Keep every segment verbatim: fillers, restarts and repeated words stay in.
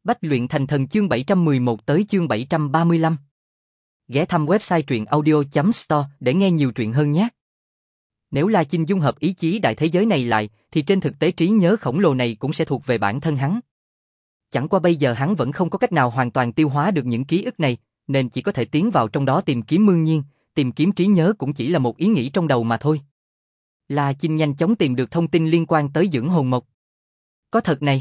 Bách luyện thành thần chương bảy trăm mười một tới chương bảy trăm ba mươi lăm. Ghé thăm website truyện audio chấm store để nghe nhiều truyện hơn nhé. Nếu La Chinh dung hợp ý chí đại thế giới này lại, thì trên thực tế trí nhớ khổng lồ này cũng sẽ thuộc về bản thân hắn. Chẳng qua bây giờ hắn vẫn không có cách nào hoàn toàn tiêu hóa được những ký ức này, nên chỉ có thể tiến vào trong đó tìm kiếm Mương Nhiên, tìm kiếm trí nhớ cũng chỉ là một ý nghĩ trong đầu mà thôi. La Chinh nhanh chóng tìm được thông tin liên quan tới dưỡng hồn mộc. Có thật này.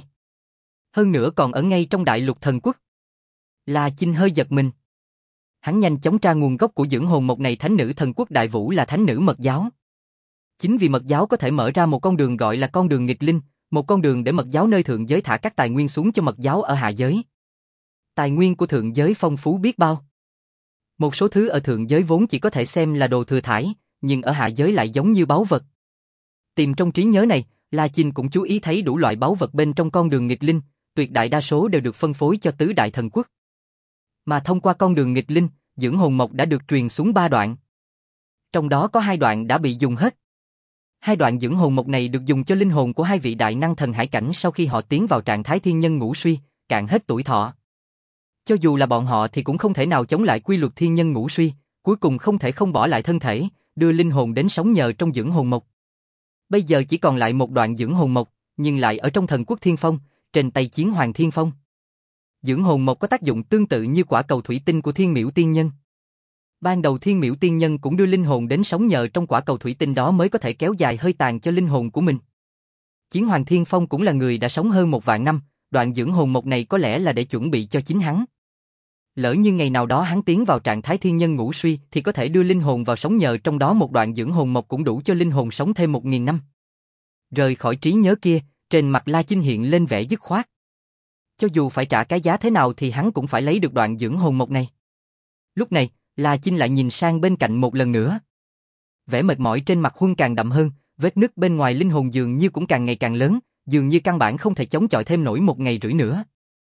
Hơn nữa còn ở ngay trong đại lục thần quốc. La Chinh hơi giật mình. Hắn nhanh chóng tra nguồn gốc của dưỡng hồn mộc này, thánh nữ thần quốc Đại Vũ là thánh nữ mật giáo. Chính vì mật giáo có thể mở ra một con đường gọi là con đường nghịch linh, một con đường để mật giáo nơi thượng giới thả các tài nguyên xuống cho mật giáo ở hạ giới. Tài nguyên của thượng giới phong phú biết bao. Một số thứ ở thượng giới vốn chỉ có thể xem là đồ thừa thải, nhưng ở hạ giới lại giống như báu vật. Tìm trong trí nhớ này, La Chinh cũng chú ý thấy đủ loại báu vật bên trong con đường nghịch linh, tuyệt đại đa số đều được phân phối cho tứ đại thần quốc. Mà thông qua con đường nghịch linh, dưỡng hồn mộc đã được truyền xuống ba đoạn. Trong đó có hai đoạn đã bị dùng hết. Hai đoạn dưỡng hồn mộc này được dùng cho linh hồn của hai vị đại năng thần hải cảnh sau khi họ tiến vào trạng thái thiên nhân ngũ suy, cạn hết tuổi thọ. Cho dù là bọn họ thì cũng không thể nào chống lại quy luật thiên nhân ngũ suy, cuối cùng không thể không bỏ lại thân thể, đưa linh hồn đến sống nhờ trong dưỡng hồn mộc. Bây giờ chỉ còn lại một đoạn dưỡng hồn mộc, nhưng lại ở trong thần quốc Thiên Phong, trên tay Chiến Hoàng Thiên Phong. Dưỡng hồn mộc có tác dụng tương tự như quả cầu thủy tinh của Thiên Miễu Tiên Nhân. Ban đầu Thiên Miễu Tiên Nhân cũng đưa linh hồn đến sống nhờ trong quả cầu thủy tinh đó mới có thể kéo dài hơi tàn cho linh hồn của mình. Chiến Hoàng Thiên Phong cũng là người đã sống hơn một vạn năm, đoạn dưỡng hồn mộc này có lẽ là để chuẩn bị cho chính hắn. Lỡ như ngày nào đó hắn tiến vào trạng thái thiên nhân ngũ suy thì có thể đưa linh hồn vào sống nhờ trong đó, một đoạn dưỡng hồn mộc cũng đủ cho linh hồn sống thêm một nghìn năm. Rời khỏi trí nhớ kia, trên mặt La Chinh hiện lên vẻ dứt khoát. Cho dù phải trả cái giá thế nào thì hắn cũng phải lấy được đoạn dưỡng hồn mộc này. Lúc này, La Chinh lại nhìn sang bên cạnh một lần nữa. Vẻ mệt mỏi trên mặt Huân càng đậm hơn, vết nứt bên ngoài linh hồn dường như cũng càng ngày càng lớn, dường như căn bản không thể chống chọi thêm nổi một ngày rưỡi nữa.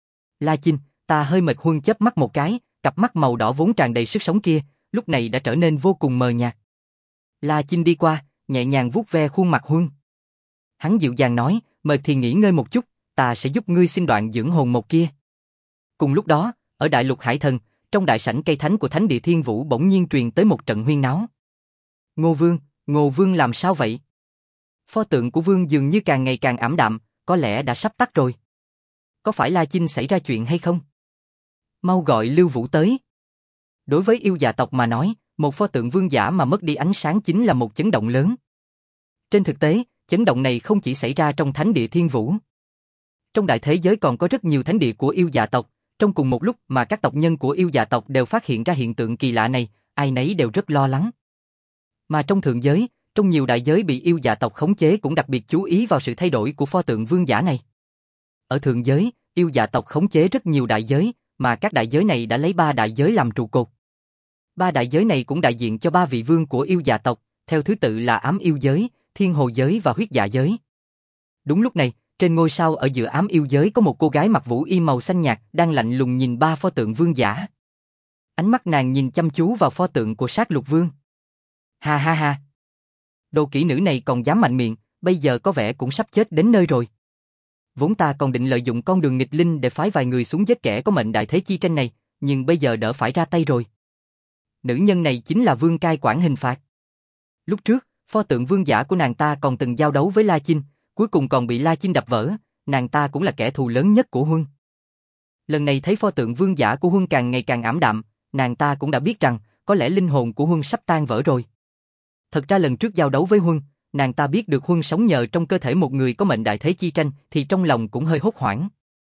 La Chinh, ta hơi mệt. Huân chớp mắt một cái, cặp mắt màu đỏ vốn tràn đầy sức sống kia, lúc này đã trở nên vô cùng mờ nhạt. La Chinh đi qua, nhẹ nhàng vuốt ve khuôn mặt Huân. Hắn dịu dàng nói, mời thì nghỉ ngơi một chút, ta sẽ giúp ngươi xin đoạn dưỡng hồn mộc kia. Cùng lúc đó, ở đại lục Hải Thần, trong đại sảnh cây thánh của Thánh địa Thiên Vũ bỗng nhiên truyền tới một trận huyên náo. Ngô Vương, Ngô Vương làm sao vậy? Pho tượng của Vương dường như càng ngày càng ảm đạm, có lẽ đã sắp tắt rồi. Có phải La Chinh xảy ra chuyện hay không? Mau gọi Lưu Vũ tới. Đối với yêu dạ tộc mà nói, một pho tượng vương giả mà mất đi ánh sáng chính là một chấn động lớn. Trên thực tế, chấn động này không chỉ xảy ra trong Thánh địa Thiên Vũ. Trong đại thế giới còn có rất nhiều thánh địa của yêu dạ tộc, trong cùng một lúc mà các tộc nhân của yêu dạ tộc đều phát hiện ra hiện tượng kỳ lạ này, ai nấy đều rất lo lắng. Mà trong thượng giới, trong nhiều đại giới bị yêu dạ tộc khống chế cũng đặc biệt chú ý vào sự thay đổi của pho tượng vương giả này. Ở thượng giới, yêu dạ tộc khống chế rất nhiều đại giới, mà các đại giới này đã lấy ba đại giới làm trụ cột. Ba đại giới này cũng đại diện cho ba vị vương của yêu dạ tộc, theo thứ tự là ám yêu giới, thiên hồ giới và huyết dạ giới. Đúng lúc này, trên ngôi sao ở giữa ám yêu giới có một cô gái mặc vũ y màu xanh nhạt đang lạnh lùng nhìn ba pho tượng vương giả. Ánh mắt nàng nhìn chăm chú vào pho tượng của Sát Lục Vương. Ha ha ha. Đồ kỹ nữ này còn dám mạnh miệng, bây giờ có vẻ cũng sắp chết đến nơi rồi. Vốn ta còn định lợi dụng con đường nghịch linh để phái vài người xuống giết kẻ có mệnh đại thế chi tranh này, nhưng bây giờ đỡ phải ra tay rồi. Nữ nhân này chính là Vương cai quản hình phạt. Lúc trước, pho tượng vương giả của nàng ta còn từng giao đấu với La Chinh, cuối cùng còn bị La Chinh đập vỡ, nàng ta cũng là kẻ thù lớn nhất của Huân. Lần này thấy pho tượng vương giả của Huân càng ngày càng ảm đạm, nàng ta cũng đã biết rằng có lẽ linh hồn của Huân sắp tan vỡ rồi. Thật ra lần trước giao đấu với Huân, nàng ta biết được Huân sống nhờ trong cơ thể một người có mệnh đại thế chi tranh thì trong lòng cũng hơi hốt hoảng.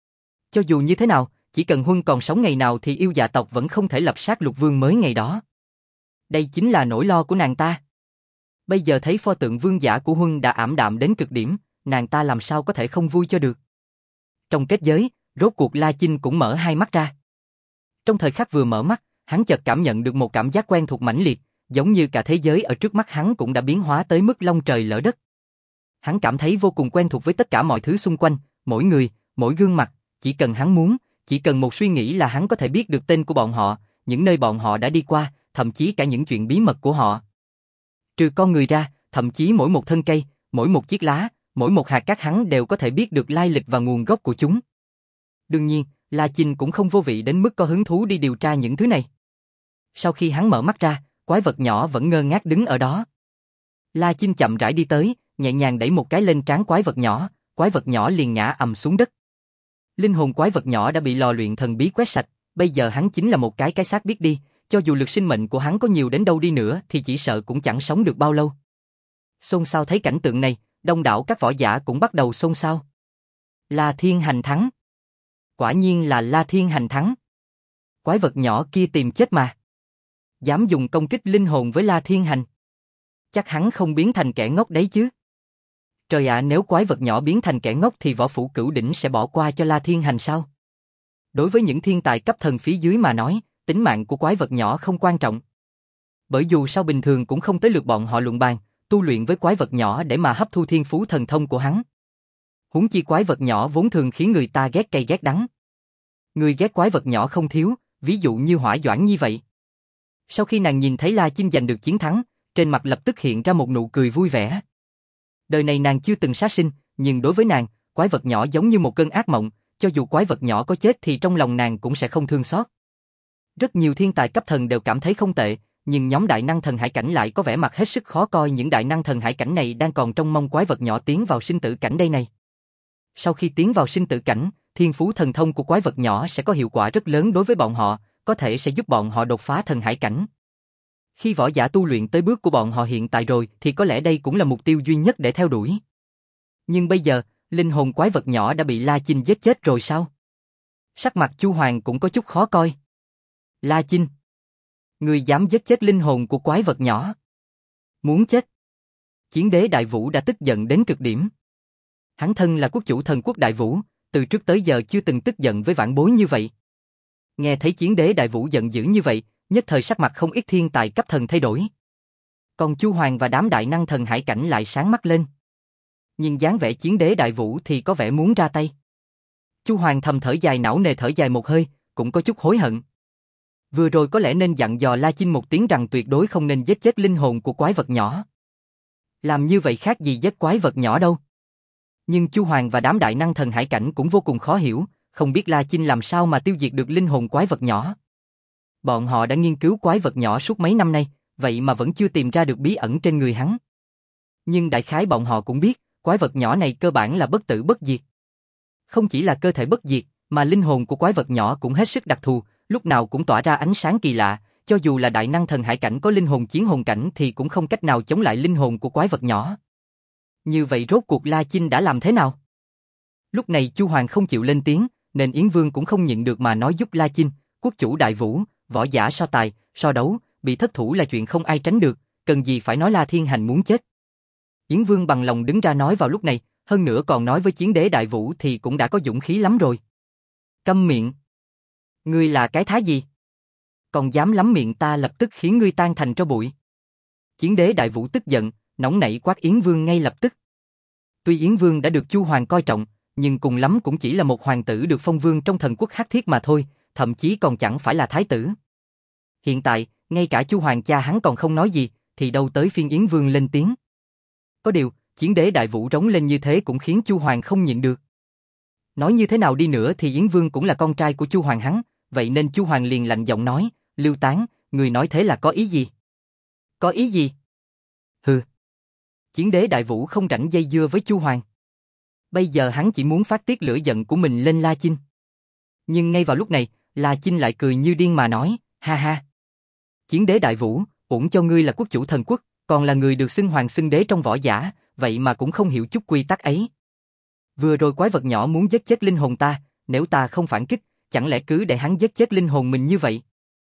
Cho dù như thế nào, chỉ cần Huân còn sống ngày nào thì yêu dạ tộc vẫn không thể lập Sát Lục Vương mới ngày đó. Đây chính là nỗi lo của nàng ta. Bây giờ thấy pho tượng vương giả của Huân đã ảm đạm đến cực điểm, nàng ta làm sao có thể không vui cho được. Trong kết giới, rốt cuộc La Chinh cũng mở hai mắt ra. Trong thời khắc vừa mở mắt, hắn chợt cảm nhận được một cảm giác quen thuộc mãnh liệt, giống như cả thế giới ở trước mắt hắn cũng đã biến hóa tới mức long trời lở đất. Hắn cảm thấy vô cùng quen thuộc với tất cả mọi thứ xung quanh, mỗi người, mỗi gương mặt, chỉ cần hắn muốn, chỉ cần một suy nghĩ là hắn có thể biết được tên của bọn họ, những nơi bọn họ đã đi qua, thậm chí cả những chuyện bí mật của họ. Trừ con người ra, thậm chí mỗi một thân cây, mỗi một chiếc lá, mỗi một hạt cát hắn đều có thể biết được lai lịch và nguồn gốc của chúng. Đương nhiên, La Chinh cũng không vô vị đến mức có hứng thú đi điều tra những thứ này. Sau khi hắn mở mắt ra, quái vật nhỏ vẫn ngơ ngác đứng ở đó. La Chinh chậm rãi đi tới, nhẹ nhàng đẩy một cái lên trán quái vật nhỏ, quái vật nhỏ liền ngã ầm xuống đất. Linh hồn quái vật nhỏ đã bị lò luyện thần bí quét sạch, bây giờ hắn chính là một cái cái xác biết đi, cho dù lực sinh mệnh của hắn có nhiều đến đâu đi nữa thì chỉ sợ cũng chẳng sống được bao lâu. Xôn xao thấy cảnh tượng này, đông đảo các võ giả cũng bắt đầu xôn xao. La Thiên Hành thắng. Quả nhiên là La Thiên Hành thắng. Quái vật nhỏ kia tìm chết mà. Dám dùng công kích linh hồn với La Thiên Hành. Chắc hắn không biến thành kẻ ngốc đấy chứ. Trời ạ, nếu quái vật nhỏ biến thành kẻ ngốc thì võ phủ cửu đỉnh sẽ bỏ qua cho La Thiên Hành sao? Đối với những thiên tài cấp thần phía dưới mà nói, tính mạng của quái vật nhỏ không quan trọng. Bởi dù sao bình thường cũng không tới lượt bọn họ luận bàn, tu luyện với quái vật nhỏ để mà hấp thu thiên phú thần thông của hắn. Huống chi quái vật nhỏ vốn thường khiến người ta ghét cay ghét đắng. Người ghét quái vật nhỏ không thiếu, ví dụ như Hỏa Doãn như vậy. Sau khi nàng nhìn thấy La Chinh giành được chiến thắng, trên mặt lập tức hiện ra một nụ cười vui vẻ. Đời này nàng chưa từng sát sinh, nhưng đối với nàng, quái vật nhỏ giống như một cơn ác mộng, cho dù quái vật nhỏ có chết thì trong lòng nàng cũng sẽ không thương xót. Rất nhiều thiên tài cấp thần đều cảm thấy không tệ, nhưng nhóm đại năng thần hải cảnh lại có vẻ mặt hết sức khó coi, những đại năng thần hải cảnh này đang còn trông mong quái vật nhỏ tiến vào sinh tử cảnh đây này. Sau khi tiến vào sinh tử cảnh, thiên phú thần thông của quái vật nhỏ sẽ có hiệu quả rất lớn đối với bọn họ, có thể sẽ giúp bọn họ đột phá thần hải cảnh. Khi võ giả tu luyện tới bước của bọn họ hiện tại rồi thì có lẽ đây cũng là mục tiêu duy nhất để theo đuổi. Nhưng bây giờ, linh hồn quái vật nhỏ đã bị La Chinh giết chết rồi sao? Sắc mặt Chu Hoàng cũng có chút khó coi. La Chinh, người dám giết chết linh hồn của quái vật nhỏ. Muốn chết. Chiến đế Đại Vũ đã tức giận đến cực điểm. Hắn thân là quốc chủ thần quốc Đại Vũ, từ trước tới giờ chưa từng tức giận với vãn bối như vậy. Nghe thấy chiến đế Đại Vũ giận dữ như vậy, nhất thời sắc mặt không ít thiên tài cấp thần thay đổi. Còn Chu Hoàng và đám đại năng thần hải cảnh lại sáng mắt lên. Nhìn dáng vẻ chiến đế Đại Vũ thì có vẻ muốn ra tay. Chu Hoàng thầm thở dài, não nề thở dài một hơi, cũng có chút hối hận. Vừa rồi có lẽ nên dặn dò La Chinh một tiếng rằng tuyệt đối không nên giết chết linh hồn của quái vật nhỏ. Làm như vậy khác gì giết quái vật nhỏ đâu. Nhưng Chu Hoàng và đám đại năng thần hải cảnh cũng vô cùng khó hiểu, không biết La Chinh làm sao mà tiêu diệt được linh hồn quái vật nhỏ. Bọn họ đã nghiên cứu quái vật nhỏ suốt mấy năm nay, vậy mà vẫn chưa tìm ra được bí ẩn trên người hắn. Nhưng đại khái bọn họ cũng biết, quái vật nhỏ này cơ bản là bất tử bất diệt. Không chỉ là cơ thể bất diệt, mà linh hồn của quái vật nhỏ cũng hết sức đặc thù, lúc nào cũng tỏa ra ánh sáng kỳ lạ, cho dù là đại năng thần hải cảnh có linh hồn chiến hồn cảnh thì cũng không cách nào chống lại linh hồn của quái vật nhỏ. Như vậy rốt cuộc La Chinh đã làm thế nào? Lúc này Chu Hoàng không chịu lên tiếng, nên Yến Vương cũng không nhịn được mà nói giúp La Chinh, quốc chủ Đại Vũ, võ giả so tài, so đấu, bị thất thủ là chuyện không ai tránh được, cần gì phải nói La Thiên Hành muốn chết. Yến Vương bằng lòng đứng ra nói vào lúc này, hơn nữa còn nói với chiến đế Đại Vũ thì cũng đã có dũng khí lắm rồi. Câm miệng. Ngươi là cái thá gì? Còn dám lắm miệng, ta lập tức khiến ngươi tan thành tro bụi. Chiến đế Đại Vũ tức giận, nóng nảy quát Yến Vương ngay lập tức. Tuy Yến Vương đã được Chu Hoàng coi trọng, nhưng cùng lắm cũng chỉ là một hoàng tử được phong vương trong thần quốc Hắc Thiết mà thôi, thậm chí còn chẳng phải là thái tử. Hiện tại, ngay cả Chu Hoàng cha hắn còn không nói gì, thì đâu tới phiên Yến Vương lên tiếng. Có điều, chiến đế Đại Vũ rống lên như thế cũng khiến Chu Hoàng không nhịn được. Nói như thế nào đi nữa thì Yến Vương cũng là con trai của Chu Hoàng hắn, vậy nên Chu Hoàng liền lạnh giọng nói, Lưu Tán, người nói thế là có ý gì? Có ý gì? Hừ. Chiến đế Đại Vũ không rảnh dây dưa với Chu Hoàng. Bây giờ hắn chỉ muốn phát tiết lửa giận của mình lên La Chinh. Nhưng ngay vào lúc này, La Chinh lại cười như điên mà nói, ha ha. Chiến đế Đại Vũ, ủng cho ngươi là quốc chủ thần quốc, còn là người được xưng hoàng xưng đế trong võ giả, vậy mà cũng không hiểu chút quy tắc ấy. Vừa rồi quái vật nhỏ muốn giết chết linh hồn ta, nếu ta không phản kích, chẳng lẽ cứ để hắn giết chết linh hồn mình như vậy?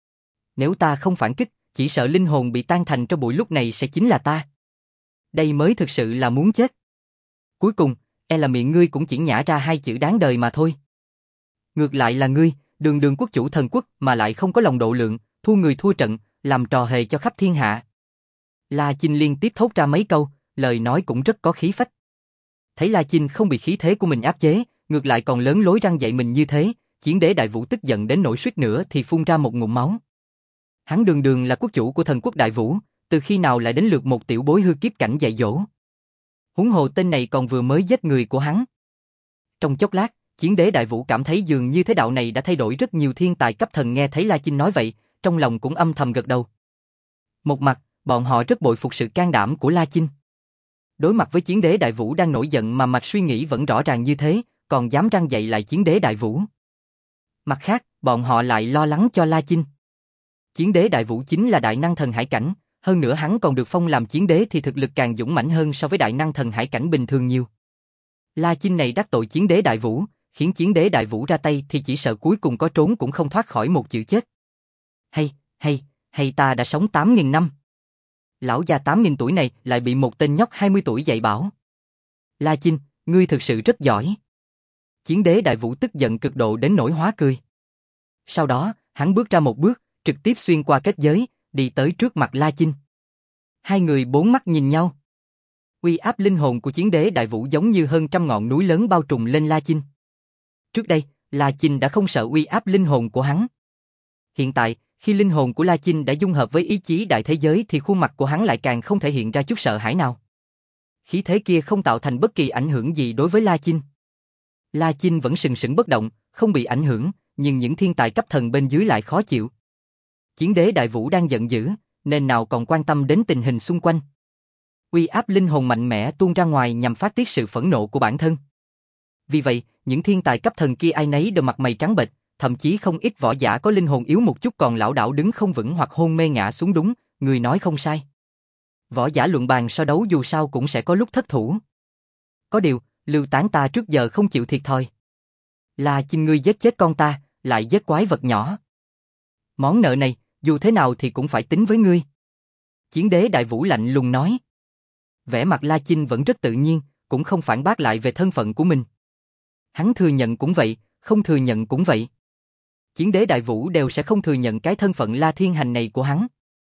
Nếu ta không phản kích, chỉ sợ linh hồn bị tan thành tro bụi lúc này sẽ chính là ta. Đây mới thực sự là muốn chết. Cuối cùng, e là miệng ngươi cũng chỉ nhả ra hai chữ đáng đời mà thôi. Ngược lại là ngươi, đường đường quốc chủ thần quốc mà lại không có lòng độ lượng, thua người thua trận, làm trò hề cho khắp thiên hạ. La Chinh liên tiếp thốt ra mấy câu, lời nói cũng rất có khí phách. Thấy La Chinh không bị khí thế của mình áp chế, ngược lại còn lớn lối răng dạy mình như thế, chiến đế Đại Vũ tức giận đến nỗi suýt nữa thì phun ra một ngụm máu. Hắn đường đường là quốc chủ của thần quốc Đại Vũ, từ khi nào lại đến lượt một tiểu bối hư kiếp cảnh dạy dỗ? Huống hồ tên này còn vừa mới giết người của hắn. Trong chốc lát, Chiến đế Đại Vũ cảm thấy dường như thế đạo này đã thay đổi rất nhiều thiên tài cấp thần nghe thấy La Chinh nói vậy, trong lòng cũng âm thầm gật đầu. Một mặt, bọn họ rất bội phục sự can đảm của La Chinh. Đối mặt với chiến đế Đại Vũ đang nổi giận mà mạch suy nghĩ vẫn rõ ràng như thế, còn dám răng dạy lại chiến đế Đại Vũ. Mặt khác, bọn họ lại lo lắng cho La Chinh. Chiến đế Đại Vũ chính là đại năng thần hải cảnh, hơn nữa hắn còn được phong làm chiến đế thì thực lực càng dũng mãnh hơn so với đại năng thần hải cảnh bình thường nhiều. La Chinh này đắc tội chiến đế Đại Vũ, khiến chiến đế Đại Vũ ra tay thì chỉ sợ cuối cùng có trốn cũng không thoát khỏi một chữ chết. Hay, hay, hay ta đã sống tám nghìn năm. Lão già tám nghìn tuổi này lại bị một tên nhóc hai mươi tuổi dạy bảo. La Chinh, ngươi thực sự rất giỏi. Chiến đế Đại Vũ tức giận cực độ đến nỗi hóa cười. Sau đó, hắn bước ra một bước, trực tiếp xuyên qua kết giới, đi tới trước mặt La Chinh. Hai người bốn mắt nhìn nhau. Uy áp linh hồn của chiến đế Đại Vũ giống như hơn trăm ngọn núi lớn bao trùm lên La Chinh. Trước đây, La Chinh đã không sợ uy áp linh hồn của hắn. Hiện tại, khi linh hồn của La Chinh đã dung hợp với ý chí đại thế giới thì khuôn mặt của hắn lại càng không thể hiện ra chút sợ hãi nào. Khí thế kia không tạo thành bất kỳ ảnh hưởng gì đối với La Chinh. La Chinh vẫn sừng sững bất động, không bị ảnh hưởng, nhưng những thiên tài cấp thần bên dưới lại khó chịu. Chiến đế Đại Vũ đang giận dữ, nên nào còn quan tâm đến tình hình xung quanh. Uy áp linh hồn mạnh mẽ tuôn ra ngoài nhằm phát tiết sự phẫn nộ của bản thân. Vì vậy, những thiên tài cấp thần kia ai nấy đều mặt mày trắng bệch, thậm chí không ít võ giả có linh hồn yếu một chút còn lảo đảo đứng không vững hoặc hôn mê ngã xuống. Đúng, người nói không sai. Võ giả luận bàn so đấu dù sao cũng sẽ có lúc thất thủ. Có điều, Lưu Tán ta trước giờ không chịu thiệt thòi. La Chinh ngươi giết chết con ta, lại giết quái vật nhỏ. Món nợ này, dù thế nào thì cũng phải tính với ngươi. Chiến đế Đại Vũ lạnh lùng nói. Vẻ mặt La Chinh vẫn rất tự nhiên, cũng không phản bác lại về thân phận của mình. Hắn thừa nhận cũng vậy, không thừa nhận cũng vậy. Chiến đế Đại Vũ đều sẽ không thừa nhận cái thân phận La Thiên Hành này của hắn.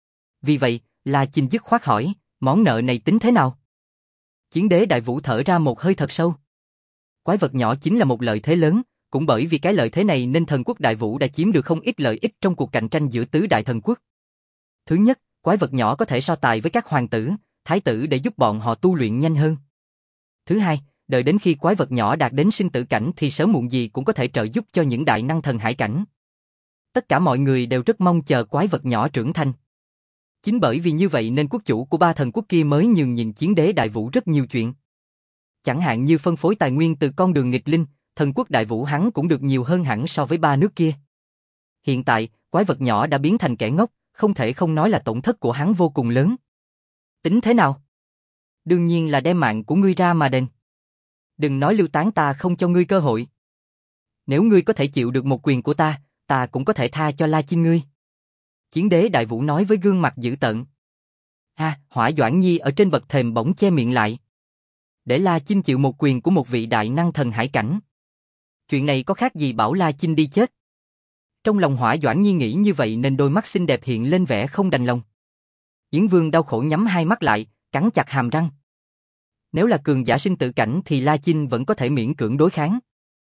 Vì vậy, La Chinh dứt khoát hỏi, món nợ này tính thế nào? Chiến đế Đại Vũ thở ra một hơi thật sâu. Quái vật nhỏ chính là một lợi thế lớn, cũng bởi vì cái lợi thế này nên thần quốc Đại Vũ đã chiếm được không ít lợi ích trong cuộc cạnh tranh giữa tứ đại thần quốc. Thứ nhất, quái vật nhỏ có thể so tài với các hoàng tử, thái tử để giúp bọn họ tu luyện nhanh hơn. Thứ hai, đợi đến khi quái vật nhỏ đạt đến sinh tử cảnh thì sớm muộn gì cũng có thể trợ giúp cho những đại năng thần hải cảnh. Tất cả mọi người đều rất mong chờ quái vật nhỏ trưởng thành. Chính bởi vì như vậy nên quốc chủ của ba thần quốc kia mới nhường nhịn chiến đế Đại Vũ rất nhiều chuyện. Chẳng hạn như phân phối tài nguyên từ con đường nghịch linh, thần quốc Đại Vũ hắn cũng được nhiều hơn hẳn so với ba nước kia. Hiện tại, quái vật nhỏ đã biến thành kẻ ngốc, không thể không nói là tổn thất của hắn vô cùng lớn. Tính thế nào? Đương nhiên là đem mạng của ngươi ra mà đền. Đừng nói Lưu Tán ta không cho ngươi cơ hội. Nếu ngươi có thể chịu được một quyền của ta, ta cũng có thể tha cho La Chinh ngươi. Chiến đế Đại Vũ nói với gương mặt dữ tợn. Ha, Hỏa Doãn Nhi ở trên bậc thềm bỗng che miệng lại. Để La Chinh chịu một quyền của một vị đại năng thần hải cảnh. Chuyện này có khác gì bảo La Chinh đi chết. Trong lòng Hỏa Doãn Nhi nghĩ như vậy nên đôi mắt xinh đẹp hiện lên vẻ không đành lòng. Yến Vương đau khổ nhắm hai mắt lại, cắn chặt hàm răng. Nếu là cường giả sinh tử cảnh thì La Chinh vẫn có thể miễn cưỡng đối kháng.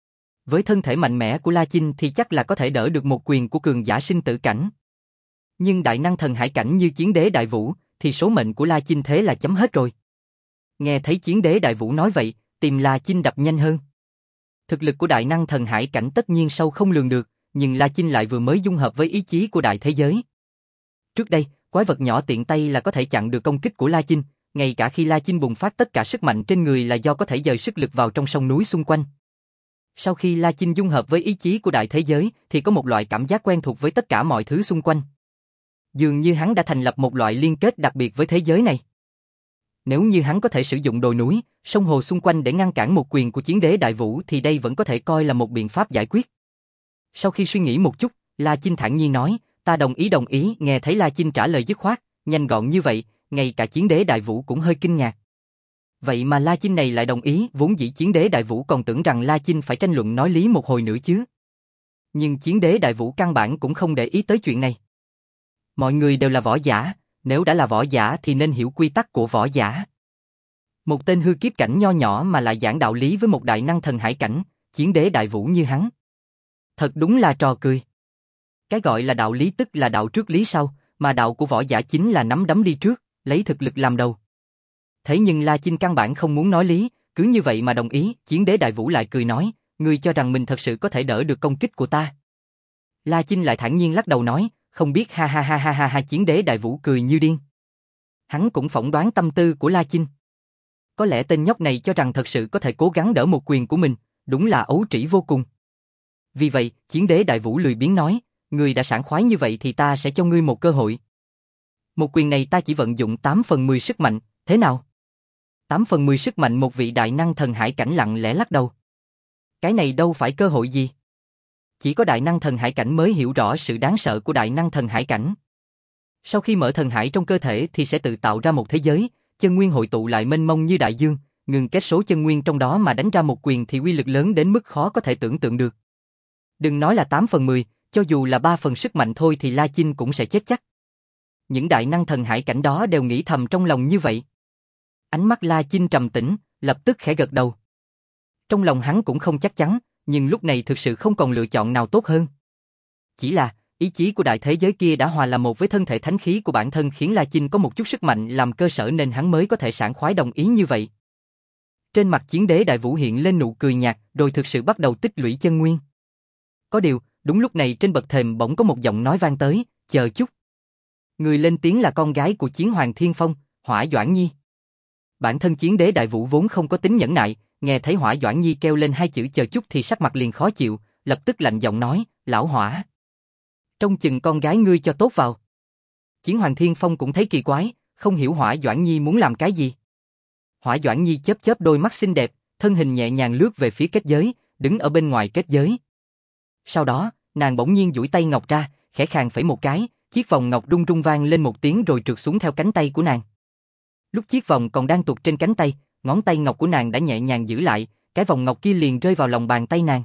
Với thân thể mạnh mẽ của La Chinh thì chắc là có thể đỡ được một quyền của cường giả sinh tử cảnh. Nhưng đại năng thần hải cảnh như chiến đế Đại Vũ thì số mệnh của La Chinh thế là chấm hết rồi. Nghe thấy chiến đế Đại Vũ nói vậy, tim La Chinh đập nhanh hơn. Thực lực của đại năng thần hải cảnh tất nhiên sâu không lường được, nhưng La Chinh lại vừa mới dung hợp với ý chí của đại thế giới. Trước đây, quái vật nhỏ tiện tay là có thể chặn được công kích của La Chinh, ngay cả khi La Chinh bùng phát tất cả sức mạnh trên người là do có thể dời sức lực vào trong sông núi xung quanh. Sau khi La Chinh dung hợp với ý chí của đại thế giới thì có một loại cảm giác quen thuộc với tất cả mọi thứ xung quanh. Dường như hắn đã thành lập một loại liên kết đặc biệt với thế giới này. Nếu như hắn có thể sử dụng đồi núi, sông hồ xung quanh để ngăn cản một quyền của chiến đế Đại Vũ thì đây vẫn có thể coi là một biện pháp giải quyết. Sau khi suy nghĩ một chút, La Chinh thản nhiên nói, ta đồng ý đồng ý. Nghe thấy La Chinh trả lời dứt khoát, nhanh gọn như vậy, ngay cả chiến đế Đại Vũ cũng hơi kinh ngạc. Vậy mà La Chinh này lại đồng ý, vốn dĩ chiến đế Đại Vũ còn tưởng rằng La Chinh phải tranh luận nói lý một hồi nữa chứ. Nhưng chiến đế Đại Vũ căn bản cũng không để ý tới chuyện này. Mọi người đều là võ giả, nếu đã là võ giả thì nên hiểu quy tắc của võ giả. Một tên hư kiếp cảnh nho nhỏ mà lại giảng đạo lý với một đại năng thần hải cảnh, chiến đế Đại Vũ như hắn. Thật đúng là trò cười. Cái gọi là đạo lý tức là đạo trước lý sau, mà đạo của võ giả chính là nắm đấm đi trước, lấy thực lực làm đầu. Thế nhưng La Chinh căn bản không muốn nói lý, cứ như vậy mà đồng ý, chiến đế Đại Vũ lại cười nói, ngươi cho rằng mình thật sự có thể đỡ được công kích của ta. La Chinh lại thản nhiên lắc đầu nói, không biết ha ha ha ha ha ha. Chiến đế Đại Vũ cười như điên. Hắn cũng phỏng đoán tâm tư của La Chinh. Có lẽ tên nhóc này cho rằng thật sự có thể cố gắng đỡ một quyền của mình, đúng là ấu trĩ vô cùng. Vì vậy, chiến đế Đại Vũ lười biếng nói, ngươi đã sảng khoái như vậy thì ta sẽ cho ngươi một cơ hội. Một quyền này ta chỉ vận dụng tám phần mười sức mạnh, thế nào? tám phần mười sức mạnh. Một vị đại năng thần hải cảnh lặng lẽ lắc đầu. Cái này đâu phải cơ hội gì. Chỉ có đại năng thần hải cảnh mới hiểu rõ sự đáng sợ của đại năng thần hải cảnh. Sau khi mở thần hải trong cơ thể thì sẽ tự tạo ra một thế giới, chân nguyên hội tụ lại mênh mông như đại dương, ngừng kết số chân nguyên trong đó mà đánh ra một quyền thì uy lực lớn đến mức khó có thể tưởng tượng được. Đừng nói là tám phần mười, cho dù là ba phần sức mạnh thôi thì La Chinh cũng sẽ chết chắc. Những đại năng thần hải cảnh đó đều nghĩ thầm trong lòng như vậy. Ánh mắt La Chinh trầm tĩnh, lập tức khẽ gật đầu. Trong lòng hắn cũng không chắc chắn, nhưng lúc này thực sự không còn lựa chọn nào tốt hơn. Chỉ là, ý chí của đại thế giới kia đã hòa làm một với thân thể thánh khí của bản thân khiến La Chinh có một chút sức mạnh làm cơ sở nên hắn mới có thể sảng khoái đồng ý như vậy. Trên mặt chiến đế Đại Vũ hiện lên nụ cười nhạt, rồi thực sự bắt đầu tích lũy chân nguyên. Có điều, đúng lúc này trên bậc thềm bỗng có một giọng nói vang tới, chờ chút. Người lên tiếng là con gái của Chiến Hoàng Thiên Phong, Hỏa Doãn Nhi. Bản thân chiến đế Đại Vũ vốn không có tính nhẫn nại, nghe thấy Hỏa Doãn Nhi kêu lên hai chữ chờ chút thì sắc mặt liền khó chịu, lập tức lạnh giọng nói, lão Hỏa. Trông chừng con gái ngươi cho tốt vào. Chiến Hoàng Thiên Phong cũng thấy kỳ quái, không hiểu Hỏa Doãn Nhi muốn làm cái gì. Hỏa Doãn Nhi chớp chớp đôi mắt xinh đẹp, thân hình nhẹ nhàng lướt về phía kết giới, đứng ở bên ngoài kết giới. Sau đó, nàng bỗng nhiên duỗi tay ngọc ra, khẽ khàng phẩy một cái, chiếc vòng ngọc rung rung vang lên một tiếng rồi trượt xuống theo cánh tay của nàng. Lúc chiếc vòng còn đang tuột trên cánh tay, ngón tay ngọc của nàng đã nhẹ nhàng giữ lại, cái vòng ngọc kia liền rơi vào lòng bàn tay nàng.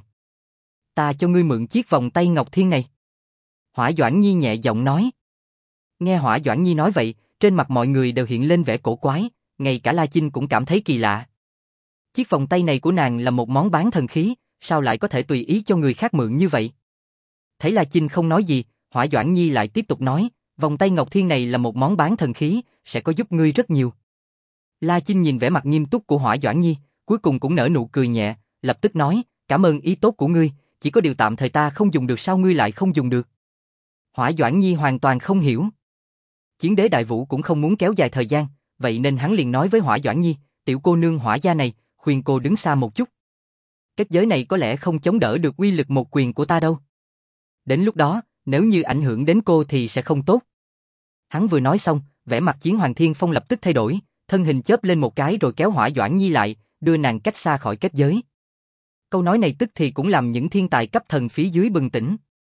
Ta cho ngươi mượn chiếc vòng tay ngọc thiên này. Hỏa Doãn Nhi nhẹ giọng nói. Nghe Hỏa Doãn Nhi nói vậy, trên mặt mọi người đều hiện lên vẻ cổ quái, ngay cả La Chinh cũng cảm thấy kỳ lạ. Chiếc vòng tay này của nàng là một món bán thần khí, sao lại có thể tùy ý cho người khác mượn như vậy? Thấy La Chinh không nói gì, Hỏa Doãn Nhi lại tiếp tục nói, vòng tay ngọc thiên này là một món bán thần khí, sẽ có giúp ngươi rất nhiều. La Chinh nhìn vẻ mặt nghiêm túc của Hỏa Doãn Nhi, cuối cùng cũng nở nụ cười nhẹ, lập tức nói, cảm ơn ý tốt của ngươi, chỉ có điều tạm thời ta không dùng được sao ngươi lại không dùng được? Hỏa Doãn Nhi hoàn toàn không hiểu. Chiến đế Đại Vũ cũng không muốn kéo dài thời gian, vậy nên hắn liền nói với Hỏa Doãn Nhi, tiểu cô nương Hỏa gia này, khuyên cô đứng xa một chút. Kết giới này có lẽ không chống đỡ được uy lực một quyền của ta đâu. Đến lúc đó, nếu như ảnh hưởng đến cô thì sẽ không tốt. Hắn vừa nói xong, vẻ mặt Chiến Hoàng Thiên Phong lập tức thay đổi, thân hình chớp lên một cái rồi kéo Hỏa Doãn Nhi lại, đưa nàng cách xa khỏi kết giới. Câu nói này tức thì cũng làm những thiên tài cấp thần phía dưới bừng tỉnh.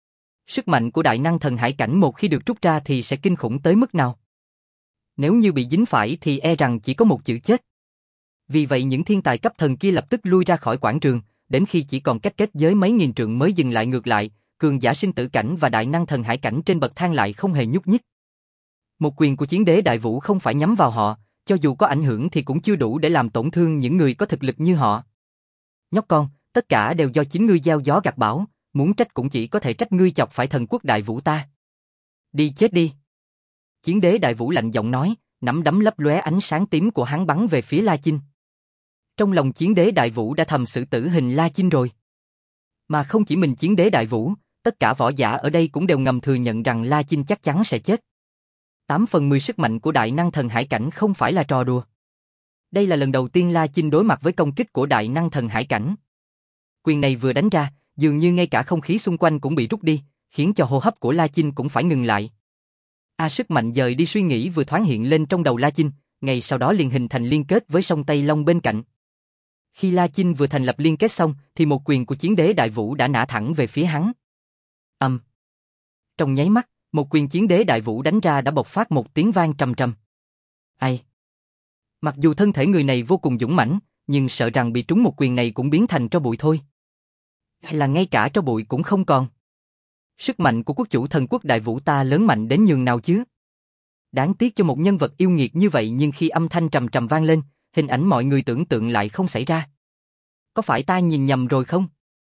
Sức mạnh của đại năng thần hải cảnh một khi được trút ra thì sẽ kinh khủng tới mức nào? Nếu như bị dính phải thì e rằng chỉ có một chữ chết. Vì vậy những thiên tài cấp thần kia lập tức lui ra khỏi quảng trường, đến khi chỉ còn cách kết giới mấy nghìn trượng mới dừng lại. Ngược lại, cường giả sinh tử cảnh và đại năng thần hải cảnh trên bậc thang lại không hề nhúc nhích. Một quyền của chiến đế Đại Vũ không phải nhắm vào họ, cho dù có ảnh hưởng thì cũng chưa đủ để làm tổn thương những người có thực lực như họ. Nhóc con, tất cả đều do chính ngươi gieo gió gặt bão, muốn trách cũng chỉ có thể trách ngươi chọc phải thần quốc Đại Vũ ta. Đi chết đi. Chiến đế Đại Vũ lạnh giọng nói, nắm đấm lấp lóe ánh sáng tím của hắn bắn về phía La Chinh. Trong lòng chiến đế Đại Vũ đã thầm xử tử hình La Chinh rồi. Mà không chỉ mình chiến đế Đại Vũ, tất cả võ giả ở đây cũng đều ngầm thừa nhận rằng La Chinh chắc chắn sẽ chết. tám phần mười sức mạnh của đại năng thần hải cảnh không phải là trò đùa. Đây là lần đầu tiên La Chinh đối mặt với công kích của đại năng thần hải cảnh. Quyền này vừa đánh ra, dường như ngay cả không khí xung quanh cũng bị rút đi, khiến cho hô hấp của La Chinh cũng phải ngừng lại. A sức mạnh dời đi suy nghĩ vừa thoáng hiện lên trong đầu La Chinh, ngay sau đó liền hình thành liên kết với sông Tây Long bên cạnh. Khi La Chinh vừa thành lập liên kết xong, thì một quyền của chiến đế Đại Vũ đã nã thẳng về phía hắn. Âm. Um. Trong nháy mắt, một quyền chiến đế Đại Vũ đánh ra đã bộc phát một tiếng vang trầm trầm. Ai? Mặc dù thân thể người này vô cùng dũng mãnh, nhưng sợ rằng bị trúng một quyền này cũng biến thành tro bụi thôi. Hay là ngay cả tro bụi cũng không còn. Sức mạnh của quốc chủ thần quốc Đại Vũ ta lớn mạnh đến nhường nào chứ? Đáng tiếc cho một nhân vật yêu nghiệt như vậy, nhưng khi âm thanh trầm trầm vang lên, hình ảnh mọi người tưởng tượng lại không xảy ra. Có phải ta nhìn nhầm rồi không?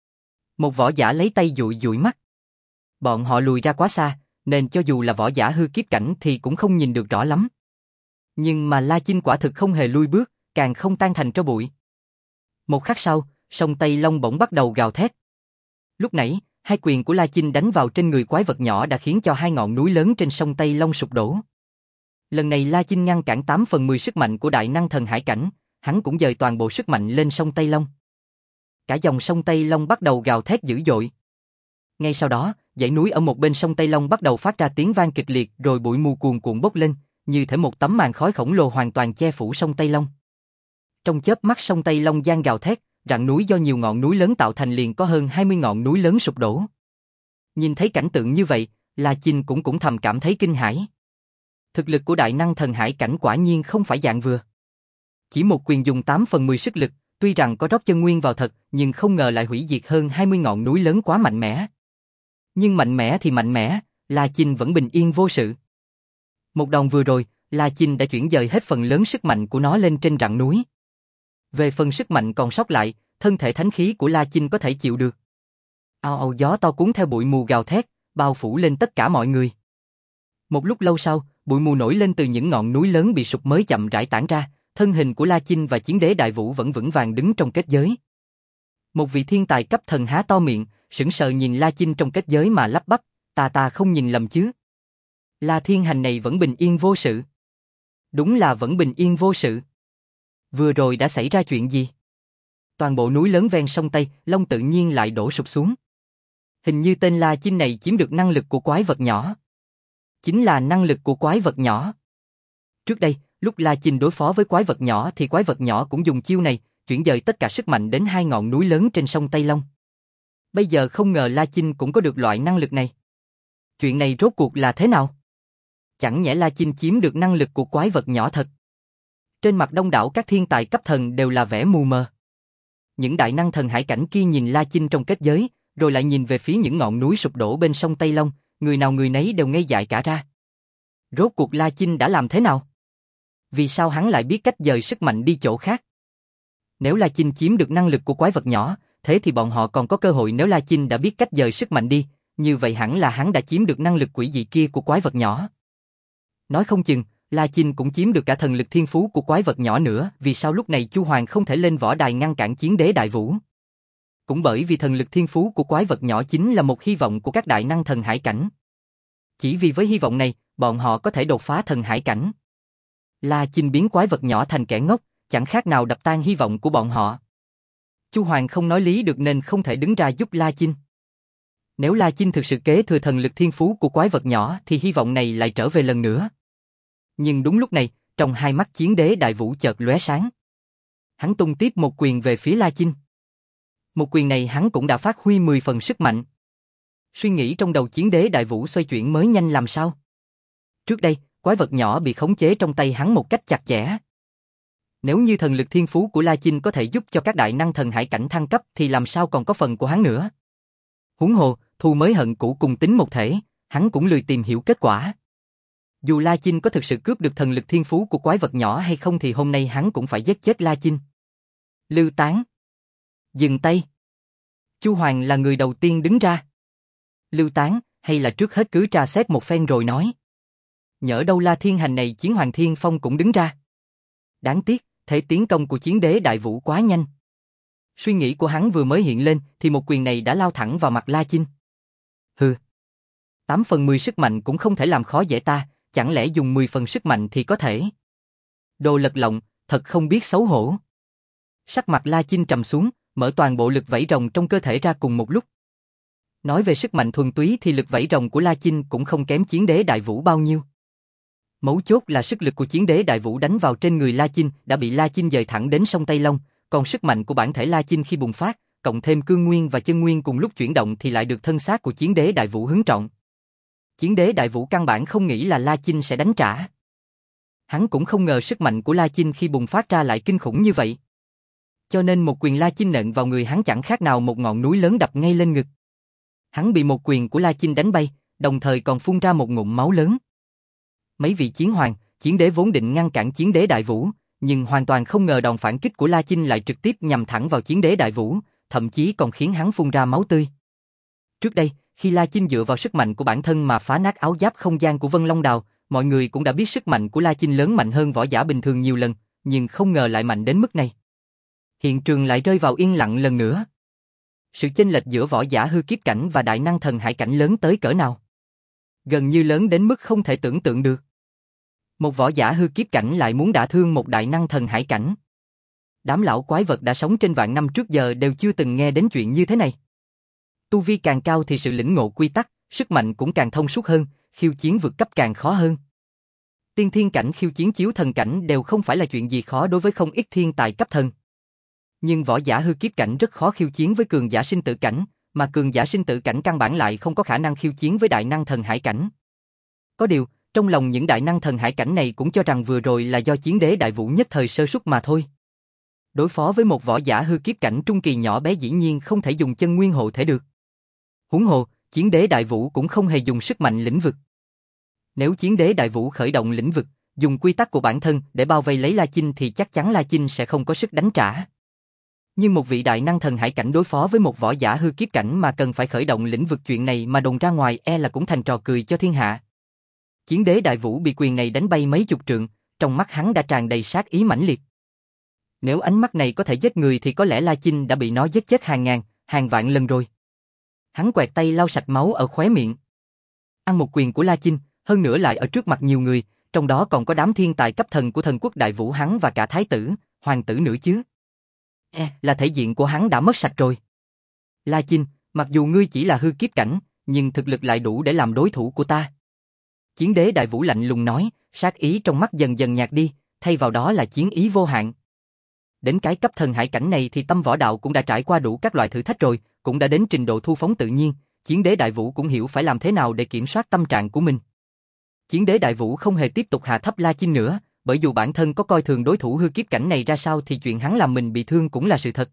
Một võ giả lấy tay dụi dụi mắt. Bọn họ lùi ra quá xa, nên cho dù là võ giả hư kiếp cảnh thì cũng không nhìn được rõ lắm. Nhưng mà La Chinh quả thực không hề lui bước, càng không tan thành tro bụi. Một khắc sau, sông Tây Long bỗng bắt đầu gào thét. Lúc nãy, hai quyền của La Chinh đánh vào trên người quái vật nhỏ đã khiến cho hai ngọn núi lớn trên sông Tây Long sụp đổ. Lần này La Chinh ngăn cản tám phần mười sức mạnh của đại năng thần hải cảnh, hắn cũng dời toàn bộ sức mạnh lên sông Tây Long. Cả dòng sông Tây Long bắt đầu gào thét dữ dội. Ngay sau đó, dãy núi ở một bên sông Tây Long bắt đầu phát ra tiếng vang kịch liệt rồi bụi mù cuồn cuộn bốc lên, như thể một tấm màn khói khổng lồ hoàn toàn che phủ sông Tây Long. Trong chớp mắt sông Tây Long giang gào thét, rặng núi do nhiều ngọn núi lớn tạo thành liền có hơn hai mươi ngọn núi lớn sụp đổ. Nhìn thấy cảnh tượng như vậy, La Chinh cũng cũng thầm cảm thấy kinh hãi. Thực lực của đại năng thần hải cảnh quả nhiên không phải dạng vừa. Chỉ một quyền dùng tám phần mười sức lực, tuy rằng có rót chân nguyên vào thật, nhưng không ngờ lại hủy diệt hơn hai mươi ngọn núi lớn quá mạnh mẽ. Nhưng mạnh mẽ thì mạnh mẽ, La Chinh vẫn bình yên vô sự. Một đòn vừa rồi, La Chinh đã chuyển dời hết phần lớn sức mạnh của nó lên trên rặng núi. Về phần sức mạnh còn sót lại, thân thể thánh khí của La Chinh có thể chịu được. Ao ao gió to cuốn theo bụi mù gào thét, bao phủ lên tất cả mọi người. Một lúc lâu sau, bụi mù nổi lên từ những ngọn núi lớn bị sụp mới chậm rãi tản ra, thân hình của La Chinh và chiến đế Đại Vũ vẫn vững vàng đứng trong kết giới. Một vị thiên tài cấp thần há to miệng, sững sờ nhìn La Chinh trong kết giới mà lắp bắp, ta ta không nhìn lầm chứ. La Thiên Hành này vẫn bình yên vô sự. Đúng là vẫn bình yên vô sự. Vừa rồi đã xảy ra chuyện gì? Toàn bộ núi lớn ven sông Tây Long tự nhiên lại đổ sụp xuống. Hình như tên La Chinh này chiếm được năng lực của quái vật nhỏ. Chính là năng lực của quái vật nhỏ. Trước đây, lúc La Chinh đối phó với quái vật nhỏ thì quái vật nhỏ cũng dùng chiêu này, chuyển dời tất cả sức mạnh đến hai ngọn núi lớn trên sông Tây Long. Bây giờ không ngờ La Chinh cũng có được loại năng lực này. Chuyện này rốt cuộc là thế nào? Chẳng nhẽ La Chinh chiếm được năng lực của quái vật nhỏ thật? Trên mặt đông đảo các thiên tài cấp thần đều là vẻ mù mờ. Những đại năng thần hải cảnh kia nhìn La Chinh trong kết giới, rồi lại nhìn về phía những ngọn núi sụp đổ bên sông Tây Long, người nào người nấy đều ngây dại cả ra. Rốt cuộc La Chinh đã làm thế nào? Vì sao hắn lại biết cách dời sức mạnh đi chỗ khác? Nếu La Chinh chiếm được năng lực của quái vật nhỏ, thế thì bọn họ còn có cơ hội. Nếu La Chinh đã biết cách dời sức mạnh đi, như vậy hẳn là hắn đã chiếm được năng lực quỷ dị kia của quái vật nhỏ. Nói không chừng, La Chinh cũng chiếm được cả thần lực thiên phú của quái vật nhỏ nữa. Vì sao lúc này Chu Hoàng không thể lên võ đài ngăn cản chiến đế Đại Vũ? Cũng bởi vì thần lực thiên phú của quái vật nhỏ chính là một hy vọng của các đại năng thần hải cảnh. Chỉ vì với hy vọng này, bọn họ có thể đột phá thần hải cảnh. La Chinh biến quái vật nhỏ thành kẻ ngốc, chẳng khác nào đập tan hy vọng của bọn họ. Chu Hoàng không nói lý được nên không thể đứng ra giúp La Chinh. Nếu La Chinh thực sự kế thừa thần lực thiên phú của quái vật nhỏ thì hy vọng này lại trở về lần nữa. Nhưng đúng lúc này, trong hai mắt chiến đế Đại Vũ chợt lóe sáng. Hắn tung tiếp một quyền về phía La Chinh. Một quyền này hắn cũng đã phát huy mười phần sức mạnh. Suy nghĩ trong đầu chiến đế Đại Vũ xoay chuyển mới nhanh làm sao. Trước đây, quái vật nhỏ bị khống chế trong tay hắn một cách chặt chẽ. Nếu như thần lực thiên phú của La Chinh có thể giúp cho các đại năng thần hải cảnh thăng cấp thì làm sao còn có phần của hắn nữa. Huống hồ, thù mới hận cũ cùng tính một thể, hắn cũng lười tìm hiểu kết quả. Dù La Chinh có thực sự cướp được thần lực thiên phú của quái vật nhỏ hay không thì hôm nay hắn cũng phải giết chết La Chinh. Lưu Tán. Dừng tay. Chu Hoàng là người đầu tiên đứng ra. Lưu Tán, hay là trước hết cứ tra xét một phen rồi nói. Nhỡ đâu La Thiên Hành này Chiến Hoàng Thiên Phong cũng đứng ra. Đáng tiếc, thể tiến công của chiến đế Đại Vũ quá nhanh. Suy nghĩ của hắn vừa mới hiện lên thì một quyền này đã lao thẳng vào mặt La Chinh. Hừ. Tám phần mười sức mạnh cũng không thể làm khó dễ ta, chẳng lẽ dùng mười phần sức mạnh thì có thể. Đồ lật lọng, thật không biết xấu hổ. Sắc mặt La Chinh trầm xuống, mở toàn bộ lực vảy rồng trong cơ thể ra cùng một lúc. Nói về sức mạnh thuần túy thì lực vảy rồng của La Chinh cũng không kém chiến đế Đại Vũ bao nhiêu. Mấu chốt là sức lực của chiến đế Đại Vũ đánh vào trên người La Chinh đã bị La Chinh dời thẳng đến sông Tây Long, còn sức mạnh của bản thể La Chinh khi bùng phát, cộng thêm cương nguyên và chân nguyên cùng lúc chuyển động thì lại được thân xác của chiến đế Đại Vũ hứng trọn. Chiến đế Đại Vũ căn bản không nghĩ là La Chinh sẽ đánh trả. Hắn cũng không ngờ sức mạnh của La Chinh khi bùng phát ra lại kinh khủng như vậy. Cho nên một quyền La Chinh nện vào người hắn chẳng khác nào một ngọn núi lớn đập ngay lên ngực. Hắn bị một quyền của La Chinh đánh bay, đồng thời còn phun ra một ngụm máu lớn. Mấy vị chiến hoàng, chiến đế vốn định ngăn cản chiến đế Đại Vũ, nhưng hoàn toàn không ngờ đòn phản kích của La Chinh lại trực tiếp nhằm thẳng vào chiến đế Đại Vũ, thậm chí còn khiến hắn phun ra máu tươi. Trước đây, khi La Chinh dựa vào sức mạnh của bản thân mà phá nát áo giáp không gian của Vân Long Đào, mọi người cũng đã biết sức mạnh của La Chinh lớn mạnh hơn võ giả bình thường nhiều lần, nhưng không ngờ lại mạnh đến mức này. Hiện trường lại rơi vào yên lặng lần nữa. Sự chênh lệch giữa võ giả hư kiếp cảnh và đại năng thần hải cảnh lớn tới cỡ nào? Gần như lớn đến mức không thể tưởng tượng được. Một võ giả hư kiếp cảnh lại muốn đả thương một đại năng thần hải cảnh. Đám lão quái vật đã sống trên vạn năm trước giờ đều chưa từng nghe đến chuyện như thế này. Tu vi càng cao thì sự lĩnh ngộ quy tắc, sức mạnh cũng càng thông suốt hơn, khiêu chiến vượt cấp càng khó hơn. Tiên thiên cảnh khiêu chiến chiếu thần cảnh đều không phải là chuyện gì khó đối với không ít thiên tài cấp thần. Nhưng võ giả hư kiếp cảnh rất khó khiêu chiến với cường giả sinh tử cảnh, mà cường giả sinh tử cảnh căn bản lại không có khả năng khiêu chiến với đại năng thần hải cảnh. Có điều, trong lòng những đại năng thần hải cảnh này cũng cho rằng vừa rồi là do chiến đế đại vũ nhất thời sơ suất mà thôi. Đối phó với một võ giả hư kiếp cảnh trung kỳ nhỏ bé dĩ nhiên không thể dùng chân nguyên hộ thể được. Huống hồ, chiến đế đại vũ cũng không hề dùng sức mạnh lĩnh vực. Nếu chiến đế đại vũ khởi động lĩnh vực, dùng quy tắc của bản thân để bao vây lấy La Chinh thì chắc chắn La Chinh sẽ không có sức đánh trả. Nhưng một vị đại năng thần hải cảnh đối phó với một võ giả hư kiếp cảnh mà cần phải khởi động lĩnh vực, chuyện này mà đồn ra ngoài e là cũng thành trò cười cho thiên hạ. Chiến đế đại vũ bị quyền này đánh bay mấy chục trượng, trong mắt hắn đã tràn đầy sát ý mãnh liệt. Nếu ánh mắt này có thể giết người thì có lẽ La Chinh đã bị nó giết chết hàng ngàn, hàng vạn lần rồi. Hắn quẹt tay lau sạch máu ở khóe miệng. Ăn một quyền của La Chinh, hơn nữa lại ở trước mặt nhiều người, trong đó còn có đám thiên tài cấp thần của thần quốc đại vũ hắn và cả thái tử, hoàng tử nữa chứ. E, là thể diện của hắn đã mất sạch rồi. La Chinh, mặc dù ngươi chỉ là hư kiếp cảnh, nhưng thực lực lại đủ để làm đối thủ của ta. Chiến đế đại vũ lạnh lùng nói, sát ý trong mắt dần dần nhạt đi, thay vào đó là chiến ý vô hạn. Đến cái cấp thần hải cảnh này thì tâm võ đạo cũng đã trải qua đủ các loại thử thách rồi, cũng đã đến trình độ thu phóng tự nhiên, chiến đế đại vũ cũng hiểu phải làm thế nào để kiểm soát tâm trạng của mình. Chiến đế đại vũ không hề tiếp tục hạ thấp La Chinh nữa, bởi dù bản thân có coi thường đối thủ hư kiếp cảnh này ra sao thì chuyện hắn làm mình bị thương cũng là sự thật.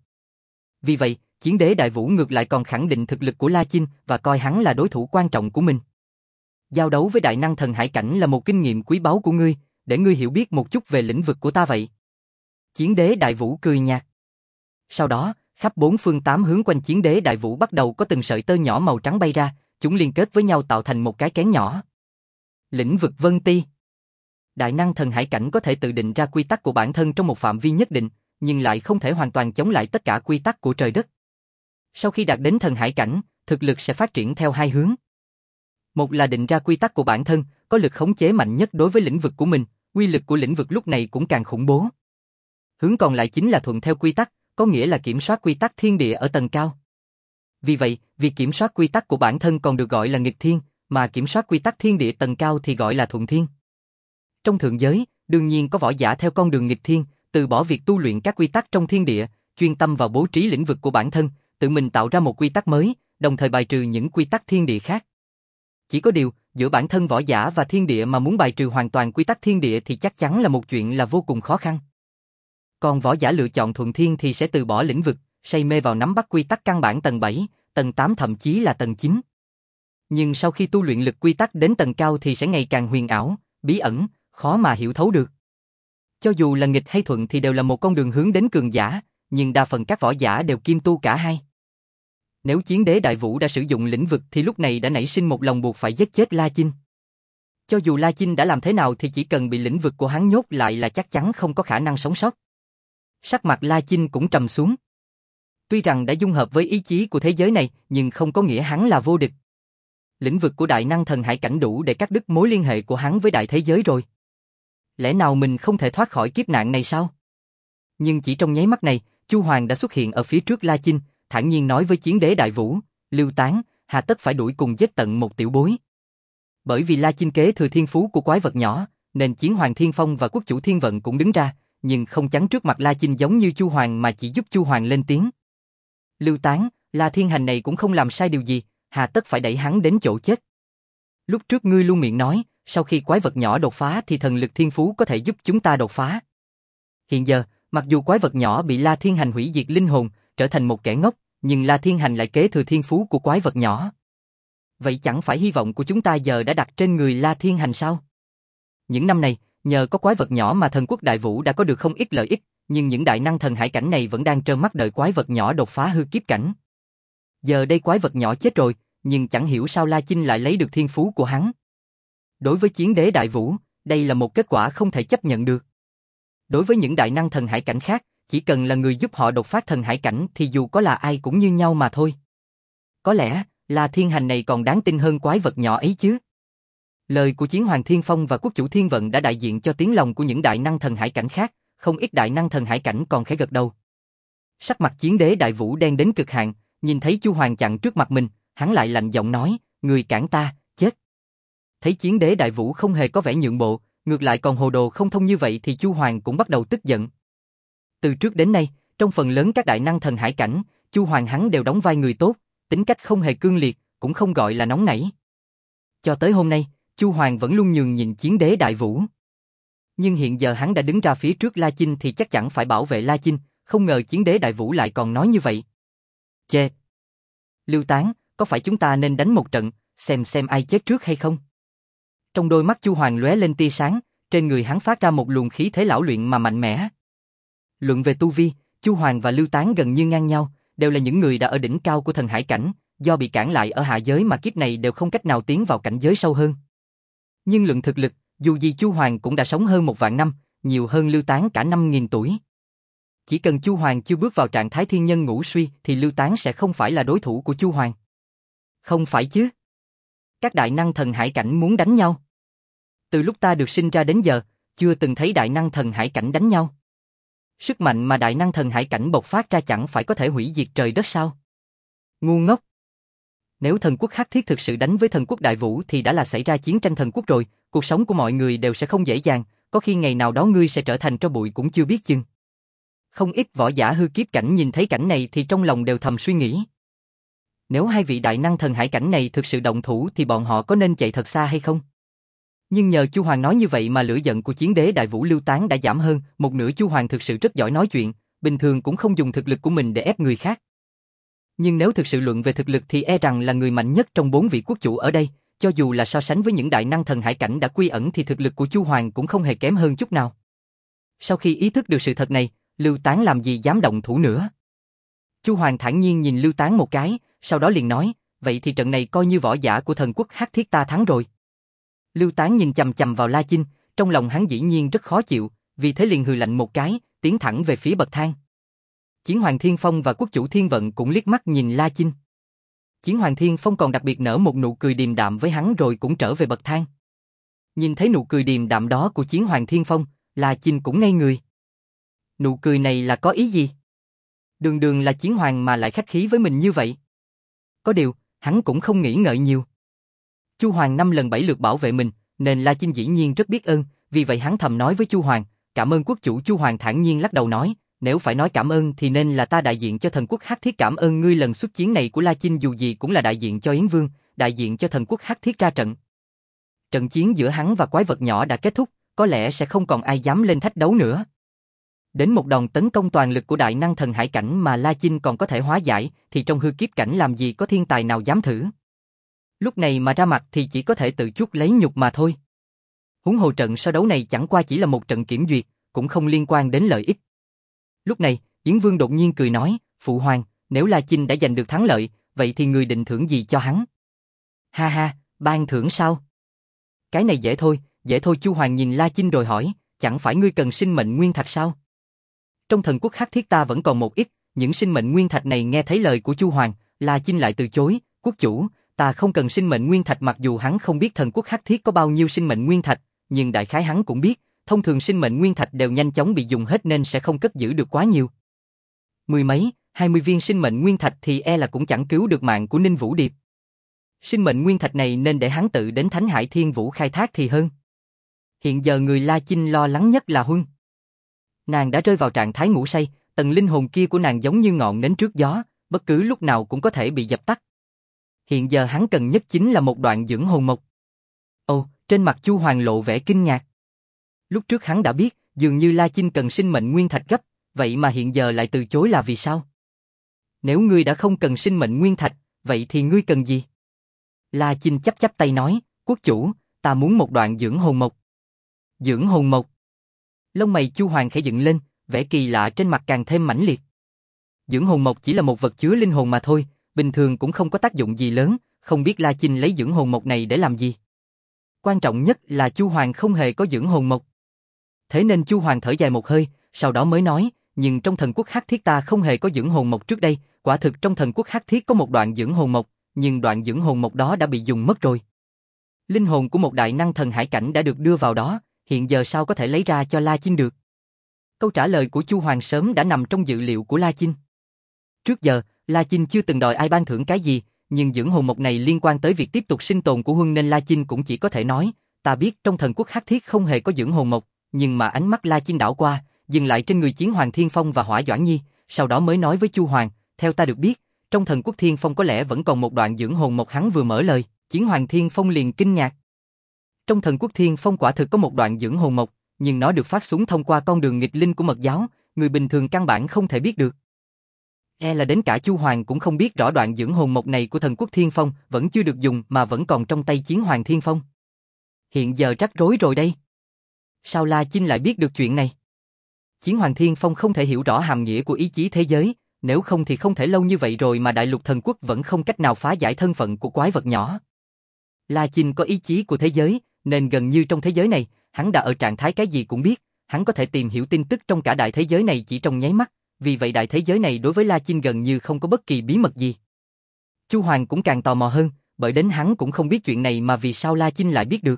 Vì vậy, chiến đế đại vũ ngược lại còn khẳng định thực lực của La Chinh và coi hắn là đối thủ quan trọng của mình. Giao đấu với đại năng thần hải cảnh là một kinh nghiệm quý báu của ngươi, để ngươi hiểu biết một chút về lĩnh vực của ta vậy. Chiến đế đại vũ cười nhạt. Sau đó, khắp bốn phương tám hướng quanh chiến đế đại vũ bắt đầu có từng sợi tơ nhỏ màu trắng bay ra, chúng liên kết với nhau tạo thành một cái kén nhỏ. Lĩnh vực Vân Ti. Đại năng thần hải cảnh có thể tự định ra quy tắc của bản thân trong một phạm vi nhất định, nhưng lại không thể hoàn toàn chống lại tất cả quy tắc của trời đất. Sau khi đạt đến thần hải cảnh, thực lực sẽ phát triển theo hai hướng. Một là định ra quy tắc của bản thân, có lực khống chế mạnh nhất đối với lĩnh vực của mình, uy lực của lĩnh vực lúc này cũng càng khủng bố. Hướng còn lại chính là thuận theo quy tắc, có nghĩa là kiểm soát quy tắc thiên địa ở tầng cao. Vì vậy, việc kiểm soát quy tắc của bản thân còn được gọi là nghịch thiên, mà kiểm soát quy tắc thiên địa tầng cao thì gọi là thuận thiên. Trong thượng giới, đương nhiên có võ giả theo con đường nghịch thiên, từ bỏ việc tu luyện các quy tắc trong thiên địa, chuyên tâm vào bố trí lĩnh vực của bản thân, tự mình tạo ra một quy tắc mới, đồng thời bài trừ những quy tắc thiên địa khác. Chỉ có điều, giữa bản thân võ giả và thiên địa mà muốn bài trừ hoàn toàn quy tắc thiên địa thì chắc chắn là một chuyện là vô cùng khó khăn. Còn võ giả lựa chọn thuận thiên thì sẽ từ bỏ lĩnh vực, say mê vào nắm bắt quy tắc căn bản tầng bảy, tầng tám thậm chí là tầng chín. Nhưng sau khi tu luyện lực quy tắc đến tầng cao thì sẽ ngày càng huyền ảo, bí ẩn, khó mà hiểu thấu được. Cho dù là nghịch hay thuận thì đều là một con đường hướng đến cường giả, nhưng đa phần các võ giả đều kiêm tu cả hai. Nếu chiến đế đại vũ đã sử dụng lĩnh vực thì lúc này đã nảy sinh một lòng buộc phải giết chết La Chinh. Cho dù La Chinh đã làm thế nào thì chỉ cần bị lĩnh vực của hắn nhốt lại là chắc chắn không có khả năng sống sót. Sắc mặt La Chinh cũng trầm xuống. Tuy rằng đã dung hợp với ý chí của thế giới này, nhưng không có nghĩa hắn là vô địch. Lĩnh vực của đại năng thần hải cảnh đủ để cắt đứt mối liên hệ của hắn với đại thế giới rồi. Lẽ nào mình không thể thoát khỏi kiếp nạn này sao? Nhưng chỉ trong nháy mắt này, Chu Hoàng đã xuất hiện ở phía trước La Chinh, thản nhiên nói với chiến đế đại vũ, Lưu Tán, hà tất phải đuổi cùng giết tận một tiểu bối. Bởi vì La Chinh kế thừa thiên phú của quái vật nhỏ, nên Chiến Hoàng Thiên Phong và Quốc chủ Thiên Vận cũng đứng ra, nhưng không chắn trước mặt La Chinh giống như Chu Hoàng mà chỉ giúp Chu Hoàng lên tiếng. Lưu Tán, La Thiên Hành này cũng không làm sai điều gì, hà tất phải đẩy hắn đến chỗ chết. Lúc trước ngươi luôn miệng nói, sau khi quái vật nhỏ đột phá thì thần lực thiên phú có thể giúp chúng ta đột phá. Hiện giờ, mặc dù quái vật nhỏ bị La Thiên Hành hủy diệt linh hồn, trở thành một kẻ ngốc, nhưng La Thiên Hành lại kế thừa thiên phú của quái vật nhỏ. Vậy chẳng phải hy vọng của chúng ta giờ đã đặt trên người La Thiên Hành sao? Những năm này, nhờ có quái vật nhỏ mà thần quốc đại vũ đã có được không ít lợi ích, nhưng những đại năng thần hải cảnh này vẫn đang trơ mắt đợi quái vật nhỏ đột phá hư kiếp cảnh. Giờ đây quái vật nhỏ chết rồi, nhưng chẳng hiểu sao La Chinh lại lấy được thiên phú của hắn. Đối với chiến đế đại vũ, đây là một kết quả không thể chấp nhận được. Đối với những đại năng thần hải cảnh khác, chỉ cần là người giúp họ đột phát thần hải cảnh thì dù có là ai cũng như nhau mà thôi. Có lẽ, là thiên hành này còn đáng tin hơn quái vật nhỏ ấy chứ. Lời của Chiến Hoàng Thiên Phong và Quốc chủ Thiên Vận đã đại diện cho tiếng lòng của những đại năng thần hải cảnh khác, không ít đại năng thần hải cảnh còn khẽ gật đầu. Sắc mặt Chiến Đế Đại Vũ đen đến cực hạn, nhìn thấy Chu Hoàng chặn trước mặt mình, hắn lại lạnh giọng nói, người cản ta, chết. Thấy Chiến Đế Đại Vũ không hề có vẻ nhượng bộ, ngược lại còn hồ đồ không thông như vậy thì Chu Hoàng cũng bắt đầu tức giận. Từ trước đến nay, trong phần lớn các đại năng thần hải cảnh, Chu Hoàng hắn đều đóng vai người tốt, tính cách không hề cương liệt, cũng không gọi là nóng nảy. Cho tới hôm nay, Chu Hoàng vẫn luôn nhường nhịn Chiến Đế Đại Vũ. Nhưng hiện giờ hắn đã đứng ra phía trước La Chinh thì chắc chắn phải bảo vệ La Chinh, không ngờ Chiến Đế Đại Vũ lại còn nói như vậy. Chê! Lưu Tán, có phải chúng ta nên đánh một trận, xem xem ai chết trước hay không? Trong đôi mắt Chu Hoàng lóe lên tia sáng, trên người hắn phát ra một luồng khí thế lão luyện mà mạnh mẽ. Luận về tu vi, Chu Hoàng và Lưu Tán gần như ngang nhau, đều là những người đã ở đỉnh cao của thần hải cảnh, do bị cản lại ở hạ giới mà kiếp này đều không cách nào tiến vào cảnh giới sâu hơn. Nhưng luận thực lực, dù gì Chu Hoàng cũng đã sống hơn một vạn năm, nhiều hơn Lưu Tán cả năm nghìn tuổi. Chỉ cần Chu Hoàng chưa bước vào trạng thái thiên nhân ngũ suy thì Lưu Tán sẽ không phải là đối thủ của Chu Hoàng. Không phải chứ? Các đại năng thần hải cảnh muốn đánh nhau. Từ lúc ta được sinh ra đến giờ, chưa từng thấy đại năng thần hải cảnh đánh nhau. Sức mạnh mà đại năng thần hải cảnh bộc phát ra chẳng phải có thể hủy diệt trời đất sao? Ngu ngốc! Nếu thần quốc Hắc Thiết thực sự đánh với thần quốc Đại Vũ thì đã là xảy ra chiến tranh thần quốc rồi, cuộc sống của mọi người đều sẽ không dễ dàng, có khi ngày nào đó ngươi sẽ trở thành tro bụi cũng chưa biết chừng. Không ít võ giả hư kiếp cảnh nhìn thấy cảnh này thì trong lòng đều thầm suy nghĩ. Nếu hai vị đại năng thần hải cảnh này thực sự động thủ thì bọn họ có nên chạy thật xa hay không? Nhưng nhờ Chu Hoàng nói như vậy mà lửa giận của Chiến Đế Đại Vũ Lưu Tán đã giảm hơn, một nửa Chu Hoàng thực sự rất giỏi nói chuyện, bình thường cũng không dùng thực lực của mình để ép người khác. Nhưng nếu thực sự luận về thực lực thì e rằng là người mạnh nhất trong bốn vị quốc chủ ở đây, cho dù là so sánh với những đại năng thần hải cảnh đã quy ẩn thì thực lực của Chu Hoàng cũng không hề kém hơn chút nào. Sau khi ý thức được sự thật này, Lưu Tán làm gì dám động thủ nữa. Chu Hoàng thản nhiên nhìn Lưu Tán một cái, sau đó liền nói, vậy thì trận này coi như võ giả của thần quốc Hắc Thiết ta thắng rồi. Lưu Tán nhìn chằm chằm vào La Chinh, trong lòng hắn dĩ nhiên rất khó chịu, vì thế liền hừ lạnh một cái, tiến thẳng về phía bậc thang. Chiến Hoàng Thiên Phong và Quốc chủ Thiên Vận cũng liếc mắt nhìn La Chinh. Chiến Hoàng Thiên Phong còn đặc biệt nở một nụ cười điềm đạm với hắn rồi cũng trở về bậc thang. Nhìn thấy nụ cười điềm đạm đó của Chiến Hoàng Thiên Phong, La Chinh cũng ngây người. Nụ cười này là có ý gì? Đường đường là Chiến Hoàng mà lại khách khí với mình như vậy. Có điều, hắn cũng không nghĩ ngợi nhiều. Chu Hoàng năm lần bảy lượt bảo vệ mình, nên La Chinh dĩ nhiên rất biết ơn, vì vậy hắn thầm nói với Chu Hoàng, cảm ơn quốc chủ. Chu Hoàng thản nhiên lắc đầu nói, nếu phải nói cảm ơn thì nên là ta đại diện cho thần quốc Hắc Thiết cảm ơn ngươi lần xuất chiến này của La Chinh, dù gì cũng là đại diện cho Yến Vương, đại diện cho thần quốc Hắc Thiết ra trận. Trận chiến giữa hắn và quái vật nhỏ đã kết thúc, có lẽ sẽ không còn ai dám lên thách đấu nữa. Đến một đòn tấn công toàn lực của đại năng thần hải cảnh mà La Chinh còn có thể hóa giải, thì trong hư kiếp cảnh làm gì có thiên tài nào dám thử. Lúc này mà ra mặt thì chỉ có thể tự chuốc lấy nhục mà thôi. Huống hồ trận so đấu này chẳng qua chỉ là một trận kiểm duyệt, cũng không liên quan đến lợi ích. Lúc này, Yến Vương đột nhiên cười nói, Phụ Hoàng, nếu La Chinh đã giành được thắng lợi, vậy thì người định thưởng gì cho hắn? Ha ha, ban thưởng sao? Cái này dễ thôi, dễ thôi. Chu Hoàng nhìn La Chinh rồi hỏi, chẳng phải ngươi cần sinh mệnh nguyên thạch sao? Trong thần quốc Hắc Thiết ta vẫn còn một ít, những sinh mệnh nguyên thạch này nghe thấy lời của Chu Hoàng, La Chinh lại từ chối, quốc chủ, ta không cần sinh mệnh nguyên thạch. Mặc dù hắn không biết thần quốc Hắc Thiết có bao nhiêu sinh mệnh nguyên thạch, nhưng đại khái hắn cũng biết, thông thường sinh mệnh nguyên thạch đều nhanh chóng bị dùng hết nên sẽ không cất giữ được quá nhiều. Mười mấy, hai mươi viên sinh mệnh nguyên thạch thì e là cũng chẳng cứu được mạng của Ninh Vũ Điệp. Sinh mệnh nguyên thạch này nên để hắn tự đến Thánh Hải Thiên Vũ khai thác thì hơn. Hiện giờ người La Chinh lo lắng nhất là Huân. Nàng đã rơi vào trạng thái ngủ say, tầng linh hồn kia của nàng giống như ngọn nến trước gió, bất cứ lúc nào cũng có thể bị dập tắt. Hiện giờ hắn cần nhất chính là một đoạn dưỡng hồn mộc. Ồ, trên mặt Chu Hoàng lộ vẻ kinh ngạc. Lúc trước hắn đã biết, dường như La Chinh cần sinh mệnh nguyên thạch gấp, vậy mà hiện giờ lại từ chối là vì sao? Nếu ngươi đã không cần sinh mệnh nguyên thạch, vậy thì ngươi cần gì? La Chinh chắp chắp tay nói, quốc chủ, ta muốn một đoạn dưỡng hồn mộc. Dưỡng hồn mộc. Lông mày Chu Hoàng khẽ dựng lên, vẻ kỳ lạ trên mặt càng thêm mãnh liệt. Dưỡng hồn mộc chỉ là một vật chứa linh hồn mà thôi, bình thường cũng không có tác dụng gì lớn, không biết La Chinh lấy dưỡng hồn mộc này để làm gì. Quan trọng nhất là Chu Hoàng không hề có dưỡng hồn mộc. Thế nên Chu Hoàng thở dài một hơi, sau đó mới nói, nhưng trong thần quốc Hắc Thiết ta không hề có dưỡng hồn mộc trước đây, quả thực trong thần quốc Hắc Thiết có một đoạn dưỡng hồn mộc, nhưng đoạn dưỡng hồn mộc đó đã bị dùng mất rồi. Linh hồn của một đại năng thần hải cảnh đã được đưa vào đó, hiện giờ sao có thể lấy ra cho La Chinh được? Câu trả lời của Chu Hoàng sớm đã nằm trong dự liệu của La Chinh. Trước giờ, La Chinh chưa từng đòi ai ban thưởng cái gì, nhưng dưỡng hồn mộc này liên quan tới việc tiếp tục sinh tồn của Huân nên La Chinh cũng chỉ có thể nói, ta biết trong thần quốc Hắc Thiết không hề có dưỡng hồn mộc, nhưng mà ánh mắt La Chinh đảo qua, dừng lại trên người Chiến Hoàng Thiên Phong và Hỏa Doãn Nhi, sau đó mới nói với Chu Hoàng, theo ta được biết, trong thần quốc Thiên Phong có lẽ vẫn còn một đoạn dưỡng hồn mộc. Hắn vừa mở lời, Chiến Hoàng Thiên Phong liền kinh ngạc. Trong thần quốc Thiên Phong quả thực có một đoạn dưỡng hồn mộc, nhưng nó được phát xuống thông qua con đường nghịch linh của mật giáo, người bình thường căn bản không thể biết được. E là đến cả Chu Hoàng cũng không biết rõ đoạn dưỡng hồn mộc này của thần quốc Thiên Phong vẫn chưa được dùng mà vẫn còn trong tay Chiến Hoàng Thiên Phong. Hiện giờ rắc rối rồi đây. Sao La Chinh lại biết được chuyện này? Chiến Hoàng Thiên Phong không thể hiểu rõ hàm nghĩa của ý chí thế giới, nếu không thì không thể lâu như vậy rồi mà Đại Lục Thần Quốc vẫn không cách nào phá giải thân phận của quái vật nhỏ. La Chinh có ý chí của thế giới, nên gần như trong thế giới này, hắn đã ở trạng thái cái gì cũng biết, hắn có thể tìm hiểu tin tức trong cả đại thế giới này chỉ trong nháy mắt, vì vậy đại thế giới này đối với La Chinh gần như không có bất kỳ bí mật gì. Chu Hoàng cũng càng tò mò hơn, bởi đến hắn cũng không biết chuyện này mà vì sao La Chinh lại biết được.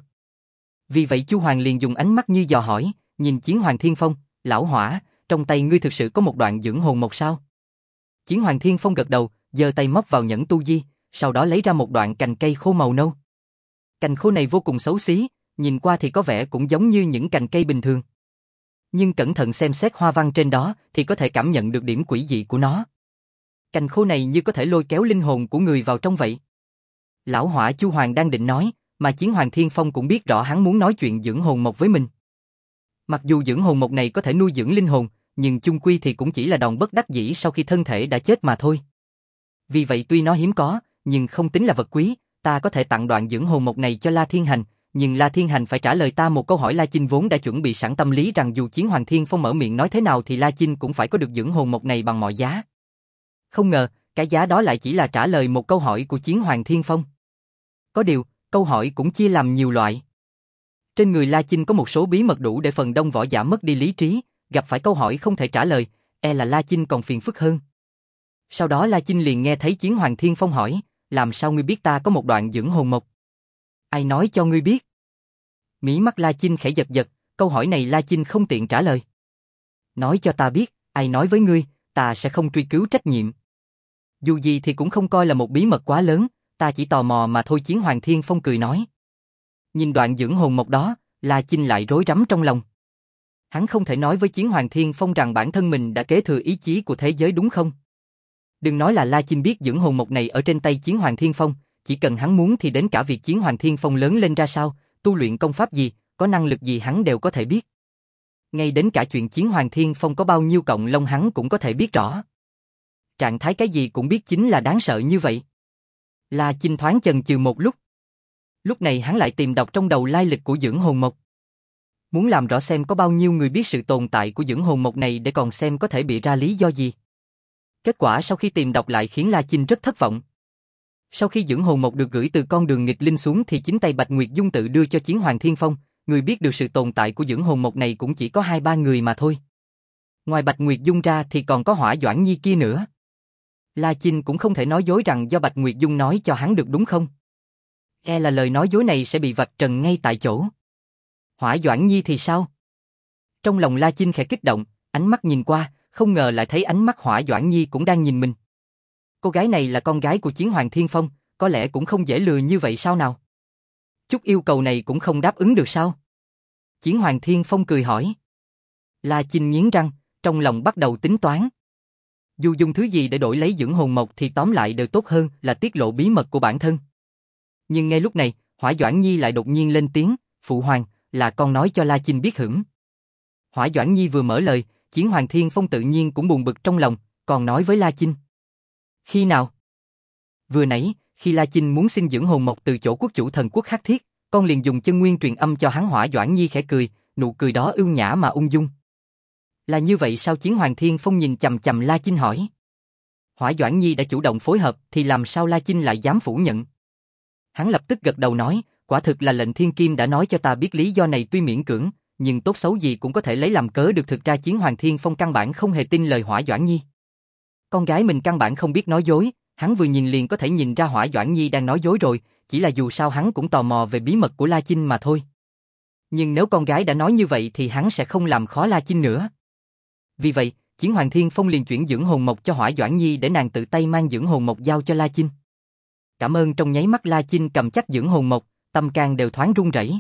Vì vậy Chu Hoàng liền dùng ánh mắt như dò hỏi, nhìn Chiến Hoàng Thiên Phong, lão Hỏa, trong tay ngươi thực sự có một đoạn dưỡng hồn mộc sao? Chiến Hoàng Thiên Phong gật đầu, giơ tay móc vào nhẫn tu di, sau đó lấy ra một đoạn cành cây khô màu nâu. Cành khô này vô cùng xấu xí, nhìn qua thì có vẻ cũng giống như những cành cây bình thường. Nhưng cẩn thận xem xét hoa văn trên đó thì có thể cảm nhận được điểm quỷ dị của nó. Cành khô này như có thể lôi kéo linh hồn của người vào trong vậy. Lão Hỏa Chu Hoàng đang định nói, mà Chiến Hoàng Thiên Phong cũng biết rõ hắn muốn nói chuyện dưỡng hồn mộc với mình. Mặc dù dưỡng hồn mộc này có thể nuôi dưỡng linh hồn, nhưng chung quy thì cũng chỉ là đòn bất đắc dĩ sau khi thân thể đã chết mà thôi. Vì vậy tuy nó hiếm có, nhưng không tính là vật quý, ta có thể tặng đoạn dưỡng hồn mộc này cho La Thiên Hành, nhưng La Thiên Hành phải trả lời ta một câu hỏi. La Chinh vốn đã chuẩn bị sẵn tâm lý rằng dù Chiến Hoàng Thiên Phong mở miệng nói thế nào thì La Chinh cũng phải có được dưỡng hồn mộc này bằng mọi giá. Không ngờ, cái giá đó lại chỉ là trả lời một câu hỏi của Chiến Hoàng Thiên Phong. Có điều, câu hỏi cũng chia làm nhiều loại. Trên người La Chinh có một số bí mật đủ để phần đông võ giả mất đi lý trí, gặp phải câu hỏi không thể trả lời, e là La Chinh còn phiền phức hơn. Sau đó La Chinh liền nghe thấy Chiến Hoàng Thiên Phong hỏi, làm sao ngươi biết ta có một đoạn dưỡng hồn mộc? Ai nói cho ngươi biết? Mí mắt La Chinh khẽ giật giật, câu hỏi này La Chinh không tiện trả lời. Nói cho ta biết, ai nói với ngươi, ta sẽ không truy cứu trách nhiệm. Dù gì thì cũng không coi là một bí mật quá lớn, ta chỉ tò mò mà thôi. Chiến Hoàng Thiên Phong cười nói. Nhìn đoạn dưỡng hồn mộc đó, La Chinh lại rối rắm trong lòng. Hắn không thể nói với Chiến Hoàng Thiên Phong rằng bản thân mình đã kế thừa ý chí của thế giới đúng không? Đừng nói là La Chinh biết dưỡng hồn mộc này ở trên tay Chiến Hoàng Thiên Phong, chỉ cần hắn muốn thì đến cả việc Chiến Hoàng Thiên Phong lớn lên ra sao, tu luyện công pháp gì, có năng lực gì hắn đều có thể biết. Ngay đến cả chuyện Chiến Hoàng Thiên Phong có bao nhiêu cọng lông hắn cũng có thể biết rõ. Trạng thái cái gì cũng biết chính là đáng sợ như vậy. La Chinh thoáng chần chừ một lúc. Lúc này hắn lại tìm đọc trong đầu lai lịch của dưỡng hồn mộc. Muốn làm rõ xem có bao nhiêu người biết sự tồn tại của dưỡng hồn mộc này để còn xem có thể bịa ra lý do gì. Kết quả sau khi tìm đọc lại khiến La Chinh rất thất vọng. Sau khi dưỡng hồn mộc được gửi từ con đường nghịch linh xuống thì chính tay Bạch Nguyệt Dung tự đưa cho Chiến Hoàng Thiên Phong, người biết được sự tồn tại của dưỡng hồn mộc này cũng chỉ có hai ba người mà thôi. Ngoài Bạch Nguyệt Dung ra thì còn có Hỏa Doãn Nhi kia nữa. La Chinh cũng không thể nói dối rằng do Bạch Nguyệt Dung nói cho hắn được đúng không? E là lời nói dối này sẽ bị vạch trần ngay tại chỗ. Hỏa Doãn Nhi thì sao? Trong lòng La Chinh khẽ kích động, ánh mắt nhìn qua, không ngờ lại thấy ánh mắt Hỏa Doãn Nhi cũng đang nhìn mình. Cô gái này là con gái của Chiến Hoàng Thiên Phong, có lẽ cũng không dễ lừa như vậy sao nào? Chút yêu cầu này cũng không đáp ứng được sao? Chiến Hoàng Thiên Phong cười hỏi. La Chinh nghiến răng, trong lòng bắt đầu tính toán. Dù dùng thứ gì để đổi lấy dưỡng hồn mộc thì tóm lại đều tốt hơn là tiết lộ bí mật của bản thân. Nhưng ngay lúc này, Hỏa Doãn Nhi lại đột nhiên lên tiếng, phụ hoàng, là con nói cho La Chinh biết hửng. Hỏa Doãn Nhi vừa mở lời, Chiến Hoàng Thiên Phong tự nhiên cũng buồn bực trong lòng, còn nói với La Chinh. Khi nào? Vừa nãy, khi La Chinh muốn xin dưỡng hồn mộc từ chỗ quốc chủ thần quốc Hắc Thiết, con liền dùng chân nguyên truyền âm cho hắn. Hỏa Doãn Nhi khẽ cười, nụ cười đó ưu nhã mà ung dung. Là như vậy sao? Chiến Hoàng Thiên Phong nhìn chằm chằm La Chinh hỏi. Hỏa Doãn Nhi đã chủ động phối hợp thì làm sao La Chinh lại dám phủ nhận? Hắn lập tức gật đầu nói, quả thực là lệnh thiên kim đã nói cho ta biết lý do này tuy miễn cưỡng, nhưng tốt xấu gì cũng có thể lấy làm cớ được, thực ra Chiến Hoàng Thiên Phong căn bản không hề tin lời Hỏa Doãn Nhi. Con gái mình căn bản không biết nói dối, hắn vừa nhìn liền có thể nhìn ra Hỏa Doãn Nhi đang nói dối rồi, chỉ là dù sao hắn cũng tò mò về bí mật của La Chinh mà thôi. Nhưng nếu con gái đã nói như vậy thì hắn sẽ không làm khó La Chinh nữa. Vì vậy, Chiến Hoàng Thiên Phong liền chuyển dưỡng hồn mộc cho Hỏa Doãn Nhi để nàng tự tay mang dưỡng hồn mộc giao cho La Chinh. Cảm ơn. Trong nháy mắt La Chinh cầm chắc dưỡng hồn mộc, tâm can đều thoáng run rẩy.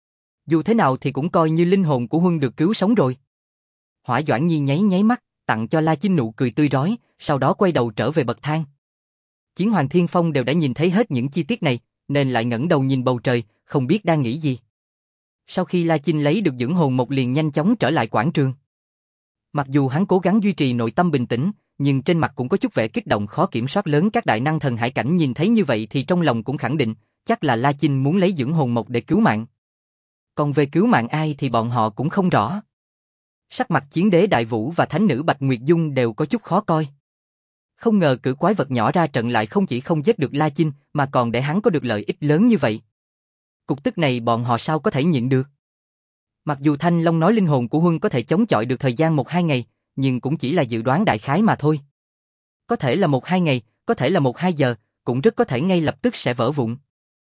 Dù thế nào thì cũng coi như linh hồn của Huân được cứu sống rồi. Hỏa Doãn Nhi nháy nháy mắt, tặng cho La Chinh nụ cười tươi rói, sau đó quay đầu trở về bậc thang. Chiến Hoàng Thiên Phong đều đã nhìn thấy hết những chi tiết này, nên lại ngẩng đầu nhìn bầu trời, không biết đang nghĩ gì. Sau khi La Chinh lấy được dưỡng hồn mộc liền nhanh chóng trở lại quảng trường. Mặc dù hắn cố gắng duy trì nội tâm bình tĩnh, nhưng trên mặt cũng có chút vẻ kích động khó kiểm soát lớn. Các đại năng thần hải cảnh nhìn thấy như vậy thì trong lòng cũng khẳng định, chắc là La Chinh muốn lấy dưỡng hồn mộc để cứu mạng. Còn về cứu mạng ai thì bọn họ cũng không rõ. Sắc mặt Chiến Đế Đại Vũ và Thánh Nữ Bạch Nguyệt Dung đều có chút khó coi. Không ngờ cử quái vật nhỏ ra trận lại không chỉ không giết được La Chinh, mà còn để hắn có được lợi ích lớn như vậy. Cục tức này bọn họ sao có thể nhịn được. Mặc dù Thanh Long nói linh hồn của Huân có thể chống chọi được thời gian một hai ngày, nhưng cũng chỉ là dự đoán đại khái mà thôi. Có thể là một hai ngày, có thể là một hai giờ, cũng rất có thể ngay lập tức sẽ vỡ vụn.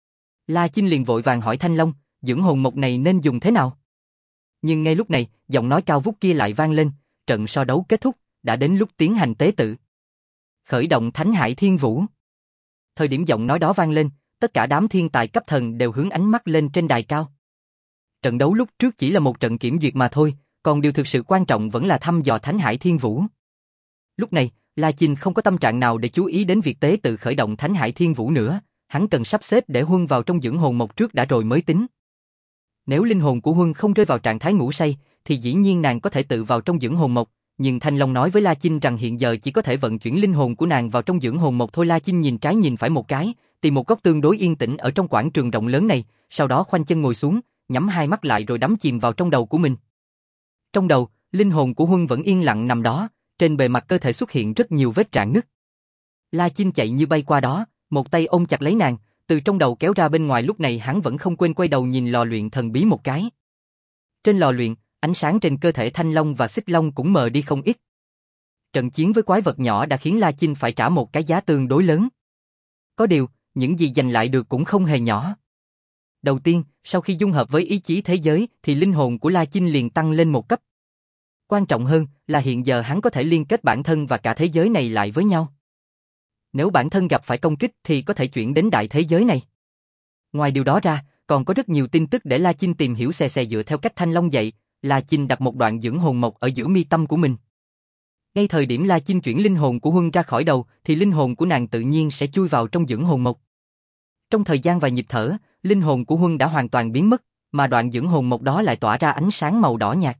La Chinh liền vội vàng hỏi Thanh Long, dưỡng hồn mộc này nên dùng thế nào? Nhưng ngay lúc này, giọng nói cao vút kia lại vang lên, trận so đấu kết thúc, đã đến lúc tiến hành tế tự. Khởi động Thánh Hải Thiên Vũ. Thời điểm giọng nói đó vang lên, tất cả đám thiên tài cấp thần đều hướng ánh mắt lên trên đài cao. Trận đấu lúc trước chỉ là một trận kiểm duyệt mà thôi, còn điều thực sự quan trọng vẫn là thăm dò Thánh Hải Thiên Vũ. Lúc này, La Chinh không có tâm trạng nào để chú ý đến việc tế tự khởi động Thánh Hải Thiên Vũ nữa, hắn cần sắp xếp để Huân vào trong dưỡng hồn mộc trước đã rồi mới tính. Nếu linh hồn của Huân không rơi vào trạng thái ngủ say, thì dĩ nhiên nàng có thể tự vào trong dưỡng hồn mộc, nhưng Thanh Long nói với La Chinh rằng hiện giờ chỉ có thể vận chuyển linh hồn của nàng vào trong dưỡng hồn mộc thôi. La Chinh nhìn trái nhìn phải một cái, tìm một góc tương đối yên tĩnh ở trong quảng trường rộng lớn này, sau đó khoanh chân ngồi xuống, nhắm hai mắt lại rồi đắm chìm vào trong đầu của mình. Trong đầu, linh hồn của Huân vẫn yên lặng nằm đó, trên bề mặt cơ thể xuất hiện rất nhiều vết rạn nứt. La Chinh chạy như bay qua đó, một tay ôm chặt lấy nàng, từ trong đầu kéo ra bên ngoài. Lúc này hắn vẫn không quên quay đầu nhìn lò luyện thần bí một cái. Trên lò luyện, ánh sáng trên cơ thể Thanh Long và Xích Long cũng mờ đi không ít. Trận chiến với quái vật nhỏ đã khiến La Chinh phải trả một cái giá tương đối lớn. Có điều, những gì giành lại được cũng không hề nhỏ. Đầu tiên, sau khi dung hợp với ý chí thế giới thì linh hồn của La Chinh liền tăng lên một cấp. Quan trọng hơn là hiện giờ hắn có thể liên kết bản thân và cả thế giới này lại với nhau. Nếu bản thân gặp phải công kích thì có thể chuyển đến đại thế giới này. Ngoài điều đó ra, còn có rất nhiều tin tức để La Chinh tìm hiểu. Xè xè dựa theo cách Thanh Long dạy, La Chinh đặt một đoạn dưỡng hồn mộc ở giữa mi tâm của mình. Ngay thời điểm La Chinh chuyển linh hồn của Huân ra khỏi đầu thì linh hồn của nàng tự nhiên sẽ chui vào trong dưỡng hồn mộc. Trong thời gian vài nhịp thở, linh hồn của Huân đã hoàn toàn biến mất, mà đoạn dưỡng hồn mộc đó lại tỏa ra ánh sáng màu đỏ nhạt.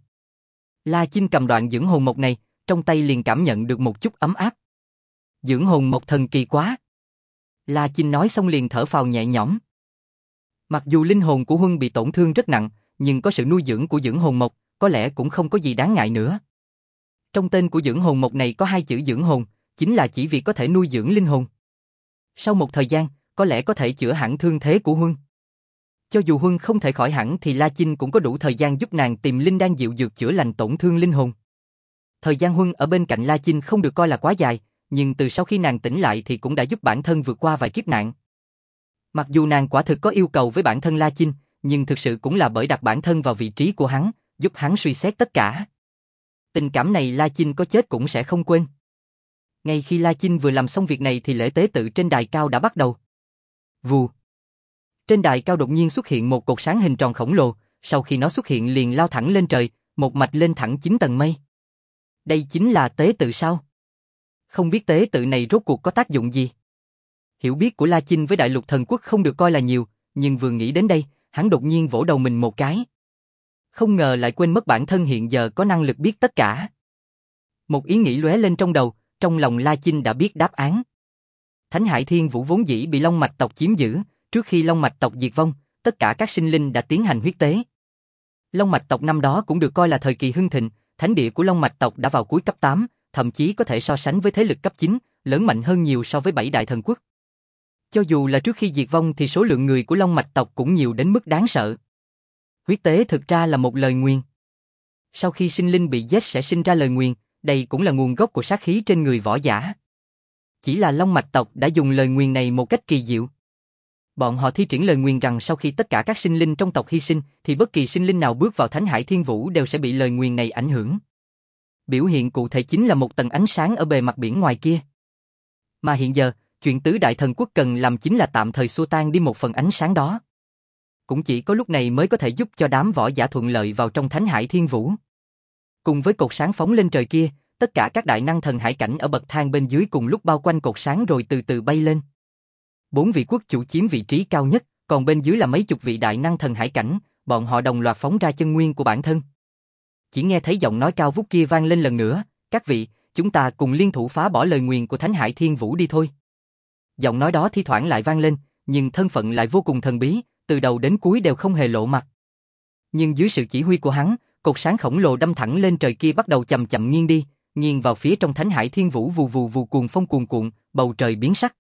La Chinh cầm đoạn dưỡng hồn mộc này, trong tay liền cảm nhận được một chút ấm áp. Dưỡng hồn mộc thần kỳ quá. La Chinh nói xong liền thở phào nhẹ nhõm. Mặc dù linh hồn của Huân bị tổn thương rất nặng, nhưng có sự nuôi dưỡng của dưỡng hồn mộc, có lẽ cũng không có gì đáng ngại nữa. Trong tên của dưỡng hồn mộc này có hai chữ dưỡng hồn, chính là chỉ vì có thể nuôi dưỡng linh hồn. Sau một thời gian, có lẽ có thể chữa hẳn thương thế của Huân. Cho dù Huân không thể khỏi hẳn thì La Chinh cũng có đủ thời gian giúp nàng tìm linh đan dịu dược chữa lành tổn thương linh hồn. Thời gian Huân ở bên cạnh La Chinh không được coi là quá dài, nhưng từ sau khi nàng tỉnh lại thì cũng đã giúp bản thân vượt qua vài kiếp nạn. Mặc dù nàng quả thực có yêu cầu với bản thân La Chinh, nhưng thực sự cũng là bởi đặt bản thân vào vị trí của hắn, giúp hắn suy xét tất cả. Tình cảm này La Chinh có chết cũng sẽ không quên. Ngay khi La Chinh vừa làm xong việc này thì lễ tế tự trên đài cao đã bắt đầu. Vù. Trên đài cao đột nhiên xuất hiện một cột sáng hình tròn khổng lồ, sau khi nó xuất hiện liền lao thẳng lên trời, một mạch lên thẳng chín tầng mây. Đây chính là tế tự sao? Không biết tế tự này rốt cuộc có tác dụng gì? Hiểu biết của La Chinh với Đại Lục Thần Quốc không được coi là nhiều, nhưng vừa nghĩ đến đây, hắn đột nhiên vỗ đầu mình một cái. Không ngờ lại quên mất bản thân hiện giờ có năng lực biết tất cả. Một ý nghĩ lóe lên trong đầu, trong lòng La Chinh đã biết đáp án. Thánh Hải Thiên Vũ vốn dĩ bị Long Mạch tộc chiếm giữ, trước khi Long Mạch tộc diệt vong, tất cả các sinh linh đã tiến hành huyết tế. Long Mạch tộc năm đó cũng được coi là thời kỳ hưng thịnh, thánh địa của Long Mạch tộc đã vào cuối cấp tám, thậm chí có thể so sánh với thế lực cấp chín, lớn mạnh hơn nhiều so với bảy đại thần quốc. Cho dù là trước khi diệt vong thì số lượng người của Long Mạch tộc cũng nhiều đến mức đáng sợ. Huyết tế thực ra là một lời nguyền. Sau khi sinh linh bị giết sẽ sinh ra lời nguyền, đây cũng là nguồn gốc của sát khí trên người võ giả. Chỉ là Long Mạch tộc đã dùng lời nguyền này một cách kỳ diệu. Bọn họ thi triển lời nguyền rằng sau khi tất cả các sinh linh trong tộc hy sinh, thì bất kỳ sinh linh nào bước vào Thánh Hải Thiên Vũ đều sẽ bị lời nguyền này ảnh hưởng. Biểu hiện cụ thể chính là một tầng ánh sáng ở bề mặt biển ngoài kia. Mà hiện giờ, chuyện tứ đại thần quốc cần làm chính là tạm thời xua tan đi một phần ánh sáng đó. Cũng chỉ có lúc này mới có thể giúp cho đám võ giả thuận lợi vào trong Thánh Hải Thiên Vũ. Cùng với cột sáng phóng lên trời kia, tất cả các đại năng thần hải cảnh ở bậc thang bên dưới cùng lúc bao quanh cột sáng rồi từ từ bay lên. Bốn vị quốc chủ chiếm vị trí cao nhất, còn bên dưới là mấy chục vị đại năng thần hải cảnh, bọn họ đồng loạt phóng ra chân nguyên của bản thân. Chỉ nghe thấy giọng nói cao vút kia vang lên lần nữa, các vị, chúng ta cùng liên thủ phá bỏ lời nguyền của Thánh Hải Thiên Vũ đi thôi. Giọng nói đó thi thoảng lại vang lên, nhưng thân phận lại vô cùng thần bí, từ đầu đến cuối đều không hề lộ mặt. Nhưng dưới sự chỉ huy của hắn, cột sáng khổng lồ đâm thẳng lên trời kia bắt đầu chậm chậm nghiêng đi, nghiêng vào phía trong Thánh Hải Thiên Vũ vù vù vù cuồng phong cuồn cuộn, bầu trời biến sắc.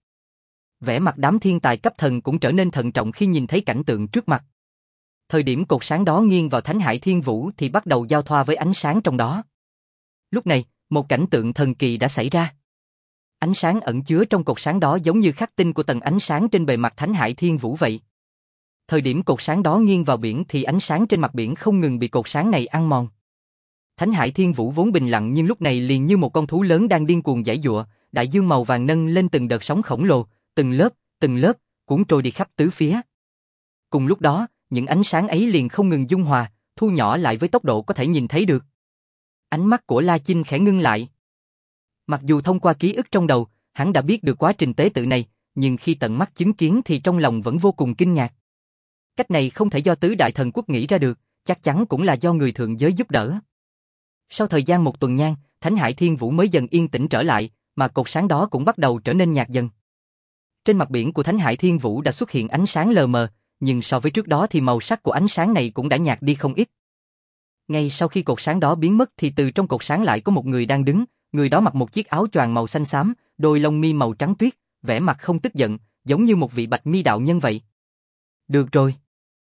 Vẻ mặt đám thiên tài cấp thần cũng trở nên thận trọng khi nhìn thấy cảnh tượng trước mặt. Thời điểm cột sáng đó nghiêng vào Thánh Hải Thiên Vũ thì bắt đầu giao thoa với ánh sáng trong đó. Lúc này, một cảnh tượng thần kỳ đã xảy ra. Ánh sáng ẩn chứa trong cột sáng đó giống như khắc tinh của tầng ánh sáng trên bề mặt Thánh Hải Thiên Vũ vậy. Thời điểm cột sáng đó nghiêng vào biển thì ánh sáng trên mặt biển không ngừng bị cột sáng này ăn mòn. Thánh Hải Thiên Vũ vốn bình lặng nhưng lúc này liền như một con thú lớn đang điên cuồng giãy giụa, đại dương màu vàng nâng lên từng đợt sóng khổng lồ, từng lớp, từng lớp, cuốn trôi đi khắp tứ phía. Cùng lúc đó, những ánh sáng ấy liền không ngừng dung hòa, thu nhỏ lại với tốc độ có thể nhìn thấy được. Ánh mắt của La Chinh khẽ ngưng lại. Mặc dù thông qua ký ức trong đầu, hắn đã biết được quá trình tế tự này, nhưng khi tận mắt chứng kiến thì trong lòng vẫn vô cùng kinh ngạc. Cách này không thể do tứ đại thần quốc nghĩ ra được, chắc chắn cũng là do người thượng giới giúp đỡ. Sau thời gian một tuần nhang, Thánh Hải Thiên Vũ mới dần yên tĩnh trở lại, mà cột sáng đó cũng bắt đầu trở nên nhạt dần. Trên mặt biển của Thánh Hải Thiên Vũ đã xuất hiện ánh sáng lờ mờ, nhưng so với trước đó thì màu sắc của ánh sáng này cũng đã nhạt đi không ít. Ngay sau khi cột sáng đó biến mất thì từ trong cột sáng lại có một người đang đứng, người đó mặc một chiếc áo choàng màu xanh xám, đôi lông mi màu trắng tuyết, vẻ mặt không tức giận, giống như một vị bạch mi đạo nhân vậy. Được rồi.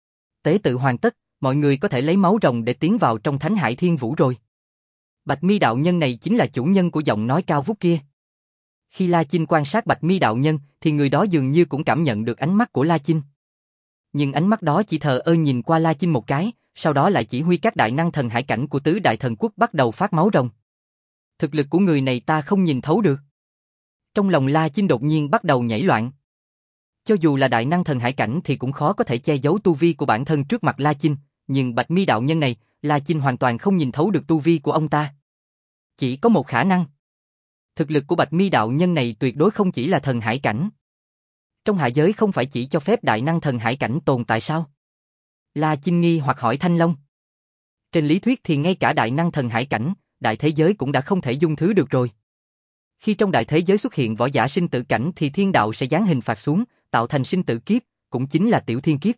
Tế tự hoàn tất, mọi người có thể lấy máu rồng để tiến vào trong Thánh Hải Thiên Vũ rồi. Bạch mi đạo nhân này chính là chủ nhân của giọng nói cao vút kia. Khi La Chinh quan sát Bạch mi đạo nhân thì người đó dường như cũng cảm nhận được ánh mắt của La Chinh. Nhưng ánh mắt đó chỉ thờ ơ nhìn qua La Chinh một cái, sau đó lại chỉ huy các đại năng thần hải cảnh của tứ đại thần quốc bắt đầu phát máu rồng. Thực lực của người này ta không nhìn thấu được. Trong lòng La Chinh đột nhiên bắt đầu nhảy loạn. Cho dù là đại năng thần hải cảnh thì cũng khó có thể che giấu tu vi của bản thân trước mặt La Chinh, nhưng Bạch mi đạo nhân này, La Chinh hoàn toàn không nhìn thấu được tu vi của ông ta. Chỉ có một khả năng. Thực lực của Bạch mi đạo nhân này tuyệt đối không chỉ là thần hải cảnh. Trong hạ giới không phải chỉ cho phép đại năng thần hải cảnh tồn tại sao? La Chinh nghi hoặc hỏi Thanh Long. Trên lý thuyết thì ngay cả đại năng thần hải cảnh, đại thế giới cũng đã không thể dung thứ được rồi. Khi trong đại thế giới xuất hiện võ giả sinh tử cảnh thì thiên đạo sẽ giáng hình phạt xuống, tạo thành sinh tử kiếp, cũng chính là tiểu thiên kiếp.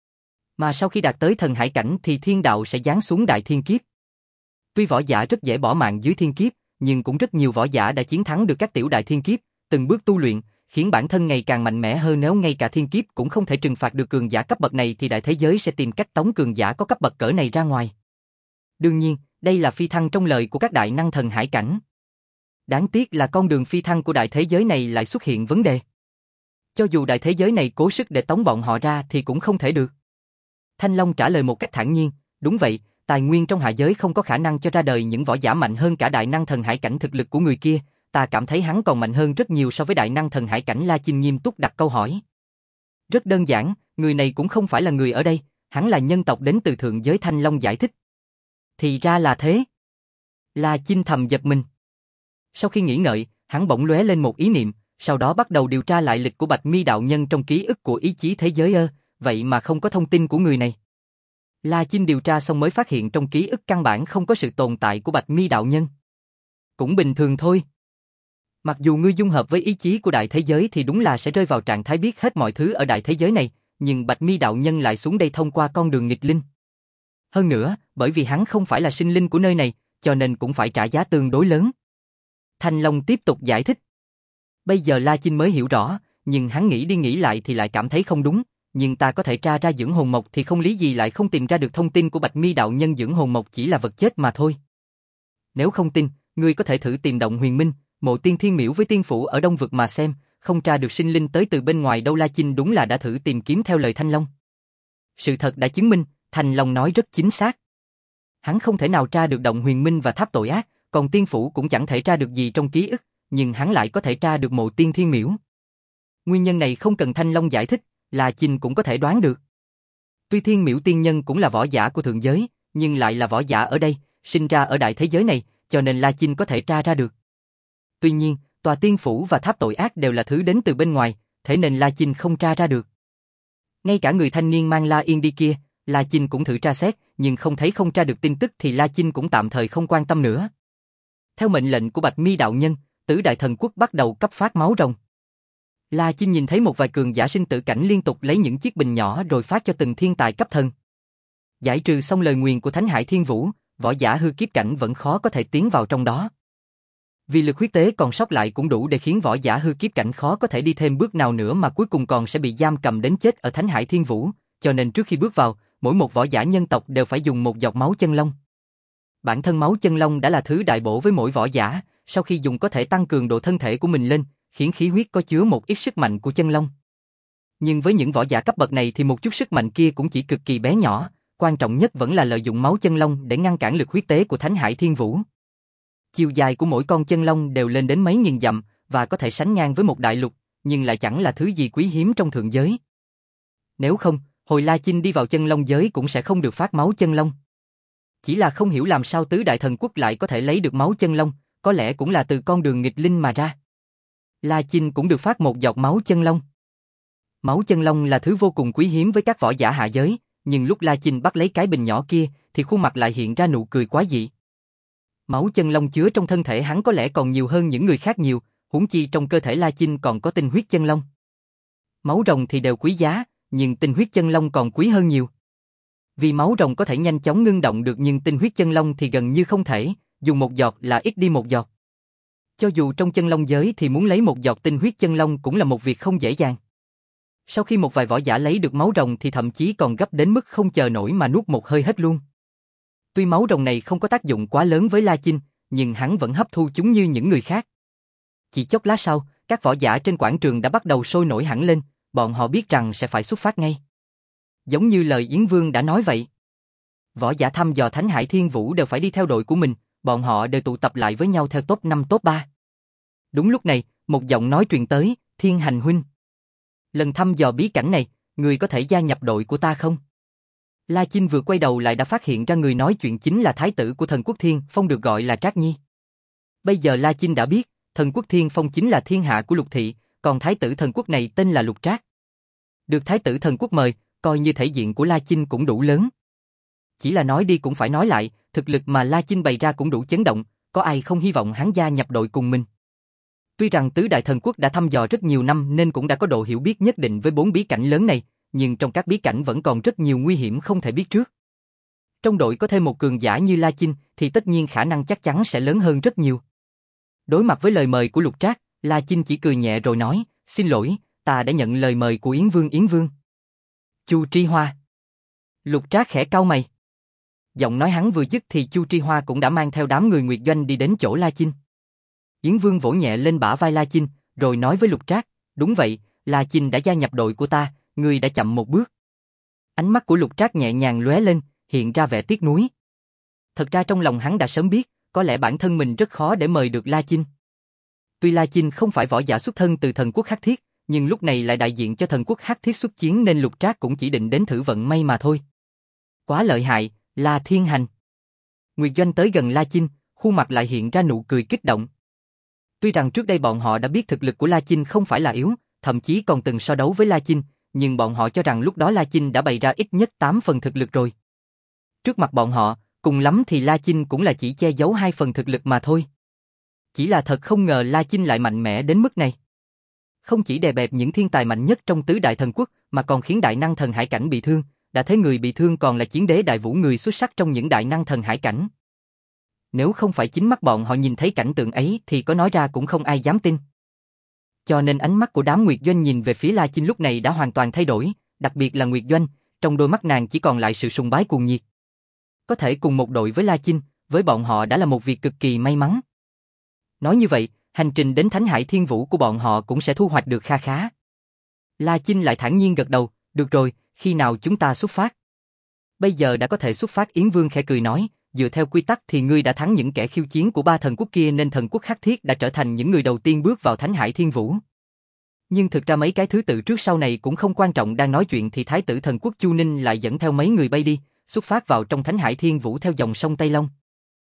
Mà sau khi đạt tới thần hải cảnh thì thiên đạo sẽ giáng xuống đại thiên kiếp. Tuy võ giả rất dễ bỏ mạng dưới thiên kiếp, nhưng cũng rất nhiều võ giả đã chiến thắng được các tiểu đại thiên kiếp, từng bước tu luyện, khiến bản thân ngày càng mạnh mẽ hơn. Nếu ngay cả thiên kiếp cũng không thể trừng phạt được cường giả cấp bậc này thì đại thế giới sẽ tìm cách tống cường giả có cấp bậc cỡ này ra ngoài. Đương nhiên, đây là phi thăng trong lời của các đại năng thần hải cảnh. Đáng tiếc là con đường phi thăng của đại thế giới này lại xuất hiện vấn đề. Cho dù đại thế giới này cố sức để tống bọn họ ra thì cũng không thể được. Thanh Long trả lời một cách thản nhiên, đúng vậy, tài nguyên trong hạ giới không có khả năng cho ra đời những võ giả mạnh hơn cả đại năng thần hải cảnh. Thực lực của người kia, ta cảm thấy hắn còn mạnh hơn rất nhiều so với đại năng thần hải cảnh. La Chinh nghiêm túc đặt câu hỏi. Rất đơn giản, người này cũng không phải là người ở đây, hắn là nhân tộc đến từ thượng giới. Thanh Long giải thích. Thì ra là thế. La Chinh thầm giật mình. Sau khi nghĩ ngợi, hắn bỗng lóe lên một ý niệm, sau đó bắt đầu điều tra lại lịch của Bạch mi đạo nhân trong ký ức của ý chí thế giới. Ơ, vậy mà không có thông tin của người này. La Chinh điều tra xong mới phát hiện trong ký ức căn bản không có sự tồn tại của Bạch mi đạo nhân. Cũng bình thường thôi. Mặc dù ngươi dung hợp với ý chí của đại thế giới thì đúng là sẽ rơi vào trạng thái biết hết mọi thứ ở đại thế giới này, nhưng Bạch mi đạo nhân lại xuống đây thông qua con đường nghịch linh. Hơn nữa, bởi vì hắn không phải là sinh linh của nơi này, cho nên cũng phải trả giá tương đối lớn. Thanh Long tiếp tục giải thích. Bây giờ La Chinh mới hiểu rõ, nhưng hắn nghĩ đi nghĩ lại thì lại cảm thấy không đúng, nhưng ta có thể tra ra dưỡng hồn mộc thì không lý gì lại không tìm ra được thông tin của Bạch Mi đạo nhân dưỡng hồn mộc chỉ là vật chết mà thôi. Nếu không tin, ngươi có thể thử tìm Động Huyền Minh, Mộ Tiên Thiên Miễu với tiên phủ ở Đông Vực mà xem, không tra được sinh linh tới từ bên ngoài đâu. La Chinh đúng là đã thử tìm kiếm theo lời Thanh Long. Sự thật đã chứng minh, Thanh Long nói rất chính xác. Hắn không thể nào tra được Động Huyền Minh và tháp tội ác, còn tiên phủ cũng chẳng thể tra được gì trong ký ức, nhưng hắn lại có thể tra được Mộ Tiên Thiên Miễu. Nguyên nhân này không cần Thanh Long giải thích, La Chinh cũng có thể đoán được. Tuy Thiên Miễu tiên nhân cũng là võ giả của thượng giới, nhưng lại là võ giả ở đây, sinh ra ở đại thế giới này, cho nên La Chinh có thể tra ra được. Tuy nhiên, tòa tiên phủ và tháp tội ác đều là thứ đến từ bên ngoài, thế nên La Chinh không tra ra được. Ngay cả người thanh niên mang La Yên đi kia, La Chinh cũng thử tra xét, nhưng không thấy không tra được tin tức thì La Chinh cũng tạm thời không quan tâm nữa. Theo mệnh lệnh của Bạch Mi đạo nhân, Tứ Đại Thần Quốc bắt đầu cấp phát máu rồng. La Chinh nhìn thấy một vài cường giả sinh tử cảnh liên tục lấy những chiếc bình nhỏ rồi phát cho từng thiên tài cấp thần. Giải trừ xong lời nguyền của Thánh Hải Thiên Vũ, võ giả hư kiếp cảnh vẫn khó có thể tiến vào trong đó. Vì lực huyết tế còn sót lại cũng đủ để khiến võ giả hư kiếp cảnh khó có thể đi thêm bước nào nữa mà cuối cùng còn sẽ bị giam cầm đến chết ở Thánh Hải Thiên Vũ, cho nên trước khi bước vào, mỗi một võ giả nhân tộc đều phải dùng một giọt máu chân long. Bản thân máu chân long đã là thứ đại bổ với mỗi võ giả, sau khi dùng có thể tăng cường độ thân thể của mình lên, khiến khí huyết có chứa một ít sức mạnh của chân long. Nhưng với những võ giả cấp bậc này thì một chút sức mạnh kia cũng chỉ cực kỳ bé nhỏ, quan trọng nhất vẫn là lợi dụng máu chân long để ngăn cản lực huyết tế của Thánh Hải Thiên Vũ. Chiều dài của mỗi con chân long đều lên đến mấy nghìn dặm và có thể sánh ngang với một đại lục, nhưng lại chẳng là thứ gì quý hiếm trong thượng giới. Nếu không, hồi La Chinh đi vào chân long giới cũng sẽ không được phát máu chân long. Chỉ là không hiểu làm sao Tứ Đại Thần Quốc lại có thể lấy được máu chân long, có lẽ cũng là từ con đường nghịch linh mà ra. La Chinh cũng được phát một giọt máu chân long. Máu chân long là thứ vô cùng quý hiếm với các võ giả hạ giới, nhưng lúc La Chinh bắt lấy cái bình nhỏ kia thì khuôn mặt lại hiện ra nụ cười quái dị. Máu chân long chứa trong thân thể hắn có lẽ còn nhiều hơn những người khác nhiều, huống chi trong cơ thể La Chinh còn có tinh huyết chân long. Máu rồng thì đều quý giá, nhưng tinh huyết chân long còn quý hơn nhiều. Vì máu rồng có thể nhanh chóng ngưng động được nhưng tinh huyết chân long thì gần như không thể, dùng một giọt là ít đi một giọt. Cho dù trong chân long giới thì muốn lấy một giọt tinh huyết chân long cũng là một việc không dễ dàng. Sau khi một vài võ giả lấy được máu rồng thì thậm chí còn gấp đến mức không chờ nổi mà nuốt một hơi hết luôn. Tuy máu rồng này không có tác dụng quá lớn với La Chinh, nhưng hắn vẫn hấp thu chúng như những người khác. Chỉ chốc lát sau, các võ giả trên quảng trường đã bắt đầu sôi nổi hẳn lên, bọn họ biết rằng sẽ phải xuất phát ngay. Giống như lời Yến Vương đã nói vậy. Võ giả thăm dò Thánh Hải Thiên Vũ đều phải đi theo đội của mình, bọn họ đều tụ tập lại với nhau theo top năm top ba. Đúng lúc này, một giọng nói truyền tới, Thiên Hành huynh. Lần thăm dò bí cảnh này, người có thể gia nhập đội của ta không? La Chinh vừa quay đầu lại đã phát hiện ra người nói chuyện chính là thái tử của Thần Quốc Thiên Phong được gọi là Trác Nhi. Bây giờ La Chinh đã biết, Thần Quốc Thiên Phong chính là thiên hạ của Lục Thị, còn thái tử thần quốc này tên là Lục Trác. Được thái tử thần quốc mời, coi như thể diện của La Chinh cũng đủ lớn. Chỉ là nói đi cũng phải nói lại, thực lực mà La Chinh bày ra cũng đủ chấn động, có ai không hy vọng hắn gia nhập đội cùng mình. Tuy rằng Tứ Đại Thần Quốc đã thăm dò rất nhiều năm nên cũng đã có độ hiểu biết nhất định với bốn bí cảnh lớn này, nhưng trong các bí cảnh vẫn còn rất nhiều nguy hiểm không thể biết trước. Trong đội có thêm một cường giả như La Chinh thì tất nhiên khả năng chắc chắn sẽ lớn hơn rất nhiều. Đối mặt với lời mời của Lục Trác, La Chinh chỉ cười nhẹ rồi nói, xin lỗi, ta đã nhận lời mời của Yến Vương Yến Vương. Chu Tri Hoa. Lục Trác khẽ cau mày. Giọng nói hắn vừa dứt thì Chu Tri Hoa cũng đã mang theo đám người Nguyệt Doanh đi đến chỗ La Chinh. Yến Vương vỗ nhẹ lên bả vai La Chinh, rồi nói với Lục Trác, đúng vậy, La Chinh đã gia nhập đội của ta, ngươi đã chậm một bước. Ánh mắt của Lục Trác nhẹ nhàng lóe lên, hiện ra vẻ tiếc nuối. Thật ra trong lòng hắn đã sớm biết, có lẽ bản thân mình rất khó để mời được La Chinh. Tuy La Chinh không phải võ giả xuất thân từ thần quốc Hắc Thiết, nhưng lúc này lại đại diện cho thần quốc Hắc Thiết xuất chiến nên Lục Trác cũng chỉ định đến thử vận may mà thôi. Quá lợi hại, La Thiên Hành. Nguyệt Doanh tới gần La Chinh, khuôn mặt lại hiện ra nụ cười kích động. Tuy rằng trước đây bọn họ đã biết thực lực của La Chinh không phải là yếu, thậm chí còn từng so đấu với La Chinh, nhưng bọn họ cho rằng lúc đó La Chinh đã bày ra ít nhất tám phần thực lực rồi. Trước mặt bọn họ, cùng lắm thì La Chinh cũng là chỉ che giấu hai phần thực lực mà thôi. Chỉ là thật không ngờ La Chinh lại mạnh mẽ đến mức này. Không chỉ đè bẹp những thiên tài mạnh nhất trong tứ đại thần quốc, mà còn khiến đại năng thần hải cảnh bị thương, đã thấy người bị thương còn là chiến đế Đại Vũ người xuất sắc trong những đại năng thần hải cảnh. Nếu không phải chính mắt bọn họ nhìn thấy cảnh tượng ấy thì có nói ra cũng không ai dám tin. Cho nên ánh mắt của đám Nguyệt Doanh nhìn về phía La Chinh lúc này đã hoàn toàn thay đổi, đặc biệt là Nguyệt Doanh, trong đôi mắt nàng chỉ còn lại sự sùng bái cuồng nhiệt. Có thể cùng một đội với La Chinh, với bọn họ đã là một việc cực kỳ may mắn. Nói như vậy, hành trình đến Thánh Hải Thiên Vũ của bọn họ cũng sẽ thu hoạch được kha khá. La Chinh lại thản nhiên gật đầu, được rồi, khi nào chúng ta xuất phát? Bây giờ đã có thể xuất phát. Yến Vương khẽ cười nói, dựa theo quy tắc thì ngươi đã thắng những kẻ khiêu chiến của ba thần quốc kia nên thần quốc Hắc Thiết đã trở thành những người đầu tiên bước vào Thánh Hải Thiên Vũ. Nhưng thực ra mấy cái thứ tự trước sau này cũng không quan trọng. Đang nói chuyện thì Thái tử thần quốc Chu Ninh lại dẫn theo mấy người bay đi, xuất phát vào trong Thánh Hải Thiên Vũ theo dòng sông Tây Long.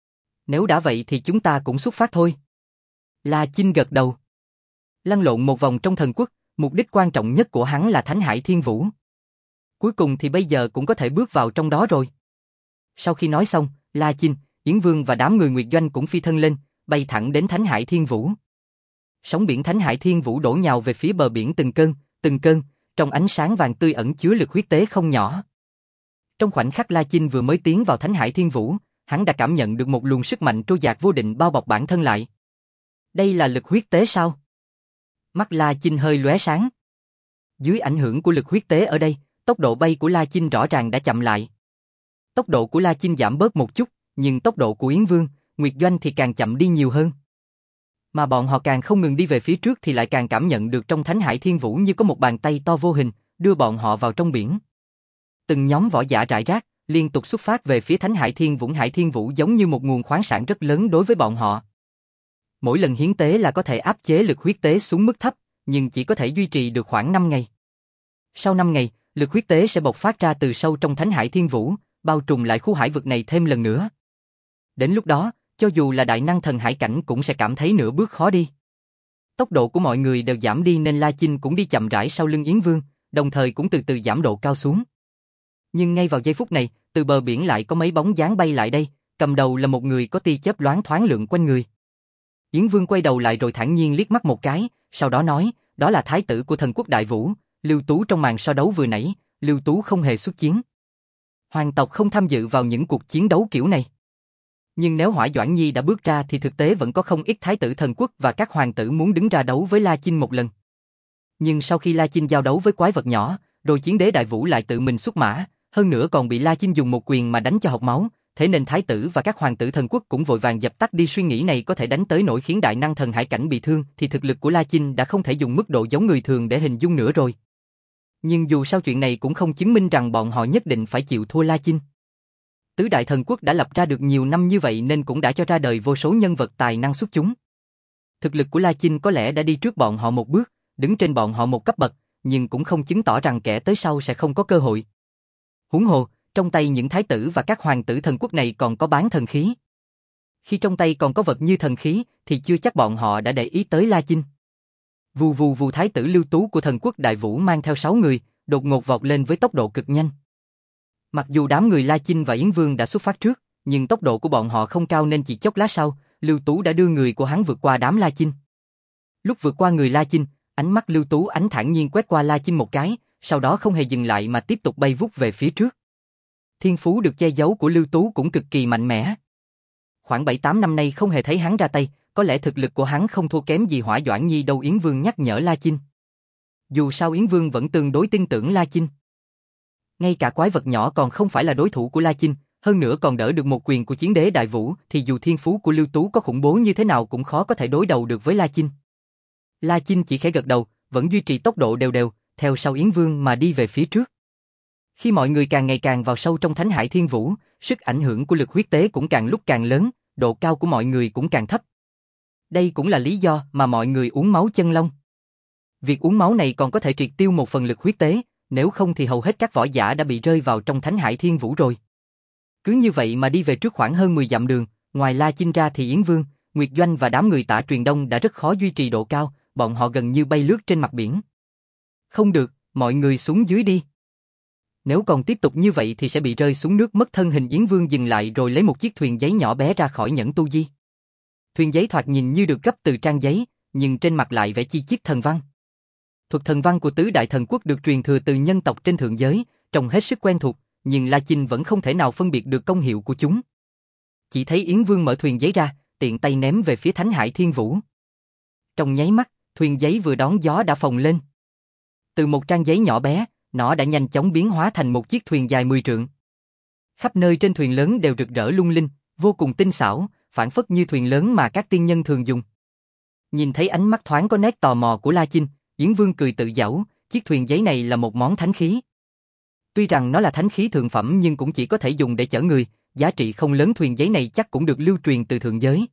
Nếu đã vậy thì chúng ta cũng xuất phát thôi. La Chinh gật đầu. Lăn lộn một vòng trong thần quốc, mục đích quan trọng nhất của hắn là Thánh Hải Thiên Vũ. Cuối cùng thì bây giờ cũng có thể bước vào trong đó rồi. Sau khi nói xong, La Chinh, Yến Vương và đám người Nguyệt Doanh cũng phi thân lên, bay thẳng đến Thánh Hải Thiên Vũ. Sóng biển Thánh Hải Thiên Vũ đổ nhào về phía bờ biển từng cơn, từng cơn, trong ánh sáng vàng tươi ẩn chứa lực huyết tế không nhỏ. Trong khoảnh khắc La Chinh vừa mới tiến vào Thánh Hải Thiên Vũ, hắn đã cảm nhận được một luồng sức mạnh trôi dạt vô định bao bọc bản thân lại. Đây là lực huyết tế sao? Mắt La Chinh hơi lóe sáng. Dưới ảnh hưởng của lực huyết tế ở đây, tốc độ bay của La Chinh rõ ràng đã chậm lại. Tốc độ của La Chinh giảm bớt một chút, nhưng tốc độ của Yến Vương, Nguyệt Doanh thì càng chậm đi nhiều hơn. Mà bọn họ càng không ngừng đi về phía trước thì lại càng cảm nhận được trong Thánh Hải Thiên Vũ như có một bàn tay to vô hình, đưa bọn họ vào trong biển. Từng nhóm võ giả rải rác, liên tục xuất phát về phía Thánh Hải Thiên Vũ. Hải Thiên Vũ giống như một nguồn khoáng sản rất lớn đối với bọn họ. Mỗi lần hiến tế là có thể áp chế lực huyết tế xuống mức thấp, nhưng chỉ có thể duy trì được khoảng năm ngày. Sau năm ngày, lực huyết tế sẽ bộc phát ra từ sâu trong Thánh Hải Thiên Vũ, bao trùm lại khu hải vực này thêm lần nữa. Đến lúc đó, cho dù là đại năng thần hải cảnh cũng sẽ cảm thấy nửa bước khó đi. Tốc độ của mọi người đều giảm đi nên La Chinh cũng đi chậm rãi sau lưng Yến Vương, đồng thời cũng từ từ giảm độ cao xuống. Nhưng ngay vào giây phút này, từ bờ biển lại có mấy bóng dáng bay lại đây, cầm đầu là một người có tia chớp loáng thoáng lượn quanh người. Yến Vương quay đầu lại rồi thản nhiên liếc mắt một cái, sau đó nói, đó là thái tử của thần quốc Đại Vũ, Lưu Tú. Trong màn so đấu vừa nãy, Lưu Tú không hề xuất chiến. Hoàng tộc không tham dự vào những cuộc chiến đấu kiểu này. Nhưng nếu Hỏa Doãn Nhi đã bước ra thì thực tế vẫn có không ít thái tử thần quốc và các hoàng tử muốn đứng ra đấu với La Chinh một lần. Nhưng sau khi La Chinh giao đấu với quái vật nhỏ, rồi chiến đế Đại Vũ lại tự mình xuất mã, hơn nữa còn bị La Chinh dùng một quyền mà đánh cho học máu, thế nên thái tử và các hoàng tử thần quốc cũng vội vàng dập tắt đi suy nghĩ này. Có thể đánh tới nỗi khiến đại năng thần hải cảnh bị thương thì thực lực của La Chinh đã không thể dùng mức độ giống người thường để hình dung nữa rồi. Nhưng dù sao chuyện này cũng không chứng minh rằng bọn họ nhất định phải chịu thua La Chinh. Tứ đại thần quốc đã lập ra được nhiều năm như vậy nên cũng đã cho ra đời vô số nhân vật tài năng xuất chúng. Thực lực của La Chinh có lẽ đã đi trước bọn họ một bước, đứng trên bọn họ một cấp bậc, nhưng cũng không chứng tỏ rằng kẻ tới sau sẽ không có cơ hội. Huống hồ, trong tay những thái tử và các hoàng tử thần quốc này còn có bán thần khí. Khi trong tay còn có vật như thần khí thì chưa chắc bọn họ đã để ý tới La Chinh. Vù vù vù, thái tử Lưu Tú của thần quốc Đại Vũ mang theo sáu người, đột ngột vọt lên với tốc độ cực nhanh. Mặc dù đám người La Chinh và Yến Vương đã xuất phát trước, nhưng tốc độ của bọn họ không cao nên chỉ chốc lát sau, Lưu Tú đã đưa người của hắn vượt qua đám La Chinh. Lúc vượt qua người La Chinh, ánh mắt Lưu Tú ánh thản nhiên quét qua La Chinh một cái, sau đó không hề dừng lại mà tiếp tục bay vút về phía trước. Thiên phú được che giấu của Lưu Tú cũng cực kỳ mạnh mẽ. Khoảng bảy tám năm nay không hề thấy hắn ra tay, có lẽ thực lực của hắn không thua kém gì Hỏa Doãn Nhi đâu. Yến Vương nhắc nhở La Chinh. Dù sao Yến Vương vẫn tương đối tin tưởng La Chinh. Ngay cả quái vật nhỏ còn không phải là đối thủ của La Chinh, hơn nữa còn đỡ được một quyền của chiến đế Đại Vũ, thì dù thiên phú của Lưu Tú có khủng bố như thế nào cũng khó có thể đối đầu được với La Chinh. La Chinh chỉ khẽ gật đầu, vẫn duy trì tốc độ đều đều, theo sau Yến Vương mà đi về phía trước. Khi mọi người càng ngày càng vào sâu trong Thánh Hải Thiên Vũ, sức ảnh hưởng của lực huyết tế cũng càng lúc càng lớn, độ cao của mọi người cũng càng thấp. Đây cũng là lý do mà mọi người uống máu chân long. Việc uống máu này còn có thể triệt tiêu một phần lực huyết tế, nếu không thì hầu hết các võ giả đã bị rơi vào trong Thánh Hải Thiên Vũ rồi. Cứ như vậy mà đi về trước khoảng hơn mười dặm đường, ngoài La Chinh ra thì Yến Vương, Nguyệt Doanh và đám người Tạ Truyền Đông đã rất khó duy trì độ cao, bọn họ gần như bay lướt trên mặt biển. Không được, mọi người xuống dưới đi. Nếu còn tiếp tục như vậy thì sẽ bị rơi xuống nước mất thân hình. Yến Vương dừng lại rồi lấy một chiếc thuyền giấy nhỏ bé ra khỏi nhẫn tu di. Thuyền giấy thoạt nhìn như được gấp từ trang giấy, nhưng trên mặt lại vẽ chi chít thần văn. Thuật thần văn của tứ đại thần quốc được truyền thừa từ nhân tộc trên thượng giới, trông hết sức quen thuộc, nhưng La Chinh vẫn không thể nào phân biệt được công hiệu của chúng. Chỉ thấy Yến Vương mở thuyền giấy ra, tiện tay ném về phía Thánh Hải Thiên Vũ. Trong nháy mắt, thuyền giấy vừa đón gió đã phồng lên. Từ một trang giấy nhỏ bé, nó đã nhanh chóng biến hóa thành một chiếc thuyền dài mười trượng. Khắp nơi trên thuyền lớn đều rực rỡ lung linh, vô cùng tinh xảo, phản phất như thuyền lớn mà các tiên nhân thường dùng. Nhìn thấy ánh mắt thoáng có nét tò mò của La Chinh, Yến Vương cười tự giễu, chiếc thuyền giấy này là một món thánh khí. Tuy rằng nó là thánh khí thượng phẩm nhưng cũng chỉ có thể dùng để chở người, giá trị không lớn, thuyền giấy này chắc cũng được lưu truyền từ thượng giới.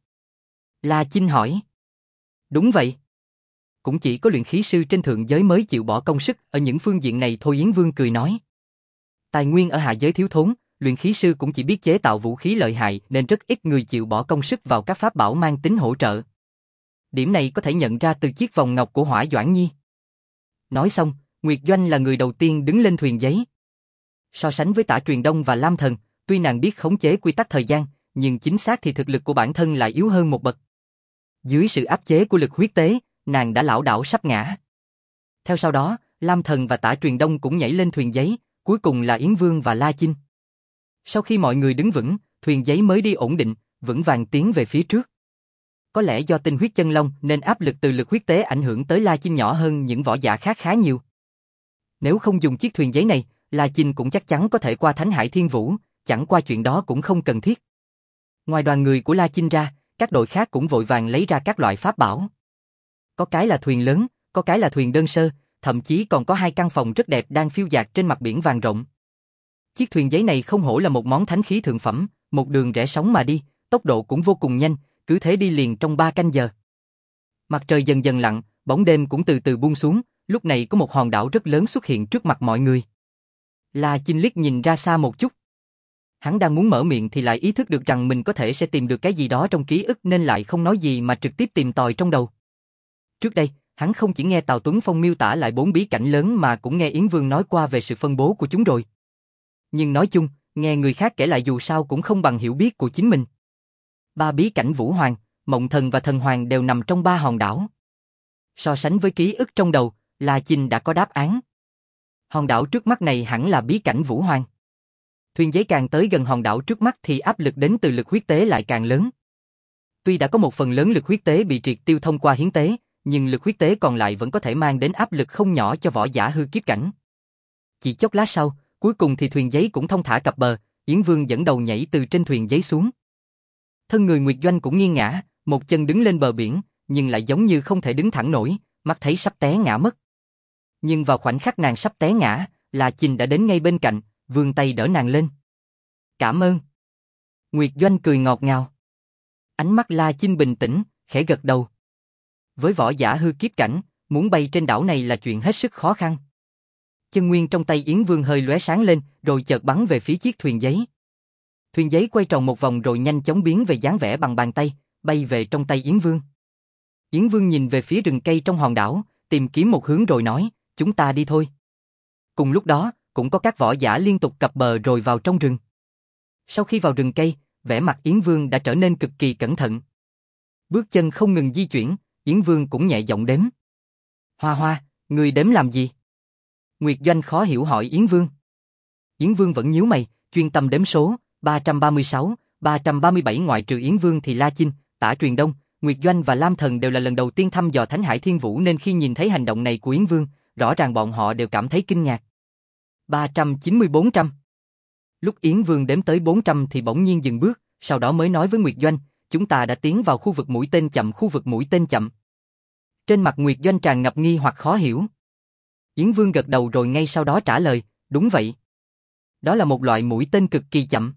La Chinh hỏi. Đúng vậy. Cũng chỉ có luyện khí sư trên thượng giới mới chịu bỏ công sức ở những phương diện này thôi, Yến Vương cười nói. Tài nguyên ở hạ giới thiếu thốn, luyện khí sư cũng chỉ biết chế tạo vũ khí lợi hại nên rất ít người chịu bỏ công sức vào các pháp bảo mang tính hỗ trợ. Điểm này có thể nhận ra từ chiếc vòng ngọc của Hỏa Doãn Nhi. Nói xong, Nguyệt Doanh là người đầu tiên đứng lên thuyền giấy. So sánh với Tả Truyền Đông và Lam Thần, tuy nàng biết khống chế quy tắc thời gian, nhưng chính xác thì thực lực của bản thân lại yếu hơn một bậc. Dưới sự áp chế của lực huyết tế, nàng đã lảo đảo sắp ngã. Theo sau đó, Lam Thần và Tả Truyền Đông cũng nhảy lên thuyền giấy, cuối cùng là Yến Vương và La Chinh. Sau khi mọi người đứng vững, thuyền giấy mới đi ổn định, vững vàng tiến về phía trước. Có lẽ do tinh huyết chân long nên áp lực từ lực huyết tế ảnh hưởng tới La Chinh nhỏ hơn những võ giả khác khá nhiều. Nếu không dùng chiếc thuyền giấy này, La Chinh cũng chắc chắn có thể qua Thánh Hải Thiên Vũ, chẳng qua chuyện đó cũng không cần thiết. Ngoài đoàn người của La Chinh ra, các đội khác cũng vội vàng lấy ra các loại pháp bảo. Có cái là thuyền lớn, có cái là thuyền đơn sơ, thậm chí còn có hai căn phòng rất đẹp đang phiêu dạt trên mặt biển vàng rộng. Chiếc thuyền giấy này không hổ là một món thánh khí thượng phẩm, một đường rẽ sóng mà đi, tốc độ cũng vô cùng nhanh, cứ thế đi liền trong ba canh giờ. Mặt trời dần dần lặn, bóng đêm cũng từ từ buông xuống, lúc này có một hòn đảo rất lớn xuất hiện trước mặt mọi người. La Chinh liếc nhìn ra xa một chút. Hắn đang muốn mở miệng thì lại ý thức được rằng mình có thể sẽ tìm được cái gì đó trong ký ức nên lại không nói gì mà trực tiếp tìm tòi trong đầu. Trước đây, hắn không chỉ nghe Tào Tuấn Phong miêu tả lại bốn bí cảnh lớn mà cũng nghe Yến Vương nói qua về sự phân bố của chúng rồi. Nhưng nói chung, nghe người khác kể lại dù sao cũng không bằng hiểu biết của chính mình. Ba bí cảnh Vũ Hoàng, Mộng Thần và Thần Hoàng đều nằm trong ba hòn đảo. So sánh với ký ức trong đầu, La Chinh đã có đáp án. Hòn đảo trước mắt này hẳn là bí cảnh Vũ Hoàng. Thuyền giấy càng tới gần hòn đảo trước mắt thì áp lực đến từ lực huyết tế lại càng lớn. Tuy đã có một phần lớn lực huyết tế bị triệt tiêu thông qua hiến tế, nhưng lực huyết tế còn lại vẫn có thể mang đến áp lực không nhỏ cho võ giả hư kiếp cảnh. Chỉ chốc lát sau, cuối cùng thì thuyền giấy cũng thông thả cập bờ, Yến Vương dẫn đầu nhảy từ trên thuyền giấy xuống. Thân người Nguyệt Doanh cũng nghiêng ngã, một chân đứng lên bờ biển, nhưng lại giống như không thể đứng thẳng nổi, mắt thấy sắp té ngã mất. Nhưng vào khoảnh khắc nàng sắp té ngã, La Chinh đã đến ngay bên cạnh, vươn tay đỡ nàng lên. Cảm ơn. Nguyệt Doanh cười ngọt ngào. Ánh mắt La Chinh bình tĩnh, khẽ gật đầu. Với võ giả hư kiếp cảnh, muốn bay trên đảo này là chuyện hết sức khó khăn. Chân nguyên trong tay Yến Vương hơi lóe sáng lên, rồi chợt bắn về phía chiếc thuyền giấy. Thuyền giấy quay tròn một vòng rồi nhanh chóng biến về dáng vẻ bằng bàn tay, bay về trong tay Yến Vương. Yến Vương nhìn về phía rừng cây trong hòn đảo, tìm kiếm một hướng rồi nói, chúng ta đi thôi. Cùng lúc đó, cũng có các võ giả liên tục cập bờ rồi vào trong rừng. Sau khi vào rừng cây, vẻ mặt Yến Vương đã trở nên cực kỳ cẩn thận. Bước chân không ngừng di chuyển, Yến Vương cũng nhẹ giọng đếm. Hoa Hoa, người đếm làm gì? Nguyệt Doanh khó hiểu hỏi Yến Vương. Yến Vương vẫn nhíu mày, chuyên tâm đếm số, ba trăm ba mươi sáu, ba trăm ba mươi bảy, ngoại trừ Yến Vương thì La Chinh, Tả Truyền Đông, Nguyệt Doanh và Lam Thần đều là lần đầu tiên thăm dò Thánh Hải Thiên Vũ nên khi nhìn thấy hành động này của Yến Vương, rõ ràng bọn họ đều cảm thấy kinh ngạc. ba trăm chín mươi, bốn trăm. Lúc Yến Vương đếm tới bốn trăm thì bỗng nhiên dừng bước, sau đó mới nói với Nguyệt Doanh, chúng ta đã tiến vào khu vực mũi tên chậm, khu vực mũi tên chậm. Trên mặt Nguyệt Doanh tràn ngập nghi hoặc khó hiểu. Yến Vương gật đầu rồi ngay sau đó trả lời, đúng vậy. Đó là một loại mũi tên cực kỳ chậm.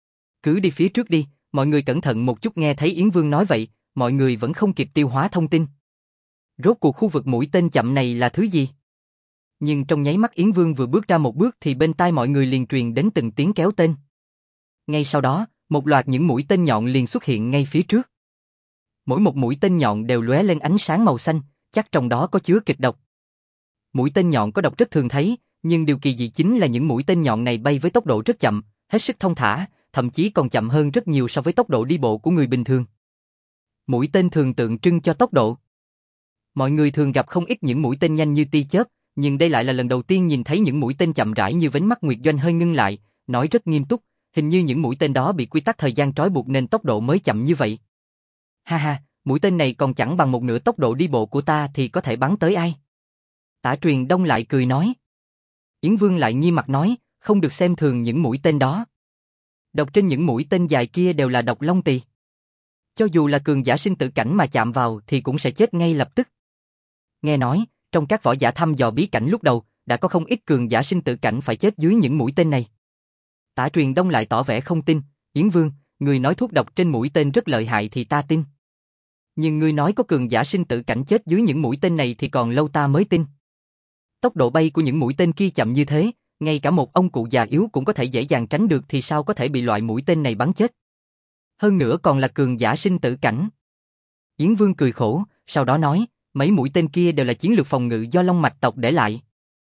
Cứ đi phía trước đi, mọi người cẩn thận một chút. Nghe thấy Yến Vương nói vậy, mọi người vẫn không kịp tiêu hóa thông tin. Rốt cuộc khu vực mũi tên chậm này là thứ gì? Nhưng trong nháy mắt Yến Vương vừa bước ra một bước thì bên tai mọi người liền truyền đến từng tiếng kéo tên. Ngay sau đó, một loạt những mũi tên nhọn liền xuất hiện ngay phía trước. Mỗi một mũi tên nhọn đều lóe lên ánh sáng màu xanh, chắc trong đó có chứa kịch độc. Mũi tên nhọn có độc rất thường thấy, nhưng điều kỳ dị chính là những mũi tên nhọn này bay với tốc độ rất chậm, hết sức thông thả, thậm chí còn chậm hơn rất nhiều so với tốc độ đi bộ của người bình thường. Mũi tên thường tượng trưng cho tốc độ. Mọi người thường gặp không ít những mũi tên nhanh như tia chớp, nhưng đây lại là lần đầu tiên nhìn thấy những mũi tên chậm rãi như vánh. Mắt Nguyệt Doanh hơi ngưng lại, nói rất nghiêm túc, hình như những mũi tên đó bị quy tắc thời gian trói buộc nên tốc độ mới chậm như vậy. Ha ha, mũi tên này còn chẳng bằng một nửa tốc độ đi bộ của ta thì có thể bắn tới ai? Tả Truyền Đông lại cười nói. Yến Vương lại nghiêm mặt nói, không được xem thường những mũi tên đó. Độc trên những mũi tên dài kia đều là độc long tỳ. Cho dù là cường giả sinh tử cảnh mà chạm vào thì cũng sẽ chết ngay lập tức. Nghe nói, trong các võ giả thăm dò bí cảnh lúc đầu, đã có không ít cường giả sinh tử cảnh phải chết dưới những mũi tên này. Tả Truyền Đông lại tỏ vẻ không tin, Yến Vương, người nói thuốc độc trên mũi tên rất lợi hại thì ta tin. Nhưng người nói có cường giả sinh tử cảnh chết dưới những mũi tên này thì còn lâu ta mới tin. Tốc độ bay của những mũi tên kia chậm như thế, ngay cả một ông cụ già yếu cũng có thể dễ dàng tránh được thì sao có thể bị loại mũi tên này bắn chết. Hơn nữa còn là cường giả sinh tử cảnh. Yến Vương cười khổ, sau đó nói, mấy mũi tên kia đều là chiến lược phòng ngự do Long Mạch tộc để lại.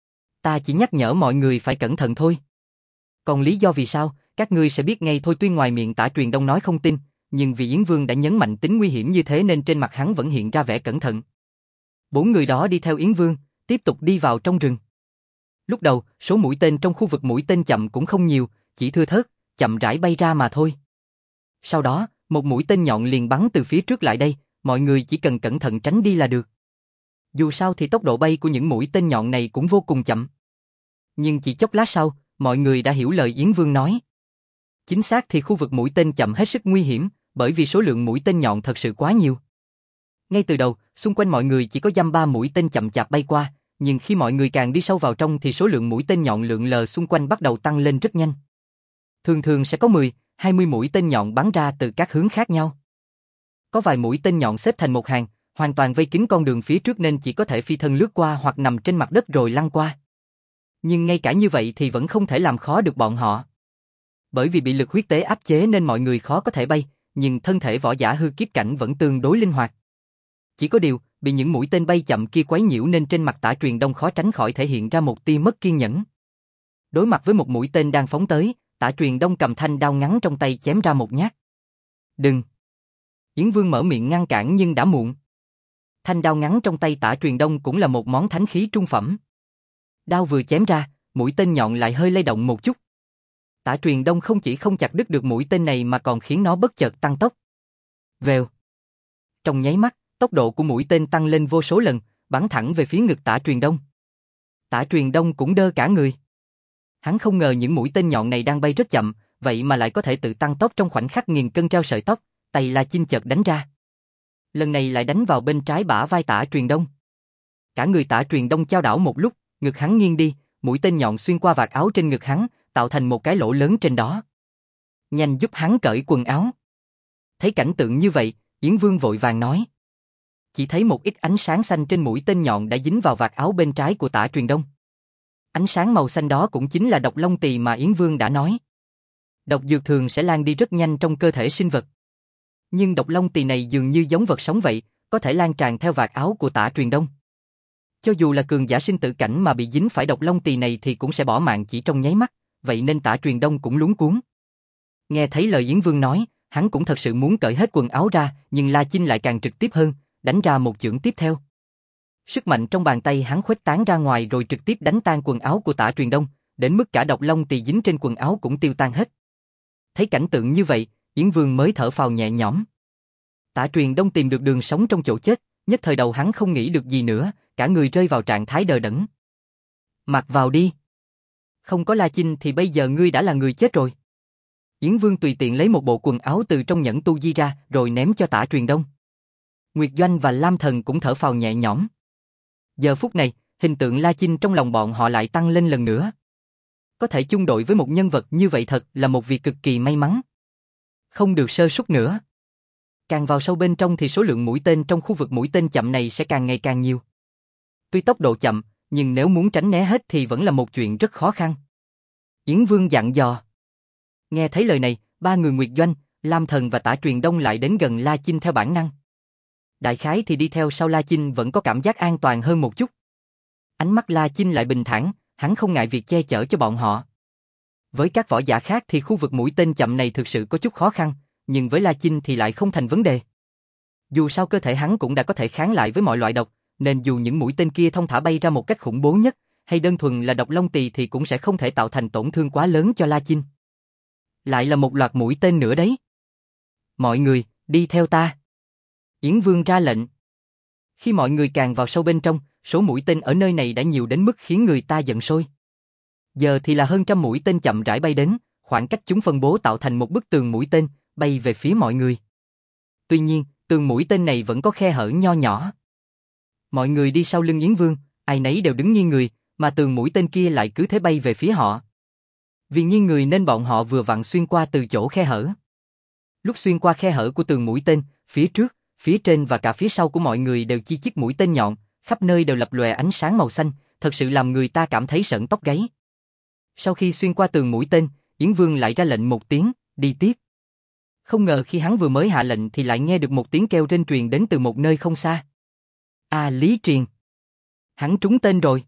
Ta chỉ nhắc nhở mọi người phải cẩn thận thôi. Còn lý do vì sao, các ngươi sẽ biết ngay thôi. Tuy ngoài miệng Tả Truyền Đông nói không tin, nhưng vì Yến Vương đã nhấn mạnh tính nguy hiểm như thế nên trên mặt hắn vẫn hiện ra vẻ cẩn thận. Bốn người đó đi theo Yến Vương, tiếp tục đi vào trong rừng. Lúc đầu, số mũi tên trong khu vực mũi tên chậm cũng không nhiều, chỉ thưa thớt, chậm rãi bay ra mà thôi. Sau đó, một mũi tên nhọn liền bắn từ phía trước lại đây, mọi người chỉ cần cẩn thận tránh đi là được. Dù sao thì tốc độ bay của những mũi tên nhọn này cũng vô cùng chậm. Nhưng chỉ chốc lát sau, mọi người đã hiểu lời Yến Vương nói. Chính xác thì khu vực mũi tên chậm hết sức nguy hiểm, bởi vì số lượng mũi tên nhọn thật sự quá nhiều. Ngay từ đầu, xung quanh mọi người chỉ có dăm ba mũi tên chậm chạp bay qua, nhưng khi mọi người càng đi sâu vào trong thì số lượng mũi tên nhọn lượn lờ xung quanh bắt đầu tăng lên rất nhanh. Thường thường sẽ có mười, hai mươi mũi tên nhọn bắn ra từ các hướng khác nhau. Có vài mũi tên nhọn xếp thành một hàng, hoàn toàn vây kín con đường phía trước nên chỉ có thể phi thân lướt qua hoặc nằm trên mặt đất rồi lăn qua. Nhưng ngay cả như vậy thì vẫn không thể làm khó được bọn họ. Bởi vì bị lực huyết tế áp chế nên mọi người khó có thể bay, nhưng thân thể võ giả hư kiếp cảnh vẫn tương đối linh hoạt. Chỉ có điều, bị những mũi tên bay chậm kia quấy nhiễu nên trên mặt Tả Truyền Đông khó tránh khỏi thể hiện ra một tia mất kiên nhẫn. Đối mặt với một mũi tên đang phóng tới, Tả Truyền Đông cầm thanh đao ngắn trong tay chém ra một nhát. Đừng! Yến Vương mở miệng ngăn cản nhưng đã muộn. Thanh đao ngắn trong tay Tả Truyền Đông cũng là một món thánh khí trung phẩm. Đao vừa chém ra, mũi tên nhọn lại hơi lay động một chút. Tả Truyền Đông không chỉ không chặt đứt được mũi tên này mà còn khiến nó bất chợt tăng tốc. Vèo! Trong nháy mắt, tốc độ của mũi tên tăng lên vô số lần, bắn thẳng về phía ngực Tả Truyền Đông. Tả Truyền Đông cũng đơ cả người. Hắn không ngờ những mũi tên nhọn này đang bay rất chậm, vậy mà lại có thể tự tăng tốc trong khoảnh khắc nghìn cân treo sợi tóc, tay La Chinh chợt đánh ra. Lần này lại đánh vào bên trái bả vai Tả Truyền Đông. Cả người Tả Truyền Đông chao đảo một lúc, ngực hắn nghiêng đi, mũi tên nhọn xuyên qua vạt áo trên ngực hắn, tạo thành một cái lỗ lớn trên đó. Nhanh giúp hắn cởi quần áo. Thấy cảnh tượng như vậy, Yến Vương vội vàng nói. Chỉ thấy một ít ánh sáng xanh trên mũi tên nhọn đã dính vào vạt áo bên trái của Tả Truyền Đông. Ánh sáng màu xanh đó cũng chính là độc long tỳ mà Yến Vương đã nói. Độc dược thường sẽ lan đi rất nhanh trong cơ thể sinh vật. Nhưng độc long tỳ này dường như giống vật sống vậy, có thể lan tràn theo vạt áo của Tả Truyền Đông. Cho dù là cường giả sinh tử cảnh mà bị dính phải độc long tỳ này thì cũng sẽ bỏ mạng chỉ trong nháy mắt, vậy nên Tả Truyền Đông cũng luống cuống. Nghe thấy lời Yến Vương nói, hắn cũng thật sự muốn cởi hết quần áo ra, nhưng La Chinh lại càng trực tiếp hơn, đánh ra một chưởng tiếp theo. Sức mạnh trong bàn tay hắn khuếch tán ra ngoài rồi trực tiếp đánh tan quần áo của Tả Truyền Đông, đến mức cả độc long tỳ dính trên quần áo cũng tiêu tan hết. Thấy cảnh tượng như vậy, Yến Vương mới thở phào nhẹ nhõm. Tả Truyền Đông tìm được đường sống trong chỗ chết, nhất thời đầu hắn không nghĩ được gì nữa, cả người rơi vào trạng thái đờ đẫn. Mặc vào đi. Không có La Chinh thì bây giờ ngươi đã là người chết rồi. Yến Vương tùy tiện lấy một bộ quần áo từ trong nhẫn tu di ra rồi ném cho Tả Truyền Đông. Nguyệt Doanh và Lam Thần cũng thở phào nhẹ nhõm. Giờ phút này, hình tượng La Chinh trong lòng bọn họ lại tăng lên lần nữa. Có thể chung đội với một nhân vật như vậy thật là một việc cực kỳ may mắn. Không được sơ suất nữa. Càng vào sâu bên trong thì số lượng mũi tên trong khu vực mũi tên chậm này sẽ càng ngày càng nhiều. Tuy tốc độ chậm, nhưng nếu muốn tránh né hết thì vẫn là một chuyện rất khó khăn. Yến Vương dặn dò. Nghe thấy lời này, ba người Nguyệt Doanh, Lam Thần và Tả Truyền Đông lại đến gần La Chinh theo bản năng. Đại khái thì đi theo sau La Chinh vẫn có cảm giác an toàn hơn một chút. Ánh mắt La Chinh lại bình thản, hắn không ngại việc che chở cho bọn họ. Với các võ giả khác thì khu vực mũi tên chậm này thực sự có chút khó khăn, nhưng với La Chinh thì lại không thành vấn đề. Dù sao cơ thể hắn cũng đã có thể kháng lại với mọi loại độc, nên dù những mũi tên kia thông thả bay ra một cách khủng bố nhất, hay đơn thuần là độc long tỳ thì cũng sẽ không thể tạo thành tổn thương quá lớn cho La Chinh. Lại là một loạt mũi tên nữa đấy. Mọi người, đi theo ta. Yến Vương ra lệnh. Khi mọi người càng vào sâu bên trong, số mũi tên ở nơi này đã nhiều đến mức khiến người ta giận sôi. Giờ thì là hơn trăm mũi tên chậm rãi bay đến, khoảng cách chúng phân bố tạo thành một bức tường mũi tên, bay về phía mọi người. Tuy nhiên, tường mũi tên này vẫn có khe hở nho nhỏ. Mọi người đi sau lưng Yến Vương, ai nấy đều đứng nghiêng người, mà tường mũi tên kia lại cứ thế bay về phía họ. Vì nghiêng người nên bọn họ vừa vặn xuyên qua từ chỗ khe hở. Lúc xuyên qua khe hở của tường mũi tên, phía trước, phía trên và cả phía sau của mọi người đều chi chít mũi tên nhọn, khắp nơi đều lập lòe ánh sáng màu xanh, thật sự làm người ta cảm thấy sởn tóc gáy. Sau khi xuyên qua tường mũi tên, Yến Vương lại ra lệnh một tiếng, đi tiếp. Không ngờ khi hắn vừa mới hạ lệnh thì lại nghe được một tiếng kêu rên truyền đến từ một nơi không xa. À, Lý Triền! Hắn trúng tên rồi.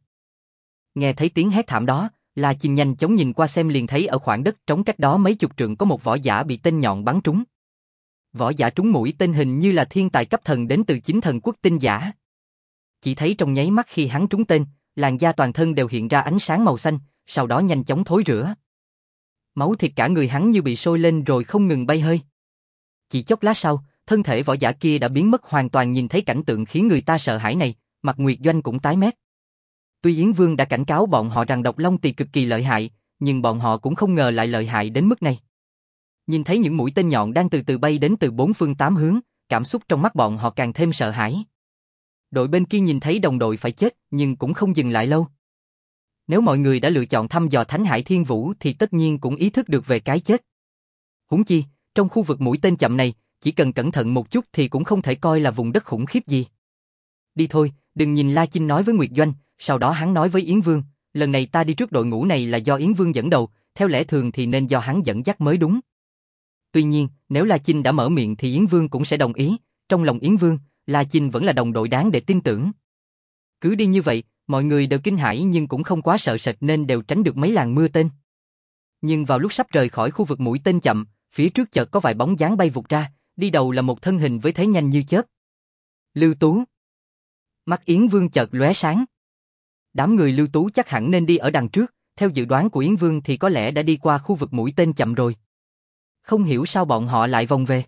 Nghe thấy tiếng hét thảm đó, La Chinh nhanh chóng nhìn qua xem liền thấy ở khoảng đất trống cách đó mấy chục trượng có một võ giả bị tên nhọn bắn trúng. Võ giả trúng mũi tên hình như là thiên tài cấp thần đến từ chính thần quốc tinh giả. Chỉ thấy trong nháy mắt khi hắn trúng tên, làn da toàn thân đều hiện ra ánh sáng màu xanh, sau đó nhanh chóng thối rữa. Máu thịt cả người hắn như bị sôi lên rồi không ngừng bay hơi. Chỉ chốc lát sau, thân thể võ giả kia đã biến mất hoàn toàn. Nhìn thấy cảnh tượng khiến người ta sợ hãi này, mặt Nguyệt Doanh cũng tái mét. Tuy Yến Vương đã cảnh cáo bọn họ rằng độc long tỳ cực kỳ lợi hại, nhưng bọn họ cũng không ngờ lại lợi hại đến mức này. Nhìn thấy những mũi tên nhọn đang từ từ bay đến từ bốn phương tám hướng, cảm xúc trong mắt bọn họ càng thêm sợ hãi. Đội bên kia nhìn thấy đồng đội phải chết, nhưng cũng không dừng lại lâu. Nếu mọi người đã lựa chọn thăm dò Thánh Hải Thiên Vũ thì tất nhiên cũng ý thức được về cái chết. Huống chi, trong khu vực mũi tên chậm này, chỉ cần cẩn thận một chút thì cũng không thể coi là vùng đất khủng khiếp gì. Đi thôi, đừng nhìn, La Chinh nói với Nguyệt Doanh, sau đó hắn nói với Yến Vương, lần này ta đi trước đội ngũ này là do Yến Vương dẫn đầu, theo lẽ thường thì nên do hắn dẫn dắt mới đúng. Tuy nhiên, nếu La Chinh đã mở miệng thì Yến Vương cũng sẽ đồng ý, trong lòng Yến Vương, La Chinh vẫn là đồng đội đáng để tin tưởng. Cứ đi như vậy, mọi người đều kinh hãi nhưng cũng không quá sợ sệt nên đều tránh được mấy làn mưa tên. Nhưng vào lúc sắp rời khỏi khu vực mũi tên chậm, phía trước chợt có vài bóng dáng bay vụt ra, đi đầu là một thân hình với thế nhanh như chớp. Lưu Tú. Mắt Yến Vương chợt lóe sáng. Đám người Lưu Tú chắc hẳn nên đi ở đằng trước, theo dự đoán của Yến Vương thì có lẽ đã đi qua khu vực mũi tên chậm rồi. Không hiểu sao bọn họ lại vòng về.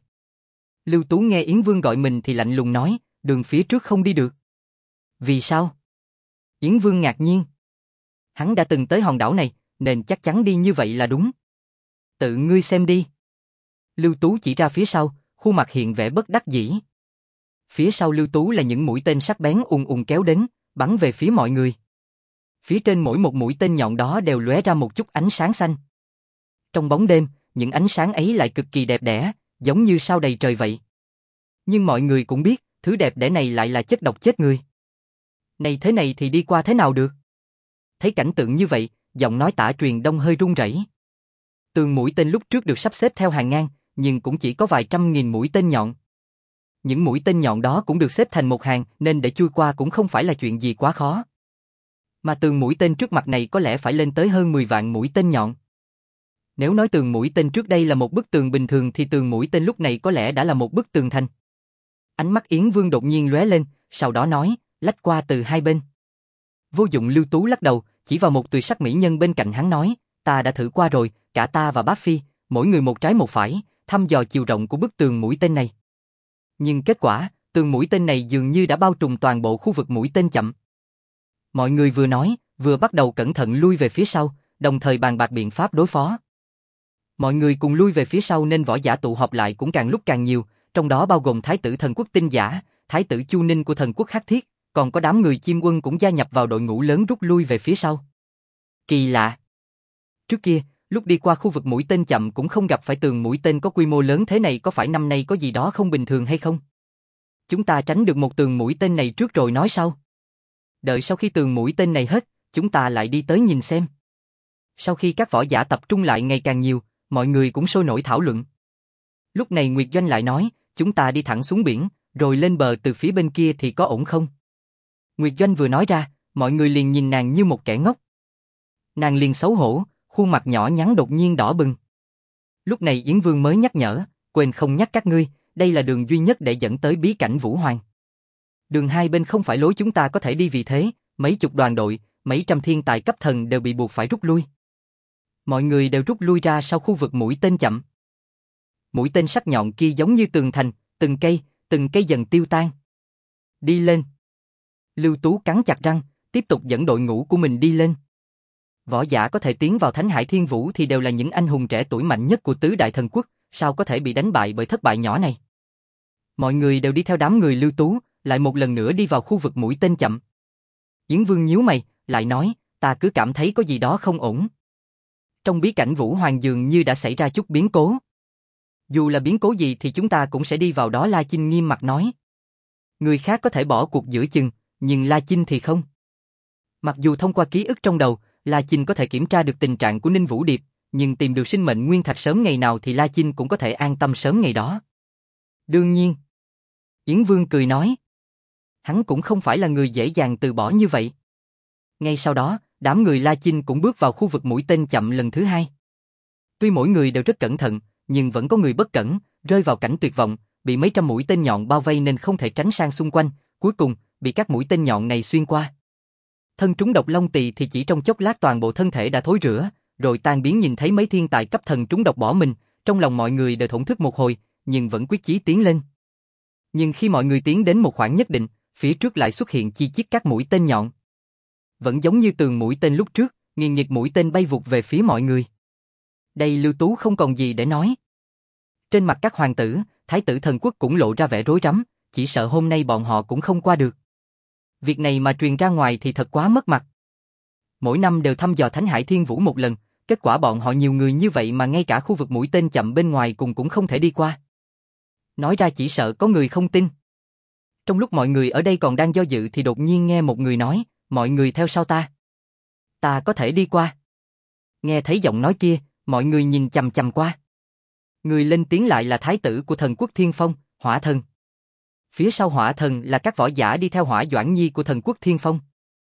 Lưu Tú nghe Yến Vương gọi mình thì lạnh lùng nói, đường phía trước không đi được. Vì sao? Yến Vương ngạc nhiên. Hắn đã từng tới hòn đảo này, nên chắc chắn đi như vậy là đúng. Tự ngươi xem đi. Lưu Tú chỉ ra phía sau, khuôn mặt hiện vẻ bất đắc dĩ. Phía sau Lưu Tú là những mũi tên sắc bén ùn ùn kéo đến, bắn về phía mọi người. Phía trên mỗi một mũi tên nhọn đó đều lóe ra một chút ánh sáng xanh. Trong bóng đêm, những ánh sáng ấy lại cực kỳ đẹp đẽ, giống như sao đầy trời vậy. Nhưng mọi người cũng biết, thứ đẹp đẽ này lại là chất độc chết người. Này thế này thì đi qua thế nào được? Thấy cảnh tượng như vậy, giọng nói Tả Truyền Đông hơi run rẩy. Tường mũi tên lúc trước được sắp xếp theo hàng ngang, nhưng cũng chỉ có vài trăm nghìn mũi tên nhọn. Những mũi tên nhọn đó cũng được xếp thành một hàng, nên để chui qua cũng không phải là chuyện gì quá khó. Mà tường mũi tên trước mặt này có lẽ phải lên tới hơn mười vạn mũi tên nhọn. Nếu nói tường mũi tên trước đây là một bức tường bình thường thì tường mũi tên lúc này có lẽ đã là một bức tường thành. Ánh mắt Yến Vương đột nhiên lóe lên, sau đó nói, lách qua từ hai bên. Vô dụng. Lưu Tú lắc đầu, chỉ vào một tuyệt sắc mỹ nhân bên cạnh hắn nói, ta đã thử qua rồi, cả ta và bác Phi, mỗi người một trái một phải, thăm dò chiều rộng của bức tường mũi tên này. Nhưng kết quả, tường mũi tên này dường như đã bao trùm toàn bộ khu vực mũi tên chậm. Mọi người vừa nói, vừa bắt đầu cẩn thận lui về phía sau, đồng thời bàn bạc biện pháp đối phó. Mọi người cùng lui về phía sau nên võ giả tụ họp lại cũng càng lúc càng nhiều, trong đó bao gồm Thái tử thần quốc Tinh Giả, Thái tử Chu Ninh của thần quốc Hắc Thiết, còn có đám người Chim Quân cũng gia nhập vào đội ngũ lớn rút lui về phía sau. Kỳ lạ. Trước kia, lúc đi qua khu vực mũi tên chậm cũng không gặp phải tường mũi tên có quy mô lớn thế này, có phải năm nay có gì đó không bình thường hay không? Chúng ta tránh được một tường mũi tên này trước rồi nói sau. Đợi sau khi tường mũi tên này hết, chúng ta lại đi tới nhìn xem. Sau khi các võ giả tập trung lại ngày càng nhiều, mọi người cũng sôi nổi thảo luận. Lúc này Nguyệt Doanh lại nói, chúng ta đi thẳng xuống biển, rồi lên bờ từ phía bên kia thì có ổn không? Nguyệt Doanh vừa nói ra, mọi người liền nhìn nàng như một kẻ ngốc. Nàng liền xấu hổ, khuôn mặt nhỏ nhắn đột nhiên đỏ bừng. Lúc này Yến Vương mới nhắc nhở, quên không nhắc các ngươi, đây là đường duy nhất để dẫn tới bí cảnh Vũ Hoàng. Đường hai bên không phải lối chúng ta có thể đi, vì thế, mấy chục đoàn đội, mấy trăm thiên tài cấp thần đều bị buộc phải rút lui. Mọi người đều rút lui ra sau khu vực mũi tên chậm. Mũi tên sắc nhọn kia giống như tường thành, từng cây, từng cây dần tiêu tan. Đi lên. Lưu Tú cắn chặt răng, tiếp tục dẫn đội ngũ của mình đi lên. Võ giả có thể tiến vào Thánh Hải Thiên Vũ thì đều là những anh hùng trẻ tuổi mạnh nhất của tứ đại thần quốc, sao có thể bị đánh bại bởi thất bại nhỏ này. Mọi người đều đi theo đám người Lưu Tú, lại một lần nữa đi vào khu vực mũi tên chậm. Yến Vương nhíu mày, lại nói, ta cứ cảm thấy có gì đó không ổn. Trong bí cảnh Vũ Hoàng dường như đã xảy ra chút biến cố. Dù là biến cố gì thì chúng ta cũng sẽ đi vào đó, La Chinh nghiêm mặt nói. Người khác có thể bỏ cuộc giữa chừng, nhưng La Chinh thì không. Mặc dù thông qua ký ức trong đầu, La Chinh có thể kiểm tra được tình trạng của Ninh Vũ Điệp, nhưng tìm được sinh mệnh nguyên thạch sớm ngày nào thì La Chinh cũng có thể an tâm sớm ngày đó. Đương nhiên. Yến Vương cười nói. Hắn cũng không phải là người dễ dàng từ bỏ như vậy. Ngay sau đó, đám người La Chinh cũng bước vào khu vực mũi tên chậm lần thứ hai. Tuy mỗi người đều rất cẩn thận, nhưng vẫn có người bất cẩn, rơi vào cảnh tuyệt vọng, bị mấy trăm mũi tên nhọn bao vây nên không thể tránh sang xung quanh, cuối cùng bị các mũi tên nhọn này xuyên qua. Thân trúng độc long tỳ thì chỉ trong chốc lát toàn bộ thân thể đã thối rữa, rồi tan biến. Nhìn thấy mấy thiên tài cấp thần trúng độc bỏ mình, trong lòng mọi người đều thổn thức một hồi, nhưng vẫn quyết chí tiến lên. Nhưng khi mọi người tiến đến một khoảng nhất định, phía trước lại xuất hiện chi chít các mũi tên nhọn. Vẫn giống như tường mũi tên lúc trước, nghiền nghịch mũi tên bay vụt về phía mọi người. Đây Lưu Tú không còn gì để nói. Trên mặt các hoàng tử, thái tử thần quốc cũng lộ ra vẻ rối rắm, chỉ sợ hôm nay bọn họ cũng không qua được. Việc này mà truyền ra ngoài thì thật quá mất mặt. Mỗi năm đều thăm dò Thánh Hải Thiên Vũ một lần, kết quả bọn họ nhiều người như vậy mà ngay cả khu vực mũi tên chậm bên ngoài cùng cũng không thể đi qua. Nói ra chỉ sợ có người không tin. Trong lúc mọi người ở đây còn đang do dự thì đột nhiên nghe một người nói, mọi người theo sau ta. Ta có thể đi qua. Nghe thấy giọng nói kia, mọi người nhìn chằm chằm qua. Người lên tiếng lại là thái tử của thần quốc Thiên Phong, Hỏa Thần. Phía sau Hỏa Thần là các võ giả đi theo Hỏa Doãn Nhi của thần quốc Thiên Phong.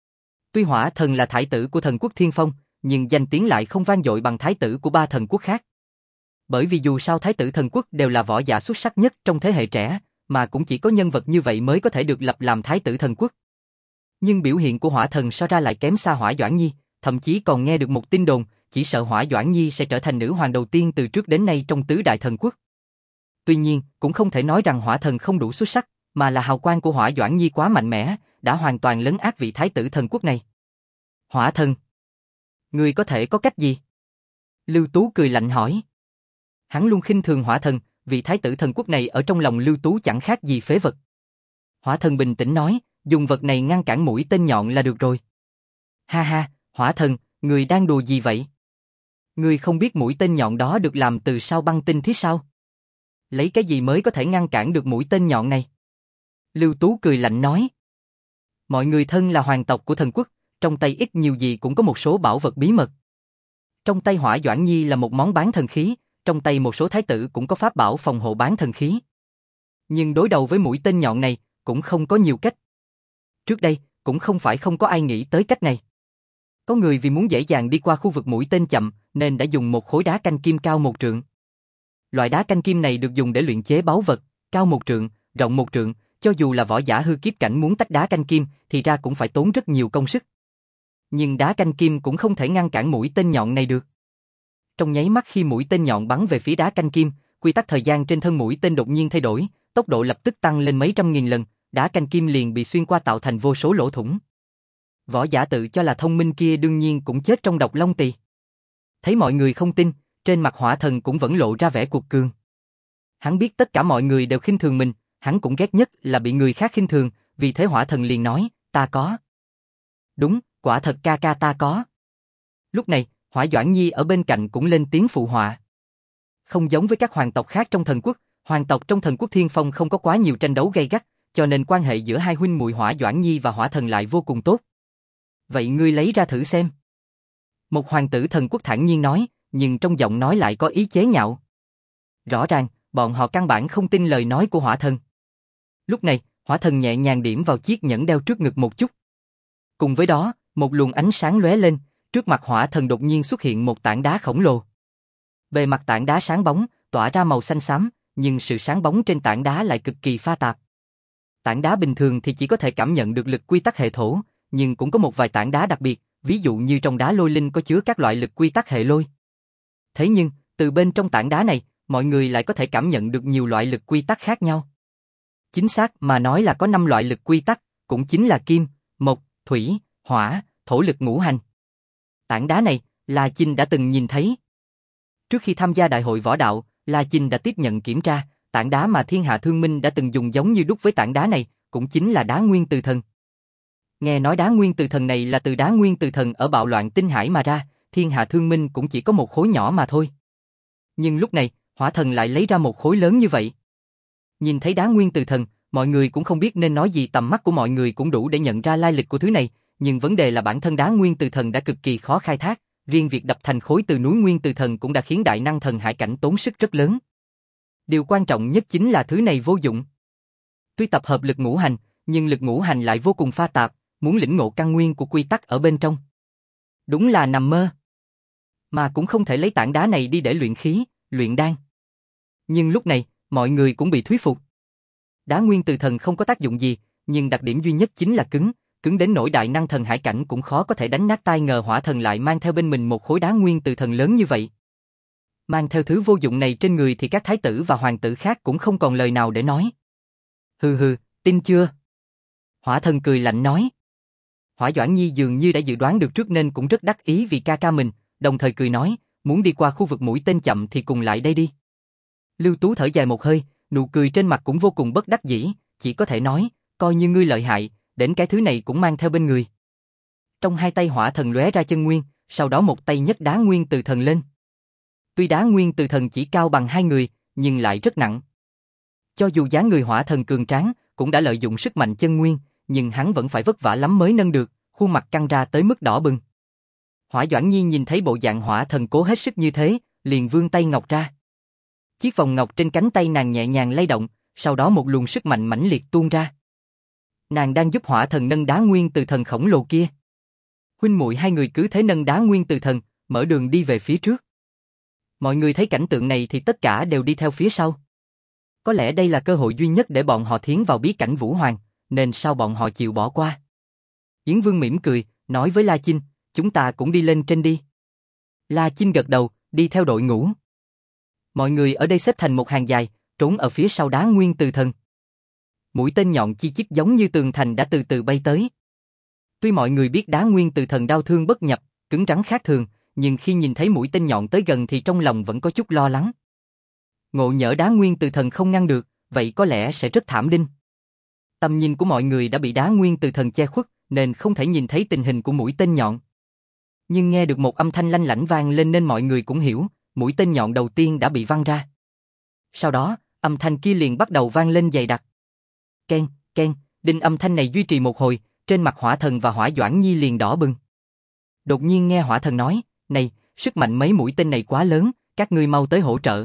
Tuy Hỏa Thần là thái tử của thần quốc Thiên Phong, nhưng danh tiếng lại không vang dội bằng thái tử của ba thần quốc khác. Bởi vì dù sao thái tử thần quốc đều là võ giả xuất sắc nhất trong thế hệ trẻ, mà cũng chỉ có nhân vật như vậy mới có thể được lập làm thái tử thần quốc. Nhưng biểu hiện của Hỏa Thần so ra lại kém xa Hỏa Doãn Nhi, thậm chí còn nghe được một tin đồn, chỉ sợ Hỏa Doãn Nhi sẽ trở thành nữ hoàng đầu tiên từ trước đến nay trong tứ đại thần quốc. Tuy nhiên, cũng không thể nói rằng Hỏa Thần không đủ xuất sắc, mà là hào quang của Hỏa Doãn Nhi quá mạnh mẽ, đã hoàn toàn lấn át vị thái tử thần quốc này. Hỏa Thần, ngươi có thể có cách gì? Lưu Tú cười lạnh hỏi. Hắn luôn khinh thường Hỏa Thần, vị thái tử thần quốc này ở trong lòng Lưu Tú chẳng khác gì phế vật. Hỏa Thần bình tĩnh nói, dùng vật này ngăn cản mũi tên nhọn là được rồi. Ha ha, Hỏa Thần, ngươi đang đùa gì vậy? Ngươi không biết mũi tên nhọn đó được làm từ sao băng tinh thiết sao? Lấy cái gì mới có thể ngăn cản được mũi tên nhọn này? Lưu Tú cười lạnh nói. Mọi người thân là hoàng tộc của thần quốc, trong tay ít nhiều gì cũng có một số bảo vật bí mật. Trong tay Hỏa Doãn Nhi là một món bán thần khí, trong tay một số thái tử cũng có pháp bảo phòng hộ bán thần khí. Nhưng đối đầu với mũi tên nhọn này, cũng không có nhiều cách. Trước đây, cũng không phải không có ai nghĩ tới cách này. Có người vì muốn dễ dàng đi qua khu vực mũi tên chậm, nên đã dùng một khối đá canh kim cao một trượng. Loại đá canh kim này được dùng để luyện chế báu vật, cao một trượng, rộng một trượng, cho dù là võ giả hư kiếp cảnh muốn tách đá canh kim, thì ra cũng phải tốn rất nhiều công sức. Nhưng đá canh kim cũng không thể ngăn cản mũi tên nhọn này được. Trong nháy mắt khi mũi tên nhọn bắn về phía đá canh kim, quy tắc thời gian trên thân mũi tên đột nhiên thay đổi, tốc độ lập tức tăng lên mấy trăm nghìn lần, đá canh kim liền bị xuyên qua tạo thành vô số lỗ thủng. Võ giả tự cho là thông minh kia đương nhiên cũng chết trong độc long tỳ. Thấy mọi người không tin, trên mặt Hỏa Thần cũng vẫn lộ ra vẻ cuột cường. Hắn biết tất cả mọi người đều khinh thường mình, hắn cũng ghét nhất là bị người khác khinh thường, vì thế Hỏa Thần liền nói, ta có. Đúng, quả thật ca ca ta có. Lúc này, Hỏa Doãn Nhi ở bên cạnh cũng lên tiếng phụ họa. Không giống với các hoàng tộc khác trong thần quốc, hoàng tộc trong thần quốc Thiên Phong không có quá nhiều tranh đấu gay gắt, cho nên quan hệ giữa hai huynh muội Hỏa Doãn Nhi và Hỏa Thần lại vô cùng tốt. Vậy ngươi lấy ra thử xem. Một hoàng tử thần quốc thản nhiên nói, nhưng trong giọng nói lại có ý chế nhạo. Rõ ràng, bọn họ căn bản không tin lời nói của Hỏa Thần. Lúc này, Hỏa Thần nhẹ nhàng điểm vào chiếc nhẫn đeo trước ngực một chút. Cùng với đó, một luồng ánh sáng lóe lên, trước mặt Hỏa Thần đột nhiên xuất hiện một tảng đá khổng lồ. Bề mặt tảng đá sáng bóng, tỏa ra màu xanh xám, nhưng sự sáng bóng trên tảng đá lại cực kỳ pha tạp. Tảng đá bình thường thì chỉ có thể cảm nhận được lực quy tắc hệ thổ, nhưng cũng có một vài tảng đá đặc biệt, ví dụ như trong đá lôi linh có chứa các loại lực quy tắc hệ lôi. Thế nhưng, từ bên trong tảng đá này, mọi người lại có thể cảm nhận được nhiều loại lực quy tắc khác nhau. Chính xác mà nói là có năm loại lực quy tắc, cũng chính là kim, mộc, thủy, hỏa, thổ lực ngũ hành. Tảng đá này, La Chinh đã từng nhìn thấy. Trước khi tham gia đại hội võ đạo, La Chinh đã tiếp nhận kiểm tra, tảng đá mà Thiên Hạ Thương Minh đã từng dùng giống như đúc với tảng đá này, cũng chính là đá nguyên từ thần. Nghe nói đá nguyên từ thần này là từ đá nguyên từ thần ở bạo loạn tinh hải mà ra, Thiên Hạ Thương Minh cũng chỉ có một khối nhỏ mà thôi. Nhưng lúc này, hỏa thần lại lấy ra một khối lớn như vậy. Nhìn thấy đá nguyên từ thần, mọi người cũng không biết nên nói gì, tầm mắt của mọi người cũng đủ để nhận ra lai lịch của thứ này, nhưng vấn đề là bản thân đá nguyên từ thần đã cực kỳ khó khai thác, riêng việc đập thành khối từ núi nguyên từ thần cũng đã khiến đại năng thần hải cảnh tốn sức rất lớn. Điều quan trọng nhất chính là thứ này vô dụng. Tuy tập hợp lực ngũ hành, nhưng lực ngũ hành lại vô cùng pha tạp, muốn lĩnh ngộ căn nguyên của quy tắc ở bên trong. Đúng là nằm mơ. Mà cũng không thể lấy tảng đá này đi để luyện khí, luyện đan. Nhưng lúc này, mọi người cũng bị thuyết phục. Đá nguyên từ thần không có tác dụng gì, nhưng đặc điểm duy nhất chính là cứng, cứng đến nỗi đại năng thần hải cảnh cũng khó có thể đánh nát, tai ngờ hỏa thần lại mang theo bên mình một khối đá nguyên từ thần lớn như vậy. Mang theo thứ vô dụng này trên người thì các thái tử và hoàng tử khác cũng không còn lời nào để nói. Hừ hừ, tin chưa? Hỏa thần cười lạnh nói. Hỏa Doãn Nhi dường như đã dự đoán được trước nên cũng rất đắc ý vì ca ca mình, đồng thời cười nói, muốn đi qua khu vực mũi tên chậm thì cùng lại đây đi. Lưu Tú thở dài một hơi, nụ cười trên mặt cũng vô cùng bất đắc dĩ, chỉ có thể nói, coi như ngươi lợi hại, đến cái thứ này cũng mang theo bên người. Trong hai tay hỏa thần lóe ra chân nguyên, sau đó một tay nhấc đá nguyên từ thần lên. Tuy đá nguyên từ thần chỉ cao bằng hai người, nhưng lại rất nặng. Cho dù dáng người hỏa thần cường tráng, cũng đã lợi dụng sức mạnh chân nguyên, nhưng hắn vẫn phải vất vả lắm mới nâng được, khuôn mặt căng ra tới mức đỏ bừng. Hỏa Doãn Nhi nhìn thấy bộ dạng hỏa thần cố hết sức như thế, liền vươn tay ngọc ra. Chiếc vòng ngọc trên cánh tay nàng nhẹ nhàng lay động, sau đó một luồng sức mạnh mãnh liệt tuôn ra. Nàng đang giúp hỏa thần nâng đá nguyên từ thần khổng lồ kia. Huynh muội hai người cứ thế nâng đá nguyên từ thần, mở đường đi về phía trước. Mọi người thấy cảnh tượng này thì tất cả đều đi theo phía sau. Có lẽ đây là cơ hội duy nhất để bọn họ thiến vào bí cảnh Vũ Hoàng, nên sao bọn họ chịu bỏ qua. Yến Vương mỉm cười, nói với La Chinh, chúng ta cũng đi lên trên đi. La Chinh gật đầu, đi theo đội ngũ. Mọi người ở đây xếp thành một hàng dài, trốn ở phía sau đá nguyên từ thần. Mũi tên nhọn chi chít giống như tường thành đã từ từ bay tới. Tuy mọi người biết đá nguyên từ thần đau thương bất nhập, cứng rắn khác thường, nhưng khi nhìn thấy mũi tên nhọn tới gần thì trong lòng vẫn có chút lo lắng. Ngộ nhỡ đá nguyên từ thần không ngăn được, vậy có lẽ sẽ rất thảm đinh. Tầm nhìn của mọi người đã bị đá nguyên từ thần che khuất, nên không thể nhìn thấy tình hình của mũi tên nhọn. Nhưng nghe được một âm thanh lanh lảnh vang lên nên mọi người cũng hiểu, mũi tên nhọn đầu tiên đã bị văng ra. Sau đó, âm thanh kia liền bắt đầu vang lên dày đặc. Ken, ken, đinh âm thanh này duy trì một hồi, trên mặt hỏa thần và hỏa Doãn Nhi liền đỏ bừng. Đột nhiên nghe hỏa thần nói, này, sức mạnh mấy mũi tên này quá lớn, các ngươi mau tới hỗ trợ.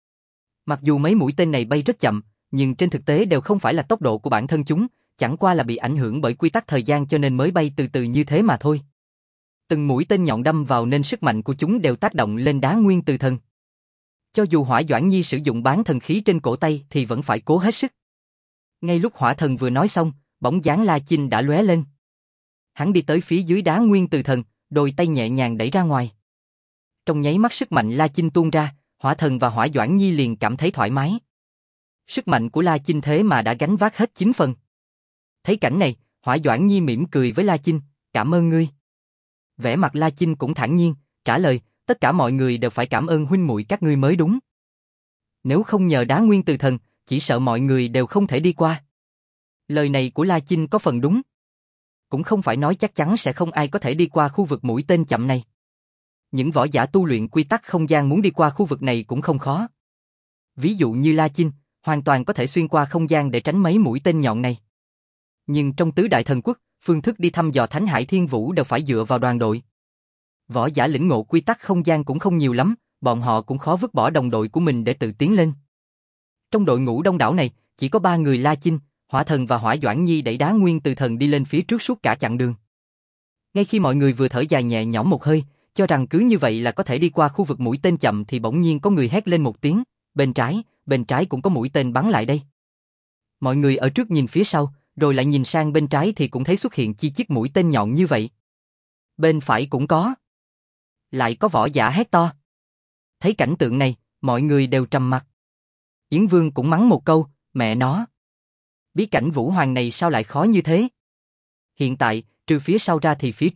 Mặc dù mấy mũi tên này bay rất chậm, nhưng trên thực tế đều không phải là tốc độ của bản thân chúng, chẳng qua là bị ảnh hưởng bởi quy tắc thời gian cho nên mới bay từ từ như thế mà thôi. Từng mũi tên nhọn đâm vào nên sức mạnh của chúng đều tác động lên đá nguyên từ thần. Cho dù hỏa Doãn Nhi sử dụng bán thần khí trên cổ tay thì vẫn phải cố hết sức. Ngay lúc hỏa thần vừa nói xong, bóng dáng La Chinh đã lóe lên. Hắn đi tới phía dưới đá nguyên từ thần, đôi tay nhẹ nhàng đẩy ra ngoài. Trong nháy mắt sức mạnh La Chinh tuôn ra, hỏa thần và hỏa Doãn Nhi liền cảm thấy thoải mái. Sức mạnh của La Chinh thế mà đã gánh vác hết chín phần. Thấy cảnh này, hỏa Doãn Nhi mỉm cười với La Chinh, cảm ơn ngươi. Vẻ mặt La Chinh cũng thản nhiên, trả lời, tất cả mọi người đều phải cảm ơn huynh muội các ngươi mới đúng. Nếu không nhờ đá nguyên từ thần, chỉ sợ mọi người đều không thể đi qua. Lời này của La Chinh có phần đúng. Cũng không phải nói chắc chắn sẽ không ai có thể đi qua khu vực mũi tên chậm này. Những võ giả tu luyện quy tắc không gian muốn đi qua khu vực này cũng không khó. Ví dụ như La Chinh, hoàn toàn có thể xuyên qua không gian để tránh mấy mũi tên nhọn này. Nhưng trong tứ đại thần quốc, phương thức đi thăm dò Thánh Hải Thiên Vũ đều phải dựa vào đoàn đội. Võ giả lĩnh ngộ quy tắc không gian cũng không nhiều lắm, bọn họ cũng khó vứt bỏ đồng đội của mình để tự tiến lên. Trong đội ngũ đông đảo này, chỉ có ba người La Chinh, Hỏa Thần và Hỏa Doãn Nhi đẩy đá nguyên từ thần đi lên phía trước suốt cả chặng đường. Ngay khi mọi người vừa thở dài nhẹ nhõm một hơi, cho rằng cứ như vậy là có thể đi qua khu vực mũi tên chậm thì bỗng nhiên có người hét lên một tiếng, bên trái, bên trái cũng có mũi tên bắn lại đây. Mọi người ở trước nhìn phía sau, rồi lại nhìn sang bên trái thì cũng thấy xuất hiện chi chiếc mũi tên nhọn như vậy. Bên phải cũng có. Lại có võ giả hét to. Thấy cảnh tượng này, mọi người đều trầm mặc. Yến Vương cũng mắng một câu, mẹ nó. Bí cảnh Vũ Hoàng này sao lại khó như thế? Hiện tại, trừ phía sau ra thì phía trước,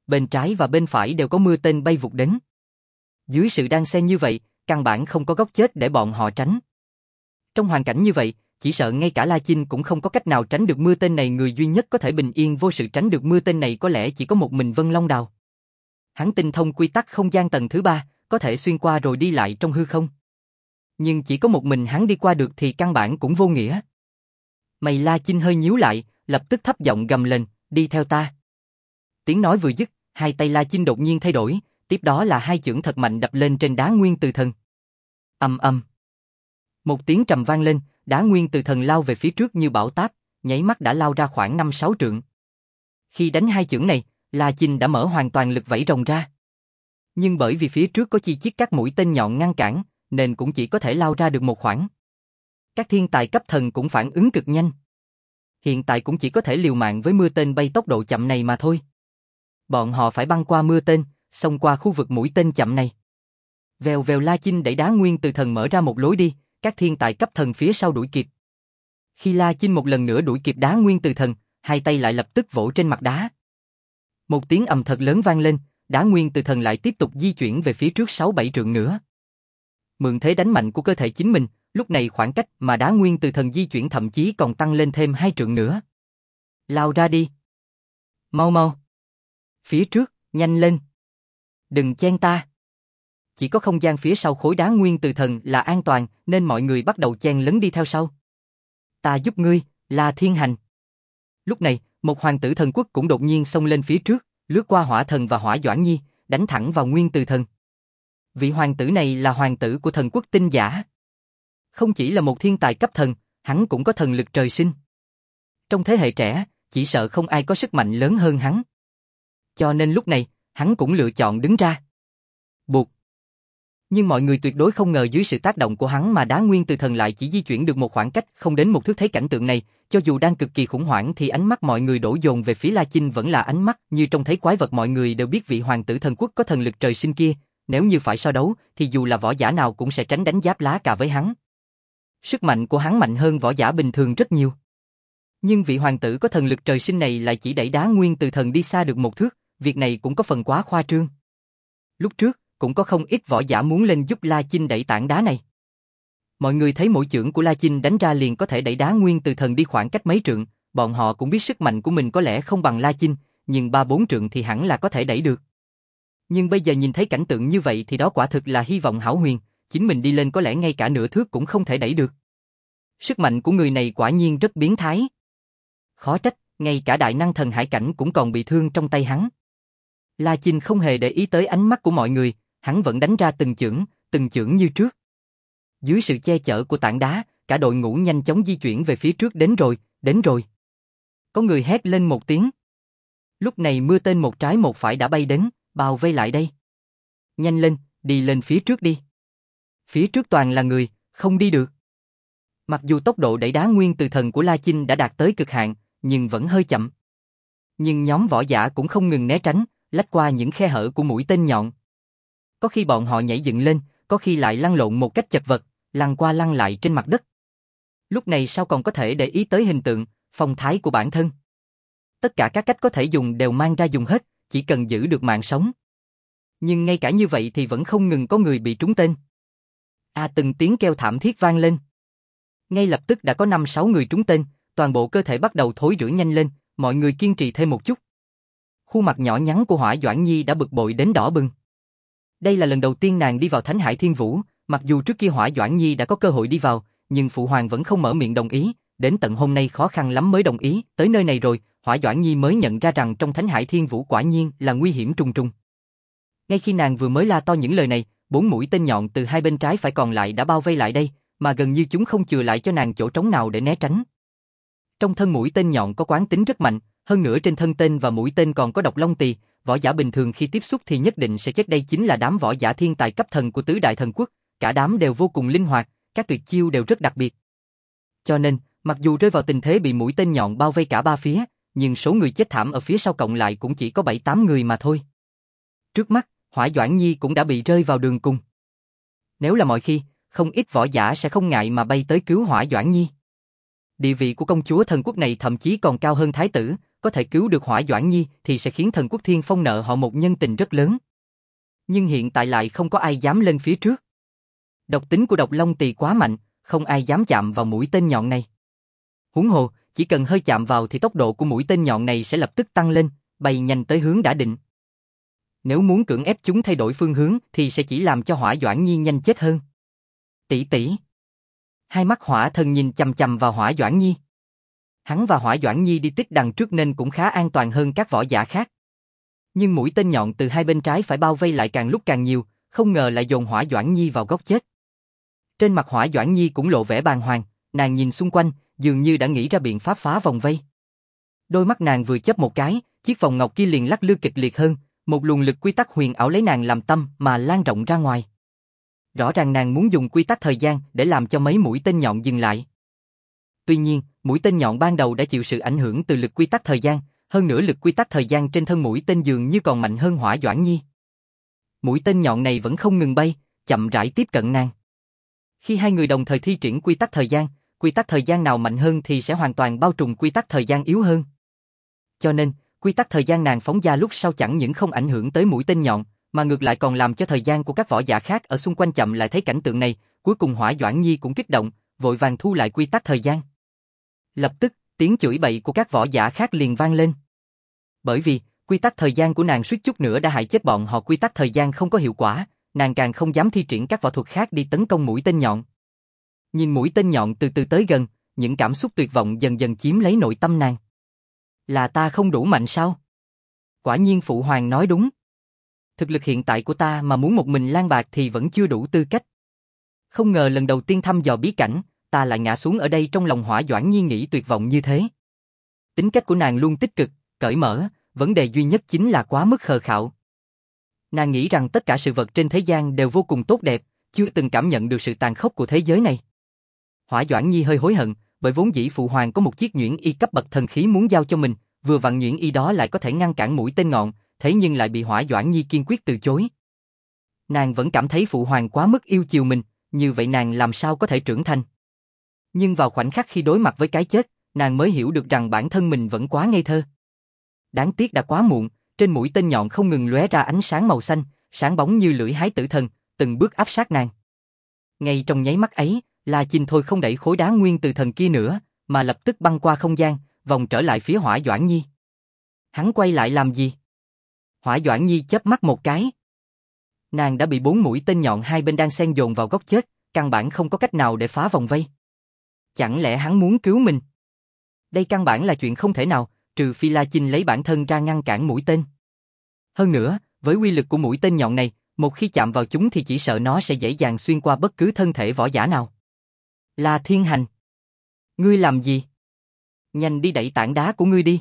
Bên trái và bên phải đều có mưa tên bay vụt đến. Dưới sự đan xen như vậy, căn bản không có góc chết để bọn họ tránh. Trong hoàn cảnh như vậy, chỉ sợ ngay cả La Chinh cũng không có cách nào tránh được mưa tên này, người duy nhất có thể bình yên vô sự tránh được mưa tên này có lẽ chỉ có một mình Vân Long Đào. Hắn tinh thông quy tắc không gian tầng thứ ba, có thể xuyên qua rồi đi lại trong hư không. Nhưng chỉ có một mình hắn đi qua được thì căn bản cũng vô nghĩa. Mày La Chinh hơi nhíu lại, lập tức thấp giọng gầm lên, đi theo ta. Tiếng nói vừa dứt, hai tay La Chinh đột nhiên thay đổi, tiếp đó là hai chưởng thật mạnh đập lên trên đá nguyên từ thần. Ầm ầm. Một tiếng trầm vang lên, đá nguyên từ thần lao về phía trước như bão táp, nháy mắt đã lao ra khoảng năm sáu trượng. Khi đánh hai chưởng này, La Chinh đã mở hoàn toàn lực vẫy rồng ra. Nhưng bởi vì phía trước có chi chiết các mũi tên nhọn ngăn cản, nên cũng chỉ có thể lao ra được một khoảng. Các thiên tài cấp thần cũng phản ứng cực nhanh. Hiện tại cũng chỉ có thể liều mạng với mưa tên bay tốc độ chậm này mà thôi. Bọn họ phải băng qua mưa tên, xông qua khu vực mũi tên chậm này. Vèo vèo, La Chinh đẩy đá nguyên từ thần mở ra một lối đi, các thiên tài cấp thần phía sau đuổi kịp. Khi La Chinh một lần nữa đuổi kịp đá nguyên từ thần, hai tay lại lập tức vỗ trên mặt đá. Một tiếng ầm thật lớn vang lên, đá nguyên từ thần lại tiếp tục di chuyển về phía trước sáu bảy trượng nữa. Mượn thế đánh mạnh của cơ thể chính mình, lúc này khoảng cách mà đá nguyên từ thần di chuyển thậm chí còn tăng lên thêm hai trượng nữa. Lao ra đi. Mau mau. Phía trước, nhanh lên. Đừng chen ta. Chỉ có không gian phía sau khối đá nguyên từ thần là an toàn, nên mọi người bắt đầu chen lấn đi theo sau. Ta giúp ngươi, La Thiên Hành. Lúc này, một hoàng tử thần quốc cũng đột nhiên xông lên phía trước, lướt qua Hỏa Thần và Hỏa Doãn Nhi, đánh thẳng vào nguyên từ thần. Vị hoàng tử này là hoàng tử của thần quốc tinh giả. Không chỉ là một thiên tài cấp thần, hắn cũng có thần lực trời sinh. Trong thế hệ trẻ, chỉ sợ không ai có sức mạnh lớn hơn hắn. Cho nên lúc này, hắn cũng lựa chọn đứng ra. Buộc. Nhưng mọi người tuyệt đối không ngờ dưới sự tác động của hắn mà đá nguyên từ thần lại chỉ di chuyển được một khoảng cách không đến một thước. Thấy cảnh tượng này, cho dù đang cực kỳ khủng hoảng thì ánh mắt mọi người đổ dồn về phía La Chinh vẫn là ánh mắt như trông thấy quái vật. Mọi người đều biết vị hoàng tử thần quốc có thần lực trời sinh kia, nếu như phải so đấu thì dù là võ giả nào cũng sẽ tránh đánh giáp lá cà với hắn. Sức mạnh của hắn mạnh hơn võ giả bình thường rất nhiều. Nhưng vị hoàng tử có thần lực trời sinh này lại chỉ đẩy đá nguyên từ thần đi xa được một thước, việc này cũng có phần quá khoa trương. Lúc trước, cũng có không ít võ giả muốn lên giúp La Chinh đẩy tảng đá này. Mọi người thấy mỗi chưởng của La Chinh đánh ra liền có thể đẩy đá nguyên từ thần đi khoảng cách mấy trượng, bọn họ cũng biết sức mạnh của mình có lẽ không bằng La Chinh, nhưng ba bốn trượng thì hẳn là có thể đẩy được. Nhưng bây giờ nhìn thấy cảnh tượng như vậy thì đó quả thực là hy vọng hão huyền, chính mình đi lên có lẽ ngay cả nửa thước cũng không thể đẩy được. Sức mạnh của người này quả nhiên rất biến thái. Khó trách, ngay cả đại năng thần hải cảnh cũng còn bị thương trong tay hắn. La Chinh không hề để ý tới ánh mắt của mọi người, hắn vẫn đánh ra từng chưởng, từng chưởng như trước. Dưới sự che chở của tảng đá, cả đội ngũ nhanh chóng di chuyển về phía trước. Đến rồi, đến rồi. Có người hét lên một tiếng. Lúc này mưa tên một trái một phải đã bay đến, bao vây lại đây. Nhanh lên, đi lên phía trước đi. Phía trước toàn là người, không đi được. Mặc dù tốc độ đẩy đá nguyên từ thần của La Chinh đã đạt tới cực hạn, nhưng vẫn hơi chậm. Nhưng nhóm võ giả cũng không ngừng né tránh, lách qua những khe hở của mũi tên nhọn. Có khi bọn họ nhảy dựng lên, có khi lại lăn lộn một cách chật vật, lăn qua lăn lại trên mặt đất. Lúc này sao còn có thể để ý tới hình tượng, phong thái của bản thân. Tất cả các cách có thể dùng đều mang ra dùng hết, chỉ cần giữ được mạng sống. Nhưng ngay cả như vậy thì vẫn không ngừng có người bị trúng tên. À, từng tiếng kêu thảm thiết vang lên. Ngay lập tức đã có năm sáu người trúng tên, toàn bộ cơ thể bắt đầu thối rữa. Nhanh lên, mọi người kiên trì thêm một chút. Khuôn mặt nhỏ nhắn của Hỏa Doãn Nhi đã bực bội đến đỏ bừng. Đây là lần đầu tiên nàng đi vào Thánh Hải Thiên Vũ, mặc dù trước kia Hỏa Doãn Nhi đã có cơ hội đi vào, nhưng phụ hoàng vẫn không mở miệng đồng ý, đến tận hôm nay khó khăn lắm mới đồng ý. Tới nơi này rồi, Hỏa Doãn Nhi mới nhận ra rằng trong Thánh Hải Thiên Vũ quả nhiên là nguy hiểm trùng trùng. Ngay khi nàng vừa mới la to những lời này, bốn mũi tên nhọn từ hai bên trái phải còn lại đã bao vây lại đây, mà gần như chúng không chừa lại cho nàng chỗ trống nào để né tránh. Trong thân mũi tên nhọn có quán tính rất mạnh, hơn nữa trên thân tên và mũi tên còn có độc long tỳ, võ giả bình thường khi tiếp xúc thì nhất định sẽ chết. Đây chính là đám võ giả thiên tài cấp thần của tứ đại thần quốc, cả đám đều vô cùng linh hoạt, các tuyệt chiêu đều rất đặc biệt. Cho nên, mặc dù rơi vào tình thế bị mũi tên nhọn bao vây cả ba phía, nhưng số người chết thảm ở phía sau cộng lại cũng chỉ có bảy tám người mà thôi. Trước mắt, Hỏa Doãn Nhi cũng đã bị rơi vào đường cùng. Nếu là mọi khi, không ít võ giả sẽ không ngại mà bay tới cứu Hỏa Doãn Nhi. Địa vị của công chúa thần quốc này thậm chí còn cao hơn thái tử, có có thể cứu được Hỏa Doãn Nhi thì sẽ khiến Thần Quốc Thiên Phong nợ họ một nhân tình rất lớn. Nhưng hiện tại lại không có ai dám lên phía trước. Độc tính của độc long tỳ quá mạnh, không ai dám chạm vào mũi tên nhọn này. Huống hồ, chỉ cần hơi chạm vào thì tốc độ của mũi tên nhọn này sẽ lập tức tăng lên, bay nhanh tới hướng đã định. Nếu muốn cưỡng ép chúng thay đổi phương hướng thì sẽ chỉ làm cho Hỏa Doãn Nhi nhanh chết hơn. Tỷ tỷ. Hai mắt Hỏa Thần nhìn chằm chằm vào Hỏa Doãn Nhi. Hắn và Hỏa Doãn Nhi đi tích đằng trước nên cũng khá an toàn hơn các võ giả khác. Nhưng mũi tên nhọn từ hai bên trái phải bao vây lại càng lúc càng nhiều, không ngờ lại dồn Hỏa Doãn Nhi vào góc chết. Trên mặt Hỏa Doãn Nhi cũng lộ vẻ bàng hoàng, nàng nhìn xung quanh, dường như đã nghĩ ra biện pháp phá vòng vây. Đôi mắt nàng vừa chớp một cái, chiếc vòng ngọc kia liền lắc lư kịch liệt hơn, một luồng lực quy tắc huyền ảo lấy nàng làm tâm mà lan rộng ra ngoài. Rõ ràng nàng muốn dùng quy tắc thời gian để làm cho mấy mũi tên nhọn dừng lại. Tuy nhiên, mũi tên nhọn ban đầu đã chịu sự ảnh hưởng từ lực quy tắc thời gian, hơn nữa lực quy tắc thời gian trên thân mũi tên dường như còn mạnh hơn Hỏa Doãn Nhi. Mũi tên nhọn này vẫn không ngừng bay, chậm rãi tiếp cận nàng. Khi hai người đồng thời thi triển quy tắc thời gian, quy tắc thời gian nào mạnh hơn thì sẽ hoàn toàn bao trùm quy tắc thời gian yếu hơn. Cho nên, quy tắc thời gian nàng phóng ra lúc sau chẳng những không ảnh hưởng tới mũi tên nhọn, mà ngược lại còn làm cho thời gian của các võ giả khác ở xung quanh chậm lại. Thấy cảnh tượng này, cuối cùng Hỏa Doãn Nhi cũng kích động, vội vàng thu lại quy tắc thời gian. Lập tức, tiếng chửi bậy của các võ giả khác liền vang lên. Bởi vì, quy tắc thời gian của nàng suýt chút nữa đã hại chết bọn họ. Quy tắc thời gian không có hiệu quả, nàng càng không dám thi triển các võ thuật khác đi tấn công mũi tên nhọn. Nhìn mũi tên nhọn từ từ tới gần, những cảm xúc tuyệt vọng dần dần chiếm lấy nội tâm nàng. Là ta không đủ mạnh sao? Quả nhiên phụ hoàng nói đúng. Thực lực hiện tại của ta mà muốn một mình lang bạc thì vẫn chưa đủ tư cách. Không ngờ lần đầu tiên thăm dò bí cảnh, ta lại ngã xuống ở đây. Trong lòng Hỏa Doãn Nhi nghĩ tuyệt vọng như thế. Tính cách của nàng luôn tích cực, cởi mở, vấn đề duy nhất chính là quá mức khờ khạo. Nàng nghĩ rằng tất cả sự vật trên thế gian đều vô cùng tốt đẹp, chưa từng cảm nhận được sự tàn khốc của thế giới này. Hỏa Doãn Nhi hơi hối hận, bởi vốn dĩ phụ hoàng có một chiếc nhuyễn y cấp bậc thần khí muốn giao cho mình, vừa vặn nhuyễn y đó lại có thể ngăn cản mũi tên ngọn, thế nhưng lại bị Hỏa Doãn Nhi kiên quyết từ chối. Nàng vẫn cảm thấy phụ hoàng quá mức yêu chiều mình, như vậy nàng làm sao có thể trưởng thành. Nhưng vào khoảnh khắc khi đối mặt với cái chết, nàng mới hiểu được rằng bản thân mình vẫn quá ngây thơ. Đáng tiếc đã quá muộn, trên mũi tên nhọn không ngừng lóe ra ánh sáng màu xanh, sáng bóng như lưỡi hái tử thần, từng bước áp sát nàng. Ngay trong nháy mắt ấy, La Chinh thôi không đẩy khối đá nguyên từ thần kia nữa, mà lập tức băng qua không gian, vòng trở lại phía Hỏa Doãn Nhi. Hắn quay lại làm gì? Hỏa Doãn Nhi chớp mắt một cái. Nàng đã bị bốn mũi tên nhọn hai bên đang xen dồn vào góc chết, căn bản không có cách nào để phá vòng vây. Chẳng lẽ hắn muốn cứu mình? Đây căn bản là chuyện không thể nào, trừ phi La Chinh lấy bản thân ra ngăn cản mũi tên. Hơn nữa, với uy lực của mũi tên nhọn này, một khi chạm vào chúng thì chỉ sợ nó sẽ dễ dàng xuyên qua bất cứ thân thể võ giả nào. La Thiên Hành, ngươi làm gì? Nhanh đi đẩy tảng đá của ngươi đi.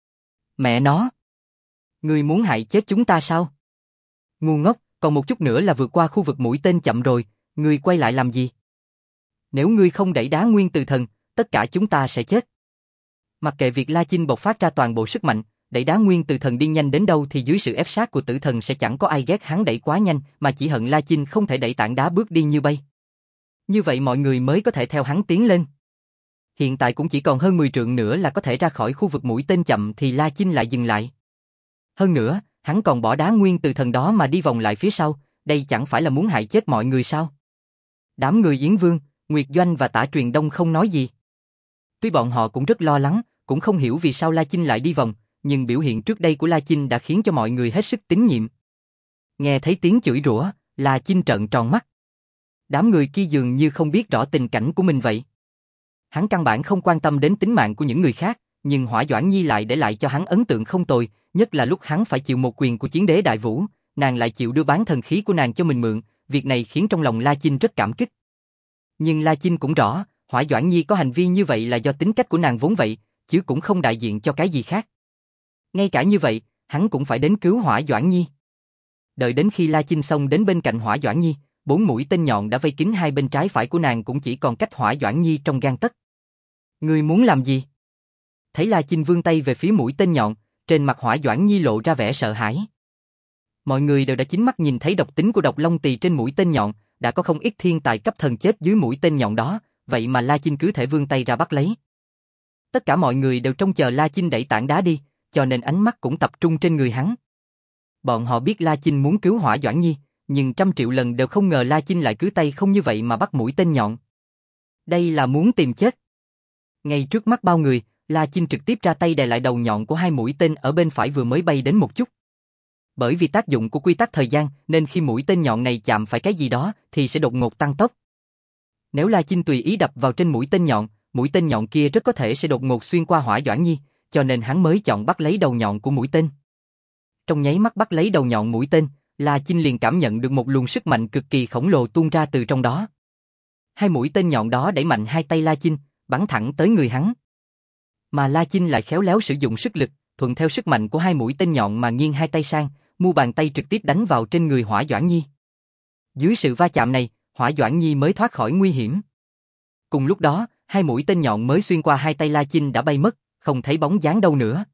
Mẹ nó! Ngươi muốn hại chết chúng ta sao? Ngu ngốc, còn một chút nữa là vượt qua khu vực mũi tên chậm rồi, ngươi quay lại làm gì? Nếu ngươi không đẩy đá nguyên từ thần, tất cả chúng ta sẽ chết. Mặc kệ việc La Chinh bộc phát ra toàn bộ sức mạnh, đẩy đá nguyên từ thần đi nhanh đến đâu thì dưới sự ép sát của tử thần sẽ chẳng có ai ghét hắn đẩy quá nhanh, mà chỉ hận La Chinh không thể đẩy tảng đá bước đi như bay. Như vậy mọi người mới có thể theo hắn tiến lên. Hiện tại cũng chỉ còn hơn mười trượng nữa là có thể ra khỏi khu vực mũi tên chậm thì La Chinh lại dừng lại. Hơn nữa, hắn còn bỏ đá nguyên từ thần đó mà đi vòng lại phía sau, đây chẳng phải là muốn hại chết mọi người sao? Đám người Yến Vương, Nguyệt Doanh và Tả Truyền Đông không nói gì. Tuy bọn họ cũng rất lo lắng, cũng không hiểu vì sao La Chinh lại đi vòng, nhưng biểu hiện trước đây của La Chinh đã khiến cho mọi người hết sức tín nhiệm. Nghe thấy tiếng chửi rủa, La Chinh trợn tròn mắt. Đám người kia dường như không biết rõ tình cảnh của mình vậy. Hắn căn bản không quan tâm đến tính mạng của những người khác, nhưng Hỏa Doãn Nhi lại để lại cho hắn ấn tượng không tồi, nhất là lúc hắn phải chịu một quyền của chiến đế Đại Vũ, nàng lại chịu đưa bán thần khí của nàng cho mình mượn, việc này khiến trong lòng La Chinh rất cảm kích. Nhưng La Chinh cũng rõ, Hỏa Doãn Nhi có hành vi như vậy là do tính cách của nàng vốn vậy, chứ cũng không đại diện cho cái gì khác. Ngay cả như vậy, hắn cũng phải đến cứu Hỏa Doãn Nhi. Đợi đến khi La Chinh xông đến bên cạnh Hỏa Doãn Nhi, bốn mũi tên nhọn đã vây kín hai bên trái phải của nàng cũng chỉ còn cách Hỏa Doãn Nhi trong gang tấc. Ngươi muốn làm gì? Thấy La Chinh vươn tay về phía mũi tên nhọn, trên mặt Hỏa Doãn Nhi lộ ra vẻ sợ hãi. Mọi người đều đã chính mắt nhìn thấy độc tính của độc long tỳ trên mũi tên nhọn, đã có không ít thiên tài cấp thần chết dưới mũi tên nhọn đó, vậy mà La Chinh cứ thể vươn tay ra bắt lấy. Tất cả mọi người đều trông chờ La Chinh đẩy tảng đá đi, cho nên ánh mắt cũng tập trung trên người hắn. Bọn họ biết La Chinh muốn cứu Hỏa Doãn Nhi, nhưng trăm triệu lần đều không ngờ La Chinh lại cứ tay không như vậy mà bắt mũi tên nhọn. Đây là muốn tìm chết. Ngay trước mắt bao người, La Chinh trực tiếp ra tay đè lại đầu nhọn của hai mũi tên ở bên phải vừa mới bay đến một chút. Bởi vì tác dụng của quy tắc thời gian nên khi mũi tên nhọn này chạm phải cái gì đó thì sẽ đột ngột tăng tốc. Nếu La Chinh tùy ý đập vào trên mũi tên nhọn, mũi tên nhọn kia rất có thể sẽ đột ngột xuyên qua Hỏa Doãn Nhi, cho nên hắn mới chọn bắt lấy đầu nhọn của mũi tên. Trong nháy mắt bắt lấy đầu nhọn mũi tên, La Chinh liền cảm nhận được một luồng sức mạnh cực kỳ khổng lồ tuôn ra từ trong đó. Hai mũi tên nhọn đó đẩy mạnh hai tay La Chinh, bắn thẳng tới người hắn. Mà La Chinh lại khéo léo sử dụng sức lực, thuận theo sức mạnh của hai mũi tên nhọn mà nghiêng hai tay sang, mu bàn tay trực tiếp đánh vào trên người Hỏa Doãn Nhi. Dưới sự va chạm này, Hỏa Doãn Nhi mới thoát khỏi nguy hiểm. Cùng lúc đó, hai mũi tên nhọn mới xuyên qua hai tay La Chinh đã bay mất, không thấy bóng dáng đâu nữa.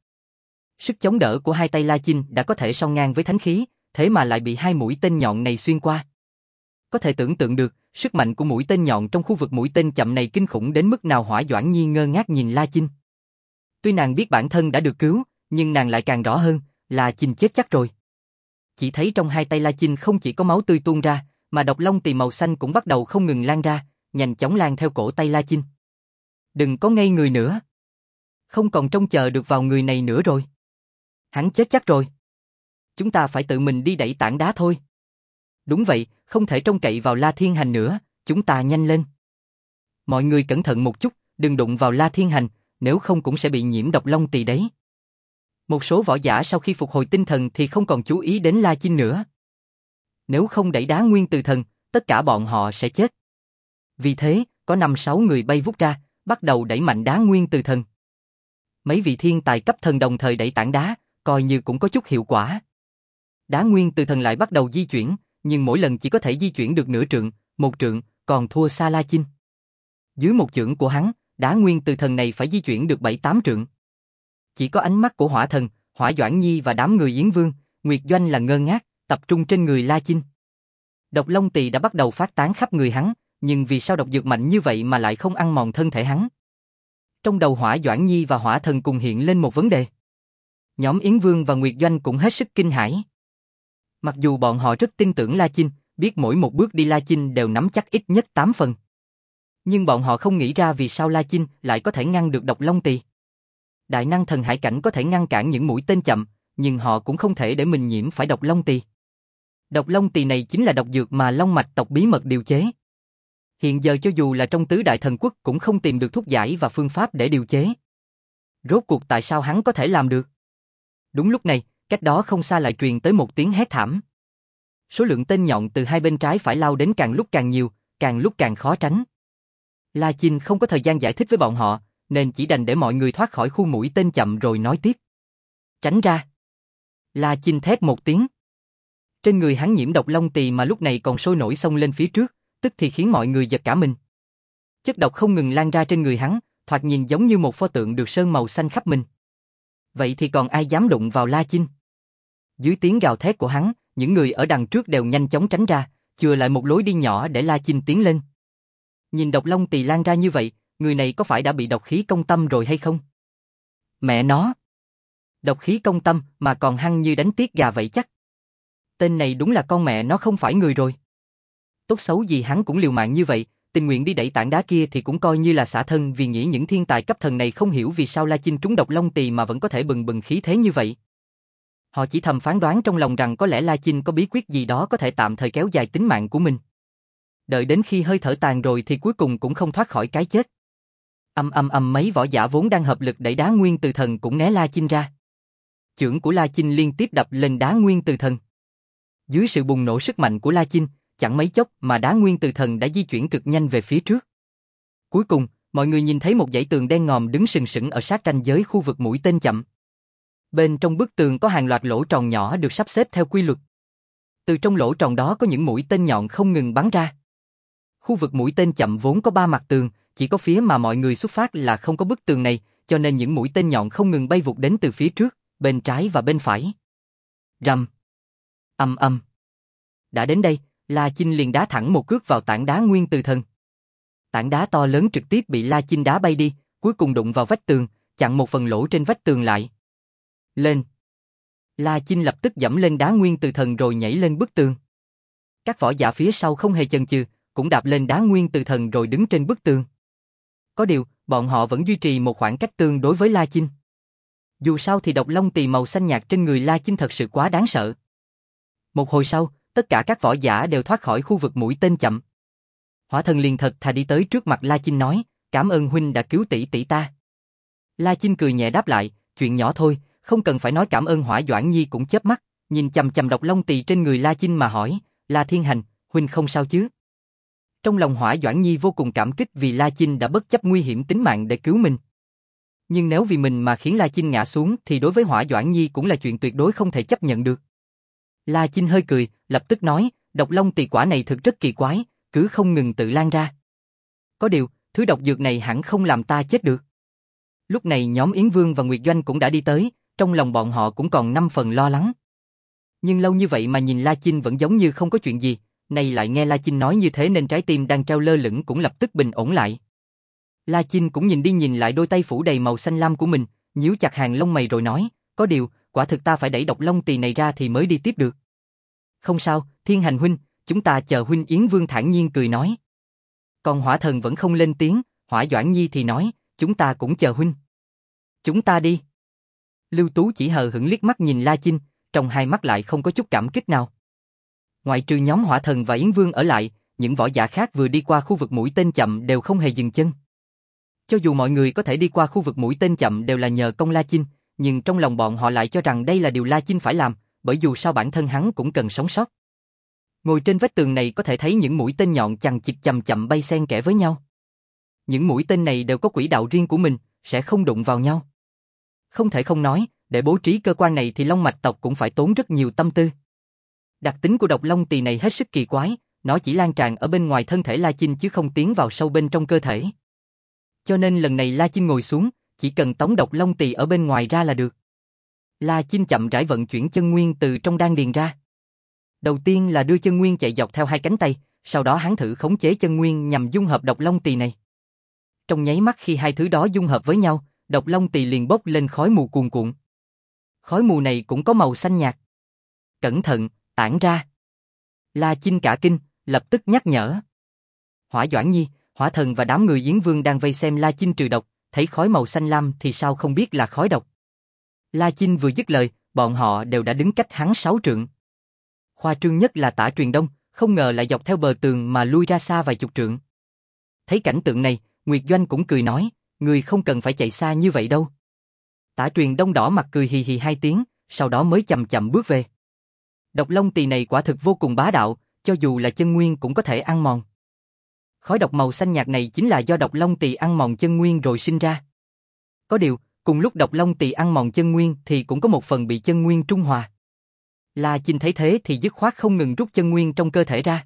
Sức chống đỡ của hai tay La Chinh đã có thể song ngang với thánh khí, thế mà lại bị hai mũi tên nhọn này xuyên qua. Có thể tưởng tượng được, sức mạnh của mũi tên nhọn trong khu vực mũi tên chậm này kinh khủng đến mức nào. Hỏa Doãn Nhi ngơ ngác nhìn La Chinh. Tuy nàng biết bản thân đã được cứu, nhưng nàng lại càng rõ hơn, La Chinh chết chắc rồi. Chỉ thấy trong hai tay La Chinh không chỉ có máu tươi tuôn ra, mà độc long tỳ màu xanh cũng bắt đầu không ngừng lan ra, nhanh chóng lan theo cổ tay La Chinh. Đừng có ngây người nữa. Không còn trông chờ được vào người này nữa rồi. Hắn chết chắc rồi. Chúng ta phải tự mình đi đẩy tảng đá thôi. Đúng vậy, không thể trông cậy vào La Thiên Hành nữa, chúng ta nhanh lên. Mọi người cẩn thận một chút, đừng đụng vào La Thiên Hành, nếu không cũng sẽ bị nhiễm độc long tỳ đấy. Một số võ giả sau khi phục hồi tinh thần thì không còn chú ý đến La Chinh nữa. Nếu không đẩy đá nguyên từ thần, tất cả bọn họ sẽ chết. Vì thế, có năm sáu người bay vút ra, bắt đầu đẩy mạnh đá nguyên từ thần. Mấy vị thiên tài cấp thần đồng thời đẩy tảng đá, coi như cũng có chút hiệu quả. Đá nguyên từ thần lại bắt đầu di chuyển, nhưng mỗi lần chỉ có thể di chuyển được nửa trượng, một trượng, còn thua xa La Chinh. Dưới một chưởng của hắn, đá nguyên từ thần này phải di chuyển được bảy tám trượng. Chỉ có ánh mắt của Hỏa Thần, Hỏa Doãn Nhi và đám người Yến Vương, Nguyệt Doanh là ngơ ngác, tập trung trên người La Chinh. Độc long tỳ đã bắt đầu phát tán khắp người hắn, nhưng vì sao độc dược mạnh như vậy mà lại không ăn mòn thân thể hắn? Trong đầu Hỏa Doãn Nhi và Hỏa Thần cùng hiện lên một vấn đề. Nhóm Yến Vương và Nguyệt Doanh cũng hết sức kinh hãi. Mặc dù bọn họ rất tin tưởng La Chinh, biết mỗi một bước đi La Chinh đều nắm chắc ít nhất tám phần. Nhưng bọn họ không nghĩ ra vì sao La Chinh lại có thể ngăn được độc long tỳ. Đại năng thần hải cảnh có thể ngăn cản những mũi tên chậm, nhưng họ cũng không thể để mình nhiễm phải độc long tỳ. Độc long tỳ này chính là độc dược mà Long Mạch tộc bí mật điều chế. Hiện giờ cho dù là trong tứ đại thần quốc cũng không tìm được thuốc giải và phương pháp để điều chế. Rốt cuộc tại sao hắn có thể làm được? Đúng lúc này, cách đó không xa lại truyền tới một tiếng hét thảm. Số lượng tên nhọn từ hai bên trái phải lao đến càng lúc càng nhiều, càng lúc càng khó tránh. La Chinh không có thời gian giải thích với bọn họ, nên chỉ đành để mọi người thoát khỏi khu mũi tên chậm rồi nói tiếp. Tránh ra. La Chinh thét một tiếng. Trên người hắn nhiễm độc long tỳ mà lúc này còn sôi nổi xông lên phía trước, tức thì khiến mọi người giật cả mình. Chất độc không ngừng lan ra trên người hắn, thoạt nhìn giống như một pho tượng được sơn màu xanh khắp mình. Vậy thì còn ai dám đụng vào La Chinh? Dưới tiếng gào thét của hắn, những người ở đằng trước đều nhanh chóng tránh ra, chừa lại một lối đi nhỏ để La Chinh tiến lên. Nhìn độc long tỳ lan ra như vậy, người này có phải đã bị độc khí công tâm rồi hay không? Mẹ nó! Độc khí công tâm mà còn hăng như đánh tiết gà vậy chắc. Tên này đúng là con mẹ nó không phải người rồi. Tốt xấu gì hắn cũng liều mạng như vậy, tình nguyện đi đẩy tảng đá kia thì cũng coi như là xả thân, vì nghĩ những thiên tài cấp thần này không hiểu vì sao La Chinh trúng độc long tỳ mà vẫn có thể bừng bừng khí thế như vậy. Họ chỉ thầm phán đoán trong lòng rằng có lẽ La Chinh có bí quyết gì đó có thể tạm thời kéo dài tính mạng của mình. Đợi đến khi hơi thở tàn rồi thì cuối cùng cũng không thoát khỏi cái chết. Âm âm âm mấy võ giả vốn đang hợp lực đẩy đá nguyên từ thần cũng né La Chinh ra. Chưởng của La Chinh liên tiếp đập lên đá nguyên từ thần. Dưới sự bùng nổ sức mạnh của La Chinh, chẳng mấy chốc mà đá nguyên từ thần đã di chuyển cực nhanh về phía trước. Cuối cùng, mọi người nhìn thấy một dãy tường đen ngòm đứng sừng sững ở sát ranh giới khu vực mũi tên chậm. Bên trong bức tường có hàng loạt lỗ tròn nhỏ được sắp xếp theo quy luật. Từ trong lỗ tròn đó có những mũi tên nhọn không ngừng bắn ra. Khu vực mũi tên chậm vốn có ba mặt tường, chỉ có phía mà mọi người xuất phát là không có bức tường này, cho nên những mũi tên nhọn không ngừng bay vụt đến từ phía trước, bên trái và bên phải. Rầm. Ầm ầm. Đã đến đây, La Chinh liền đá thẳng một cước vào tảng đá nguyên từ thần. Tảng đá to lớn trực tiếp bị La Chinh đá bay đi, cuối cùng đụng vào vách tường, chặn một phần lỗ trên vách tường lại. Lên! La Chinh lập tức dẫm lên đá nguyên từ thần rồi nhảy lên bức tường. Các võ giả phía sau không hề chần chừ, cũng đạp lên đá nguyên từ thần rồi đứng trên bức tường. Có điều, bọn họ vẫn duy trì một khoảng cách tương đối với La Chinh. Dù sao thì độc long tỳ màu xanh nhạt trên người La Chinh thật sự quá đáng sợ. Một hồi sau, tất cả các võ giả đều thoát khỏi khu vực mũi tên chậm. Hỏa thần liền thật thà đi tới trước mặt La Chinh nói, cảm ơn huynh đã cứu tỷ tỷ ta. La Chinh cười nhẹ đáp lại, chuyện nhỏ thôi, không cần phải nói cảm ơn. Hỏa Doãn Nhi cũng chớp mắt, nhìn chằm chằm độc long tỳ trên người La Chinh mà hỏi, La Thiên Hành, huynh không sao chứ? Trong lòng Hỏa Doãn Nhi vô cùng cảm kích vì La Chinh đã bất chấp nguy hiểm tính mạng để cứu mình. Nhưng nếu vì mình mà khiến La Chinh ngã xuống thì đối với Hỏa Doãn Nhi cũng là chuyện tuyệt đối không thể chấp nhận được. La Chinh hơi cười, lập tức nói, độc long tỳ quả này thực rất kỳ quái, cứ không ngừng tự lan ra. Có điều, thứ độc dược này hẳn không làm ta chết được. Lúc này nhóm Yến Vương và Nguyệt Doanh cũng đã đi tới, trong lòng bọn họ cũng còn năm phần lo lắng. Nhưng lâu như vậy mà nhìn La Chinh vẫn giống như không có chuyện gì, nay lại nghe La Chinh nói như thế nên trái tim đang treo lơ lửng cũng lập tức bình ổn lại. La Chinh cũng nhìn đi nhìn lại đôi tay phủ đầy màu xanh lam của mình, nhíu chặt hàng lông mày rồi nói, có điều, quả thực ta phải đẩy độc long tỳ này ra thì mới đi tiếp được. Không sao, Thiên Hành huynh, chúng ta chờ huynh. Yến Vương thản nhiên cười nói. Còn Hỏa Thần vẫn không lên tiếng, Hỏa Doãn Nhi thì nói, chúng ta cũng chờ huynh. Chúng ta đi. Lưu Tú chỉ hờ hững liếc mắt nhìn La Chinh, trong hai mắt lại không có chút cảm kích nào. Ngoại trừ nhóm Hỏa Thần và Yến Vương ở lại, những võ giả khác vừa đi qua khu vực mũi tên chậm đều không hề dừng chân. Cho dù mọi người có thể đi qua khu vực mũi tên chậm đều là nhờ công La Chinh, nhưng trong lòng bọn họ lại cho rằng đây là điều La Chinh phải làm, bởi dù sao bản thân hắn cũng cần sống sót. Ngồi trên vách tường này có thể thấy những mũi tên nhọn chằng chịt chậm chậm bay xen kẽ với nhau. Những mũi tên này đều có quỹ đạo riêng của mình, sẽ không đụng vào nhau. Không thể không nói, để bố trí cơ quan này thì Long Mạch tộc cũng phải tốn rất nhiều tâm tư. Đặc tính của độc long tỳ này hết sức kỳ quái, nó chỉ lan tràn ở bên ngoài thân thể La Chinh chứ không tiến vào sâu bên trong cơ thể. Cho nên lần này La Chinh ngồi xuống, chỉ cần tống độc long tỳ ở bên ngoài ra là được. La Chinh chậm rãi vận chuyển chân nguyên từ trong đan điền ra. Đầu tiên là đưa chân nguyên chạy dọc theo hai cánh tay, sau đó hắn thử khống chế chân nguyên nhằm dung hợp độc long tỳ này. Trong nháy mắt khi hai thứ đó dung hợp với nhau, độc long tỳ liền bốc lên khói mù cuồn cuộn. Khói mù này cũng có màu xanh nhạt. Cẩn thận, tản ra. La Chinh cả kinh, lập tức nhắc nhở. Hỏa Doãn Nhi, Hỏa Thần và đám người Yến Vương đang vây xem La Chinh trừ độc, thấy khói màu xanh lam thì sao không biết là khói độc. La Chinh vừa dứt lời, bọn họ đều đã đứng cách hắn sáu trượng. Khoa trương nhất là Tả Truyền Đông, không ngờ lại dọc theo bờ tường mà lui ra xa vài chục trượng. Thấy cảnh tượng này, Nguyệt Doanh cũng cười nói, người không cần phải chạy xa như vậy đâu. Tả Truyền Đông đỏ mặt cười hì hì hai tiếng, sau đó mới chậm chậm bước về. Độc long tỳ này quả thực vô cùng bá đạo, cho dù là chân nguyên cũng có thể ăn mòn. Khói độc màu xanh nhạt này chính là do độc long tỳ ăn mòn chân nguyên rồi sinh ra. Có điều, cùng lúc độc long tỳ ăn mòn chân nguyên thì cũng có một phần bị chân nguyên trung hòa. La Chinh thấy thế thì dứt khoát không ngừng rút chân nguyên trong cơ thể ra.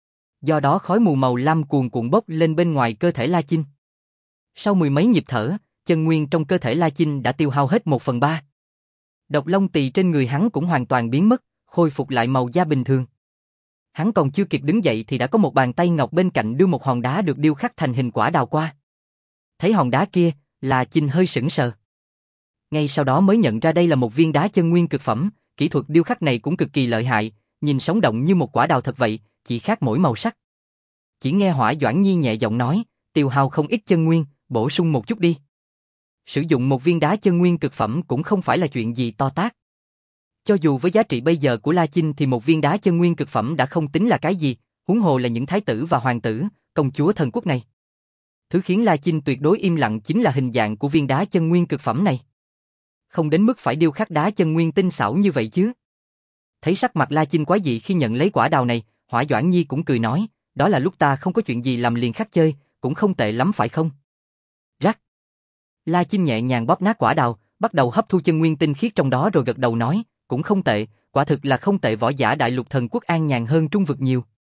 Do đó khói mù màu lam cuồn cuộn bốc lên bên ngoài cơ thể La Chinh. Sau mười mấy nhịp thở, chân nguyên trong cơ thể La Chinh đã tiêu hao hết một phần ba. Độc long tỳ trên người hắn cũng hoàn toàn biến mất, khôi phục lại màu da bình thường. Hắn còn chưa kịp đứng dậy thì đã có một bàn tay ngọc bên cạnh đưa một hòn đá được điêu khắc thành hình quả đào qua. Thấy hòn đá kia, La Chinh hơi sững sờ. Ngay sau đó mới nhận ra đây là một viên đá chân nguyên cực phẩm, kỹ thuật điêu khắc này cũng cực kỳ lợi hại, nhìn sống động như một quả đào thật vậy, chỉ khác mỗi màu sắc. Chỉ nghe Hỏa Doãn Nhi nhẹ giọng nói, tiêu hao không ít chân nguyên, bổ sung một chút đi. Sử dụng một viên đá chân nguyên cực phẩm cũng không phải là chuyện gì to tát. Cho dù với giá trị bây giờ của La Chinh thì một viên đá chân nguyên cực phẩm đã không tính là cái gì, huống hồ là những thái tử và hoàng tử, công chúa thần quốc này. Thứ khiến La Chinh tuyệt đối im lặng chính là hình dạng của viên đá chân nguyên cực phẩm này. Không đến mức phải điêu khắc đá chân nguyên tinh xảo như vậy chứ. Thấy sắc mặt La Chinh quái dị khi nhận lấy quả đào này, Hỏa Doãn Nhi cũng cười nói, đó là lúc ta không có chuyện gì làm liền khắc chơi, cũng không tệ lắm phải không? Rắc. La Chinh nhẹ nhàng bóp nát quả đào, bắt đầu hấp thu chân nguyên tinh khiết trong đó rồi gật đầu nói, cũng không tệ, quả thực là không tệ. Võ giả đại lục thần quốc an nhàn hơn trung vực nhiều.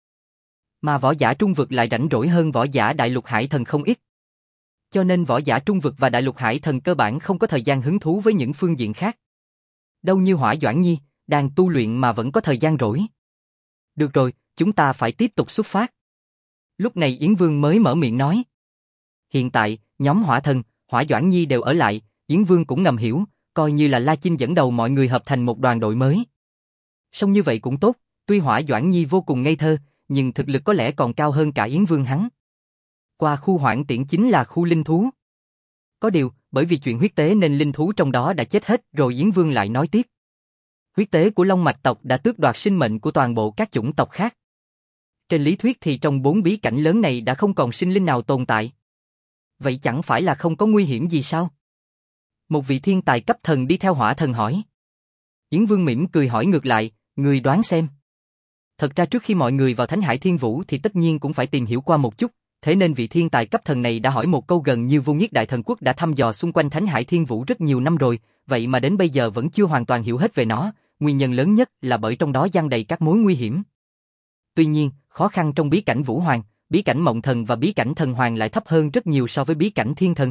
Mà võ giả trung vực lại rảnh rỗi hơn võ giả đại lục hải thần không ít. Cho nên võ giả trung vực và đại lục hải thần cơ bản không có thời gian hứng thú với những phương diện khác. Đâu như Hỏa Doãn Nhi, đang tu luyện mà vẫn có thời gian rỗi. Được rồi, chúng ta phải tiếp tục xuất phát. Lúc này Yến Vương mới mở miệng nói. Hiện tại, nhóm Hỏa Thần, Hỏa Doãn Nhi đều ở lại, Yến Vương cũng ngầm hiểu, coi như là La Chinh dẫn đầu mọi người hợp thành một đoàn đội mới. Song như vậy cũng tốt, tuy Hỏa Doãn Nhi vô cùng ngây thơ, nhưng thực lực có lẽ còn cao hơn cả Yến Vương hắn. Qua khu hoãn tiễn chính là khu linh thú. Có điều, bởi vì chuyện huyết tế nên linh thú trong đó đã chết hết, rồi Yến Vương lại nói tiếp. Huyết tế của Long Mạch tộc đã tước đoạt sinh mệnh của toàn bộ các chủng tộc khác. Trên lý thuyết thì trong bốn bí cảnh lớn này đã không còn sinh linh nào tồn tại. Vậy chẳng phải là không có nguy hiểm gì sao? Một vị thiên tài cấp thần đi theo Hỏa Thần hỏi. Yến Vương mỉm cười hỏi ngược lại, người đoán xem. Thật ra trước khi mọi người vào Thánh Hải Thiên Vũ thì tất nhiên cũng phải tìm hiểu qua một chút, thế nên vị thiên tài cấp thần này đã hỏi một câu gần như vô nghiết. Đại Thần Quốc đã thăm dò xung quanh Thánh Hải Thiên Vũ rất nhiều năm rồi, vậy mà đến bây giờ vẫn chưa hoàn toàn hiểu hết về nó, nguyên nhân lớn nhất là bởi trong đó giăng đầy các mối nguy hiểm. Tuy nhiên, khó khăn trong bí cảnh Vũ Hoàng, bí cảnh Mộng Thần và bí cảnh Thần Hoàng lại thấp hơn rất nhiều so với bí cảnh Thiên Thần.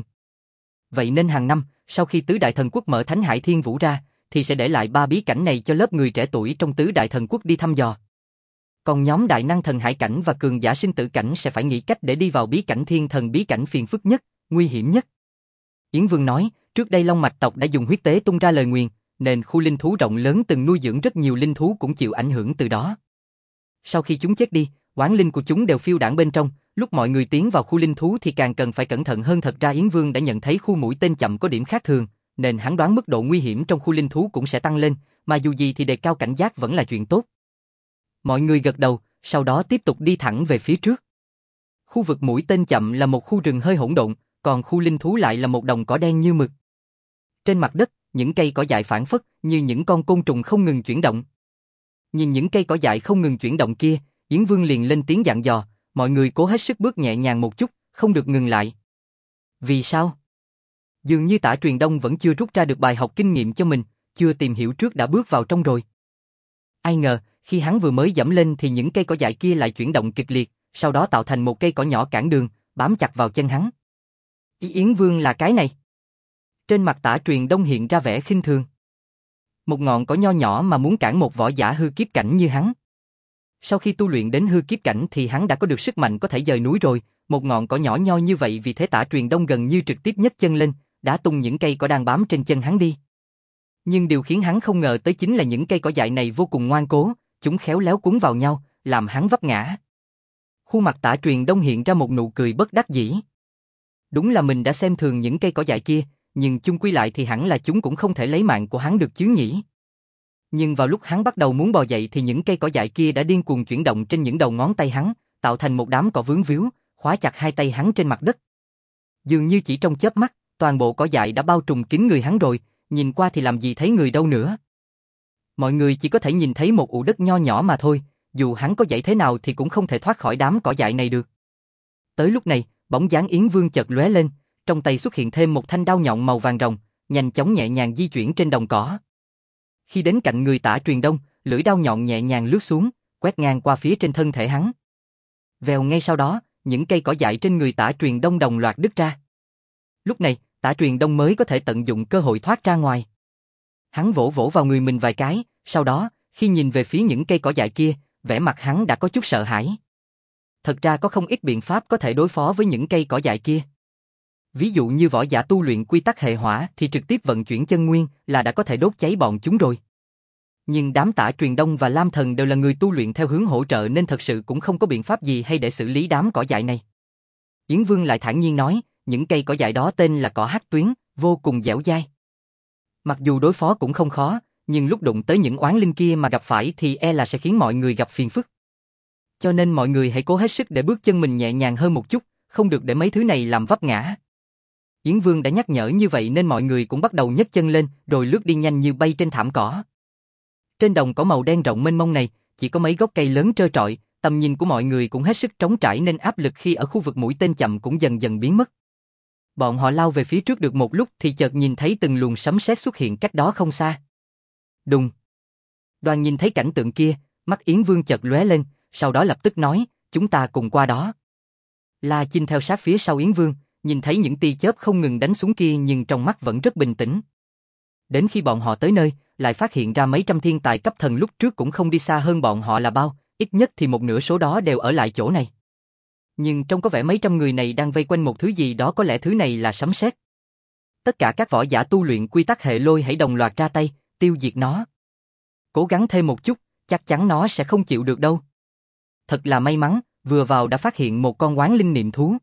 Vậy nên hàng năm, sau khi Tứ Đại Thần Quốc mở Thánh Hải Thiên Vũ ra, thì sẽ để lại ba bí cảnh này cho lớp người trẻ tuổi trong Tứ Đại Thần Quốc đi thăm dò. Còn nhóm đại năng thần hải cảnh và cường giả sinh tử cảnh sẽ phải nghĩ cách để đi vào bí cảnh Thiên Thần, bí cảnh phiền phức nhất, nguy hiểm nhất. Yến Vương nói, trước đây Long Mạch tộc đã dùng huyết tế tung ra lời nguyền, nên khu linh thú rộng lớn từng nuôi dưỡng rất nhiều linh thú cũng chịu ảnh hưởng từ đó. Sau khi chúng chết đi, oán linh của chúng đều phiêu đãng bên trong, lúc mọi người tiến vào khu linh thú thì càng cần phải cẩn thận hơn. Thật ra Yến Vương đã nhận thấy khu mũi tên chậm có điểm khác thường, nên hắn đoán mức độ nguy hiểm trong khu linh thú cũng sẽ tăng lên, mà dù gì thì đề cao cảnh giác vẫn là chuyện tốt. Mọi người gật đầu, sau đó tiếp tục đi thẳng về phía trước. Khu vực mũi tên chậm là một khu rừng hơi hỗn độn, còn khu linh thú lại là một đồng cỏ đen như mực. Trên mặt đất, những cây cỏ dại phản phất như những con côn trùng không ngừng chuyển động. Nhìn những cây cỏ dại không ngừng chuyển động kia, Yến Vương liền lên tiếng dặn dò, mọi người cố hết sức bước nhẹ nhàng một chút, không được ngừng lại. Vì sao? Dường như Tả Truyền Đông vẫn chưa rút ra được bài học kinh nghiệm cho mình, chưa tìm hiểu trước đã bước vào trong rồi. Ai ngờ, khi hắn vừa mới dẫm lên thì những cây cỏ dại kia lại chuyển động kịch liệt, sau đó tạo thành một cây cỏ nhỏ cản đường, bám chặt vào chân hắn. Ý Yến Vương là cái này. Trên mặt Tả Truyền Đông hiện ra vẻ khinh thường. Một ngọn cỏ nho nhỏ mà muốn cản một võ giả hư kiếp cảnh như hắn. Sau khi tu luyện đến hư kiếp cảnh thì hắn đã có được sức mạnh có thể dời núi rồi, một ngọn cỏ nhỏ nho như vậy, vì thế Tả Truyền Đông gần như trực tiếp nhấc chân lên, đã tung những cây cỏ đang bám trên chân hắn đi. Nhưng điều khiến hắn không ngờ tới chính là những cây cỏ dại này vô cùng ngoan cố, chúng khéo léo cuốn vào nhau, làm hắn vấp ngã. Khuôn mặt Tả Truyền Đông hiện ra một nụ cười bất đắc dĩ. Đúng là mình đã xem thường những cây cỏ dại kia, nhưng chung quy lại thì hẳn là chúng cũng không thể lấy mạng của hắn được chứ nhỉ. Nhưng vào lúc hắn bắt đầu muốn bò dậy thì những cây cỏ dại kia đã điên cuồng chuyển động trên những đầu ngón tay hắn, tạo thành một đám cỏ vướng víu, khóa chặt hai tay hắn trên mặt đất. Dường như chỉ trong chớp mắt, toàn bộ cỏ dại đã bao trùm kín người hắn rồi, nhìn qua thì làm gì thấy người đâu nữa. Mọi người chỉ có thể nhìn thấy một ụ đất nho nhỏ mà thôi, dù hắn có dậy thế nào thì cũng không thể thoát khỏi đám cỏ dại này được. Tới lúc này, bóng dáng Yến Vương chợt lóe lên, trong tay xuất hiện thêm một thanh đao nhọn màu vàng ròng, nhanh chóng nhẹ nhàng di chuyển trên đồng cỏ. Khi đến cạnh người Tả Truyền Đông, lưỡi đao nhọn nhẹ nhàng lướt xuống, quét ngang qua phía trên thân thể hắn. Vèo, ngay sau đó, những cây cỏ dại trên người Tả Truyền Đông đồng loạt đứt ra. Lúc này, Tả Truyền Đông mới có thể tận dụng cơ hội thoát ra ngoài. Hắn vỗ vỗ vào người mình vài cái, sau đó, khi nhìn về phía những cây cỏ dại kia, vẻ mặt hắn đã có chút sợ hãi. Thật ra có không ít biện pháp có thể đối phó với những cây cỏ dại kia. Ví dụ như võ giả tu luyện quy tắc hệ hỏa thì trực tiếp vận chuyển chân nguyên là đã có thể đốt cháy bọn chúng rồi. Nhưng đám Tả Truyền Đông và Lam Thần đều là người tu luyện theo hướng hỗ trợ nên thật sự cũng không có biện pháp gì hay để xử lý đám cỏ dại này. Yến Vương lại thản nhiên nói, những cây cỏ dại đó tên là cỏ hắc tuyến, vô cùng dẻo dai. Mặc dù đối phó cũng không khó, nhưng lúc đụng tới những oán linh kia mà gặp phải thì e là sẽ khiến mọi người gặp phiền phức. Cho nên mọi người hãy cố hết sức để bước chân mình nhẹ nhàng hơn một chút, không được để mấy thứ này làm vấp ngã. Yến Vương đã nhắc nhở như vậy nên mọi người cũng bắt đầu nhấc chân lên, rồi lướt đi nhanh như bay trên thảm cỏ. Trên đồng cỏ màu đen rộng mênh mông này, chỉ có mấy gốc cây lớn trơ trọi, tầm nhìn của mọi người cũng hết sức trống trải nên áp lực khi ở khu vực mũi tên chậm cũng dần dần biến mất. Bọn họ lao về phía trước được một lúc thì chợt nhìn thấy từng luồng sấm sét xuất hiện cách đó không xa. Đùng. Đoàn nhìn thấy cảnh tượng kia, mắt Yến Vương chợt lóe lên, sau đó lập tức nói, chúng ta cùng qua đó. La Chinh theo sát phía sau Yến Vương, nhìn thấy những tia chớp không ngừng đánh xuống kia nhưng trong mắt vẫn rất bình tĩnh. Đến khi bọn họ tới nơi, lại phát hiện ra mấy trăm thiên tài cấp thần lúc trước cũng không đi xa hơn bọn họ là bao, ít nhất thì một nửa số đó đều ở lại chỗ này. Nhưng trông có vẻ mấy trăm người này đang vây quanh một thứ gì đó, có lẽ thứ này là sấm sét. Tất cả các võ giả tu luyện quy tắc hệ lôi hãy đồng loạt ra tay, tiêu diệt nó. Cố gắng thêm một chút, chắc chắn nó sẽ không chịu được đâu. Thật là may mắn, vừa vào đã phát hiện một con oán linh niệm thú.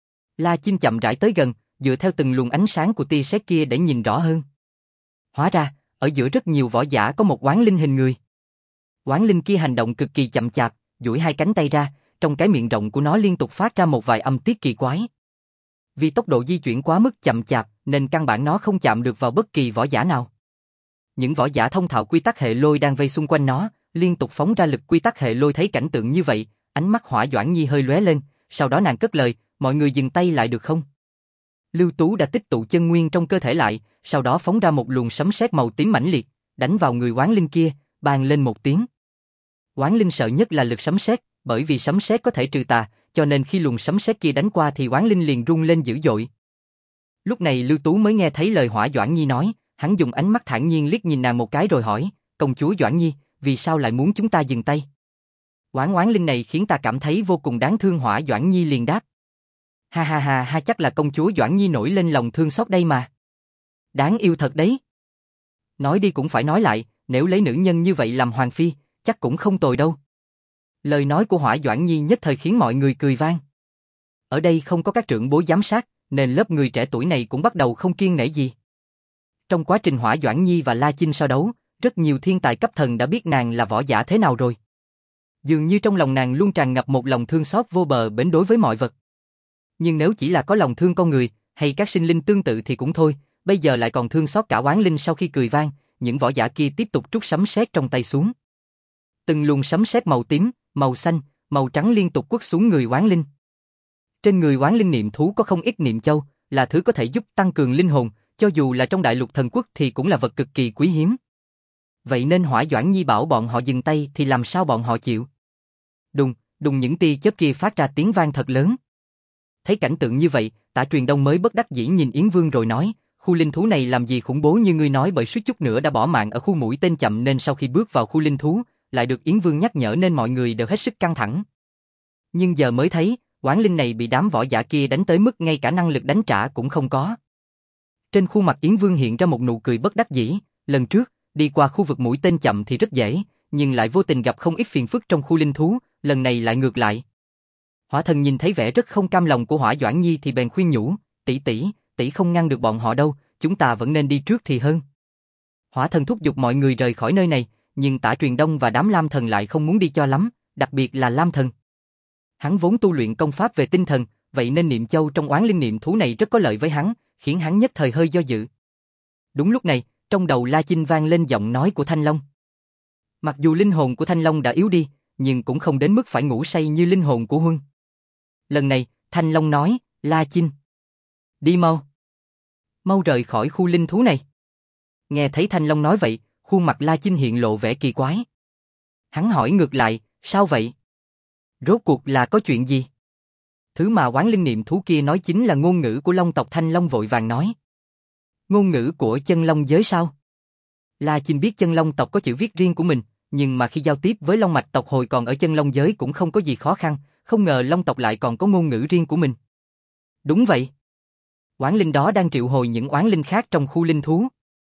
La Chinh chậm rãi tới gần, dựa theo từng luồng ánh sáng của tia sét kia để nhìn rõ hơn. Hóa ra, ở giữa rất nhiều võ giả có một oán linh hình người. Oán linh kia hành động cực kỳ chậm chạp, duỗi hai cánh tay ra, trong cái miệng rộng của nó liên tục phát ra một vài âm tiết kỳ quái. Vì tốc độ di chuyển quá mức chậm chạp, nên căn bản nó không chạm được vào bất kỳ võ giả nào. Những võ giả thông thạo quy tắc hệ lôi đang vây xung quanh nó, liên tục phóng ra lực quy tắc hệ lôi, thấy cảnh tượng như vậy, ánh mắt Hỏa Doãn Nhi hơi lóe lên, sau đó nàng cất lời, mọi người dừng tay lại được không? Lưu Tú đã tích tụ chân nguyên trong cơ thể lại, sau đó phóng ra một luồng sấm sét màu tím mãnh liệt, đánh vào người oán linh kia, bang lên một tiếng. Oán linh sợ nhất là lực sấm sét, bởi vì sấm sét có thể trừ tà, cho nên khi luồng sấm sét kia đánh qua thì oán linh liền rung lên dữ dội. Lúc này Lưu Tú mới nghe thấy lời Hỏa Doãn Nhi nói, hắn dùng ánh mắt thản nhiên liếc nhìn nàng một cái rồi hỏi, công chúa Doãn Nhi, vì sao lại muốn chúng ta dừng tay? Oán oán linh này khiến ta cảm thấy vô cùng đáng thương. Hỏa Doãn Nhi liền đáp. Ha ha ha ha, chắc là công chúa Doãn Nhi nổi lên lòng thương xót đây mà. Đáng yêu thật đấy. Nói đi cũng phải nói lại, nếu lấy nữ nhân như vậy làm hoàng phi, chắc cũng không tồi đâu. Lời nói của Hỏa Doãn Nhi nhất thời khiến mọi người cười vang. Ở đây không có các trưởng bối giám sát, nên lớp người trẻ tuổi này cũng bắt đầu không kiêng nể gì. Trong quá trình Hỏa Doãn Nhi và La Chinh so đấu, rất nhiều thiên tài cấp thần đã biết nàng là võ giả thế nào rồi. Dường như trong lòng nàng luôn tràn ngập một lòng thương xót vô bờ bến đối với mọi vật. Nhưng nếu chỉ là có lòng thương con người, hay các sinh linh tương tự thì cũng thôi, bây giờ lại còn thương xót cả oán linh. Sau khi cười vang, những võ giả kia tiếp tục trút sấm sét trong tay xuống. Từng luồng sấm sét màu tím, màu xanh, màu trắng liên tục quất xuống người oán linh. Trên người oán linh niệm thú có không ít niệm châu, là thứ có thể giúp tăng cường linh hồn, cho dù là trong đại lục thần quốc thì cũng là vật cực kỳ quý hiếm. Vậy nên Hỏa Doãn Nhi bảo bọn họ dừng tay thì làm sao bọn họ chịu? Đùng, đùng, những tia chớp kia phát ra tiếng vang thật lớn. Thấy cảnh tượng như vậy, Tả Truyền Đông mới bất đắc dĩ nhìn Yến Vương rồi nói, khu linh thú này làm gì khủng bố như ngươi nói, bởi suýt chút nữa đã bỏ mạng ở khu mũi tên chậm, nên sau khi bước vào khu linh thú, lại được Yến Vương nhắc nhở nên mọi người đều hết sức căng thẳng. Nhưng giờ mới thấy, oán linh này bị đám võ giả kia đánh tới mức ngay cả năng lực đánh trả cũng không có. Trên khuôn mặt Yến Vương hiện ra một nụ cười bất đắc dĩ, lần trước, đi qua khu vực mũi tên chậm thì rất dễ, nhưng lại vô tình gặp không ít phiền phức trong khu linh thú, lần này lại ngược lại. Hỏa Thần nhìn thấy vẻ rất không cam lòng của Hỏa Doãn Nhi thì bèn khuyên nhủ, tỷ tỷ, tỷ không ngăn được bọn họ đâu, chúng ta vẫn nên đi trước thì hơn. Hỏa Thần thúc giục mọi người rời khỏi nơi này, nhưng Tả Truyền Đông và đám Lam Thần lại không muốn đi cho lắm, đặc biệt là Lam Thần. Hắn vốn tu luyện công pháp về tinh thần, vậy nên niệm châu trong oán linh niệm thú này rất có lợi với hắn, khiến hắn nhất thời hơi do dự. Đúng lúc này, trong đầu La Chinh vang lên giọng nói của Thanh Long. Mặc dù linh hồn của Thanh Long đã yếu đi, nhưng cũng không đến mức phải ngủ say như linh hồn của Huân. Lần này, Thanh Long nói, La Chinh, đi mau. Mau rời khỏi khu linh thú này. Nghe thấy Thanh Long nói vậy, khuôn mặt La Chinh hiện lộ vẻ kỳ quái. Hắn hỏi ngược lại, sao vậy? Rốt cuộc là có chuyện gì? Thứ mà oán linh niệm thú kia nói chính là ngôn ngữ của Long tộc. Thanh Long vội vàng nói. Ngôn ngữ của chân Long giới sao? La Chinh biết chân Long tộc có chữ viết riêng của mình, nhưng mà khi giao tiếp với Long mạch tộc hồi còn ở chân Long giới cũng không có gì khó khăn, không ngờ Long tộc lại còn có ngôn ngữ riêng của mình. Đúng vậy. Oán linh đó đang triệu hồi những oán linh khác trong khu linh thú.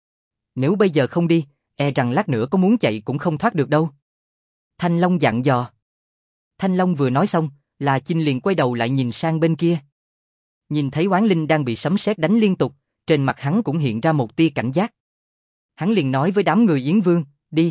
Nếu bây giờ không đi, e rằng lát nữa có muốn chạy cũng không thoát được đâu. Thanh Long dặn dò. Thanh Long vừa nói xong, La Chinh liền quay đầu lại nhìn sang bên kia. Nhìn thấy oán linh đang bị sấm sét đánh liên tục, trên mặt hắn cũng hiện ra một tia cảnh giác. Hắn liền nói với đám người Yến Vương, đi.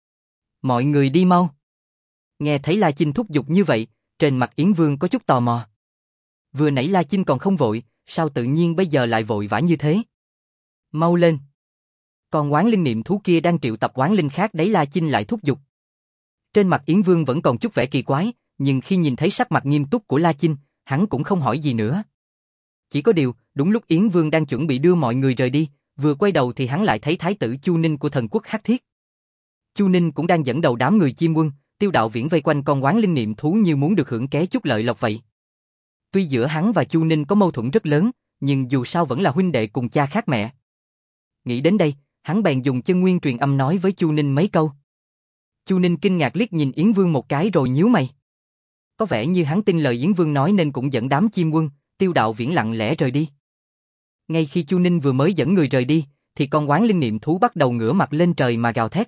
Mọi người đi mau. Nghe thấy La Chinh thúc giục như vậy, trên mặt Yến Vương có chút tò mò. Vừa nãy La Chinh còn không vội, sao tự nhiên bây giờ lại vội vã như thế? Mau lên. Còn oán linh niệm thú kia đang triệu tập oán linh khác đấy, La Chinh lại thúc giục. Trên mặt Yến Vương vẫn còn chút vẻ kỳ quái, nhưng khi nhìn thấy sắc mặt nghiêm túc của La Chinh, hắn cũng không hỏi gì nữa. Chỉ có điều, đúng lúc Yến Vương đang chuẩn bị đưa mọi người rời đi, vừa quay đầu thì hắn lại thấy thái tử Chu Ninh của thần quốc Hắc Thiết. Chu Ninh cũng đang dẫn đầu đám người Chiêm Quân, Tiêu Đạo Viễn vây quanh con oán linh niệm thú như muốn được hưởng ké chút lợi lộc vậy. Tuy giữa hắn và Chu Ninh có mâu thuẫn rất lớn, nhưng dù sao vẫn là huynh đệ cùng cha khác mẹ. Nghĩ đến đây, hắn bèn dùng chân nguyên truyền âm nói với Chu Ninh mấy câu. Chu Ninh kinh ngạc liếc nhìn Yến Vương một cái rồi nhíu mày. Có vẻ như hắn tin lời Yến Vương nói nên cũng dẫn đám Chiêm Quân, Tiêu Đạo Viễn lặng lẽ rời đi. Ngay khi Chu Ninh vừa mới dẫn người rời đi, thì con oán linh niệm thú bắt đầu ngửa mặt lên trời mà gào thét.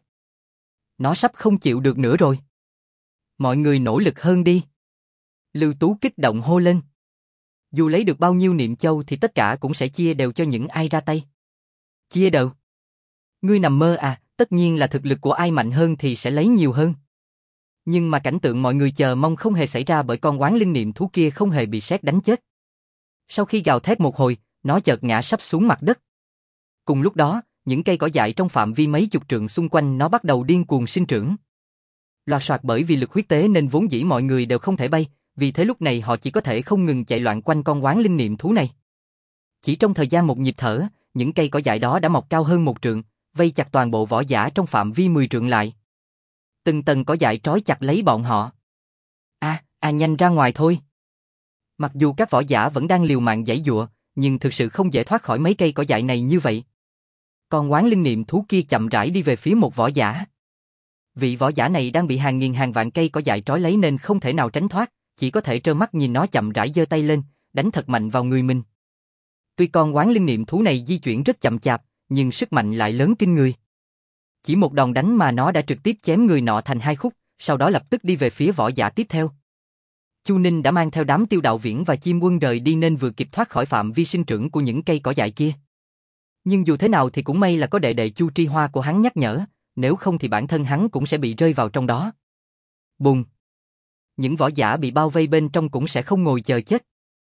Nó sắp không chịu được nữa rồi. Mọi người nỗ lực hơn đi. Lưu Tú kích động hô lên. Dù lấy được bao nhiêu niệm châu thì tất cả cũng sẽ chia đều cho những ai ra tay. Chia đều? Ngươi nằm mơ à, tất nhiên là thực lực của ai mạnh hơn thì sẽ lấy nhiều hơn. Nhưng mà cảnh tượng mọi người chờ mong không hề xảy ra bởi con oán linh niệm thú kia không hề bị sét đánh chết. Sau khi gào thét một hồi, nó chợt ngã sắp xuống mặt đất. Cùng lúc đó, những cây cỏ dại trong phạm vi mấy chục trượng xung quanh nó bắt đầu điên cuồng sinh trưởng. Loạt soạt bởi vì lực huyết tế nên vốn dĩ mọi người đều không thể bay, vì thế lúc này họ chỉ có thể không ngừng chạy loạn quanh con oán linh niệm thú này. Chỉ trong thời gian một nhịp thở, những cây cỏ dại đó đã mọc cao hơn một trượng, vây chặt toàn bộ võ giả trong phạm vi mười trượng lại. Từng tầng cỏ dại trói chặt lấy bọn họ. À, à nhanh ra ngoài thôi. Mặc dù các võ giả vẫn đang liều mạng giãy giụa, nhưng thực sự không dễ thoát khỏi mấy cây cỏ dại này như vậy. Con oán linh niệm thú kia chậm rãi đi về phía một võ giả. Vị võ giả này đang bị hàng nghìn hàng vạn cây cỏ dại trói lấy nên không thể nào tránh thoát, chỉ có thể trơ mắt nhìn nó chậm rãi giơ tay lên, đánh thật mạnh vào người mình. Tuy con oán linh niệm thú này di chuyển rất chậm chạp, nhưng sức mạnh lại lớn kinh người. Chỉ một đòn đánh mà nó đã trực tiếp chém người nọ thành hai khúc, sau đó lập tức đi về phía võ giả tiếp theo. Chu Ninh đã mang theo đám Tiêu Đạo Viễn và Chim Quân rời đi nên vừa kịp thoát khỏi phạm vi sinh trưởng của những cây cỏ dại kia. Nhưng dù thế nào thì cũng may là có đệ đệ Chu Tri Hoa của hắn nhắc nhở, nếu không thì bản thân hắn cũng sẽ bị rơi vào trong đó. Bùng! Những võ giả bị bao vây bên trong cũng sẽ không ngồi chờ chết.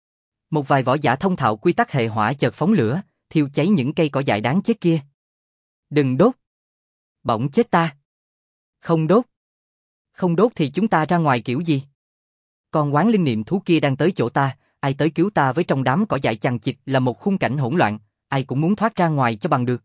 Một vài võ giả thông thạo quy tắc hệ hỏa chợt phóng lửa, thiêu cháy những cây cỏ dại đáng chết kia. Đừng đốt! Bỏng chết ta! Không đốt! Không đốt thì chúng ta ra ngoài kiểu gì? Con oán linh niệm thú kia đang tới chỗ ta, ai tới cứu ta với trong đám cỏ dại chằng chịt là một khung cảnh hỗn loạn, ai cũng muốn thoát ra ngoài cho bằng được.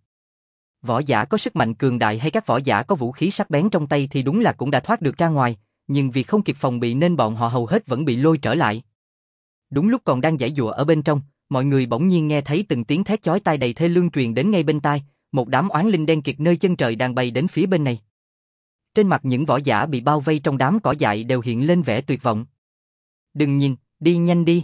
Võ giả có sức mạnh cường đại hay các võ giả có vũ khí sắc bén trong tay thì đúng là cũng đã thoát được ra ngoài, nhưng vì không kịp phòng bị nên bọn họ hầu hết vẫn bị lôi trở lại. Đúng lúc còn đang giãy giụa ở bên trong, mọi người bỗng nhiên nghe thấy từng tiếng thét chói tai đầy thê lương truyền đến ngay bên tai, một đám oán linh đen kịt nơi chân trời đang bay đến phía bên này. Trên mặt những võ giả bị bao vây trong đám cỏ dại đều hiện lên vẻ tuyệt vọng. Đừng nhìn, đi nhanh đi.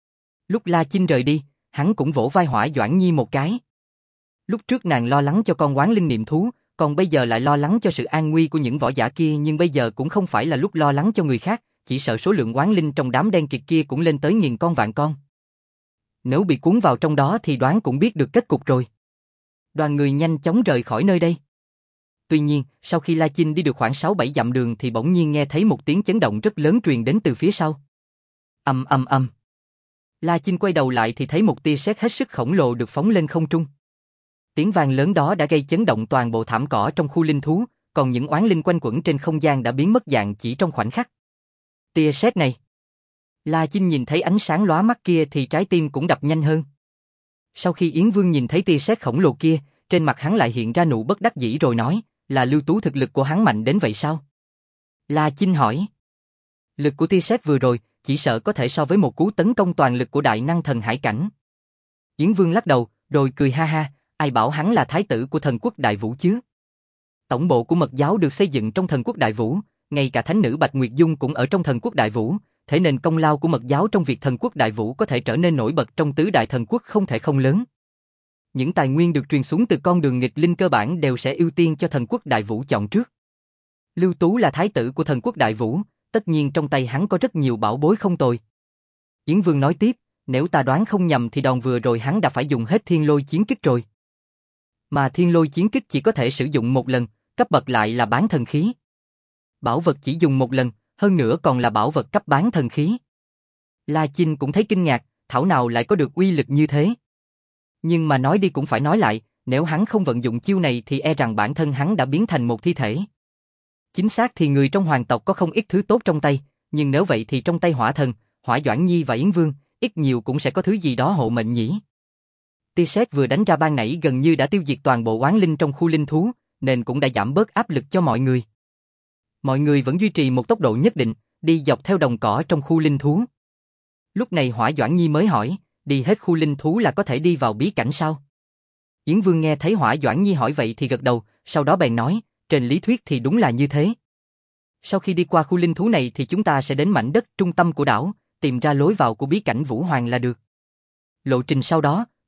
Lúc La Chinh rời đi, hắn cũng vỗ vai Hỏa Doãn Nhi một cái. Lúc trước nàng lo lắng cho con oán linh niệm thú, còn bây giờ lại lo lắng cho sự an nguy của những võ giả kia, nhưng bây giờ cũng không phải là lúc lo lắng cho người khác, chỉ sợ số lượng oán linh trong đám đen kịt kia cũng lên tới nghìn con vạn con. Nếu bị cuốn vào trong đó thì đoán cũng biết được kết cục rồi. Đoàn người nhanh chóng rời khỏi nơi đây. Tuy nhiên, sau khi La Chinh đi được khoảng sáu bảy dặm đường thì bỗng nhiên nghe thấy một tiếng chấn động rất lớn truyền đến từ phía sau. Ầm ầm ầm. La Chinh quay đầu lại thì thấy một tia sét hết sức khổng lồ được phóng lên không trung. Tiếng vang lớn đó đã gây chấn động toàn bộ thảm cỏ trong khu linh thú, còn những oán linh quanh quẩn trên không gian đã biến mất dạng chỉ trong khoảnh khắc. Tia sét này. La Chinh nhìn thấy ánh sáng lóa mắt kia thì trái tim cũng đập nhanh hơn. Sau khi Yến Vương nhìn thấy tia sét khổng lồ kia, trên mặt hắn lại hiện ra nụ bất đắc dĩ rồi nói, là Lưu Tú thực lực của hắn mạnh đến vậy sao? La Chinh hỏi. Lực của tia sét vừa rồi, chỉ sợ có thể so với một cú tấn công toàn lực của đại năng thần hải cảnh. Yến Vương lắc đầu, rồi cười ha ha, ai bảo hắn là thái tử của thần quốc Đại Vũ chứ? Tổng bộ của Mật giáo được xây dựng trong thần quốc Đại Vũ, ngay cả thánh nữ Bạch Nguyệt Dung cũng ở trong thần quốc Đại Vũ, thế nên công lao của Mật giáo trong việc thần quốc Đại Vũ có thể trở nên nổi bật trong tứ đại thần quốc không thể không lớn. Những tài nguyên được truyền xuống từ con đường nghịch linh cơ bản đều sẽ ưu tiên cho thần quốc Đại Vũ chọn trước. Lưu Tú là thái tử của thần quốc Đại Vũ, tất nhiên trong tay hắn có rất nhiều bảo bối không tồi. Yến Vương nói tiếp, nếu ta đoán không nhầm thì đòn vừa rồi hắn đã phải dùng hết thiên lôi chiến kích rồi. Mà thiên lôi chiến kích chỉ có thể sử dụng một lần, cấp bậc lại là bán thần khí. Bảo vật chỉ dùng một lần, hơn nữa còn là bảo vật cấp bán thần khí. La Chinh cũng thấy kinh ngạc, thảo nào lại có được uy lực như thế. Nhưng mà nói đi cũng phải nói lại, nếu hắn không vận dụng chiêu này thì e rằng bản thân hắn đã biến thành một thi thể. Chính xác thì người trong hoàng tộc có không ít thứ tốt trong tay, nhưng nếu vậy thì trong tay Hỏa Thần, Hỏa Doãn Nhi và Yến Vương, ít nhiều cũng sẽ có thứ gì đó hộ mệnh nhỉ. Tia sét vừa đánh ra ban nãy gần như đã tiêu diệt toàn bộ oán linh trong khu linh thú, nên cũng đã giảm bớt áp lực cho mọi người. Mọi người vẫn duy trì một tốc độ nhất định, đi dọc theo đồng cỏ trong khu linh thú. Lúc này Hỏa Doãn Nhi mới hỏi, đi hết khu linh thú là có thể đi vào bí cảnh sao? Yến Vương nghe thấy Hỏa Doãn Nhi hỏi vậy thì gật đầu, sau đó bèn nói, trên lý thuyết thì đúng là như thế. Sau khi đi qua khu linh thú này thì chúng ta sẽ đến mảnh đất trung tâm của đảo, tìm ra lối vào của bí cảnh Vũ Hoàng là được. Lộ trình sau đó,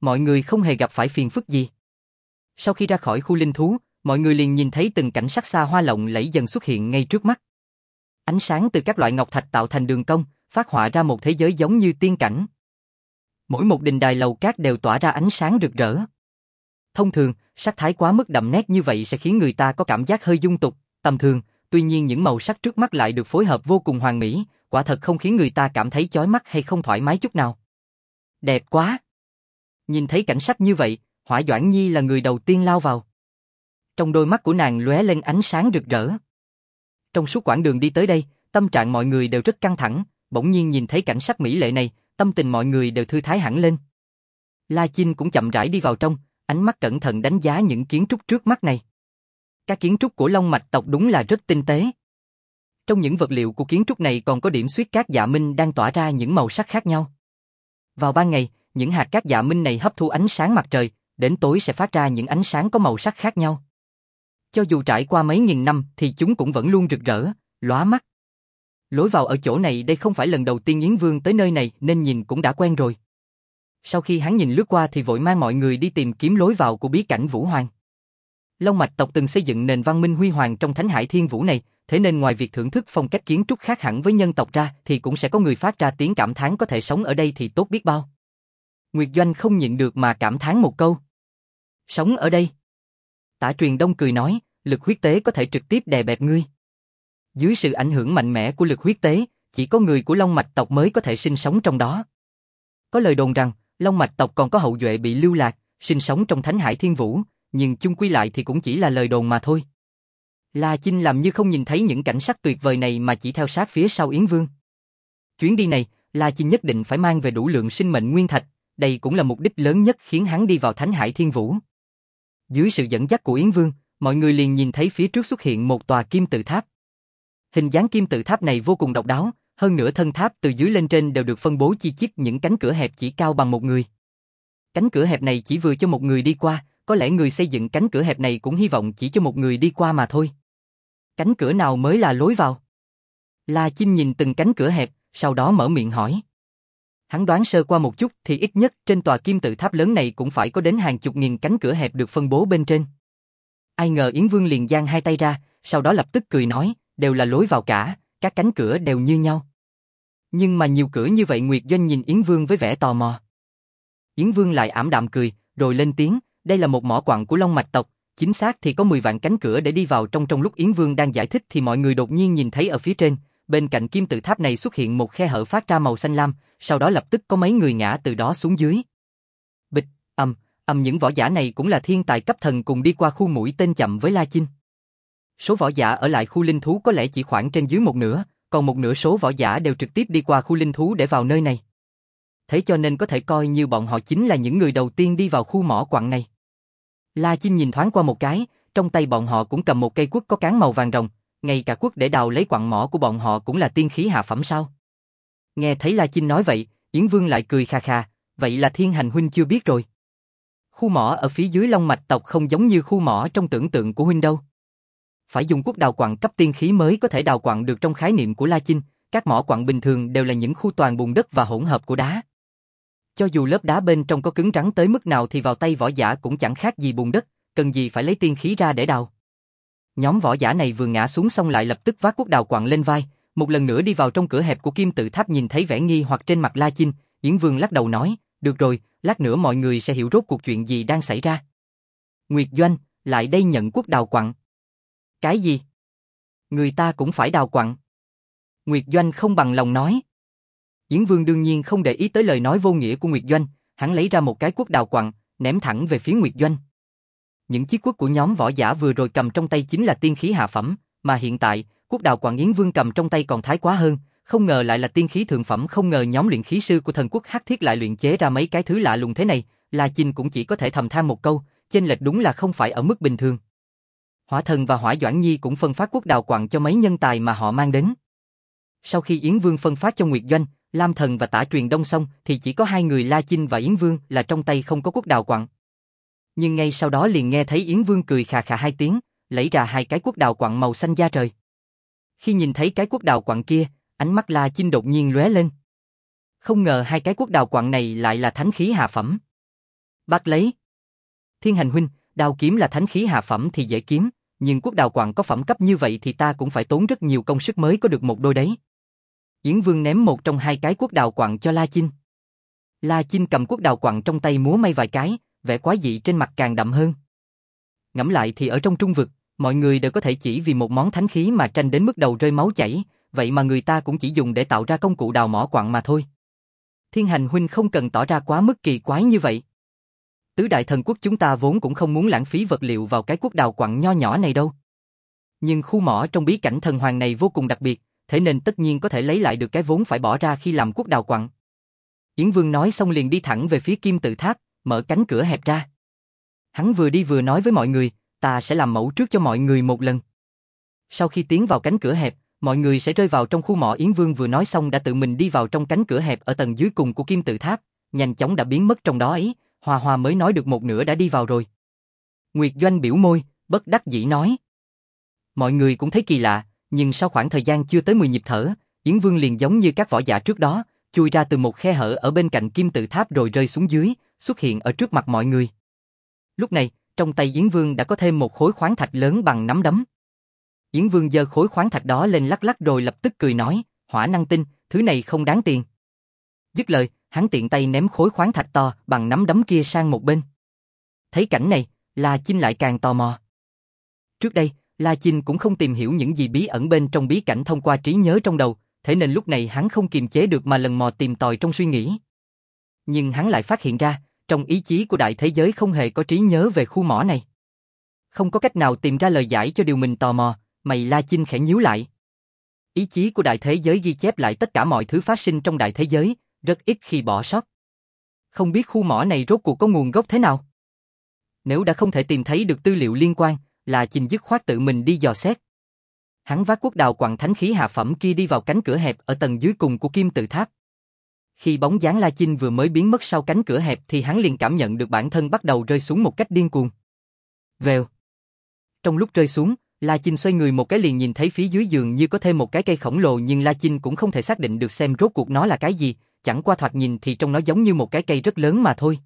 mọi người không hề gặp phải phiền phức gì. Sau khi ra khỏi khu linh thú, mọi người liền nhìn thấy từng cảnh sắc xa hoa lộng lẫy dần xuất hiện ngay trước mắt. Ánh sáng từ các loại ngọc thạch tạo thành đường cong, phát họa ra một thế giới giống như tiên cảnh. Mỗi một đình đài lầu cát đều tỏa ra ánh sáng rực rỡ. Thông thường, sắc thái quá mức đậm nét như vậy sẽ khiến người ta có cảm giác hơi dung tục, tầm thường, tuy nhiên những màu sắc trước mắt lại được phối hợp vô cùng hoàn mỹ, quả thật không khiến người ta cảm thấy chói mắt hay không thoải mái chút nào. Đẹp quá! Nhìn thấy cảnh sắc như vậy, Hỏa Doãn Nhi là người đầu tiên lao vào. Trong đôi mắt của nàng lóe lên ánh sáng rực rỡ. Trong suốt quãng đường đi tới đây, tâm trạng mọi người đều rất căng thẳng, bỗng nhiên nhìn thấy cảnh sắc mỹ lệ này, tâm tình mọi người đều thư thái hẳn lên. La Chinh cũng chậm rãi đi vào trong, ánh mắt cẩn thận đánh giá những kiến trúc trước mắt này. Các kiến trúc của Long Mạch tộc đúng là rất tinh tế. Trong những vật liệu của kiến trúc này còn có điểm xuyết cát dạ minh đang tỏa ra những màu sắc khác nhau. Vào ban ngày, những hạt cát dạ minh này hấp thu ánh sáng mặt trời, đến tối sẽ phát ra những ánh sáng có màu sắc khác nhau. Cho dù trải qua mấy nghìn năm thì chúng cũng vẫn luôn rực rỡ, lóa mắt. Lối vào ở chỗ này đây không phải lần đầu tiên Yến Vương tới nơi này nên nhìn cũng đã quen rồi. Sau khi hắn nhìn lướt qua thì vội mang mọi người đi tìm kiếm lối vào của bí cảnh Vũ Hoàng. Long Mạch tộc từng xây dựng nền văn minh huy hoàng trong Thánh Hải Thiên Vũ này, thế nên ngoài việc thưởng thức phong cách kiến trúc khác hẳn với nhân tộc ra thì cũng sẽ có người phát ra tiếng cảm thán có thể sống ở đây thì tốt biết bao. Nguyệt Doanh không nhịn được mà cảm thán một câu. Sống ở đây. Tả Truyền Đông cười nói, lực huyết tế có thể trực tiếp đè bẹp ngươi. Dưới sự ảnh hưởng mạnh mẽ của lực huyết tế, chỉ có người của Long Mạch tộc mới có thể sinh sống trong đó. Có lời đồn rằng, Long Mạch tộc còn có hậu duệ bị lưu lạc, sinh sống trong Thánh Hải Thiên Vũ, nhưng chung quy lại thì cũng chỉ là lời đồn mà thôi. La Chinh làm như không nhìn thấy những cảnh sắc tuyệt vời này mà chỉ theo sát phía sau Yến Vương. Chuyến đi này, La Chinh nhất định phải mang về đủ lượng sinh mệnh nguyên thạch, đây cũng là mục đích lớn nhất khiến hắn đi vào Thánh Hải Thiên Vũ. Dưới sự dẫn dắt của Yến Vương, mọi người liền nhìn thấy phía trước xuất hiện một tòa kim tự tháp. Hình dáng kim tự tháp này vô cùng độc đáo, hơn nữa thân tháp từ dưới lên trên đều được phân bố chi chít những cánh cửa hẹp chỉ cao bằng một người. Cánh cửa hẹp này chỉ vừa cho một người đi qua, có lẽ người xây dựng cánh cửa hẹp này cũng hy vọng chỉ cho một người đi qua mà thôi. Cánh cửa nào mới là lối vào? La Chinh nhìn từng cánh cửa hẹp, sau đó mở miệng hỏi. Hắn đoán sơ qua một chút thì ít nhất trên tòa kim tự tháp lớn này cũng phải có đến hàng chục nghìn cánh cửa hẹp được phân bố bên trên. Ai ngờ Yến Vương liền giang hai tay ra, sau đó lập tức cười nói, đều là lối vào cả, các cánh cửa đều như nhau. Nhưng mà nhiều cửa như vậy Nguyệt Doanh nhìn Yến Vương với vẻ tò mò. Yến Vương lại ảm đạm cười, rồi lên tiếng, đây là một mỏ quặng của Long Mạch tộc, chính xác thì có mười vạn cánh cửa để đi vào trong trong lúc Yến Vương đang giải thích thì mọi người đột nhiên nhìn thấy ở phía trên, bên cạnh kim tự tháp này xuất hiện một khe hở phát ra màu xanh lam, sau đó lập tức có mấy người ngã từ đó xuống dưới. Bịch, ầm, ầm những võ giả này cũng là thiên tài cấp thần cùng đi qua khu mũi tên chậm với La Chinh. Số võ giả ở lại khu linh thú có lẽ chỉ khoảng trên dưới một nửa, còn một nửa số võ giả đều trực tiếp đi qua khu linh thú để vào nơi này. Thế cho nên có thể coi như bọn họ chính là những người đầu tiên đi vào khu mỏ quặng này. La Chinh nhìn thoáng qua một cái, trong tay bọn họ cũng cầm một cây cuốc có cán màu vàng rồng, ngay cả cuốc để đào lấy quặng mỏ của bọn họ cũng là tiên khí hạ phẩm sao? Nghe thấy La Chinh nói vậy, Yến Vương lại cười khà khà, vậy là Thiên Hành huynh chưa biết rồi. Khu mỏ ở phía dưới Long Mạch tộc không giống như khu mỏ trong tưởng tượng của huynh đâu. Phải dùng cuốc đào quặng cấp tiên khí mới có thể đào quặng được trong khái niệm của La Chinh, các mỏ quặng bình thường đều là những khu toàn bùn đất và hỗn hợp của đá. Cho dù lớp đá bên trong có cứng rắn tới mức nào thì vào tay võ giả cũng chẳng khác gì bùn đất, cần gì phải lấy tiên khí ra để đào. Nhóm võ giả này vừa ngã xuống xong lại lập tức vác cuốc đào quặng lên vai, một lần nữa đi vào trong cửa hẹp của kim tự tháp. Nhìn thấy vẻ nghi hoặc trên mặt La Chinh, Yến Vương lắc đầu nói, được rồi, lát nữa mọi người sẽ hiểu rốt cuộc chuyện gì đang xảy ra. Nguyệt Doanh, lại đây nhận cuốc đào quặng. Cái gì? Người ta cũng phải đào quặng. Nguyệt Doanh không bằng lòng nói. Yến Vương đương nhiên không để ý tới lời nói vô nghĩa của Nguyệt Doanh, hắn lấy ra một cái cuốc đào quặng, ném thẳng về phía Nguyệt Doanh. Những chiếc cuốc của nhóm võ giả vừa rồi cầm trong tay chính là tiên khí hạ phẩm, mà hiện tại, cuốc đào quặng Yến Vương cầm trong tay còn thái quá hơn, không ngờ lại là tiên khí thượng phẩm, không ngờ nhóm luyện khí sư của thần quốc Hắc Thiết lại luyện chế ra mấy cái thứ lạ lùng thế này, La Chinh cũng chỉ có thể thầm than một câu, chênh lệch đúng là không phải ở mức bình thường. Hỏa Thần và Hỏa Doãn Nhi cũng phân phát cuốc đào quặng cho mấy nhân tài mà họ mang đến. Sau khi Yến Vương phân phát cho Nguyệt Doanh, Lam Thần và Tả Truyền Đông xong thì chỉ có hai người La Chinh và Yến Vương là trong tay không có cuốc đào quặng. Nhưng ngay sau đó liền nghe thấy Yến Vương cười khà khà hai tiếng, lấy ra hai cái cuốc đào quặng màu xanh da trời. Khi nhìn thấy cái cuốc đào quặng kia, ánh mắt La Chinh đột nhiên lóe lên. Không ngờ hai cái cuốc đào quặng này lại là thánh khí hạ phẩm. Bắt lấy. Thiên Hành huynh, đao kiếm là thánh khí hạ phẩm thì dễ kiếm, nhưng quốc đào quặng có phẩm cấp như vậy thì ta cũng phải tốn rất nhiều công sức mới có được một đôi đấy. Yến Vương ném một trong hai cái quốc đào quặng cho La Chinh. La Chinh cầm quốc đào quặng trong tay múa may vài cái, vẻ quái dị trên mặt càng đậm hơn. Ngẫm lại thì ở trong trung vực, mọi người đều có thể chỉ vì một món thánh khí mà tranh đến mức đầu rơi máu chảy, vậy mà người ta cũng chỉ dùng để tạo ra công cụ đào mỏ quặng mà thôi. Thiên Hành huynh không cần tỏ ra quá mức kỳ quái như vậy. Tứ đại thần quốc chúng ta vốn cũng không muốn lãng phí vật liệu vào cái quốc đào quặng nho nhỏ này đâu. Nhưng khu mỏ trong bí cảnh thần hoàng này vô cùng đặc biệt, thế nên tất nhiên có thể lấy lại được cái vốn phải bỏ ra khi làm quốc đào quặng. Yến Vương nói xong liền đi thẳng về phía kim tự tháp, mở cánh cửa hẹp ra. Hắn vừa đi vừa nói với mọi người, ta sẽ làm mẫu trước cho mọi người một lần. Sau khi tiến vào cánh cửa hẹp, mọi người sẽ rơi vào trong khu mỏ. Yến Vương vừa nói xong đã tự mình đi vào trong cánh cửa hẹp ở tầng dưới cùng của kim tự tháp, nhanh chóng đã biến mất trong đó ấy, Hoa Hoa mới nói được một nửa đã đi vào rồi. Nguyệt Doanh biểu môi, bất đắc dĩ nói. Mọi người cũng thấy kỳ lạ, nhưng sau khoảng thời gian chưa tới mười nhịp thở, Yến Vương liền giống như các võ giả trước đó, chui ra từ một khe hở ở bên cạnh kim tự tháp rồi rơi xuống dưới, xuất hiện ở trước mặt mọi người. Lúc này, trong tay Yến Vương đã có thêm một khối khoáng thạch lớn bằng nắm đấm. Yến Vương giơ khối khoáng thạch đó lên lắc lắc rồi lập tức cười nói, hỏa năng tinh, thứ này không đáng tiền. Dứt lời, hắn tiện tay ném khối khoáng thạch to bằng nắm đấm kia sang một bên. Thấy cảnh này, La Chinh lại càng tò mò. Trước đây, La Chinh cũng không tìm hiểu những gì bí ẩn bên trong bí cảnh thông qua trí nhớ trong đầu, thế nên lúc này hắn không kiềm chế được mà lần mò tìm tòi trong suy nghĩ. Nhưng hắn lại phát hiện ra, trong ý chí của đại thế giới không hề có trí nhớ về khu mỏ này. Không có cách nào tìm ra lời giải cho điều mình tò mò, mày La Chinh khẽ nhíu lại. Ý chí của đại thế giới ghi chép lại tất cả mọi thứ phát sinh trong đại thế giới, rất ít khi bỏ sót. Không biết khu mỏ này rốt cuộc có nguồn gốc thế nào? Nếu đã không thể tìm thấy được tư liệu liên quan, La Chinh dứt khoát tự mình đi dò xét. Hắn vác quốc đào quặng thánh khí hạ phẩm kia đi vào cánh cửa hẹp ở tầng dưới cùng của kim tự tháp. Khi bóng dáng La Chinh vừa mới biến mất sau cánh cửa hẹp thì hắn liền cảm nhận được bản thân bắt đầu rơi xuống một cách điên cuồng. Vèo. Trong lúc rơi xuống, La Chinh xoay người một cái liền nhìn thấy phía dưới giường như có thêm một cái cây khổng lồ, nhưng La Chinh cũng không thể xác định được xem rốt cuộc nó là cái gì, chẳng qua thoạt nhìn thì trông nó giống như một cái cây rất lớn mà thôi.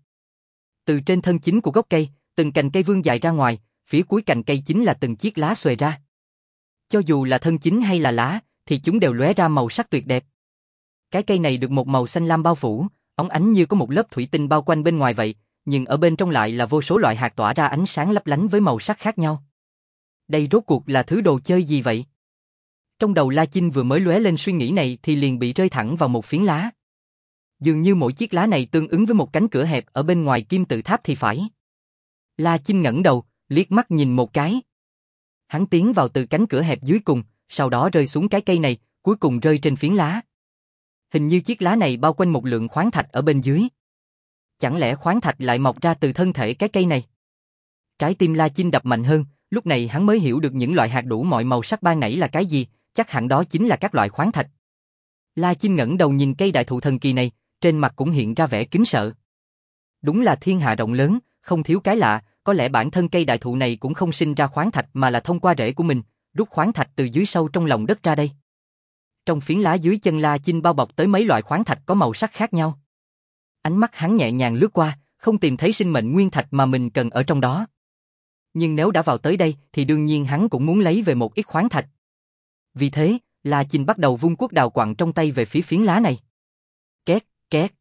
Từ trên thân chính của gốc cây, từng cành cây vươn dài ra ngoài, phía cuối cành cây chính là từng chiếc lá xòe ra. Cho dù là thân chính hay là lá, thì chúng đều lóe ra màu sắc tuyệt đẹp. Cái cây này được một màu xanh lam bao phủ, óng ánh như có một lớp thủy tinh bao quanh bên ngoài vậy, nhưng ở bên trong lại là vô số loại hạt tỏa ra ánh sáng lấp lánh với màu sắc khác nhau. Đây rốt cuộc là thứ đồ chơi gì vậy? Trong đầu La Chinh vừa mới lóe lên suy nghĩ này thì liền bị rơi thẳng vào một phiến lá. Dường như mỗi chiếc lá này tương ứng với một cánh cửa hẹp ở bên ngoài kim tự tháp thì phải. La Chinh ngẩng đầu, liếc mắt nhìn một cái. Hắn tiến vào từ cánh cửa hẹp dưới cùng, sau đó rơi xuống cái cây này, cuối cùng rơi trên phiến lá. Hình như chiếc lá này bao quanh một lượng khoáng thạch ở bên dưới. Chẳng lẽ khoáng thạch lại mọc ra từ thân thể cái cây này? Trái tim La Chinh đập mạnh hơn, lúc này hắn mới hiểu được những loại hạt đủ mọi màu sắc ban nãy là cái gì, chắc hẳn đó chính là các loại khoáng thạch. La Chinh ngẩng đầu nhìn cây đại thụ thần kỳ này, trên mặt cũng hiện ra vẻ kính sợ. Đúng là thiên hạ rộng lớn, không thiếu cái lạ, có lẽ bản thân cây đại thụ này cũng không sinh ra khoáng thạch mà là thông qua rễ của mình, rút khoáng thạch từ dưới sâu trong lòng đất ra đây. Trong phiến lá dưới chân La Chinh bao bọc tới mấy loại khoáng thạch có màu sắc khác nhau. Ánh mắt hắn nhẹ nhàng lướt qua, không tìm thấy sinh mệnh nguyên thạch mà mình cần ở trong đó. Nhưng nếu đã vào tới đây thì đương nhiên hắn cũng muốn lấy về một ít khoáng thạch. Vì thế, La Chinh bắt đầu vung cuốc đào quặng trong tay về phía phiến lá này. Két, két.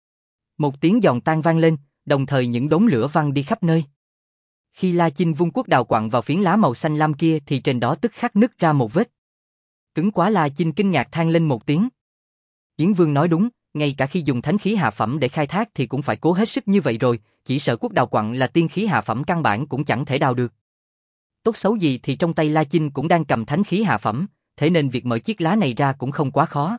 Một tiếng giòn tan vang lên, đồng thời những đốm lửa văng đi khắp nơi. Khi La Chinh vung cuốc đào quặng vào phiến lá màu xanh lam kia thì trên đó tức khắc nứt ra một vết. Cứng quá. La Chinh kinh ngạc than lên một tiếng. Yến Vương nói đúng, ngay cả khi dùng thánh khí hạ phẩm để khai thác thì cũng phải cố hết sức như vậy rồi, chỉ sợ cuốc đào quặng là tiên khí hạ phẩm căn bản cũng chẳng thể đào được. Tốt xấu gì thì trong tay La Chinh cũng đang cầm thánh khí hạ phẩm, thế nên việc mở chiếc lá này ra cũng không quá khó.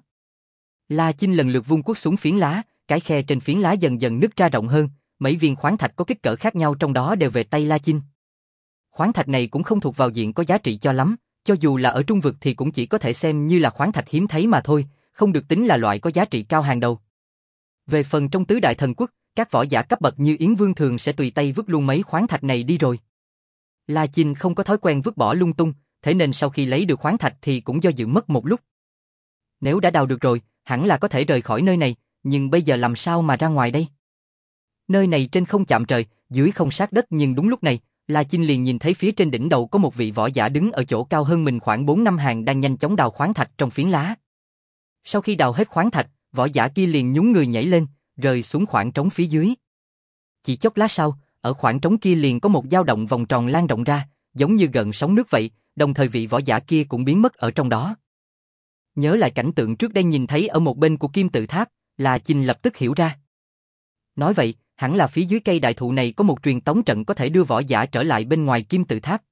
La Chinh lần lượt vung cuốc xuống phiến lá, cái khe trên phiến lá dần dần nứt ra rộng hơn, mấy viên khoáng thạch có kích cỡ khác nhau trong đó đều về tay La Chinh. Khoáng thạch này cũng không thuộc vào diện có giá trị cho lắm, cho dù là ở trung vực thì cũng chỉ có thể xem như là khoáng thạch hiếm thấy mà thôi, không được tính là loại có giá trị cao hàng đầu. Về phần trong tứ đại thần quốc, các võ giả cấp bậc như Yến Vương thường sẽ tùy tay vứt luôn mấy khoáng thạch này đi rồi. La Chinh không có thói quen vứt bỏ lung tung, thế nên sau khi lấy được khoáng thạch thì cũng do dự mất một lúc. Nếu đã đào được rồi, hẳn là có thể rời khỏi nơi này, nhưng bây giờ làm sao mà ra ngoài đây? Nơi này trên không chạm trời, dưới không sát đất, nhưng đúng lúc này, La Chinh liền nhìn thấy phía trên đỉnh đầu có một vị võ giả đứng ở chỗ cao hơn mình khoảng bốn năm hàng đang nhanh chóng đào khoáng thạch trong phiến lá. Sau khi đào hết khoáng thạch, võ giả kia liền nhún người nhảy lên, rơi xuống khoảng trống phía dưới. Chỉ chốc lát sau, ở khoảng trống kia liền có một dao động vòng tròn lan rộng ra, giống như gợn sóng nước vậy, đồng thời vị võ giả kia cũng biến mất ở trong đó. Nhớ lại cảnh tượng trước đây nhìn thấy ở một bên của kim tự tháp, La Chinh lập tức hiểu ra. Nói vậy, hẳn là phía dưới cây đại thụ này có một truyền tống trận có thể đưa võ giả trở lại bên ngoài kim tự tháp.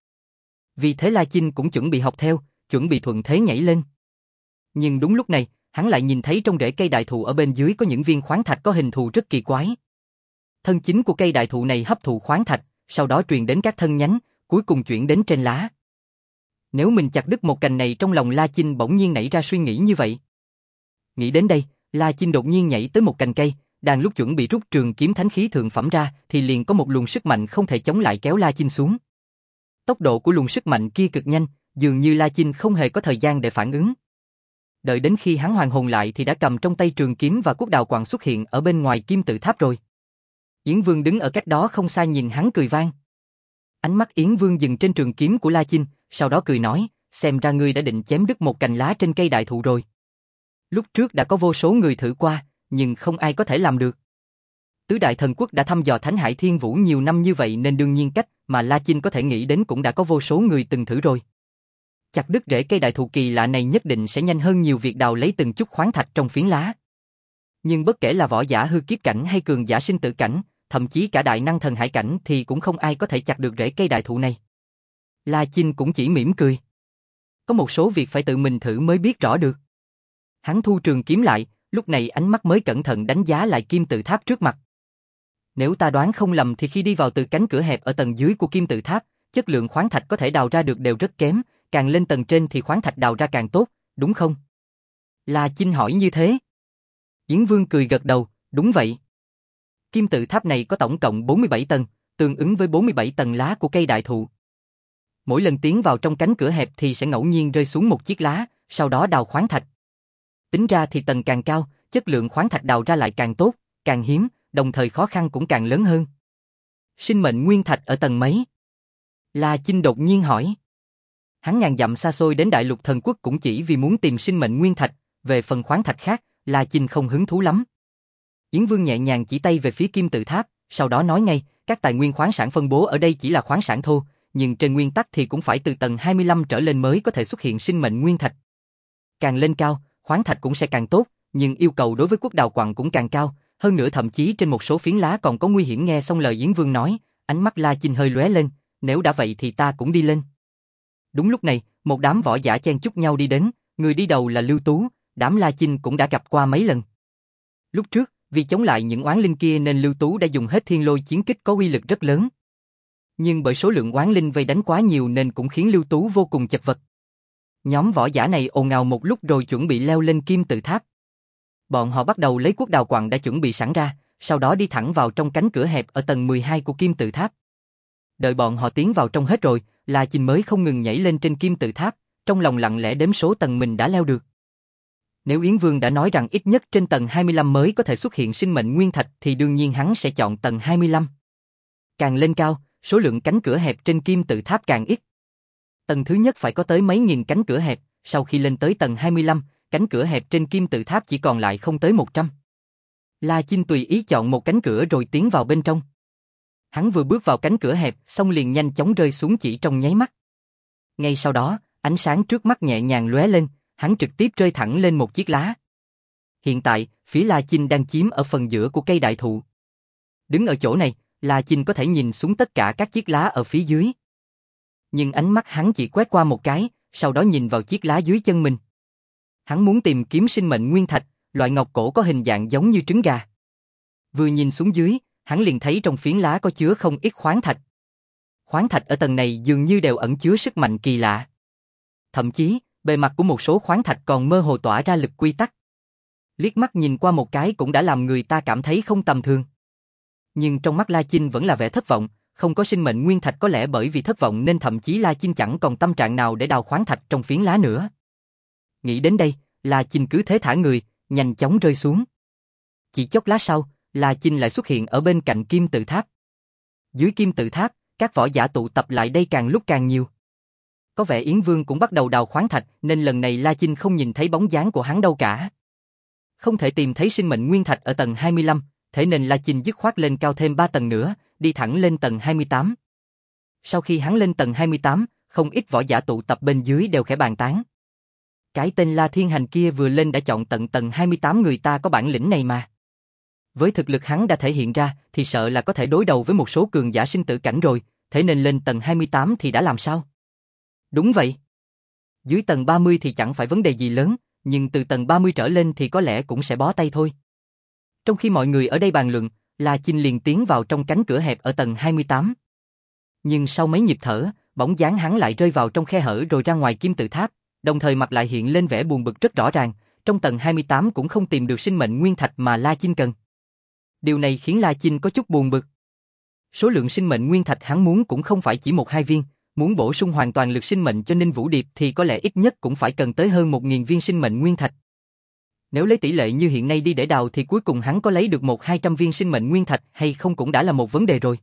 Vì thế La Chinh cũng chuẩn bị học theo, chuẩn bị thuận thế nhảy lên. Nhưng đúng lúc này, hắn lại nhìn thấy trong rễ cây đại thụ ở bên dưới có những viên khoáng thạch có hình thù rất kỳ quái. Thân chính của cây đại thụ này hấp thụ khoáng thạch, sau đó truyền đến các thân nhánh, cuối cùng chuyển đến trên lá. Nếu mình chặt đứt một cành này, trong lòng La Chinh bỗng nhiên nảy ra suy nghĩ như vậy. Nghĩ đến đây, La Chinh đột nhiên nhảy tới một cành cây, đang lúc chuẩn bị rút trường kiếm thánh khí thượng phẩm ra, thì liền có một luồng sức mạnh không thể chống lại kéo La Chinh xuống. Tốc độ của luồng sức mạnh kia cực nhanh, dường như La Chinh không hề có thời gian để phản ứng. Đợi đến khi hắn hoàn hồn lại thì đã cầm trong tay trường kiếm và cuốc đào quặng xuất hiện ở bên ngoài kim tự tháp rồi. Yến Vương đứng ở cách đó không xa nhìn hắn cười vang. Ánh mắt Yến Vương dừng trên trường kiếm của La Chinh, sau đó cười nói, xem ra ngươi đã định chém đứt một cành lá trên cây đại thụ rồi. Lúc trước đã có vô số người thử qua, nhưng không ai có thể làm được. Tứ đại thần quốc đã thăm dò Thánh Hải Thiên Vũ nhiều năm như vậy nên đương nhiên cách mà La Chinh có thể nghĩ đến cũng đã có vô số người từng thử rồi. Chặt đứt rễ cây đại thụ kỳ lạ này nhất định sẽ nhanh hơn nhiều việc đào lấy từng chút khoáng thạch trong phiến lá. Nhưng bất kể là võ giả hư kiếp cảnh hay cường giả sinh tử cảnh, thậm chí cả đại năng thần hải cảnh thì cũng không ai có thể chặt được rễ cây đại thụ này. La Chinh cũng chỉ mỉm cười. Có một số việc phải tự mình thử mới biết rõ được. Hắn thu trường kiếm lại, lúc này ánh mắt mới cẩn thận đánh giá lại kim tự tháp trước mặt. Nếu ta đoán không lầm thì khi đi vào từ cánh cửa hẹp ở tầng dưới của kim tự tháp, chất lượng khoáng thạch có thể đào ra được đều rất kém, càng lên tầng trên thì khoáng thạch đào ra càng tốt, đúng không? La Chinh hỏi như thế. Yến Vương cười gật đầu, đúng vậy. Kim tự tháp này có tổng cộng bốn mươi bảy tầng, tương ứng với bốn mươi bảy tầng lá của cây đại thụ. Mỗi lần tiến vào trong cánh cửa hẹp thì sẽ ngẫu nhiên rơi xuống một chiếc lá, sau đó đào khoáng thạch. Tính ra thì tầng càng cao, chất lượng khoáng thạch đào ra lại càng tốt, càng hiếm, đồng thời khó khăn cũng càng lớn hơn. Sinh mệnh nguyên thạch ở tầng mấy? La Chinh đột nhiên hỏi. Hắn ngàn dặm xa xôi đến Đại Lục Thần Quốc cũng chỉ vì muốn tìm sinh mệnh nguyên thạch, về phần khoáng thạch khác, La Chinh không hứng thú lắm. Yến Vương nhẹ nhàng chỉ tay về phía kim tự tháp, sau đó nói ngay, các tài nguyên khoáng sản phân bố ở đây chỉ là khoáng sản thô, nhưng trên nguyên tắc thì cũng phải từ tầng hai mươi lăm trở lên mới có thể xuất hiện sinh mệnh nguyên thạch. Càng lên cao, khoáng thạch cũng sẽ càng tốt, nhưng yêu cầu đối với cuốc đào quặng cũng càng cao, hơn nữa thậm chí trên một số phiến lá còn có nguy hiểm. Nghe xong lời Yến Vương nói, ánh mắt La Chinh hơi lóe lên, nếu đã vậy thì ta cũng đi lên. Đúng lúc này, một đám võ giả chen chúc nhau đi đến, người đi đầu là Lưu Tú, đám La Chinh cũng đã gặp qua mấy lần. Lúc trước, vì chống lại những oán linh kia nên Lưu Tú đã dùng hết thiên lôi chiến kích có uy lực rất lớn. Nhưng bởi số lượng oán linh vây đánh quá nhiều nên cũng khiến Lưu Tú vô cùng chật vật. Nhóm võ giả này ồn ào một lúc rồi chuẩn bị leo lên kim tự tháp. Bọn họ bắt đầu lấy cuốc đào quặng đã chuẩn bị sẵn ra, sau đó đi thẳng vào trong cánh cửa hẹp ở tầng mười hai của kim tự tháp. Đợi bọn họ tiến vào trong hết rồi, La Chinh mới không ngừng nhảy lên trên kim tự tháp, trong lòng lặng lẽ đếm số tầng mình đã leo được. Nếu Yến Vương đã nói rằng ít nhất trên tầng hai mươi lăm mới có thể xuất hiện sinh mệnh nguyên thạch thì đương nhiên hắn sẽ chọn tầng hai mươi lăm. Càng lên cao, số lượng cánh cửa hẹp trên kim tự tháp càng ít. Tầng thứ nhất phải có tới mấy nghìn cánh cửa hẹp, sau khi lên tới tầng hai mươi lăm, cánh cửa hẹp trên kim tự tháp chỉ còn lại không tới một trăm. La Chinh tùy ý chọn một cánh cửa rồi tiến vào bên trong. Hắn vừa bước vào cánh cửa hẹp, xong liền nhanh chóng rơi xuống chỉ trong nháy mắt. Ngay sau đó, ánh sáng trước mắt nhẹ nhàng lóe lên, hắn trực tiếp rơi thẳng lên một chiếc lá. Hiện tại, phía La Chinh đang chiếm ở phần giữa của cây đại thụ. Đứng ở chỗ này, La Chinh có thể nhìn xuống tất cả các chiếc lá ở phía dưới. Nhưng ánh mắt hắn chỉ quét qua một cái, sau đó nhìn vào chiếc lá dưới chân mình. Hắn muốn tìm kiếm sinh mệnh nguyên thạch, loại ngọc cổ có hình dạng giống như trứng gà. Vừa nhìn xuống dưới, hắn liền thấy trong phiến lá có chứa không ít khoáng thạch. Khoáng thạch ở tầng này dường như đều ẩn chứa sức mạnh kỳ lạ. Thậm chí, bề mặt của một số khoáng thạch còn mơ hồ tỏa ra lực quy tắc. Liếc mắt nhìn qua một cái cũng đã làm người ta cảm thấy không tầm thường. Nhưng trong mắt La Chinh vẫn là vẻ thất vọng, không có sinh mệnh nguyên thạch, có lẽ bởi vì thất vọng nên thậm chí La Chinh chẳng còn tâm trạng nào để đào khoáng thạch trong phiến lá nữa. Nghĩ đến đây, La Chinh cứ thế thả người, nhanh chóng rơi xuống. Chỉ chốc lát sau, La Chinh lại xuất hiện ở bên cạnh kim tự tháp. Dưới kim tự tháp, các võ giả tụ tập lại đây càng lúc càng nhiều. Có vẻ Yến Vương cũng bắt đầu đào khoáng thạch, nên lần này La Chinh không nhìn thấy bóng dáng của hắn đâu cả. Không thể tìm thấy sinh mệnh nguyên thạch ở tầng hai mươi lăm, thế nên La Chinh dứt khoát lên cao thêm ba tầng nữa, đi thẳng lên tầng hai mươi tám. Sau khi hắn lên tầng hai mươi tám, không ít võ giả tụ tập bên dưới đều khẽ bàn tán. Cái tên La Thiên Hành kia vừa lên đã chọn tận tầng hai mươi tám, người ta có bản lĩnh này mà. Với thực lực hắn đã thể hiện ra thì sợ là có thể đối đầu với một số cường giả sinh tử cảnh rồi, thế nên lên tầng hai mươi tám thì đã làm sao? Đúng vậy. Dưới tầng ba mươi thì chẳng phải vấn đề gì lớn, nhưng từ tầng ba mươi trở lên thì có lẽ cũng sẽ bó tay thôi. Trong khi mọi người ở đây bàn luận, La Chinh liền tiến vào trong cánh cửa hẹp ở tầng hai mươi tám. Nhưng sau mấy nhịp thở, bóng dáng hắn lại rơi vào trong khe hở rồi ra ngoài kim tự tháp, đồng thời mặt lại hiện lên vẻ buồn bực rất rõ ràng, trong tầng hai mươi tám cũng không tìm được sinh mệnh nguyên thạch mà La Chinh cần. Điều này khiến La Chinh có chút buồn bực. Số lượng sinh mệnh nguyên thạch hắn muốn cũng không phải chỉ một hai viên, muốn bổ sung hoàn toàn lực sinh mệnh cho Ninh Vũ Điệp thì có lẽ ít nhất cũng phải cần tới hơn một nghìn viên sinh mệnh nguyên thạch. Nếu lấy tỷ lệ như hiện nay đi để đào thì cuối cùng hắn có lấy được một hai trăm viên sinh mệnh nguyên thạch hay không cũng đã là một vấn đề rồi.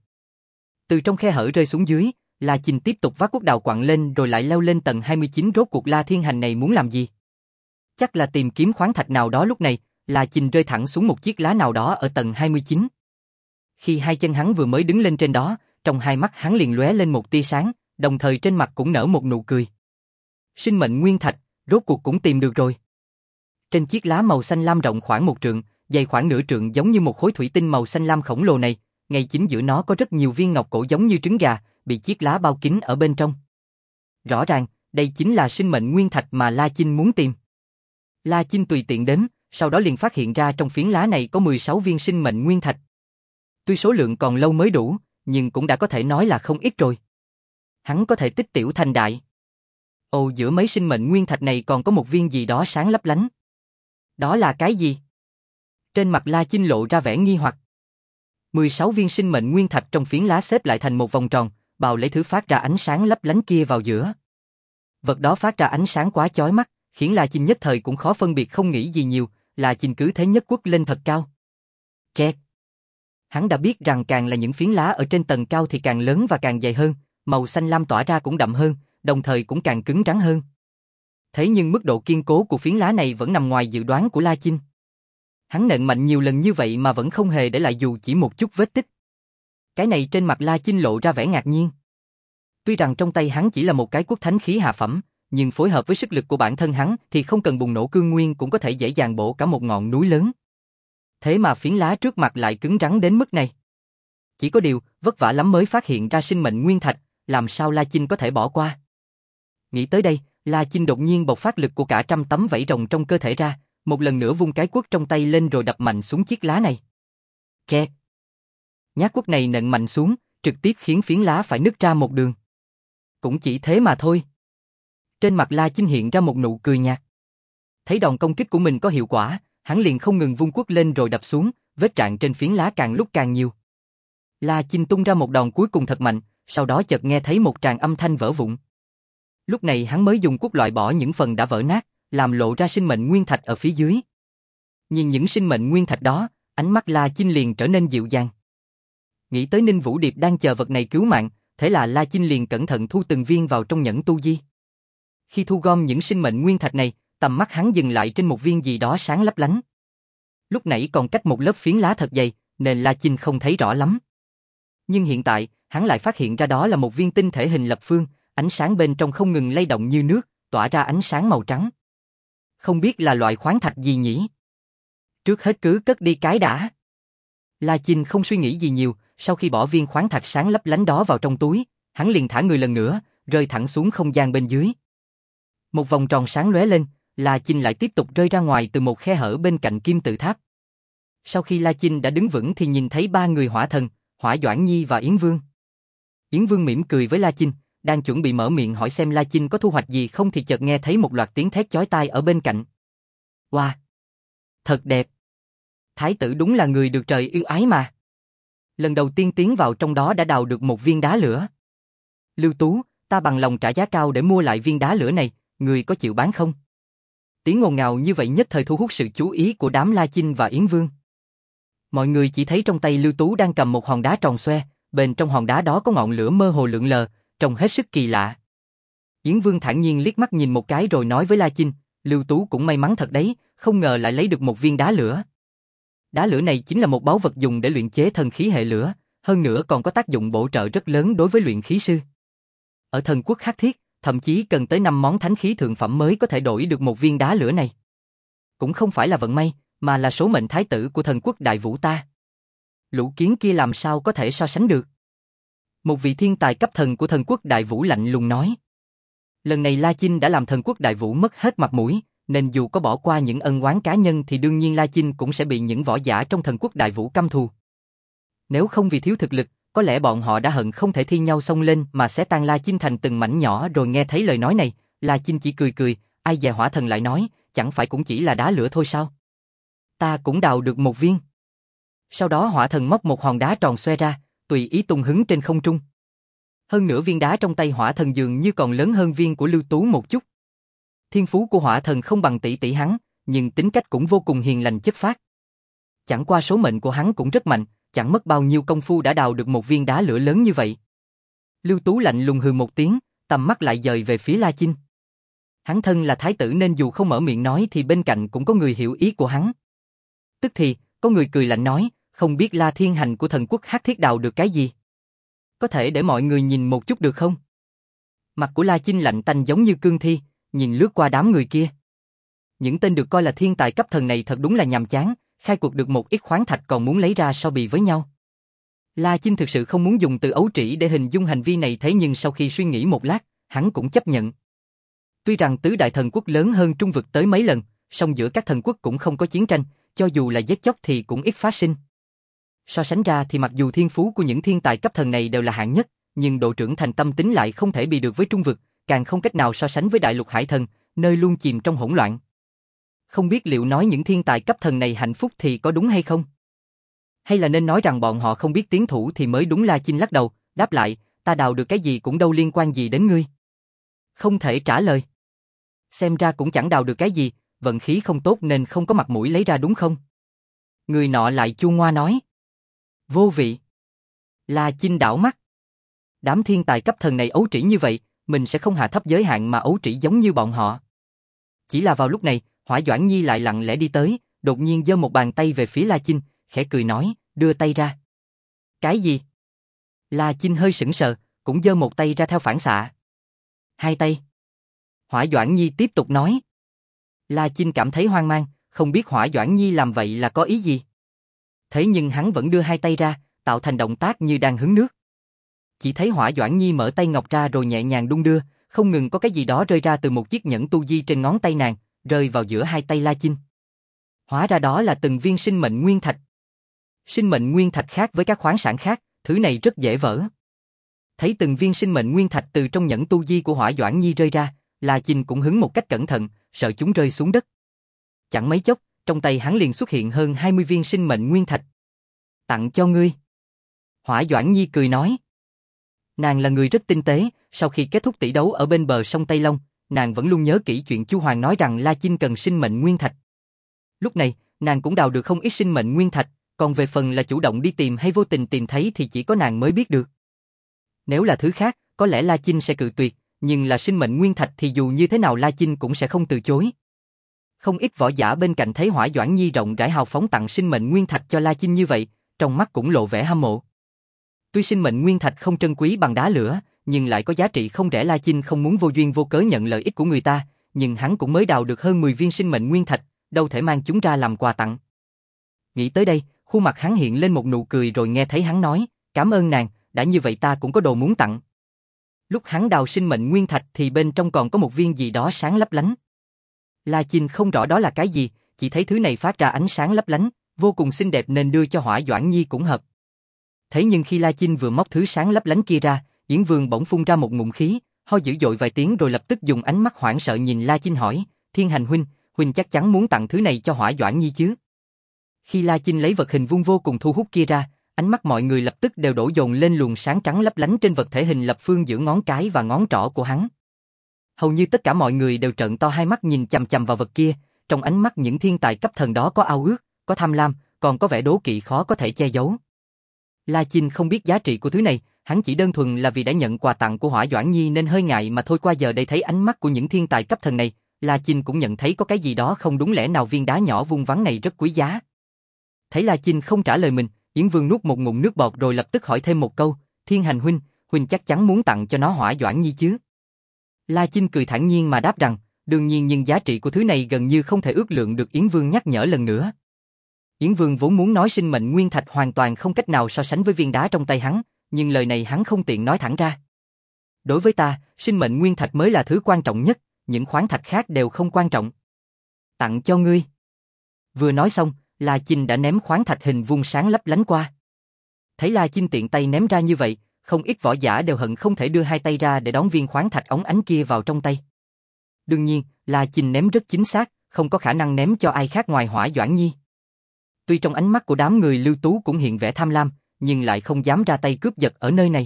Từ trong khe hở rơi xuống dưới, La Chinh tiếp tục vác cuốc đào quặng lên rồi lại leo lên tầng hai mươi chín. Rốt cuộc La Thiên Hành này muốn làm gì? Chắc là tìm kiếm khoáng thạch nào đó. Lúc này, La Chinh rơi thẳng xuống một chiếc lá nào đó ở tầng hai mươi chín. Khi hai chân hắn vừa mới đứng lên trên đó, trong hai mắt hắn liền lóe lên một tia sáng, đồng thời trên mặt cũng nở một nụ cười. Sinh mệnh nguyên thạch, rốt cuộc cũng tìm được rồi. Trên chiếc lá màu xanh lam rộng khoảng một trượng, dày khoảng nửa trượng giống như một khối thủy tinh màu xanh lam khổng lồ này, ngay chính giữa nó có rất nhiều viên ngọc cổ giống như trứng gà, bị chiếc lá bao kín ở bên trong. Rõ ràng, đây chính là sinh mệnh nguyên thạch mà La Chinh muốn tìm. La Chinh tùy tiện đếm, sau đó liền phát hiện ra trong phiến lá này có mười sáu viên sinh mệnh nguyên thạch. Tuy số lượng còn lâu mới đủ, nhưng cũng đã có thể nói là không ít rồi. Hắn có thể tích tiểu thành đại. Ồ, giữa mấy sinh mệnh nguyên thạch này còn có một viên gì đó sáng lấp lánh. Đó là cái gì? Trên mặt La Chinh lộ ra vẻ nghi hoặc. mười sáu viên sinh mệnh nguyên thạch trong phiến lá xếp lại thành một vòng tròn, bào lấy thứ phát ra ánh sáng lấp lánh kia vào giữa. Vật đó phát ra ánh sáng quá chói mắt, khiến La Chinh nhất thời cũng khó phân biệt, không nghĩ gì nhiều, La Chinh cứ thế nhất quất lên thật cao. Kẹt. Hắn đã biết rằng càng là những phiến lá ở trên tầng cao thì càng lớn và càng dày hơn, màu xanh lam tỏa ra cũng đậm hơn, đồng thời cũng càng cứng rắn hơn. Thế nhưng mức độ kiên cố của phiến lá này vẫn nằm ngoài dự đoán của La Chinh. Hắn nện mạnh nhiều lần như vậy mà vẫn không hề để lại dù chỉ một chút vết tích. Cái này trên mặt La Chinh lộ ra vẻ ngạc nhiên. Tuy rằng trong tay hắn chỉ là một cái cuốc thánh khí hạ phẩm, nhưng phối hợp với sức lực của bản thân hắn thì không cần bùng nổ cương nguyên cũng có thể dễ dàng bổ cả một ngọn núi lớn. Thế mà phiến lá trước mặt lại cứng rắn đến mức này. Chỉ có điều, vất vả lắm mới phát hiện ra sinh mệnh nguyên thạch, làm sao La Chinh có thể bỏ qua. Nghĩ tới đây, La Chinh đột nhiên bộc phát lực của cả trăm tấm vảy rồng trong cơ thể ra, một lần nữa vung cái cuốc trong tay lên rồi đập mạnh xuống chiếc lá này. Kẹt. Nhát cuốc này nện mạnh xuống, trực tiếp khiến phiến lá phải nứt ra một đường. Cũng chỉ thế mà thôi. Trên mặt La Chinh hiện ra một nụ cười nhạt. Thấy đòn công kích của mình có hiệu quả, hắn liền không ngừng vung cuốc lên rồi đập xuống, vết rạn trên phiến lá càng lúc càng nhiều. La Chinh tung ra một đòn cuối cùng thật mạnh, sau đó chợt nghe thấy một tràng âm thanh vỡ vụn. Lúc này hắn mới dùng cuốc loại bỏ những phần đã vỡ nát, làm lộ ra sinh mệnh nguyên thạch ở phía dưới. Nhìn những sinh mệnh nguyên thạch đó, ánh mắt La Chinh liền trở nên dịu dàng. Nghĩ tới Ninh Vũ Điệp đang chờ vật này cứu mạng, thế là La Chinh liền cẩn thận thu từng viên vào trong nhẫn tu di. Khi thu gom những sinh mệnh nguyên thạch này, tầm mắt hắn dừng lại trên một viên gì đó sáng lấp lánh. Lúc nãy còn cách một lớp phiến lá thật dày, nên La Chinh không thấy rõ lắm. Nhưng hiện tại, hắn lại phát hiện ra đó là một viên tinh thể hình lập phương, ánh sáng bên trong không ngừng lay động như nước, tỏa ra ánh sáng màu trắng. Không biết là loại khoáng thạch gì nhỉ? Trước hết cứ cất đi cái đã. La Chinh không suy nghĩ gì nhiều, sau khi bỏ viên khoáng thạch sáng lấp lánh đó vào trong túi, hắn liền thả người lần nữa, rơi thẳng xuống không gian bên dưới. Một vòng tròn sáng lóe lên, La Chinh lại tiếp tục rơi ra ngoài từ một khe hở bên cạnh kim tự tháp. Sau khi La Chinh đã đứng vững thì nhìn thấy ba người hỏa thần, Hỏa Doãn Nhi và Yến Vương. Yến Vương mỉm cười với La Chinh, đang chuẩn bị mở miệng hỏi xem La Chinh có thu hoạch gì không thì chợt nghe thấy một loạt tiếng thét chói tai ở bên cạnh. Wow! Thật đẹp! Thái tử đúng là người được trời yêu ái mà. Lần đầu tiên tiến vào trong đó đã đào được một viên đá lửa. Lưu Tú, ta bằng lòng trả giá cao để mua lại viên đá lửa này, người có chịu bán không? Tiếng ồn ào như vậy nhất thời thu hút sự chú ý của đám La Chinh và Yến Vương. Mọi người chỉ thấy trong tay Lưu Tú đang cầm một hòn đá tròn xoe, bên trong hòn đá đó có ngọn lửa mơ hồ lượn lờ, trông hết sức kỳ lạ. Yến Vương thản nhiên liếc mắt nhìn một cái rồi nói với La Chinh, Lưu Tú cũng may mắn thật đấy, không ngờ lại lấy được một viên đá lửa. Đá lửa này chính là một báu vật dùng để luyện chế thần khí hệ lửa, hơn nữa còn có tác dụng bổ trợ rất lớn đối với luyện khí sư. Ở thần quốc Hắc Thiết, thậm chí cần tới năm món thánh khí thượng phẩm mới có thể đổi được một viên đá lửa này. Cũng không phải là vận may, mà là số mệnh thái tử của thần quốc Đại Vũ ta. Lũ kiến kia làm sao có thể so sánh được? Một vị thiên tài cấp thần của thần quốc Đại Vũ lạnh lùng nói. Lần này La Chinh đã làm thần quốc Đại Vũ mất hết mặt mũi, nên dù có bỏ qua những ân oán cá nhân thì đương nhiên La Chinh cũng sẽ bị những võ giả trong thần quốc Đại Vũ căm thù. Nếu không vì thiếu thực lực, có lẽ bọn họ đã hận không thể thi nhau xông lên mà xé tan La Chinh thành từng mảnh nhỏ. Rồi nghe thấy lời nói này, La Chinh chỉ cười cười, ai dè hỏa thần lại nói, chẳng phải cũng chỉ là đá lửa thôi sao? Ta cũng đào được một viên. Sau đó hỏa thần móc một hòn đá tròn xoe ra, tùy ý tung hứng trên không trung. Hơn nữa viên đá trong tay hỏa thần dường như còn lớn hơn viên của Lưu Tú một chút. Thiên phú của hỏa thần không bằng tỷ tỷ hắn, nhưng tính cách cũng vô cùng hiền lành chất phác. Chẳng qua số mệnh của hắn cũng rất mạnh, chẳng mất bao nhiêu công phu đã đào được một viên đá lửa lớn như vậy. Lưu Tú lạnh lùng hừ một tiếng, tầm mắt lại dời về phía La Chinh. Hắn thân là thái tử nên dù không mở miệng nói thì bên cạnh cũng có người hiểu ý của hắn. Tức thì, có người cười lạnh nói, không biết La Thiên Hành của thần quốc Hắc Thiết đào được cái gì? Có thể để mọi người nhìn một chút được không? Mặt của La Chinh lạnh tanh giống như cương thi, nhìn lướt qua đám người kia. Những tên được coi là thiên tài cấp thần này thật đúng là nhàm chán, khai cuộc được một ít khoáng thạch còn muốn lấy ra so bì với nhau. La Chinh thực sự không muốn dùng từ ấu trĩ để hình dung hành vi này, thế nhưng sau khi suy nghĩ một lát, hắn cũng chấp nhận. Tuy rằng tứ đại thần quốc lớn hơn Trung vực tới mấy lần, song giữa các thần quốc cũng không có chiến tranh, cho dù là giết chóc thì cũng ít phát sinh. So sánh ra thì mặc dù thiên phú của những thiên tài cấp thần này đều là hạng nhất, nhưng độ trưởng thành tâm tính lại không thể bị được với Trung vực, càng không cách nào so sánh với đại lục hải thần, nơi luôn chìm trong hỗn loạn. Không biết liệu nói những thiên tài cấp thần này hạnh phúc thì có đúng hay không? Hay là nên nói rằng bọn họ không biết tiến thủ thì mới đúng? La Chinh lắc đầu, đáp lại, ta đào được cái gì cũng đâu liên quan gì đến ngươi. Không thể trả lời. Xem ra cũng chẳng đào được cái gì, vận khí không tốt nên không có mặt mũi lấy ra đúng không? Người nọ lại chua ngoa nói. Vô vị. La Chinh đảo mắt. Đám thiên tài cấp thần này ấu trĩ như vậy, mình sẽ không hạ thấp giới hạn mà ấu trĩ giống như bọn họ. Chỉ là vào lúc này, Hỏa Doãn Nhi lại lặng lẽ đi tới, đột nhiên giơ một bàn tay về phía La Chinh, khẽ cười nói, đưa tay ra. Cái gì? La Chinh hơi sững sờ, cũng giơ một tay ra theo phản xạ. Hai tay. Hỏa Doãn Nhi tiếp tục nói. La Chinh cảm thấy hoang mang, không biết Hỏa Doãn Nhi làm vậy là có ý gì. Thế nhưng hắn vẫn đưa hai tay ra, tạo thành động tác như đang hứng nước. Chỉ thấy Hỏa Doãn Nhi mở tay ngọc ra rồi nhẹ nhàng đung đưa, không ngừng có cái gì đó rơi ra từ một chiếc nhẫn tu di trên ngón tay nàng, rơi vào giữa hai tay La Chinh. Hóa ra đó là từng viên sinh mệnh nguyên thạch. Sinh mệnh nguyên thạch khác với các khoáng sản khác, thứ này rất dễ vỡ. Thấy từng viên sinh mệnh nguyên thạch từ trong nhẫn tu di của Hỏa Doãn Nhi rơi ra, La Chinh cũng hứng một cách cẩn thận, sợ chúng rơi xuống đất. Chẳng mấy chốc, trong tay hắn liền xuất hiện hơn hai mươi viên sinh mệnh nguyên thạch. Tặng cho ngươi. Hỏa Doãn Nhi cười nói. Nàng là người rất tinh tế, sau khi kết thúc tỷ đấu ở bên bờ sông Tây Long, nàng vẫn luôn nhớ kỹ chuyện Chu Hoàng nói rằng La Chinh cần sinh mệnh nguyên thạch. Lúc này, nàng cũng đào được không ít sinh mệnh nguyên thạch, còn về phần là chủ động đi tìm hay vô tình tìm thấy thì chỉ có nàng mới biết được. Nếu là thứ khác, có lẽ La Chinh sẽ cự tuyệt, nhưng là sinh mệnh nguyên thạch thì dù như thế nào La Chinh cũng sẽ không từ chối. Không ít võ giả bên cạnh thấy Hỏa Doãn Nhi rộng rãi hào phóng tặng sinh mệnh nguyên thạch cho La Chinh như vậy, trong mắt cũng lộ vẻ hâm mộ. Tuy sinh mệnh nguyên thạch không trân quý bằng đá lửa, nhưng lại có giá trị không rẻ. La Chinh không muốn vô duyên vô cớ nhận lợi ích của người ta, nhưng hắn cũng mới đào được hơn mười viên sinh mệnh nguyên thạch, đâu thể mang chúng ra làm quà tặng. Nghĩ tới đây, khuôn mặt hắn hiện lên một nụ cười rồi nghe thấy hắn nói, cảm ơn nàng, đã như vậy ta cũng có đồ muốn tặng. Lúc hắn đào sinh mệnh nguyên thạch thì bên trong còn có một viên gì đó sáng lấp lánh. La Chinh không rõ đó là cái gì, chỉ thấy thứ này phát ra ánh sáng lấp lánh, vô cùng xinh đẹp nên đưa cho Hỏa Doãn Nhi cũng hợp. Thế nhưng khi La Chinh vừa móc thứ sáng lấp lánh kia ra, Yến Vương bỗng phun ra một ngụm khí, ho dữ dội vài tiếng rồi lập tức dùng ánh mắt hoảng sợ nhìn La Chinh hỏi, Thiên Hành huynh, huynh chắc chắn muốn tặng thứ này cho Hỏa Doãn Nhi chứ? Khi La Chinh lấy vật hình vuông vô cùng thu hút kia ra, ánh mắt mọi người lập tức đều đổ dồn lên luồng sáng trắng lấp lánh trên vật thể hình lập phương giữa ngón cái và ngón trỏ của hắn. Hầu như tất cả mọi người đều trợn to hai mắt nhìn chằm chằm vào vật kia, trong ánh mắt những thiên tài cấp thần đó có ao ước, có tham lam, còn có vẻ đố kỵ khó có thể che giấu. La Chinh không biết giá trị của thứ này, hắn chỉ đơn thuần là vì đã nhận quà tặng của Hỏa Doãn Nhi nên hơi ngại mà thôi. Qua giờ đây thấy ánh mắt của những thiên tài cấp thần này, La Chinh cũng nhận thấy có cái gì đó không đúng, lẽ nào viên đá nhỏ vuông vắn này rất quý giá. Thấy La Chinh không trả lời mình, Yến Vương nuốt một ngụm nước bọt rồi lập tức hỏi thêm một câu, Thiên Hành huynh, huynh chắc chắn muốn tặng cho nó Hỏa Doãn Nhi chứ? La Chinh cười thản nhiên mà đáp rằng, đương nhiên, nhưng giá trị của thứ này gần như không thể ước lượng được. Yến Vương nhắc nhở lần nữa. Yến Vương vốn muốn nói sinh mệnh nguyên thạch hoàn toàn không cách nào so sánh với viên đá trong tay hắn, nhưng lời này hắn không tiện nói thẳng ra. Đối với ta, sinh mệnh nguyên thạch mới là thứ quan trọng nhất, những khoáng thạch khác đều không quan trọng. Tặng cho ngươi. Vừa nói xong, La Chinh đã ném khoáng thạch hình vuông sáng lấp lánh qua. Thấy La Chinh tiện tay ném ra như vậy, không ít võ giả đều hận không thể đưa hai tay ra để đón viên khoáng thạch óng ánh kia vào trong tay. Đương nhiên, La Chinh ném rất chính xác, không có khả năng ném cho ai khác ngoài Hỏa Doãn Nhi. Tuy trong ánh mắt của đám người Lưu Tú cũng hiện vẻ tham lam, nhưng lại không dám ra tay cướp giật ở nơi này.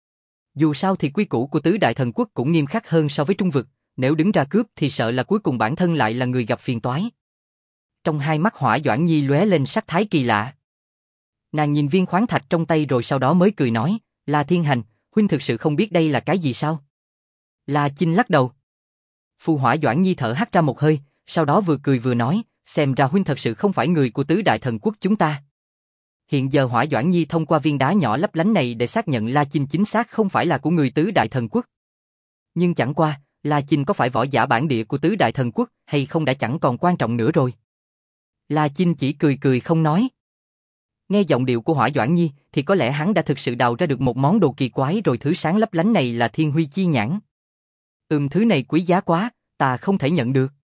Dù sao thì quy củ của tứ đại thần quốc cũng nghiêm khắc hơn so với trung vực, nếu đứng ra cướp thì sợ là cuối cùng bản thân lại là người gặp phiền toái. Trong hai mắt Hỏa Doãn Nhi lóe lên sắc thái kỳ lạ. Nàng nhìn viên khoáng thạch trong tay rồi sau đó mới cười nói, La Thiên Hành, huynh thực sự không biết đây là cái gì sao? La Chinh lắc đầu. Phu Hỏa Doãn Nhi thở hắt ra một hơi, sau đó vừa cười vừa nói, xem ra huynh thật sự không phải người của tứ đại thần quốc chúng ta. Hiện giờ Hỏa Doãn Nhi thông qua viên đá nhỏ lấp lánh này để xác nhận La Chinh chính xác không phải là của người tứ đại thần quốc. Nhưng chẳng qua, La Chinh có phải võ giả bản địa của tứ đại thần quốc hay không đã chẳng còn quan trọng nữa rồi. La Chinh chỉ cười cười không nói. Nghe giọng điệu của Hỏa Doãn Nhi thì có lẽ hắn đã thực sự đào ra được một món đồ kỳ quái rồi. Thứ sáng lấp lánh này là Thiên Huy Chi Nhãn. Ừm, thứ này quý giá quá, ta không thể nhận được.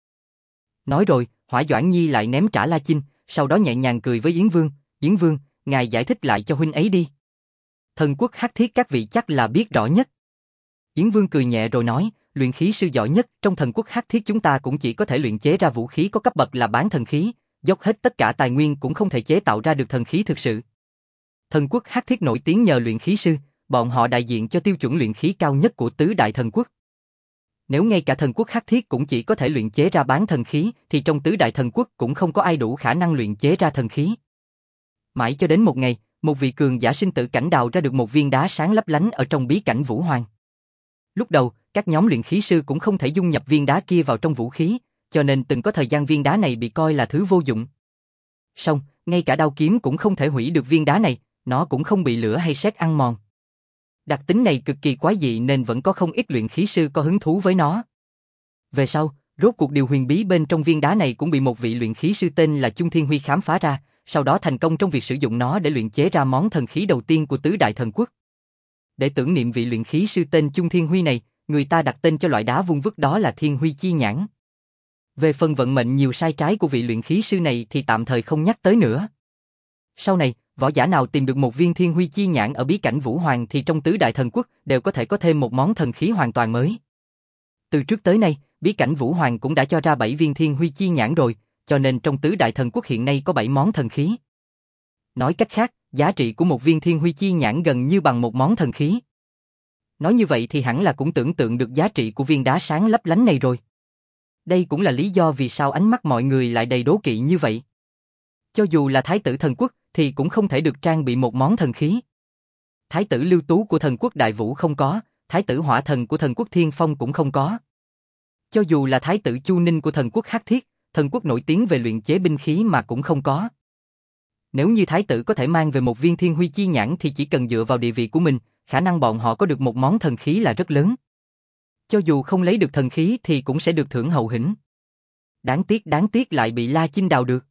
Nói rồi, Hỏa Doãn Nhi lại ném trả La Chinh, sau đó nhẹ nhàng cười với Yến Vương, Yến Vương, ngài giải thích lại cho huynh ấy đi. Thần quốc Hắc Thiết các vị chắc là biết rõ nhất. Yến Vương cười nhẹ rồi nói, luyện khí sư giỏi nhất trong thần quốc Hắc Thiết chúng ta cũng chỉ có thể luyện chế ra vũ khí có cấp bậc là bán thần khí, dốc hết tất cả tài nguyên cũng không thể chế tạo ra được thần khí thực sự. Thần quốc Hắc Thiết nổi tiếng nhờ luyện khí sư, bọn họ đại diện cho tiêu chuẩn luyện khí cao nhất của tứ đại thần quốc. Nếu ngay cả thần quốc Hắc Thiết cũng chỉ có thể luyện chế ra bán thần khí, thì trong tứ đại thần quốc cũng không có ai đủ khả năng luyện chế ra thần khí. Mãi cho đến một ngày, một vị cường giả sinh tử cảnh đào ra được một viên đá sáng lấp lánh ở trong bí cảnh Vũ Hoàng. Lúc đầu, các nhóm luyện khí sư cũng không thể dung nhập viên đá kia vào trong vũ khí, cho nên từng có thời gian viên đá này bị coi là thứ vô dụng. Song, ngay cả đao kiếm cũng không thể hủy được viên đá này, nó cũng không bị lửa hay sét ăn mòn. Đặc tính này cực kỳ quái dị nên vẫn có không ít luyện khí sư có hứng thú với nó. Về sau, rốt cuộc điều huyền bí bên trong viên đá này cũng bị một vị luyện khí sư tên là Chung Thiên Huy khám phá ra, sau đó thành công trong việc sử dụng nó để luyện chế ra món thần khí đầu tiên của tứ đại thần quốc. Để tưởng niệm vị luyện khí sư tên Chung Thiên Huy này, người ta đặt tên cho loại đá vuông vức đó là Thiên Huy Chi Nhãn. Về phần vận mệnh nhiều sai trái của vị luyện khí sư này thì tạm thời không nhắc tới nữa. Sau này, võ giả nào tìm được một viên Thiên Huy Chi Nhãn ở bí cảnh Vũ Hoàng thì trong tứ đại thần quốc đều có thể có thêm một món thần khí hoàn toàn mới. Từ trước tới nay, bí cảnh Vũ Hoàng cũng đã cho ra bảy viên Thiên Huy Chi Nhãn rồi, cho nên trong tứ đại thần quốc hiện nay có bảy món thần khí. Nói cách khác, giá trị của một viên Thiên Huy Chi Nhãn gần như bằng một món thần khí. Nói như vậy thì hẳn là cũng tưởng tượng được giá trị của viên đá sáng lấp lánh này rồi. Đây cũng là lý do vì sao ánh mắt mọi người lại đầy đố kỵ như vậy. Cho dù là thái tử thần quốc thì cũng không thể được trang bị một món thần khí. Thái tử Lưu Tú của thần quốc Đại Vũ không có, thái tử Hỏa Thần của thần quốc Thiên Phong cũng không có. Cho dù là thái tử Chu Ninh của thần quốc Hắc Thiết, thần quốc nổi tiếng về luyện chế binh khí mà cũng không có. Nếu như thái tử có thể mang về một viên Thiên Huy Chi Nhãn thì chỉ cần dựa vào địa vị của mình, khả năng bọn họ có được một món thần khí là rất lớn. Cho dù không lấy được thần khí thì cũng sẽ được thưởng hậu hĩnh. Đáng tiếc đáng tiếc lại bị La Chinh đào được.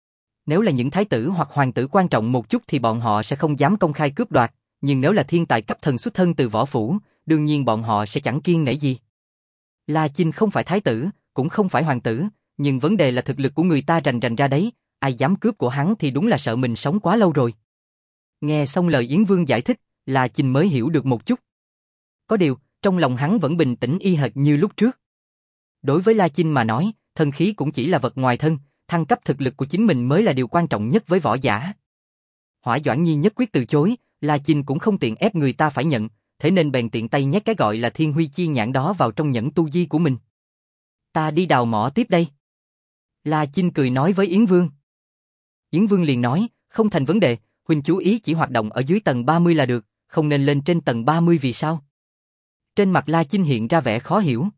Nếu là những thái tử hoặc hoàng tử quan trọng một chút thì bọn họ sẽ không dám công khai cướp đoạt, nhưng nếu là thiên tài cấp thần xuất thân từ võ phủ, đương nhiên bọn họ sẽ chẳng kiêng nể gì. La Chinh không phải thái tử, cũng không phải hoàng tử, nhưng vấn đề là thực lực của người ta rành rành ra đấy, ai dám cướp của hắn thì đúng là sợ mình sống quá lâu rồi. Nghe xong lời Yến Vương giải thích, La Chinh mới hiểu được một chút. Có điều, trong lòng hắn vẫn bình tĩnh y hệt như lúc trước. Đối với La Chinh mà nói, thần khí cũng chỉ là vật ngoài thân, thăng cấp thực lực của chính mình mới là điều quan trọng nhất với võ giả. Hỏa Doãn Nhi nhất quyết từ chối, La Chinh cũng không tiện ép người ta phải nhận, thế nên bèn tiện tay nhét cái gọi là Thiên Huy Chi Nhãn đó vào trong nhẫn tu di của mình. Ta đi đào mỏ tiếp đây. La Chinh cười nói với Yến Vương. Yến Vương liền nói, không thành vấn đề, huynh chú ý chỉ hoạt động ở dưới tầng ba mươi là được, không nên lên trên tầng ba mươi vì sao? Trên mặt La Chinh hiện ra vẻ khó hiểu.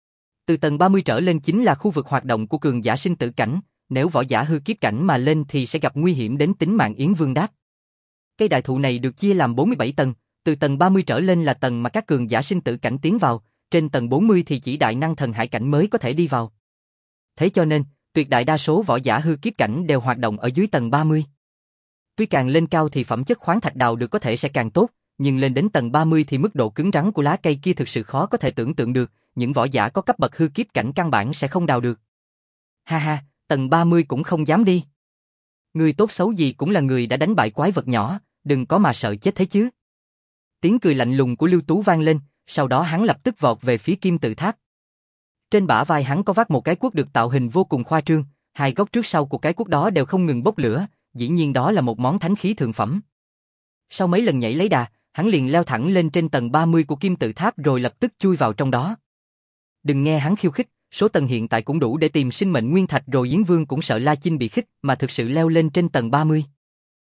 Từ tầng ba mươi trở lên chính là khu vực hoạt động của cường giả sinh tử cảnh, nếu võ giả hư kiếp cảnh mà lên thì sẽ gặp nguy hiểm đến tính mạng. Yến Vương đáp. Cây đại thụ này được chia làm bốn mươi bảy tầng, từ tầng ba mươi trở lên là tầng mà các cường giả sinh tử cảnh tiến vào, trên tầng bốn mươi thì chỉ đại năng thần hải cảnh mới có thể đi vào. Thế cho nên, tuyệt đại đa số võ giả hư kiếp cảnh đều hoạt động ở dưới tầng ba mươi. Tuy càng lên cao thì phẩm chất khoáng thạch đào được có thể sẽ càng tốt, nhưng lên đến tầng ba mươi thì mức độ cứng rắn của lá cây kia thực sự khó có thể tưởng tượng được, những võ giả có cấp bậc hư kiếp cảnh căn bản sẽ không đào được. Ha ha, tầng ba mươi cũng không dám đi. Người tốt xấu gì cũng là người đã đánh bại quái vật nhỏ, đừng có mà sợ chết thế chứ. Tiếng cười lạnh lùng của Lưu Tú vang lên, sau đó hắn lập tức vọt về phía kim tự tháp. Trên bả vai hắn có vác một cái cuốc được tạo hình vô cùng khoa trương, hai góc trước sau của cái cuốc đó đều không ngừng bốc lửa, dĩ nhiên đó là một món thánh khí thượng phẩm. Sau mấy lần nhảy lấy đà, hắn liền leo thẳng lên trên tầng ba mươi của kim tự tháp rồi lập tức chui vào trong đó. Đừng nghe hắn khiêu khích, số tầng hiện tại cũng đủ để tìm sinh mệnh nguyên thạch rồi. Yến Vương cũng sợ La Chinh bị khích mà thực sự leo lên trên tầng ba mươi.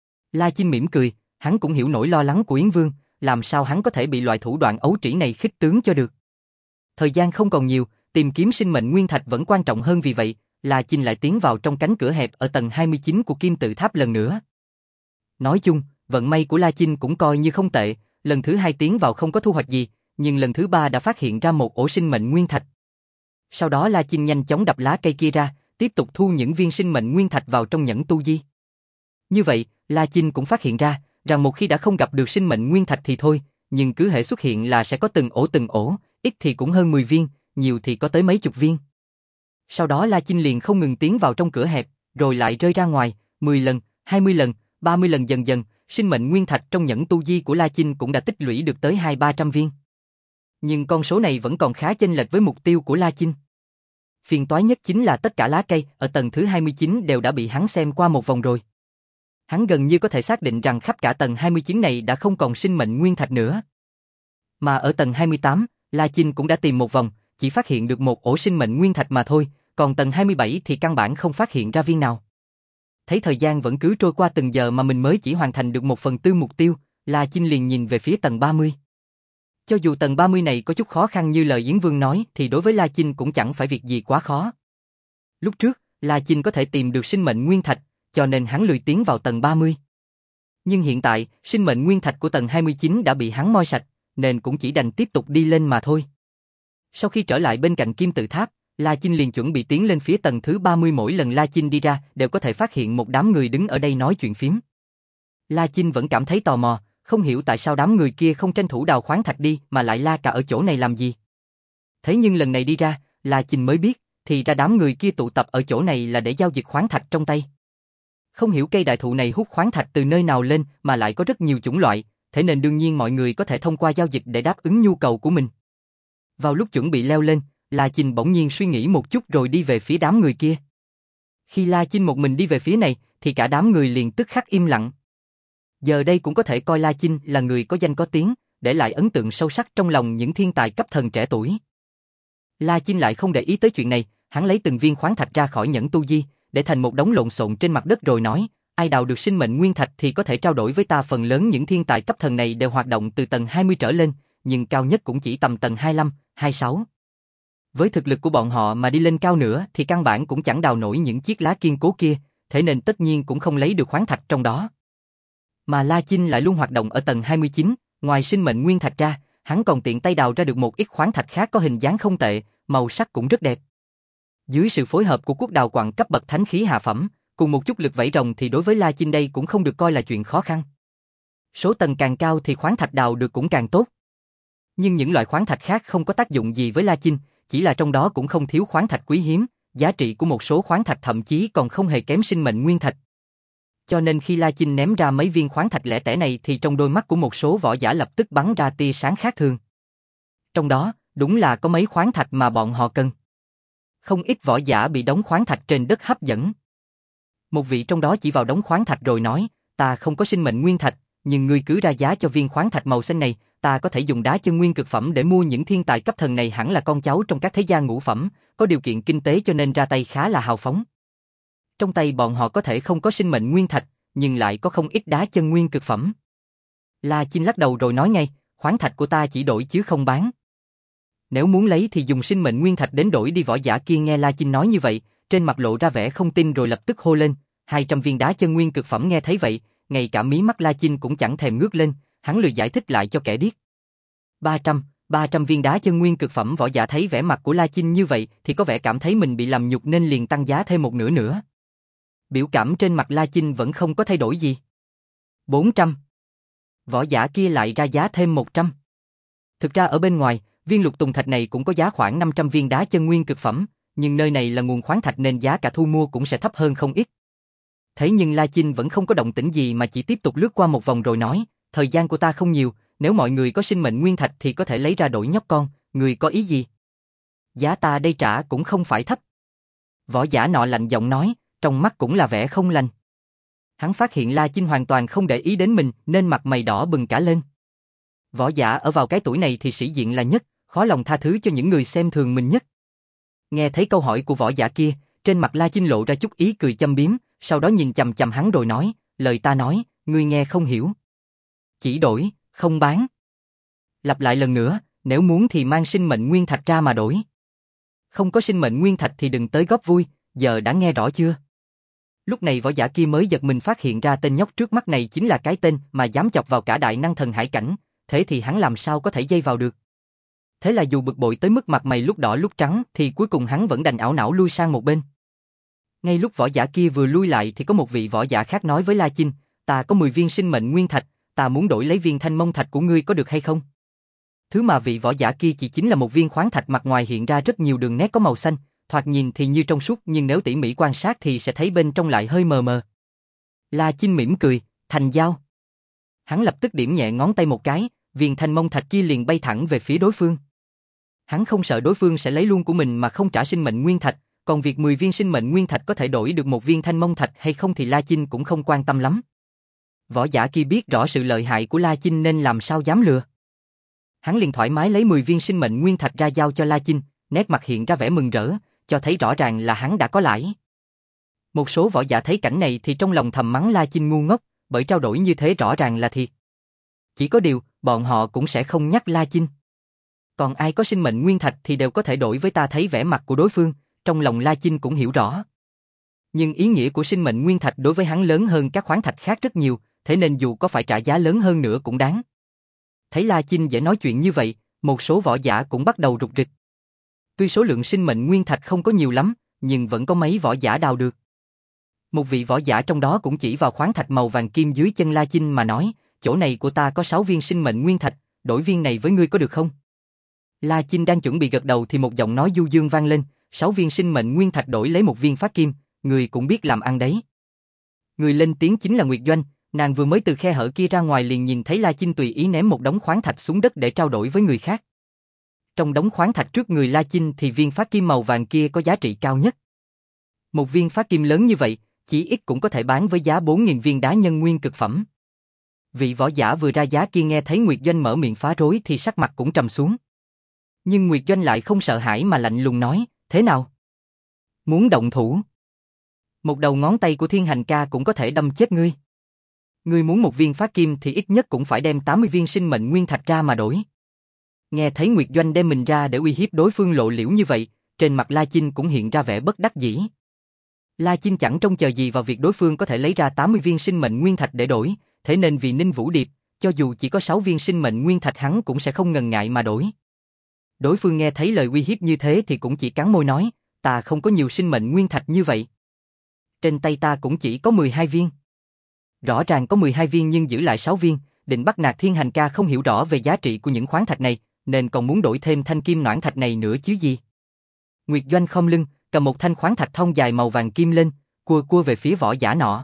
La Chinh mỉm cười, hắn cũng hiểu nỗi lo lắng của Yến Vương, làm sao hắn có thể bị loại thủ đoạn ấu trĩ này khích tướng cho được. Thời gian không còn nhiều, tìm kiếm sinh mệnh nguyên thạch vẫn quan trọng hơn, vì vậy, La Chinh lại tiến vào trong cánh cửa hẹp ở tầng hai mươi chín của kim tự tháp lần nữa. Nói chung, vận may của La Chinh cũng coi như không tệ, lần thứ hai tiến vào không có thu hoạch gì, nhưng lần thứ ba đã phát hiện ra một ổ sinh mệnh nguyên thạch. Sau đó La Chinh nhanh chóng đập lá cây kia ra, tiếp tục thu những viên sinh mệnh nguyên thạch vào trong nhẫn tu di. Như vậy, La Chinh cũng phát hiện ra, rằng một khi đã không gặp được sinh mệnh nguyên thạch thì thôi, nhưng cứ hễ xuất hiện là sẽ có từng ổ từng ổ, ít thì cũng hơn mười viên, nhiều thì có tới mấy chục viên. Sau đó La Chinh liền không ngừng tiến vào trong cửa hẹp, rồi lại rơi ra ngoài, mười lần, hai mươi lần, ba mươi lần, dần dần, sinh mệnh nguyên thạch trong nhẫn tu di của La Chinh cũng đã tích lũy được tới hai ba trăm viên. Nhưng con số này vẫn còn khá chênh lệch với mục tiêu của La Chinh. Phiền toái nhất chính là tất cả lá cây ở tầng thứ hai mươi chín đều đã bị hắn xem qua một vòng rồi. Hắn gần như có thể xác định rằng khắp cả tầng hai mươi chín này đã không còn sinh mệnh nguyên thạch nữa. Mà ở tầng hai mươi tám, La Chinh cũng đã tìm một vòng, chỉ phát hiện được một ổ sinh mệnh nguyên thạch mà thôi, còn tầng hai mươi bảy thì căn bản không phát hiện ra viên nào. Thấy thời gian vẫn cứ trôi qua từng giờ mà mình mới chỉ hoàn thành được một phần tư mục tiêu, La Chinh liền nhìn về phía tầng ba mươi. Cho dù tầng ba mươi này có chút khó khăn như lời Yến Vương nói thì đối với La Chinh cũng chẳng phải việc gì quá khó. Lúc trước, La Chinh có thể tìm được sinh mệnh nguyên thạch, cho nên hắn lười tiến vào tầng ba mươi. Nhưng hiện tại, sinh mệnh nguyên thạch của tầng hai mươi chín đã bị hắn moi sạch, nên cũng chỉ đành tiếp tục đi lên mà thôi. Sau khi trở lại bên cạnh kim tự tháp, La Chinh liền chuẩn bị tiến lên phía tầng thứ ba mươi. Mỗi lần La Chinh đi ra đều có thể phát hiện một đám người đứng ở đây nói chuyện phím. La Chinh vẫn cảm thấy tò mò, không hiểu tại sao đám người kia không tranh thủ đào khoáng thạch đi mà lại la cà ở chỗ này làm gì. Thế nhưng lần này đi ra, La Chinh mới biết, thì ra đám người kia tụ tập ở chỗ này là để giao dịch khoáng thạch trong tay. Không hiểu cây đại thụ này hút khoáng thạch từ nơi nào lên mà lại có rất nhiều chủng loại, thế nên đương nhiên mọi người có thể thông qua giao dịch để đáp ứng nhu cầu của mình. Vào lúc chuẩn bị leo lên, La Chinh bỗng nhiên suy nghĩ một chút rồi đi về phía đám người kia. Khi La Chinh một mình đi về phía này, thì cả đám người liền tức khắc im lặng. Giờ đây cũng có thể coi La Chinh là người có danh có tiếng, để lại ấn tượng sâu sắc trong lòng những thiên tài cấp thần trẻ tuổi. La Chinh lại không để ý tới chuyện này, hắn lấy từng viên khoáng thạch ra khỏi nhẫn tu di, để thành một đống lộn xộn trên mặt đất rồi nói, ai đào được sinh mệnh nguyên thạch thì có thể trao đổi với ta. Phần lớn những thiên tài cấp thần này đều hoạt động từ tầng hai mươi trở lên, nhưng cao nhất cũng chỉ tầm tầng hai mươi lăm, hai mươi sáu. Với thực lực của bọn họ mà đi lên cao nữa thì căn bản cũng chẳng đào nổi những chiếc lá kiên cố kia, thế nên tất nhiên cũng không lấy được khoáng thạch trong đó. Mà La Chinh lại luôn hoạt động ở tầng hai mươi chín, ngoài sinh mệnh nguyên thạch ra, hắn còn tiện tay đào ra được một ít khoáng thạch khác có hình dáng không tệ, màu sắc cũng rất đẹp. Dưới sự phối hợp của cuốc đào quặng cấp bậc thánh khí hạ phẩm, cùng một chút lực vẫy rồng thì đối với La Chinh đây cũng không được coi là chuyện khó khăn. Số tầng càng cao thì khoáng thạch đào được cũng càng tốt. Nhưng những loại khoáng thạch khác không có tác dụng gì với La Chinh, chỉ là trong đó cũng không thiếu khoáng thạch quý hiếm, giá trị của một số khoáng thạch thậm chí còn không hề kém sinh mệnh nguyên thạch. Cho nên khi La Chinh ném ra mấy viên khoáng thạch lẻ tẻ này thì trong đôi mắt của một số võ giả lập tức bắn ra tia sáng khác thường. Trong đó, đúng là có mấy khoáng thạch mà bọn họ cần. Không ít võ giả bị đống khoáng thạch trên đất hấp dẫn. Một vị trong đó chỉ vào đống khoáng thạch rồi nói, ta không có sinh mệnh nguyên thạch, nhưng ngươi cứ ra giá cho viên khoáng thạch màu xanh này, ta có thể dùng đá chân nguyên cực phẩm để mua. Những thiên tài cấp thần này hẳn là con cháu trong các thế gia ngũ phẩm, có điều kiện kinh tế cho nên ra tay khá là hào phóng. Trong tay bọn họ có thể không có sinh mệnh nguyên thạch, nhưng lại có không ít đá chân nguyên cực phẩm. La Chinh lắc đầu rồi nói ngay, khoáng thạch của ta chỉ đổi chứ không bán. Nếu muốn lấy thì dùng sinh mệnh nguyên thạch đến đổi đi. Võ giả kia nghe La Chinh nói như vậy, trên mặt lộ ra vẻ không tin rồi lập tức hô lên, hai trăm viên đá chân nguyên cực phẩm. Nghe thấy vậy, ngay cả mí mắt La Chinh cũng chẳng thèm ngước lên, hắn lười giải thích lại cho kẻ điếc. ba trăm, ba trăm viên đá chân nguyên cực phẩm. Võ giả thấy vẻ mặt của La Chinh như vậy thì có vẻ cảm thấy mình bị làm nhục nên liền tăng giá thêm một nửa nữa. Biểu cảm trên mặt La Chinh vẫn không có thay đổi gì. bốn trăm. Võ giả kia lại ra giá thêm một trăm. Thực ra ở bên ngoài, viên lục tùng thạch này cũng có giá khoảng năm trăm viên đá chân nguyên cực phẩm, nhưng nơi này là nguồn khoáng thạch nên giá cả thu mua cũng sẽ thấp hơn không ít. Thế nhưng La Chinh vẫn không có động tĩnh gì mà chỉ tiếp tục lướt qua một vòng rồi nói, thời gian của ta không nhiều, nếu mọi người có sinh mệnh nguyên thạch thì có thể lấy ra đổi nhóc con, người có ý gì? Giá ta đây trả cũng không phải thấp. Võ giả nọ lạnh giọng nói, trong mắt cũng là vẻ không lành. Hắn phát hiện La Chinh hoàn toàn không để ý đến mình nên mặt mày đỏ bừng cả lên. Võ giả ở vào cái tuổi này thì sĩ diện là nhất, khó lòng tha thứ cho những người xem thường mình nhất. Nghe thấy câu hỏi của võ giả kia, trên mặt La Chinh lộ ra chút ý cười châm biếm, sau đó nhìn chằm chằm hắn rồi nói, lời ta nói, ngươi nghe không hiểu. Chỉ đổi, không bán. Lặp lại lần nữa, nếu muốn thì mang sinh mệnh nguyên thạch ra mà đổi. Không có sinh mệnh nguyên thạch thì đừng tới góp vui, giờ đã nghe rõ chưa? Lúc này võ giả kia mới giật mình phát hiện ra tên nhóc trước mắt này chính là cái tên mà dám chọc vào cả đại năng thần hải cảnh, thế thì hắn làm sao có thể dây vào được. Thế là dù bực bội tới mức mặt mày lúc đỏ lúc trắng thì cuối cùng hắn vẫn đành ảo não lui sang một bên. Ngay lúc võ giả kia vừa lui lại thì có một vị võ giả khác nói với La Chinh, ta có mười viên sinh mệnh nguyên thạch, ta muốn đổi lấy viên thanh mông thạch của ngươi có được hay không? Thứ mà vị võ giả kia chỉ chính là một viên khoáng thạch mặt ngoài hiện ra rất nhiều đường nét có màu xanh, thoạt nhìn thì như trong suốt nhưng nếu tỉ mỉ quan sát thì sẽ thấy bên trong lại hơi mờ mờ. La Chinh mỉm cười, thành giao. Hắn lập tức điểm nhẹ ngón tay một cái, viên thanh mông thạch kia liền bay thẳng về phía đối phương. Hắn không sợ đối phương sẽ lấy luôn của mình mà không trả sinh mệnh nguyên thạch, còn việc mười viên sinh mệnh nguyên thạch có thể đổi được một viên thanh mông thạch hay không thì La Chinh cũng không quan tâm lắm. Võ giả kia biết rõ sự lợi hại của La Chinh nên làm sao dám lừa. Hắn liền thoải mái lấy mười viên sinh mệnh nguyên thạch ra giao cho La Chinh, nét mặt hiện ra vẻ mừng rỡ, cho thấy rõ ràng là hắn đã có lãi. Một số võ giả thấy cảnh này thì trong lòng thầm mắng La Chinh ngu ngốc, bởi trao đổi như thế rõ ràng là thiệt. Chỉ có điều, bọn họ cũng sẽ không nhắc La Chinh. Còn ai có sinh mệnh nguyên thạch thì đều có thể đổi với ta. Thấy vẻ mặt của đối phương, trong lòng La Chinh cũng hiểu rõ. Nhưng ý nghĩa của sinh mệnh nguyên thạch đối với hắn lớn hơn các khoáng thạch khác rất nhiều, thế nên dù có phải trả giá lớn hơn nữa cũng đáng. Thấy La Chinh dễ nói chuyện như vậy, một số võ giả cũng bắt đầu rục rịch. Tuy số lượng sinh mệnh nguyên thạch không có nhiều lắm, nhưng vẫn có mấy võ giả đào được. Một vị võ giả trong đó cũng chỉ vào khoáng thạch màu vàng kim dưới chân La Chinh mà nói, chỗ này của ta có sáu viên sinh mệnh nguyên thạch, đổi viên này với ngươi có được không? La Chinh đang chuẩn bị gật đầu thì một giọng nói du dương vang lên, sáu viên sinh mệnh nguyên thạch đổi lấy một viên phá kim, người cũng biết làm ăn đấy. Người lên tiếng chính là Nguyệt Doanh, nàng vừa mới từ khe hở kia ra ngoài liền nhìn thấy La Chinh tùy ý ném một đống khoáng thạch xuống đất để trao đổi với người khác. Trong đống khoáng thạch trước người La Chinh thì viên phá kim màu vàng kia có giá trị cao nhất. Một viên phá kim lớn như vậy, chỉ ít cũng có thể bán với giá bốn nghìn viên đá nhân nguyên cực phẩm. Vị võ giả vừa ra giá kia nghe thấy Nguyệt Doanh mở miệng phá rối thì sắc mặt cũng trầm xuống. Nhưng Nguyệt Doanh lại không sợ hãi mà lạnh lùng nói, thế nào? Muốn động thủ? Một đầu ngón tay của Thiên Hành Ca cũng có thể đâm chết ngươi. Ngươi muốn một viên phá kim thì ít nhất cũng phải đem tám mươi viên sinh mệnh nguyên thạch ra mà đổi. Nghe thấy Nguyệt Doanh đem mình ra để uy hiếp đối phương lộ liễu như vậy, trên mặt La Chinh cũng hiện ra vẻ bất đắc dĩ. La Chinh chẳng trông chờ gì vào việc đối phương có thể lấy ra tám mươi viên sinh mệnh nguyên thạch để đổi, thế nên vì Ninh Vũ Điệp, cho dù chỉ có sáu viên sinh mệnh nguyên thạch hắn cũng sẽ không ngần ngại mà đổi. Đối phương nghe thấy lời uy hiếp như thế thì cũng chỉ cắn môi nói, ta không có nhiều sinh mệnh nguyên thạch như vậy. Trên tay ta cũng chỉ có mười hai viên. Rõ ràng có mười hai viên nhưng giữ lại sáu viên, định bắt nạt Thiên Hành Ca không hiểu rõ về giá trị của những khoáng thạch này, nên còn muốn đổi thêm thanh kim noãn thạch này nữa chứ gì. Nguyệt Doanh khom lưng, cầm một thanh khoáng thạch thon dài màu vàng kim lên, cua cua về phía võ giả nọ.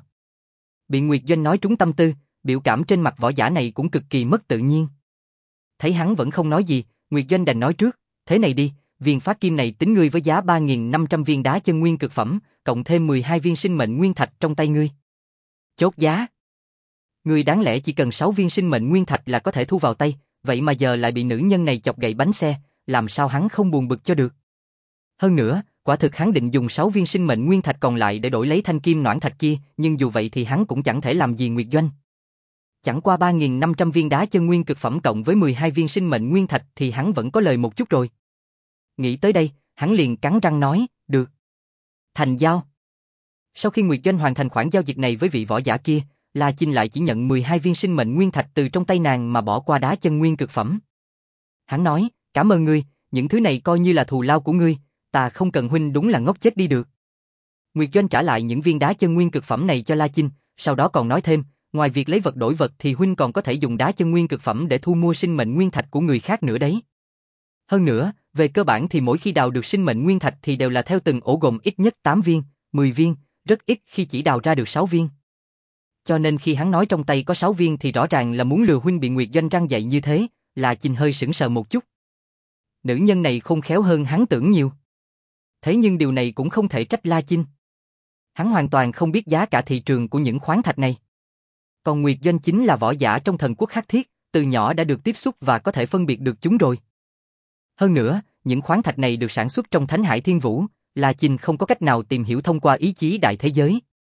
Bị Nguyệt Doanh nói trúng tâm tư, biểu cảm trên mặt võ giả này cũng cực kỳ mất tự nhiên. Thấy hắn vẫn không nói gì, Nguyệt Doanh đành nói trước, thế này đi, viên phá kim này tính ngươi với giá ba nghìn năm trăm viên đá chân nguyên cực phẩm, cộng thêm mười hai viên sinh mệnh nguyên thạch trong tay ngươi. Chốt giá. Ngươi đáng lẽ chỉ cần sáu viên sinh mệnh nguyên thạch là có thể thu vào tay, vậy mà giờ lại bị nữ nhân này chọc gậy bánh xe, làm sao hắn không buồn bực cho được. Hơn nữa, quả thực hắn định dùng sáu viên sinh mệnh nguyên thạch còn lại để đổi lấy thanh kim noãn thạch kia, nhưng dù vậy thì hắn cũng chẳng thể làm gì Nguyệt Doanh. Chẳng qua ba nghìn năm trăm viên đá chân nguyên cực phẩm cộng với mười hai viên sinh mệnh nguyên thạch thì hắn vẫn có lời một chút rồi. Nghĩ tới đây, hắn liền cắn răng nói, được. Thành giao. Sau khi Nguyệt Doanh hoàn thành khoản giao dịch này với vị võ giả kia, La Chinh lại chỉ nhận mười hai viên sinh mệnh nguyên thạch từ trong tay nàng mà bỏ qua đá chân nguyên cực phẩm. Hắn nói, cảm ơn ngươi, những thứ này coi như là thù lao của ngươi, ta không cần huynh đúng là ngốc chết đi được. Nguyệt Doanh trả lại những viên đá chân nguyên cực phẩm này cho La Chinh, sau đó còn nói thêm, ngoài việc lấy vật đổi vật thì huynh còn có thể dùng đá chân nguyên cực phẩm để thu mua sinh mệnh nguyên thạch của người khác nữa đấy. Hơn nữa, về cơ bản thì mỗi khi đào được sinh mệnh nguyên thạch thì đều là theo từng ổ gồm ít nhất tám viên, mười viên, rất ít khi chỉ đào ra được sáu viên. Cho nên khi hắn nói trong tay có sáu viên thì rõ ràng là muốn lừa huynh bị Nguyệt Doanh răng dạy như thế, La Chinh hơi sững sờ một chút. Nữ nhân này khôn khéo hơn hắn tưởng nhiều. Thế nhưng điều này cũng không thể trách La Chinh. Hắn hoàn toàn không biết giá cả thị trường của những khoáng thạch này. Còn Nguyệt Doanh chính là võ giả trong thần quốc Hắc Thiết, từ nhỏ đã được tiếp xúc và có thể phân biệt được chúng rồi. Hơn nữa, những khoáng thạch này được sản xuất trong Thánh Hải Thiên Vũ, La Chinh không có cách nào tìm hiểu thông qua ý chí đại thế giới.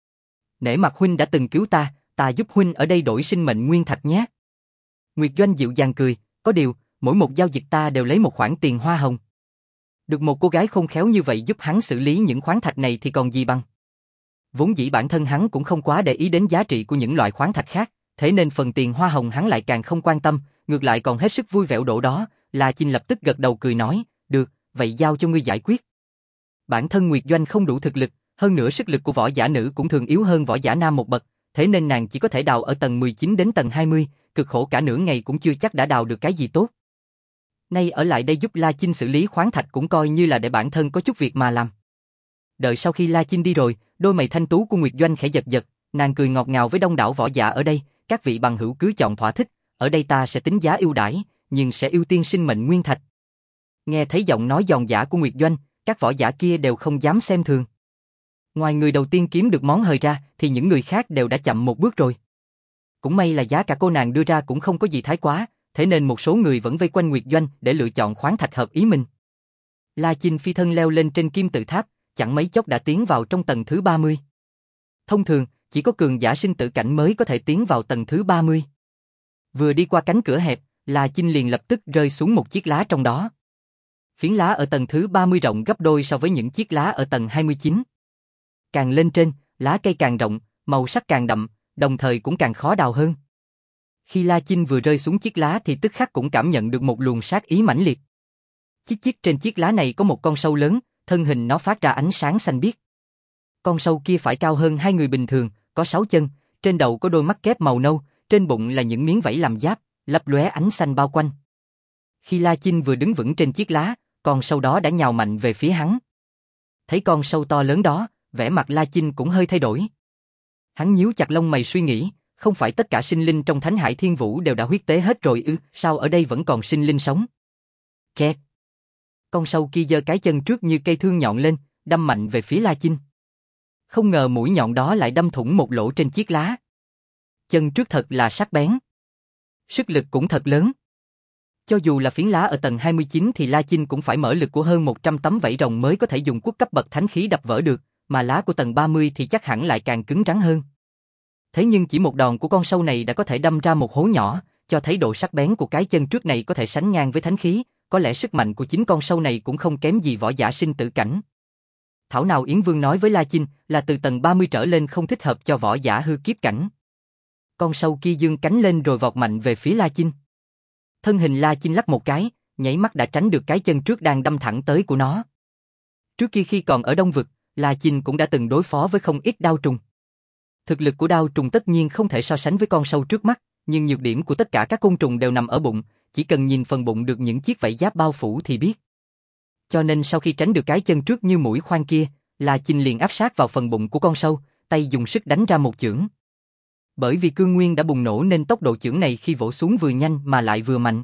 Nể mặt huynh đã từng cứu ta, ta giúp huynh ở đây đổi sinh mệnh nguyên thạch nhé. Nguyệt Doanh dịu dàng cười, có điều, mỗi một giao dịch ta đều lấy một khoản tiền hoa hồng. Được một cô gái khôn khéo như vậy giúp hắn xử lý những khoáng thạch này thì còn gì bằng. Vốn dĩ bản thân hắn cũng không quá để ý đến giá trị của những loại khoáng thạch khác, thế nên phần tiền hoa hồng hắn lại càng không quan tâm, ngược lại còn hết sức vui vẻ đổ đó. La Chinh lập tức gật đầu cười nói, được, vậy giao cho ngươi giải quyết. Bản thân Nguyệt Doanh không đủ thực lực, hơn nữa sức lực của võ giả nữ cũng thường yếu hơn võ giả nam một bậc, thế nên nàng chỉ có thể đào ở tầng mười chín đến tầng hai mươi, cực khổ cả nửa ngày cũng chưa chắc đã đào được cái gì tốt. Nay ở lại đây giúp La Chinh xử lý khoáng thạch cũng coi như là để bản thân có chút việc mà làm. Đợi sau khi La Chinh đi rồi, đôi mày thanh tú của Nguyệt Doanh khẽ giật giật, nàng cười ngọt ngào với đông đảo võ giả ở đây, các vị bằng hữu cứ chọn thỏa thích, ở đây ta sẽ tính giá ưu đãi, nhưng sẽ ưu tiên sinh mệnh nguyên thạch. Nghe thấy giọng nói giòn giả của Nguyệt Doanh, các võ giả kia đều không dám xem thường. Ngoài người đầu tiên kiếm được món hời ra, thì những người khác đều đã chậm một bước rồi. Cũng may là giá cả cô nàng đưa ra cũng không có gì thái quá, thế nên một số người vẫn vây quanh Nguyệt Doanh để lựa chọn khoáng thạch hợp ý mình. La Chinh phi thân leo lên trên kim tự tháp, chẳng mấy chốc đã tiến vào trong tầng thứ ba mươi. Thông thường, chỉ có cường giả sinh tử cảnh mới có thể tiến vào tầng thứ ba mươi. Vừa đi qua cánh cửa hẹp, La Chinh liền lập tức rơi xuống một chiếc lá trong đó. Phiến lá ở tầng thứ ba mươi rộng gấp đôi so với những chiếc lá ở tầng hai mươi chín. Càng lên trên, lá cây càng rộng, màu sắc càng đậm, đồng thời cũng càng khó đào hơn. Khi La Chinh vừa rơi xuống chiếc lá thì tức khắc cũng cảm nhận được một luồng sát ý mãnh liệt. Chích chích trên chiếc lá này có một con sâu lớn, thân hình nó phát ra ánh sáng xanh biếc. Con sâu kia phải cao hơn hai người bình thường, có sáu chân, trên đầu có đôi mắt kép màu nâu, trên bụng là những miếng vảy làm giáp, lấp lóe ánh xanh bao quanh. Khi La Chinh vừa đứng vững trên chiếc lá, con sâu đó đã nhào mạnh về phía hắn. Thấy con sâu to lớn đó, vẻ mặt La Chinh cũng hơi thay đổi. Hắn nhíu chặt lông mày suy nghĩ, không phải tất cả sinh linh trong Thánh Hải Thiên Vũ đều đã huyết tế hết rồi ư, sao ở đây vẫn còn sinh linh sống? Kẹt! Con sâu kia giơ cái chân trước như cây thương nhọn lên, đâm mạnh về phía La Chinh. Không ngờ mũi nhọn đó lại đâm thủng một lỗ trên chiếc lá. Chân trước thật là sắc bén. Sức lực cũng thật lớn. Cho dù là phiến lá ở tầng hai mươi chín thì La Chinh cũng phải mở lực của hơn một trăm tấm vảy rồng mới có thể dùng quốc cấp bậc thánh khí đập vỡ được, mà lá của tầng ba mươi thì chắc hẳn lại càng cứng rắn hơn. Thế nhưng chỉ một đòn của con sâu này đã có thể đâm ra một hố nhỏ, cho thấy độ sắc bén của cái chân trước này có thể sánh ngang với thánh khí, có lẽ sức mạnh của chính con sâu này cũng không kém gì võ giả sinh tử cảnh. Thảo nào Yến Vương nói với La Chinh là từ tầng ba mươi trở lên không thích hợp cho võ giả hư kiếp cảnh. Con sâu kia giương cánh lên rồi vọt mạnh về phía La Chinh. Thân hình La Chinh lắc một cái, nhảy mắt đã tránh được cái chân trước đang đâm thẳng tới của nó. Trước kia khi còn ở Đông Vực, La Chinh cũng đã từng đối phó với không ít đao trùng. Thực lực của đao trùng tất nhiên không thể so sánh với con sâu trước mắt, nhưng nhược điểm của tất cả các côn trùng đều nằm ở bụng, chỉ cần nhìn phần bụng được những chiếc vảy giáp bao phủ thì biết. Cho nên sau khi tránh được cái chân trước như mũi khoan kia, La Chinh liền áp sát vào phần bụng của con sâu, tay dùng sức đánh ra một chưởng. Bởi vì cương nguyên đã bùng nổ nên tốc độ chưởng này khi vỗ xuống vừa nhanh mà lại vừa mạnh.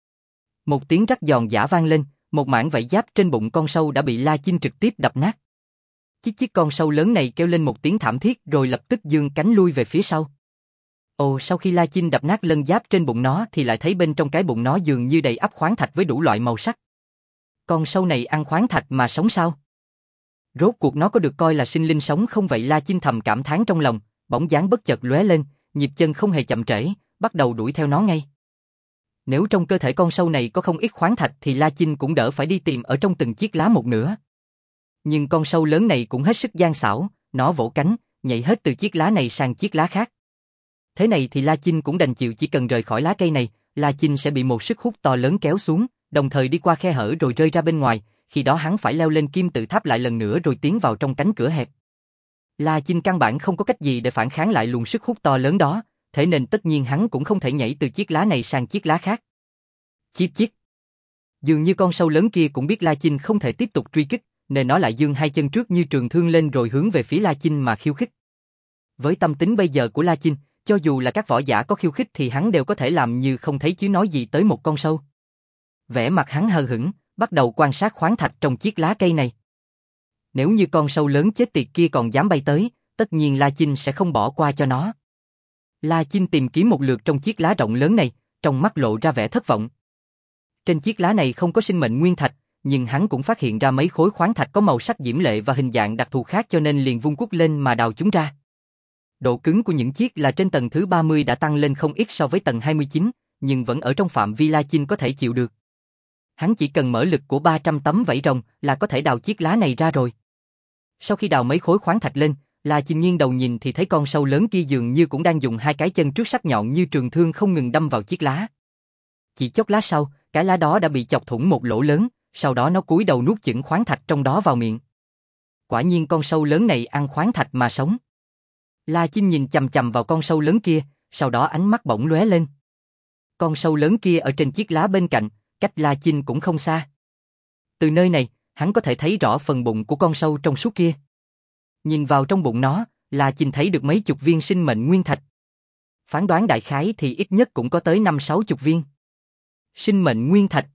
Một tiếng rắc giòn giã vang lên, một mảng vảy giáp trên bụng con sâu đã bị La Chinh trực tiếp đập nát. Chiếc chiếc con sâu lớn này kêu lên một tiếng thảm thiết rồi lập tức giương cánh lui về phía sau. Ồ, sau khi La Chinh đập nát lân giáp trên bụng nó thì lại thấy bên trong cái bụng nó dường như đầy ắp khoáng thạch với đủ loại màu sắc. Con sâu này ăn khoáng thạch mà sống sao? Rốt cuộc nó có được coi là sinh linh sống không vậy? La Chinh thầm cảm thán trong lòng, bóng dáng bất chợt lóe lên, nhịp chân không hề chậm trễ, bắt đầu đuổi theo nó ngay. Nếu trong cơ thể con sâu này có không ít khoáng thạch thì La Chinh cũng đỡ phải đi tìm ở trong từng chiếc lá một nữa. Nhưng con sâu lớn này cũng hết sức gian xảo, nó vỗ cánh, nhảy hết từ chiếc lá này sang chiếc lá khác. Thế này thì La Chinh cũng đành chịu, chỉ cần rời khỏi lá cây này, La Chinh sẽ bị một sức hút to lớn kéo xuống, đồng thời đi qua khe hở rồi rơi ra bên ngoài, khi đó hắn phải leo lên kim tự tháp lại lần nữa rồi tiến vào trong cánh cửa hẹp. La Chinh căn bản không có cách gì để phản kháng lại luồng sức hút to lớn đó, thế nên tất nhiên hắn cũng không thể nhảy từ chiếc lá này sang chiếc lá khác. Chíp chíp. Dường như con sâu lớn kia cũng biết La Chinh không thể tiếp tục truy kích, nên nó lại giương hai chân trước như trường thương lên rồi hướng về phía La Chinh mà khiêu khích. Với tâm tính bây giờ của La Chinh, cho dù là các võ giả có khiêu khích thì hắn đều có thể làm như không thấy chứ nói gì tới một con sâu. Vẻ mặt hắn hờ hững, bắt đầu quan sát khoáng thạch trong chiếc lá cây này. Nếu như con sâu lớn chết tiệt kia còn dám bay tới, tất nhiên La Chinh sẽ không bỏ qua cho nó. La Chinh tìm kiếm một lượt trong chiếc lá rộng lớn này, trong mắt lộ ra vẻ thất vọng. Trên chiếc lá này không có sinh mệnh nguyên thạch, nhưng hắn cũng phát hiện ra mấy khối khoáng thạch có màu sắc diễm lệ và hình dạng đặc thù khác cho nên liền vung cuốc lên mà đào chúng ra. Độ cứng của những chiếc là trên tầng thứ ba mươi đã tăng lên không ít so với tầng hai mươi chín, nhưng vẫn ở trong phạm vi La Chinh có thể chịu được. Hắn chỉ cần mở lực của ba trăm tấm vảy rồng là có thể đào chiếc lá này ra rồi. Sau khi đào mấy khối khoáng thạch lên, La Chinh nghiêng đầu nhìn thì thấy con sâu lớn kia dường như cũng đang dùng hai cái chân trước sắc nhọn như trường thương không ngừng đâm vào chiếc lá. Chỉ chốc lát sau, cái lá đó đã bị chọc thủng một lỗ lớn, sau đó nó cúi đầu nuốt chửng khoáng thạch trong đó vào miệng. Quả nhiên con sâu lớn này ăn khoáng thạch mà sống. La Chinh nhìn chằm chằm vào con sâu lớn kia, sau đó ánh mắt bỗng lóe lên. Con sâu lớn kia ở trên chiếc lá bên cạnh, cách La Chinh cũng không xa. Từ nơi này, hắn có thể thấy rõ phần bụng của con sâu trong suốt kia. Nhìn vào trong bụng nó, La Chinh thấy được mấy chục viên sinh mệnh nguyên thạch. Phán đoán đại khái thì ít nhất cũng có tới năm sáu chục viên. Sinh mệnh nguyên thạch.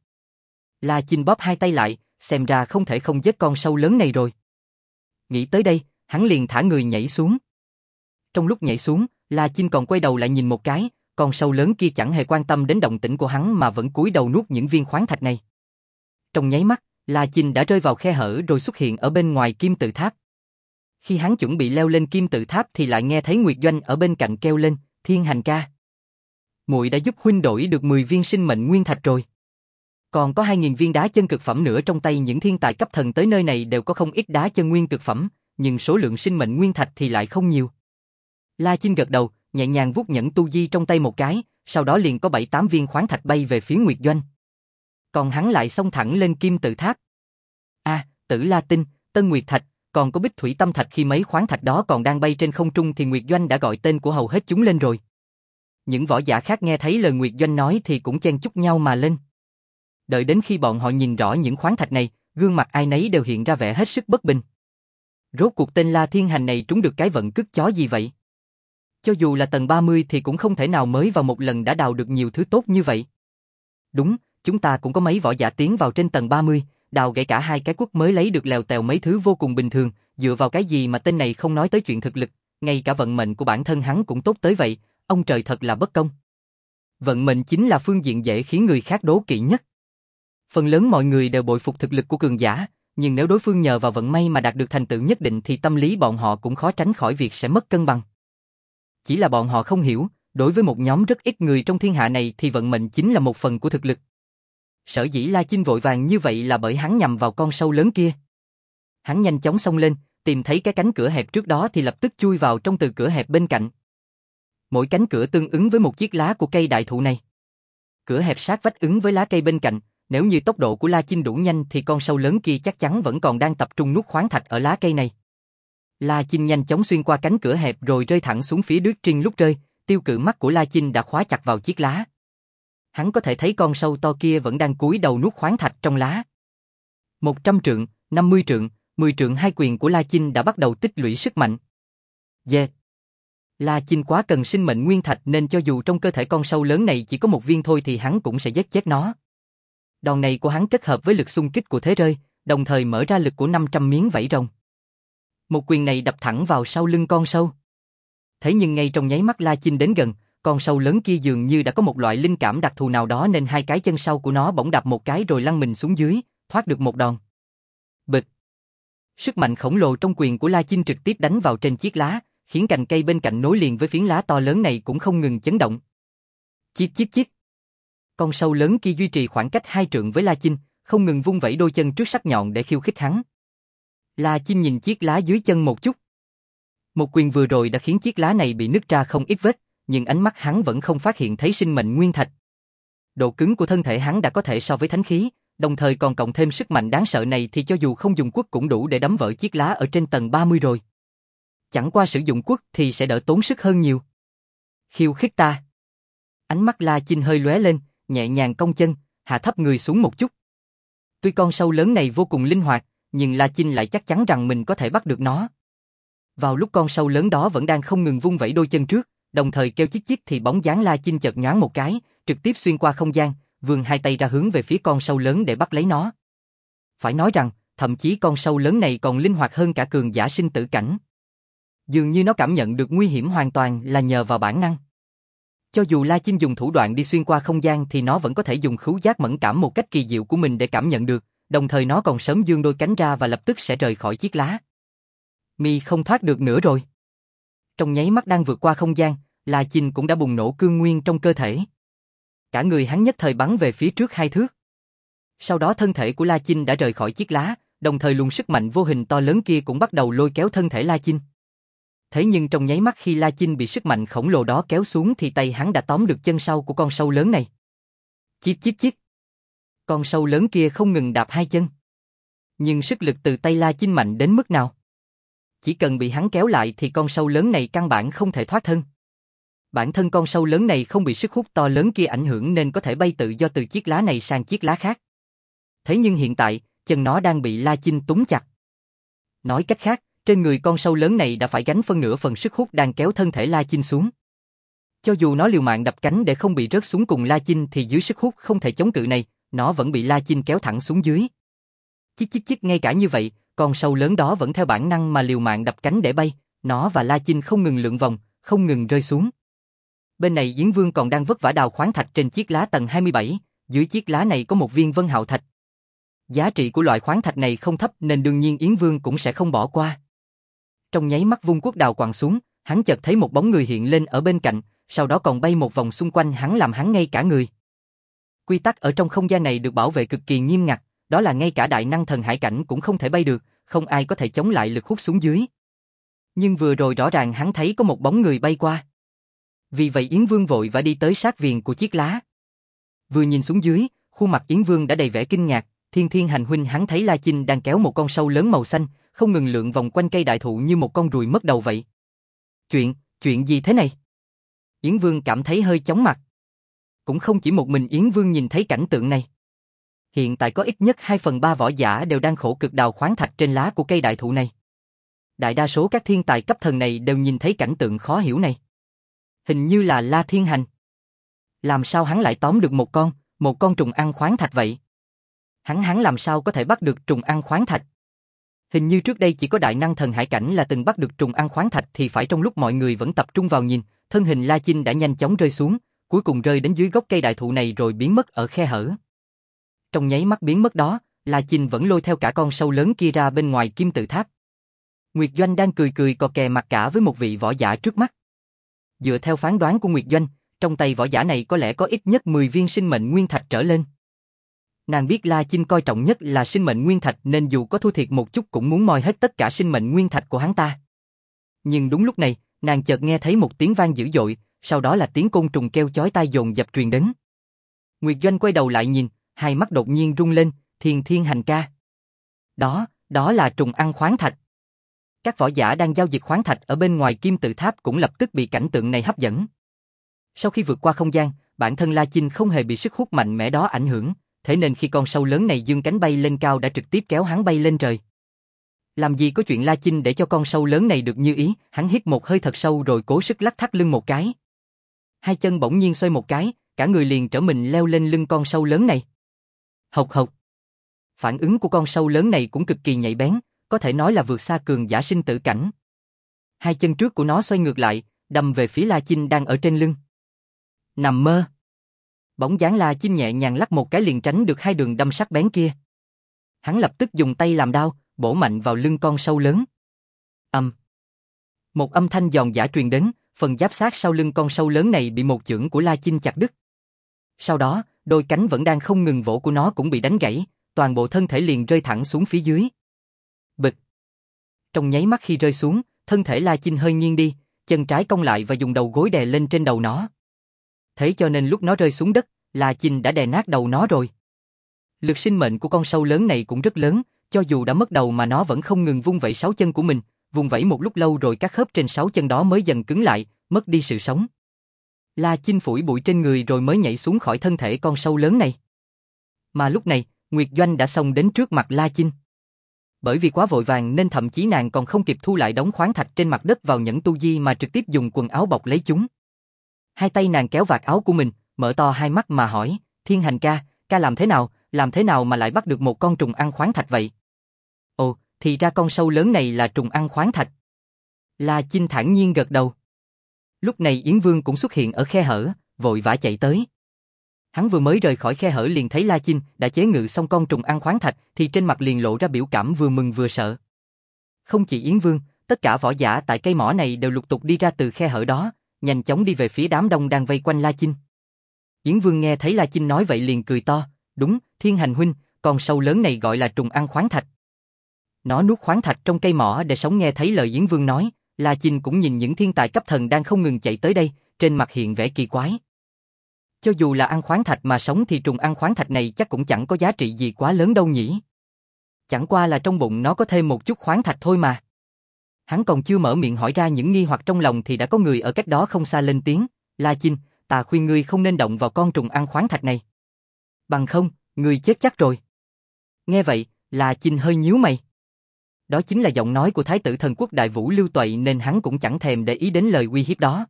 La Chinh bóp hai tay lại, xem ra không thể không giết con sâu lớn này rồi. Nghĩ tới đây, hắn liền thả người nhảy xuống. Trong lúc nhảy xuống, La Chinh còn quay đầu lại nhìn một cái, con sâu lớn kia chẳng hề quan tâm đến động tĩnh của hắn mà vẫn cúi đầu nuốt những viên khoáng thạch này. Trong nháy mắt, La Chinh đã rơi vào khe hở rồi xuất hiện ở bên ngoài kim tự tháp. Khi hắn chuẩn bị leo lên kim tự tháp thì lại nghe thấy Nguyệt Doanh ở bên cạnh kêu lên, Thiên Hành ca. Muội đã giúp huynh đổi được mười viên sinh mệnh nguyên thạch rồi. Còn có hai nghìn viên đá chân cực phẩm nữa. Trong tay những thiên tài cấp thần tới nơi này đều có không ít đá chân nguyên cực phẩm, nhưng số lượng sinh mệnh nguyên thạch thì lại không nhiều. La Chinh gật đầu, nhẹ nhàng vuốt nhẫn tu di trong tay một cái, sau đó liền có bảy tám viên khoáng thạch bay về phía Nguyệt Doanh. Còn hắn lại xông thẳng lên kim tự tháp. A, à, Tử La Tinh, Tân Nguyệt Thạch, còn có Bích Thủy Tâm Thạch. Khi mấy khoáng thạch đó còn đang bay trên không trung thì Nguyệt Doanh đã gọi tên của hầu hết chúng lên rồi. Những võ giả khác nghe thấy lời Nguyệt Doanh nói thì cũng chen chúc nhau mà lên. Đợi đến khi bọn họ nhìn rõ những khoáng thạch này, gương mặt ai nấy đều hiện ra vẻ hết sức bất bình. Rốt cuộc tên La Thiên Hành này trúng được cái vận cứt chó gì vậy? Cho dù là tầng ba mươi thì cũng không thể nào mới vào một lần đã đào được nhiều thứ tốt như vậy. Đúng, chúng ta cũng có mấy võ giả tiến vào trên tầng ba mươi, đào gãy cả hai cái cuốc mới lấy được lèo tèo mấy thứ vô cùng bình thường, dựa vào cái gì mà tên này không nói tới chuyện thực lực, ngay cả vận mệnh của bản thân hắn cũng tốt tới vậy, ông trời thật là bất công. Vận mệnh chính là phương diện dễ khiến người khác đố kỵ nhất. Phần lớn mọi người đều bội phục thực lực của cường giả, nhưng nếu đối phương nhờ vào vận may mà đạt được thành tựu nhất định thì tâm lý bọn họ cũng khó tránh khỏi việc sẽ mất cân bằng. Chỉ là bọn họ không hiểu, đối với một nhóm rất ít người trong thiên hạ này thì vận mệnh chính là một phần của thực lực. Sở dĩ La Chinh vội vàng như vậy là bởi hắn nhằm vào con sâu lớn kia. Hắn nhanh chóng xông lên, tìm thấy cái cánh cửa hẹp trước đó thì lập tức chui vào trong từ cửa hẹp bên cạnh. Mỗi cánh cửa tương ứng với một chiếc lá của cây đại thụ này. Cửa hẹp sát vách ứng với lá cây bên cạnh, nếu như tốc độ của La Chinh đủ nhanh thì con sâu lớn kia chắc chắn vẫn còn đang tập trung nuốt khoáng thạch ở lá cây này. La Chinh nhanh chóng xuyên qua cánh cửa hẹp rồi rơi thẳng xuống phía Đức Trinh. Lúc rơi, tiêu cự mắt của La Chinh đã khóa chặt vào chiếc lá. Hắn có thể thấy con sâu to kia vẫn đang cúi đầu nuốt khoáng thạch trong lá. Một trăm trượng, năm mươi trượng, mười trượng hai quyền của La Chinh đã bắt đầu tích lũy sức mạnh. Yeah. La Chinh quá cần sinh mệnh nguyên thạch nên cho dù trong cơ thể con sâu lớn này chỉ có một viên thôi thì hắn cũng sẽ giết chết nó. Đòn này của hắn kết hợp với lực xung kích của thế rơi, đồng thời mở ra lực của năm trăm miếng vảy rồng. Một quyền này đập thẳng vào sau lưng con sâu. Thế nhưng ngay trong nháy mắt La Chinh đến gần, con sâu lớn kia dường như đã có một loại linh cảm đặc thù nào đó nên hai cái chân sau của nó bỗng đạp một cái rồi lăn mình xuống dưới, thoát được một đòn. Bịch. Sức mạnh khổng lồ trong quyền của La Chinh trực tiếp đánh vào trên chiếc lá, khiến cành cây bên cạnh nối liền với phiến lá to lớn này cũng không ngừng chấn động. Chít chít chít. Con sâu lớn kia duy trì khoảng cách hai trượng với La Chinh, không ngừng vung vẩy đôi chân trước sắc nhọn để khiêu khích hắn. La Chinh nhìn chiếc lá dưới chân một chút. Một quyền vừa rồi đã khiến chiếc lá này bị nứt ra không ít vết, nhưng ánh mắt hắn vẫn không phát hiện thấy sinh mệnh nguyên thạch. Độ cứng của thân thể hắn đã có thể so với thánh khí, đồng thời còn cộng thêm sức mạnh đáng sợ này thì cho dù không dùng quất cũng đủ để đấm vỡ chiếc lá ở trên tầng ba mươi rồi. Chẳng qua sử dụng quất thì sẽ đỡ tốn sức hơn nhiều. Khiêu khích ta. Ánh mắt La Chinh hơi lóe lên, nhẹ nhàng cong chân, hạ thấp người xuống một chút. Tuy con sâu lớn này vô cùng linh hoạt, nhưng La Chinh lại chắc chắn rằng mình có thể bắt được nó. Vào lúc con sâu lớn đó vẫn đang không ngừng vung vẩy đôi chân trước, đồng thời kêu chít chít thì bóng dáng La Chinh chợt nhoáng một cái, trực tiếp xuyên qua không gian, vươn hai tay ra hướng về phía con sâu lớn để bắt lấy nó. Phải nói rằng, thậm chí con sâu lớn này còn linh hoạt hơn cả cường giả sinh tử cảnh. Dường như nó cảm nhận được nguy hiểm hoàn toàn là nhờ vào bản năng. Cho dù La Chinh dùng thủ đoạn đi xuyên qua không gian thì nó vẫn có thể dùng khứu giác mẫn cảm một cách kỳ diệu của mình để cảm nhận được, đồng thời nó còn sớm giương đôi cánh ra và lập tức sẽ rời khỏi chiếc lá. Mi không thoát được nữa rồi. Trong nháy mắt đang vượt qua không gian, La Chinh cũng đã bùng nổ cương nguyên trong cơ thể. Cả người hắn nhất thời bắn về phía trước hai thước. Sau đó thân thể của La Chinh đã rời khỏi chiếc lá, đồng thời luồng sức mạnh vô hình to lớn kia cũng bắt đầu lôi kéo thân thể La Chinh. Thế nhưng trong nháy mắt khi La Chinh bị sức mạnh khổng lồ đó kéo xuống thì tay hắn đã tóm được chân sau của con sâu lớn này. Chít chít chít. Con sâu lớn kia không ngừng đạp hai chân. Nhưng sức lực từ tay La Chinh mạnh đến mức nào? Chỉ cần bị hắn kéo lại thì con sâu lớn này căn bản không thể thoát thân. Bản thân con sâu lớn này không bị sức hút to lớn kia ảnh hưởng nên có thể bay tự do từ chiếc lá này sang chiếc lá khác. Thế nhưng hiện tại, chân nó đang bị La Chinh túm chặt. Nói cách khác, trên người con sâu lớn này đã phải gánh phân nửa phần sức hút đang kéo thân thể La Chinh xuống. Cho dù nó liều mạng đập cánh để không bị rớt xuống cùng La Chinh thì dưới sức hút không thể chống cự này, nó vẫn bị La Chinh kéo thẳng xuống dưới. Chít chít chít, ngay cả như vậy, con sâu lớn đó vẫn theo bản năng mà liều mạng đập cánh để bay, nó và La Chinh không ngừng lượn vòng, không ngừng rơi xuống. Bên này Yến Vương còn đang vất vả đào khoáng thạch trên chiếc lá tầng hai mươi bảy, dưới chiếc lá này có một viên vân hạo thạch. Giá trị của loại khoáng thạch này không thấp nên đương nhiên Yến Vương cũng sẽ không bỏ qua. Trong nháy mắt vung cuốc đào quằn xuống, hắn chợt thấy một bóng người hiện lên ở bên cạnh, sau đó còn bay một vòng xung quanh hắn làm hắn ngây cả người. Quy tắc ở trong không gian này được bảo vệ cực kỳ nghiêm ngặt, đó là ngay cả đại năng thần hải cảnh cũng không thể bay được, không ai có thể chống lại lực hút xuống dưới. Nhưng vừa rồi rõ ràng hắn thấy có một bóng người bay qua. Vì vậy Yến Vương vội vã đi tới sát viền của chiếc lá. Vừa nhìn xuống dưới, khuôn mặt Yến Vương đã đầy vẻ kinh ngạc, Thiên Thiên Hành huynh, hắn thấy La Chinh đang kéo một con sâu lớn màu xanh, không ngừng lượn vòng quanh cây đại thụ như một con ruồi mất đầu vậy. Chuyện, chuyện gì thế này? Yến Vương cảm thấy hơi chóng mặt. Cũng không chỉ một mình Yến Vương nhìn thấy cảnh tượng này. Hiện tại có ít nhất hai phần ba võ giả đều đang khổ cực đào khoáng thạch trên lá của cây đại thụ này. Đại đa số các thiên tài cấp thần này đều nhìn thấy cảnh tượng khó hiểu này. Hình như là La Thiên Hành. Làm sao hắn lại tóm được một con, một con trùng ăn khoáng thạch vậy? Hắn hắn làm sao có thể bắt được trùng ăn khoáng thạch? Hình như trước đây chỉ có đại năng thần hải cảnh là từng bắt được trùng ăn khoáng thạch thì phải trong lúc mọi người vẫn tập trung vào nhìn, thân hình La Chinh đã nhanh chóng rơi xuống, cuối cùng rơi đến dưới gốc cây đại thụ này rồi biến mất ở khe hở. Trong nháy mắt biến mất đó, La Chinh vẫn lôi theo cả con sâu lớn kia ra bên ngoài kim tự tháp. Nguyệt Doanh đang cười cười cò kè mặt cả với một vị võ giả trước mắt. Dựa theo phán đoán của Nguyệt Doanh, trong tay võ giả này có lẽ có ít nhất mười viên sinh mệnh nguyên thạch trở lên. Nàng biết La Chinh coi trọng nhất là sinh mệnh nguyên thạch nên dù có thua thiệt một chút cũng muốn moi hết tất cả sinh mệnh nguyên thạch của hắn ta. Nhưng đúng lúc này, nàng chợt nghe thấy một tiếng vang dữ dội, sau đó là tiếng côn trùng kêu chói tai dồn dập truyền đến. Nguyệt Doanh quay đầu lại nhìn, hai mắt đột nhiên rung lên, Thiên Thiên Hành ca. Đó, đó là trùng ăn khoáng thạch. Các võ giả đang giao dịch khoáng thạch ở bên ngoài kim tự tháp cũng lập tức bị cảnh tượng này hấp dẫn. Sau khi vượt qua không gian, bản thân La Chinh không hề bị sức hút mạnh mẽ đó ảnh hưởng, thế nên khi con sâu lớn này giương cánh bay lên cao đã trực tiếp kéo hắn bay lên trời. Làm gì có chuyện La Chinh để cho con sâu lớn này được như ý, hắn hít một hơi thật sâu rồi cố sức lắc thắt lưng một cái. Hai chân bỗng nhiên xoay một cái, cả người liền trở mình leo lên lưng con sâu lớn này. Hộc hộc. Phản ứng của con sâu lớn này cũng cực kỳ nhạy bén, có thể nói là vượt xa cường giả sinh tử cảnh. Hai chân trước của nó xoay ngược lại, đâm về phía La Chinh đang ở trên lưng. Nằm mơ. Bóng dáng La Chinh nhẹ nhàng lắc một cái liền tránh được hai đường đâm sắc bén kia. Hắn lập tức dùng tay làm đao, bổ mạnh vào lưng con sâu lớn. Âm. Một âm thanh giòn giã truyền đến, phần giáp xác sau lưng con sâu lớn này bị một chưởng của La Chinh chặt đứt. Sau đó, đôi cánh vẫn đang không ngừng vỗ của nó cũng bị đánh gãy, toàn bộ thân thể liền rơi thẳng xuống phía dưới. Bịch. Trong nháy mắt khi rơi xuống, thân thể La Chinh hơi nghiêng đi, chân trái cong lại và dùng đầu gối đè lên trên đầu nó. Thế cho nên lúc nó rơi xuống đất, La Chinh đã đè nát đầu nó rồi. Lực sinh mệnh của con sâu lớn này cũng rất lớn, cho dù đã mất đầu mà nó vẫn không ngừng vung vẩy sáu chân của mình, vùng vẫy một lúc lâu rồi các khớp trên sáu chân đó mới dần cứng lại, mất đi sự sống. La Chinh phủi bụi trên người rồi mới nhảy xuống khỏi thân thể con sâu lớn này. Mà lúc này, Nguyệt Doanh đã xông đến trước mặt La Chinh. Bởi vì quá vội vàng nên thậm chí nàng còn không kịp thu lại đống khoáng thạch trên mặt đất vào nhẫn tu di mà trực tiếp dùng quần áo bọc lấy chúng. Hai tay nàng kéo vạt áo của mình, mở to hai mắt mà hỏi, Thiên Hành ca, ca làm thế nào, làm thế nào mà lại bắt được một con trùng ăn khoáng thạch vậy? Ồ, thì ra con sâu lớn này là trùng ăn khoáng thạch. La Chinh thản nhiên gật đầu. Lúc này Yến Vương cũng xuất hiện ở khe hở, vội vã chạy tới. Hắn vừa mới rời khỏi khe hở liền thấy La Chinh đã chế ngự xong con trùng ăn khoáng thạch thì trên mặt liền lộ ra biểu cảm vừa mừng vừa sợ. Không chỉ Yến Vương, tất cả võ giả tại cây mỏ này đều lục tục đi ra từ khe hở đó, nhanh chóng đi về phía đám đông đang vây quanh La Chinh. Yến Vương nghe thấy La Chinh nói vậy liền cười to, đúng, Thiên Hành huynh, con sâu lớn này gọi là trùng ăn khoáng thạch. Nó nuốt khoáng thạch trong cây mỏ để sống. Nghe thấy lời Yến Vương nói, La Chinh cũng nhìn những thiên tài cấp thần đang không ngừng chạy tới đây, trên mặt hiện vẻ kỳ quái. Cho dù là ăn khoáng thạch mà sống thì trùng ăn khoáng thạch này chắc cũng chẳng có giá trị gì quá lớn đâu nhỉ. Chẳng qua là trong bụng nó có thêm một chút khoáng thạch thôi mà. Hắn còn chưa mở miệng hỏi ra những nghi hoặc trong lòng thì đã có người ở cách đó không xa lên tiếng, La Chinh, ta khuyên ngươi không nên động vào con trùng ăn khoáng thạch này. Bằng không, ngươi chết chắc rồi. Nghe vậy, La Chinh hơi nhíu mày. Đó chính là giọng nói của Thái tử Thần Quốc Đại Vũ Lưu Tuệ nên hắn cũng chẳng thèm để ý đến lời uy hiếp đó.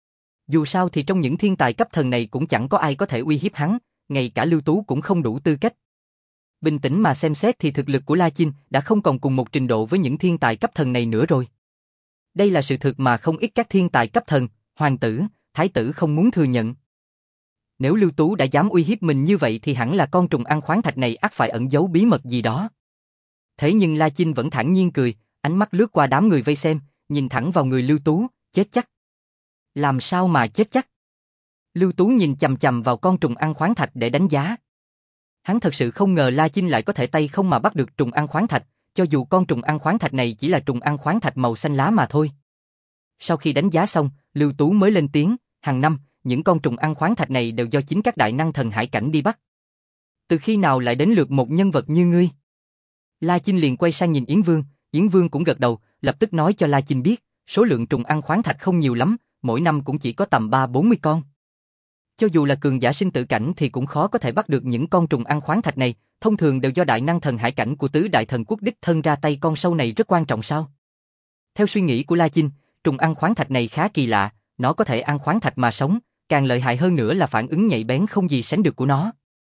Dù sao thì trong những thiên tài cấp thần này cũng chẳng có ai có thể uy hiếp hắn, ngay cả Lưu Tú cũng không đủ tư cách. Bình tĩnh mà xem xét thì thực lực của La Chinh đã không còn cùng một trình độ với những thiên tài cấp thần này nữa rồi. Đây là sự thực mà không ít các thiên tài cấp thần, hoàng tử, thái tử không muốn thừa nhận. Nếu Lưu Tú đã dám uy hiếp mình như vậy thì hẳn là con trùng ăn khoáng thạch này ắt phải ẩn giấu bí mật gì đó. Thế nhưng La Chinh vẫn thản nhiên cười, ánh mắt lướt qua đám người vây xem, nhìn thẳng vào người Lưu Tú, chết chắc. Làm sao mà chết chắc? Lưu Tú nhìn chằm chằm vào con trùng ăn khoáng thạch để đánh giá. Hắn thật sự không ngờ La Chinh lại có thể tay không mà bắt được trùng ăn khoáng thạch, cho dù con trùng ăn khoáng thạch này chỉ là trùng ăn khoáng thạch màu xanh lá mà thôi. Sau khi đánh giá xong, Lưu Tú mới lên tiếng, hàng năm, những con trùng ăn khoáng thạch này đều do chính các đại năng thần hải cảnh đi bắt. Từ khi nào lại đến lượt một nhân vật như ngươi? La Chinh liền quay sang nhìn Yến Vương, Yến Vương cũng gật đầu, lập tức nói cho La Chinh biết, số lượng trùng ăn khoáng thạch không nhiều lắm, mỗi năm cũng chỉ có tầm ba bốn mươi con. Cho dù là cường giả sinh tử cảnh thì cũng khó có thể bắt được những con trùng ăn khoáng thạch này, thông thường đều do đại năng thần hải cảnh của tứ đại thần quốc đích thân ra tay. Con sâu này rất quan trọng sao? Theo suy nghĩ của La Chinh, trùng ăn khoáng thạch này khá kỳ lạ, nó có thể ăn khoáng thạch mà sống, càng lợi hại hơn nữa là phản ứng nhạy bén không gì sánh được của nó.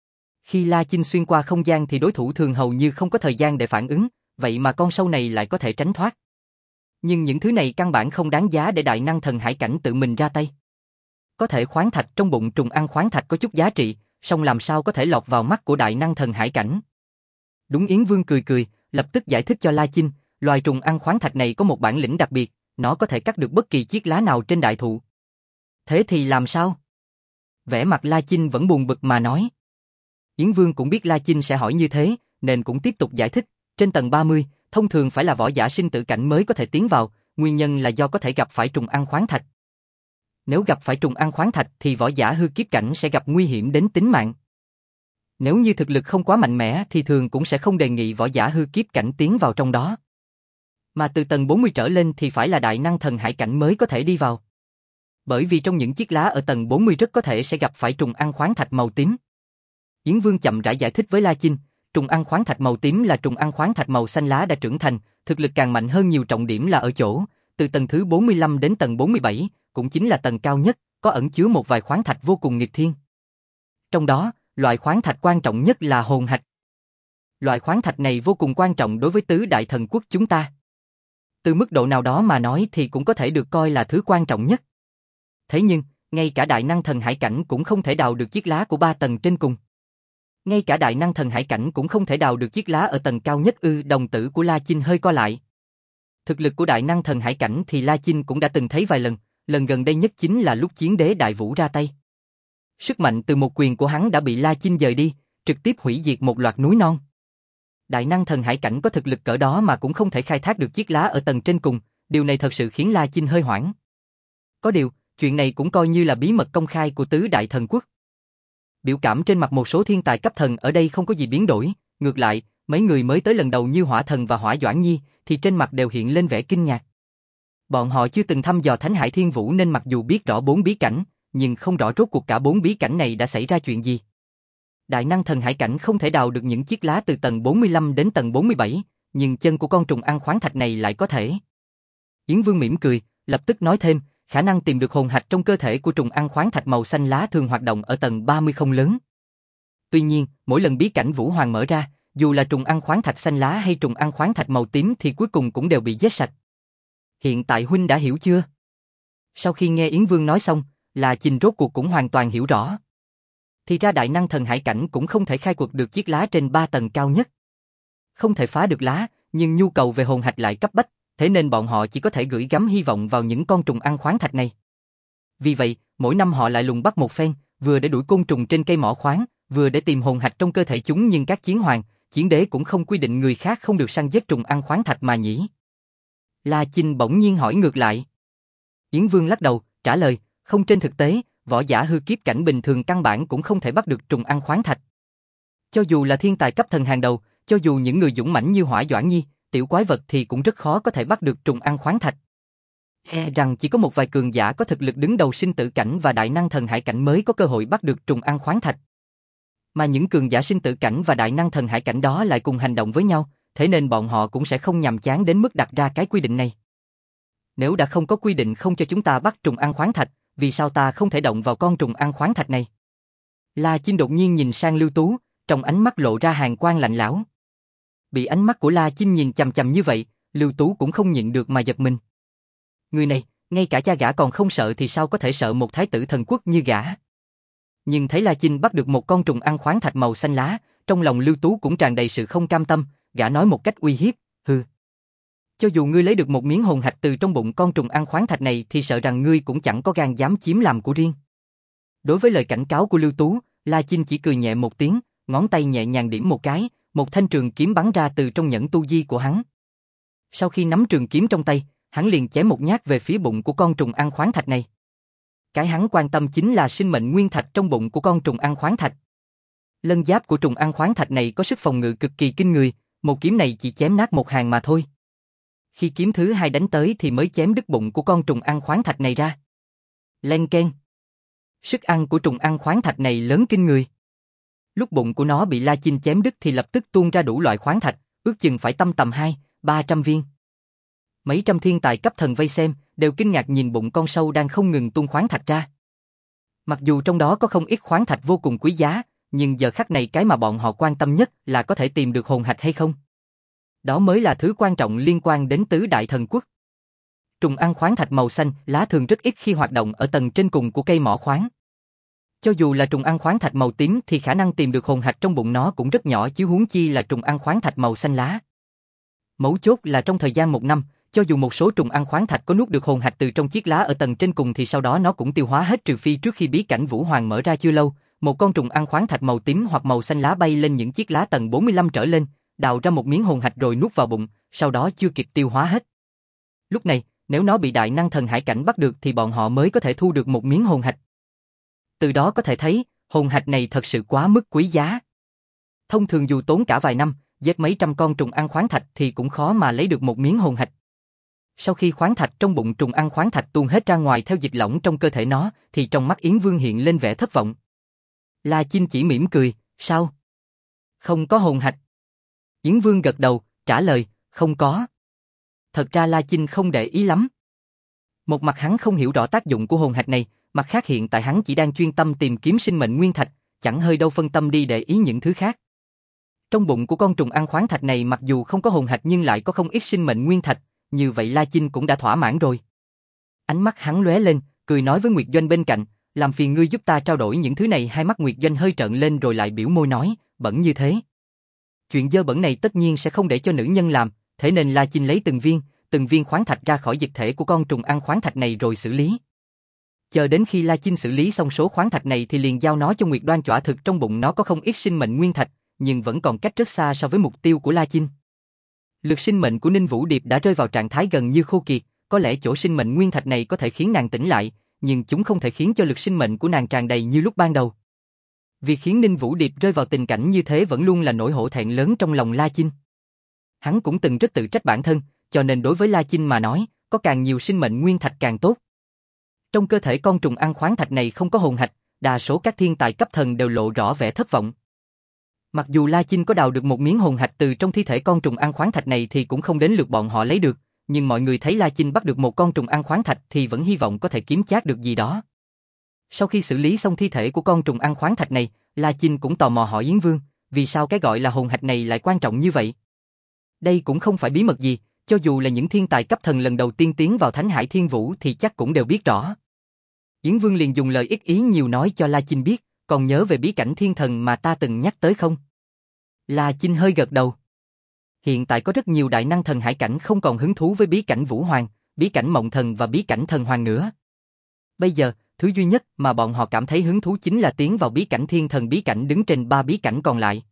Khi La Chinh xuyên qua không gian thì đối thủ thường hầu như không có thời gian để phản ứng, vậy mà con sâu này lại có thể tránh thoát. Nhưng những thứ này căn bản không đáng giá để đại năng thần hải cảnh tự mình ra tay. Có thể khoáng thạch trong bụng trùng ăn khoáng thạch có chút giá trị, song làm sao có thể lọt vào mắt của đại năng thần hải cảnh. Đúng, Yến Vương cười cười, lập tức giải thích cho La Chinh, loài trùng ăn khoáng thạch này có một bản lĩnh đặc biệt, nó có thể cắt được bất kỳ chiếc lá nào trên đại thụ. Thế thì làm sao? Vẻ mặt La Chinh vẫn buồn bực mà nói. Yến Vương cũng biết La Chinh sẽ hỏi như thế, nên cũng tiếp tục giải thích, trên tầng ba mươi, thông thường phải là võ giả sinh tử cảnh mới có thể tiến vào, nguyên nhân là do có thể gặp phải trùng ăn khoáng thạch. Nếu gặp phải trùng ăn khoáng thạch thì võ giả hư kiếp cảnh sẽ gặp nguy hiểm đến tính mạng. Nếu như thực lực không quá mạnh mẽ thì thường cũng sẽ không đề nghị võ giả hư kiếp cảnh tiến vào trong đó. Mà từ tầng bốn mươi trở lên thì phải là đại năng thần hải cảnh mới có thể đi vào. Bởi vì trong những chiếc lá ở tầng bốn mươi rất có thể sẽ gặp phải trùng ăn khoáng thạch màu tím. Yến Vương chậm rãi giải thích với La Chinh, trùng ăn khoáng thạch màu tím là trùng ăn khoáng thạch màu xanh lá đã trưởng thành, thực lực càng mạnh hơn nhiều, trọng điểm là ở chỗ, từ tầng thứ bốn mươi lăm đến tầng bốn mươi bảy, cũng chính là tầng cao nhất, có ẩn chứa một vài khoáng thạch vô cùng nghịch thiên. Trong đó, loại khoáng thạch quan trọng nhất là hồn hạch. Loại khoáng thạch này vô cùng quan trọng đối với tứ đại thần quốc chúng ta. Từ mức độ nào đó mà nói thì cũng có thể được coi là thứ quan trọng nhất. Thế nhưng, ngay cả đại năng thần hải cảnh cũng không thể đào được chiếc lá của ba tầng trên cùng. Ngay cả đại năng thần hải cảnh cũng không thể đào được chiếc lá ở tầng cao nhất ư? Đồng tử của La Chinh hơi co lại. Thực lực của đại năng thần hải cảnh thì La Chinh cũng đã từng thấy vài lần, lần gần đây nhất chính là lúc chiến đế đại vũ ra tay. Sức mạnh từ một quyền của hắn đã bị La Chinh dời đi, trực tiếp hủy diệt một loạt núi non. Đại năng thần hải cảnh có thực lực cỡ đó mà cũng không thể khai thác được chiếc lá ở tầng trên cùng, điều này thật sự khiến La Chinh hơi hoảng. Có điều, chuyện này cũng coi như là bí mật công khai của tứ đại thần quốc. Biểu cảm trên mặt một số thiên tài cấp thần ở đây không có gì biến đổi, ngược lại, mấy người mới tới lần đầu như Hỏa Thần và Hỏa Doãn Nhi thì trên mặt đều hiện lên vẻ kinh ngạc. Bọn họ chưa từng thăm dò Thánh Hải Thiên Vũ nên mặc dù biết rõ bốn bí cảnh, nhưng không rõ rốt cuộc cả bốn bí cảnh này đã xảy ra chuyện gì. Đại năng thần hải cảnh không thể đào được những chiếc lá từ tầng bốn mươi lăm đến tầng bốn mươi bảy, nhưng chân của con trùng ăn khoáng thạch này lại có thể. Yến Vương mỉm cười, lập tức nói thêm, khả năng tìm được hồn hạch trong cơ thể của trùng ăn khoáng thạch màu xanh lá thường hoạt động ở tầng ba mươi không lớn. Tuy nhiên, mỗi lần bí cảnh Vũ Hoàng mở ra, dù là trùng ăn khoáng thạch xanh lá hay trùng ăn khoáng thạch màu tím thì cuối cùng cũng đều bị giết sạch. Hiện tại huynh đã hiểu chưa? Sau khi nghe Yến Vương nói xong, La Chinh rốt cuộc cũng hoàn toàn hiểu rõ. Thì ra đại năng thần hải cảnh cũng không thể khai quật được chiếc lá trên ba tầng cao nhất. Không thể phá được lá, nhưng nhu cầu về hồn hạch lại cấp bách, thế nên bọn họ chỉ có thể gửi gắm hy vọng vào những con trùng ăn khoáng thạch này. Vì vậy, mỗi năm họ lại lùng bắt một phen, vừa để đuổi côn trùng trên cây mỏ khoáng, vừa để tìm hồn hạch trong cơ thể chúng, nhưng các chiến hoàng, chiến đế cũng không quy định người khác không được săn giết trùng ăn khoáng thạch mà nhỉ. La Chinh bỗng nhiên hỏi ngược lại. Yến Vương lắc đầu, trả lời, không, trên thực tế, võ giả hư kiếp cảnh bình thường căn bản cũng không thể bắt được trùng ăn khoáng thạch. Cho dù là thiên tài cấp thần hàng đầu, cho dù những người dũng mãnh như Hỏa Doãn Nhi, tiểu quái vật thì cũng rất khó có thể bắt được trùng ăn khoáng thạch. E rằng chỉ có một vài cường giả có thực lực đứng đầu sinh tử cảnh và đại năng thần hải cảnh mới có cơ hội bắt được trùng ăn khoáng thạch. Mà những cường giả sinh tử cảnh và đại năng thần hải cảnh đó lại cùng hành động với nhau, thế nên bọn họ cũng sẽ không nhàm chán đến mức đặt ra cái quy định này. Nếu đã không có quy định không cho chúng ta bắt trùng ăn khoáng thạch, vì sao ta không thể động vào con trùng ăn khoáng thạch này? La Chinh đột nhiên nhìn sang Lưu Tú, trong ánh mắt lộ ra hàn quang lạnh lẽo. Bị ánh mắt của La Chinh nhìn chằm chằm như vậy, Lưu Tú cũng không nhịn được mà giật mình. Người này, ngay cả cha gã còn không sợ thì sao có thể sợ một thái tử thần quốc như gã? Nhưng thấy La Chinh bắt được một con trùng ăn khoáng thạch màu xanh lá, trong lòng Lưu Tú cũng tràn đầy sự không cam tâm, gã nói một cách uy hiếp, hừ. Cho dù ngươi lấy được một miếng hồn hạch từ trong bụng con trùng ăn khoáng thạch này thì sợ rằng ngươi cũng chẳng có gan dám chiếm làm của riêng. Đối với lời cảnh cáo của Lưu Tú, La Chinh chỉ cười nhẹ một tiếng, ngón tay nhẹ nhàng điểm một cái, một thanh trường kiếm bắn ra từ trong nhẫn tu di của hắn. Sau khi nắm trường kiếm trong tay, hắn liền chém một nhát về phía bụng của con trùng ăn khoáng thạch này. Cái hắn quan tâm chính là sinh mệnh nguyên thạch trong bụng của con trùng ăn khoáng thạch. Lân giáp của trùng ăn khoáng thạch này có sức phòng ngự cực kỳ kinh người, một kiếm này chỉ chém nát một hàng mà thôi. Khi kiếm thứ hai đánh tới thì mới chém đứt bụng của con trùng ăn khoáng thạch này ra. Len keng. Sức ăn của trùng ăn khoáng thạch này lớn kinh người. Lúc bụng của nó bị La Chinh chém đứt thì lập tức tuôn ra đủ loại khoáng thạch, ước chừng phải tăm tầm hai, ba trăm viên. Mấy trăm thiên tài cấp thần vây xem, đều kinh ngạc nhìn bụng con sâu đang không ngừng tuôn khoáng thạch ra. Mặc dù trong đó có không ít khoáng thạch vô cùng quý giá, nhưng giờ khắc này cái mà bọn họ quan tâm nhất là có thể tìm được hồn hạch hay không. Đó mới là thứ quan trọng liên quan đến tứ đại thần quốc. Trùng ăn khoáng thạch màu xanh, lá thường rất ít khi hoạt động ở tầng trên cùng của cây mỏ khoáng. Cho dù là trùng ăn khoáng thạch màu tím thì khả năng tìm được hồn hạch trong bụng nó cũng rất nhỏ, chứ huống chi là trùng ăn khoáng thạch màu xanh lá. Mấu chốt là trong thời gian một năm, cho dù một số trùng ăn khoáng thạch có nuốt được hồn hạch từ trong chiếc lá ở tầng trên cùng thì sau đó nó cũng tiêu hóa hết, trừ phi trước khi bí cảnh Vũ Hoàng mở ra chưa lâu, một con trùng ăn khoáng thạch màu tím hoặc màu xanh lá bay lên những chiếc lá tầng bốn mươi lăm trở lên, đào ra một miếng hồn hạch rồi nuốt vào bụng, sau đó chưa kịp tiêu hóa hết. Lúc này, nếu nó bị đại năng thần hải cảnh bắt được thì bọn họ mới có thể thu được một miếng hồn hạch. Từ đó có thể thấy, hồn hạch này thật sự quá mức quý giá. Thông thường dù tốn cả vài năm, giết mấy trăm con trùng ăn khoáng thạch thì cũng khó mà lấy được một miếng hồn hạch. Sau khi khoáng thạch trong bụng trùng ăn khoáng thạch tuôn hết ra ngoài theo dịch lỏng trong cơ thể nó, thì trong mắt Yến Vương hiện lên vẻ thất vọng. La Chinh chỉ mỉm cười, sao? Không có hồn hạch. Yến Vương gật đầu, trả lời, không có. Thật ra La Chinh không để ý lắm. Một mặt hắn không hiểu rõ tác dụng của hồn hạch này, mặt khác hiện tại hắn chỉ đang chuyên tâm tìm kiếm sinh mệnh nguyên thạch, chẳng hơi đâu phân tâm đi để ý những thứ khác. Trong bụng của con trùng ăn khoáng thạch này mặc dù không có hồn hạch nhưng lại có không ít sinh mệnh nguyên thạch, như vậy La Chinh cũng đã thỏa mãn rồi. Ánh mắt hắn lóe lên, cười nói với Nguyệt Doanh bên cạnh, làm phiền ngươi giúp ta trao đổi những thứ này. Hai mắt Nguyệt Doanh hơi trợn lên rồi lại biểu môi nói, bẩn như thế. Chuyện dơ bẩn này tất nhiên sẽ không để cho nữ nhân làm, thế nên La Chinh lấy từng viên, từng viên khoáng thạch ra khỏi dịch thể của con trùng ăn khoáng thạch này rồi xử lý. Chờ đến khi La Chinh xử lý xong số khoáng thạch này thì liền giao nó cho Nguyệt Đoan Chỏa thực trong bụng nó có không ít sinh mệnh nguyên thạch, nhưng vẫn còn cách rất xa so với mục tiêu của La Chinh. Lực sinh mệnh của Ninh Vũ Điệp đã rơi vào trạng thái gần như khô kiệt, có lẽ chỗ sinh mệnh nguyên thạch này có thể khiến nàng tỉnh lại, nhưng chúng không thể khiến cho lực sinh mệnh của nàng tràn đầy như lúc ban đầu. Việc khiến Ninh Vũ Điệp rơi vào tình cảnh như thế vẫn luôn là nỗi hổ thẹn lớn trong lòng La Chinh. Hắn cũng từng rất tự trách bản thân, cho nên đối với La Chinh mà nói, có càng nhiều sinh mệnh nguyên thạch càng tốt. Trong cơ thể con trùng ăn khoáng thạch này không có hồn hạch, đa số các thiên tài cấp thần đều lộ rõ vẻ thất vọng. Mặc dù La Chinh có đào được một miếng hồn hạch từ trong thi thể con trùng ăn khoáng thạch này thì cũng không đến lượt bọn họ lấy được, nhưng mọi người thấy La Chinh bắt được một con trùng ăn khoáng thạch thì vẫn hy vọng có thể kiếm trác được gì đó. Sau khi xử lý xong thi thể của con trùng ăn khoáng thạch này, La Chinh cũng tò mò hỏi Yến Vương, vì sao cái gọi là hồn hạch này lại quan trọng như vậy? Đây cũng không phải bí mật gì, cho dù là những thiên tài cấp thần lần đầu tiên tiến vào Thánh Hải Thiên Vũ thì chắc cũng đều biết rõ. Yến Vương liền dùng lời ít ý nhiều nói cho La Chinh biết, còn nhớ về bí cảnh thiên thần mà ta từng nhắc tới không? La Chinh hơi gật đầu. Hiện tại có rất nhiều đại năng thần hải cảnh không còn hứng thú với bí cảnh Vũ Hoàng, bí cảnh Mộng Thần và bí cảnh Thần Hoàng nữa. Bây giờ, thứ duy nhất mà bọn họ cảm thấy hứng thú chính là tiến vào bí cảnh thiên thần, bí cảnh đứng trên ba bí cảnh còn lại.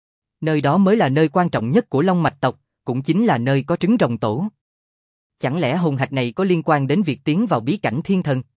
Nơi đó mới là nơi quan trọng nhất của Long Mạch tộc, cũng chính là nơi có trứng rồng tổ. Chẳng lẽ hồn hạch này có liên quan đến việc tiến vào bí cảnh thiên thần?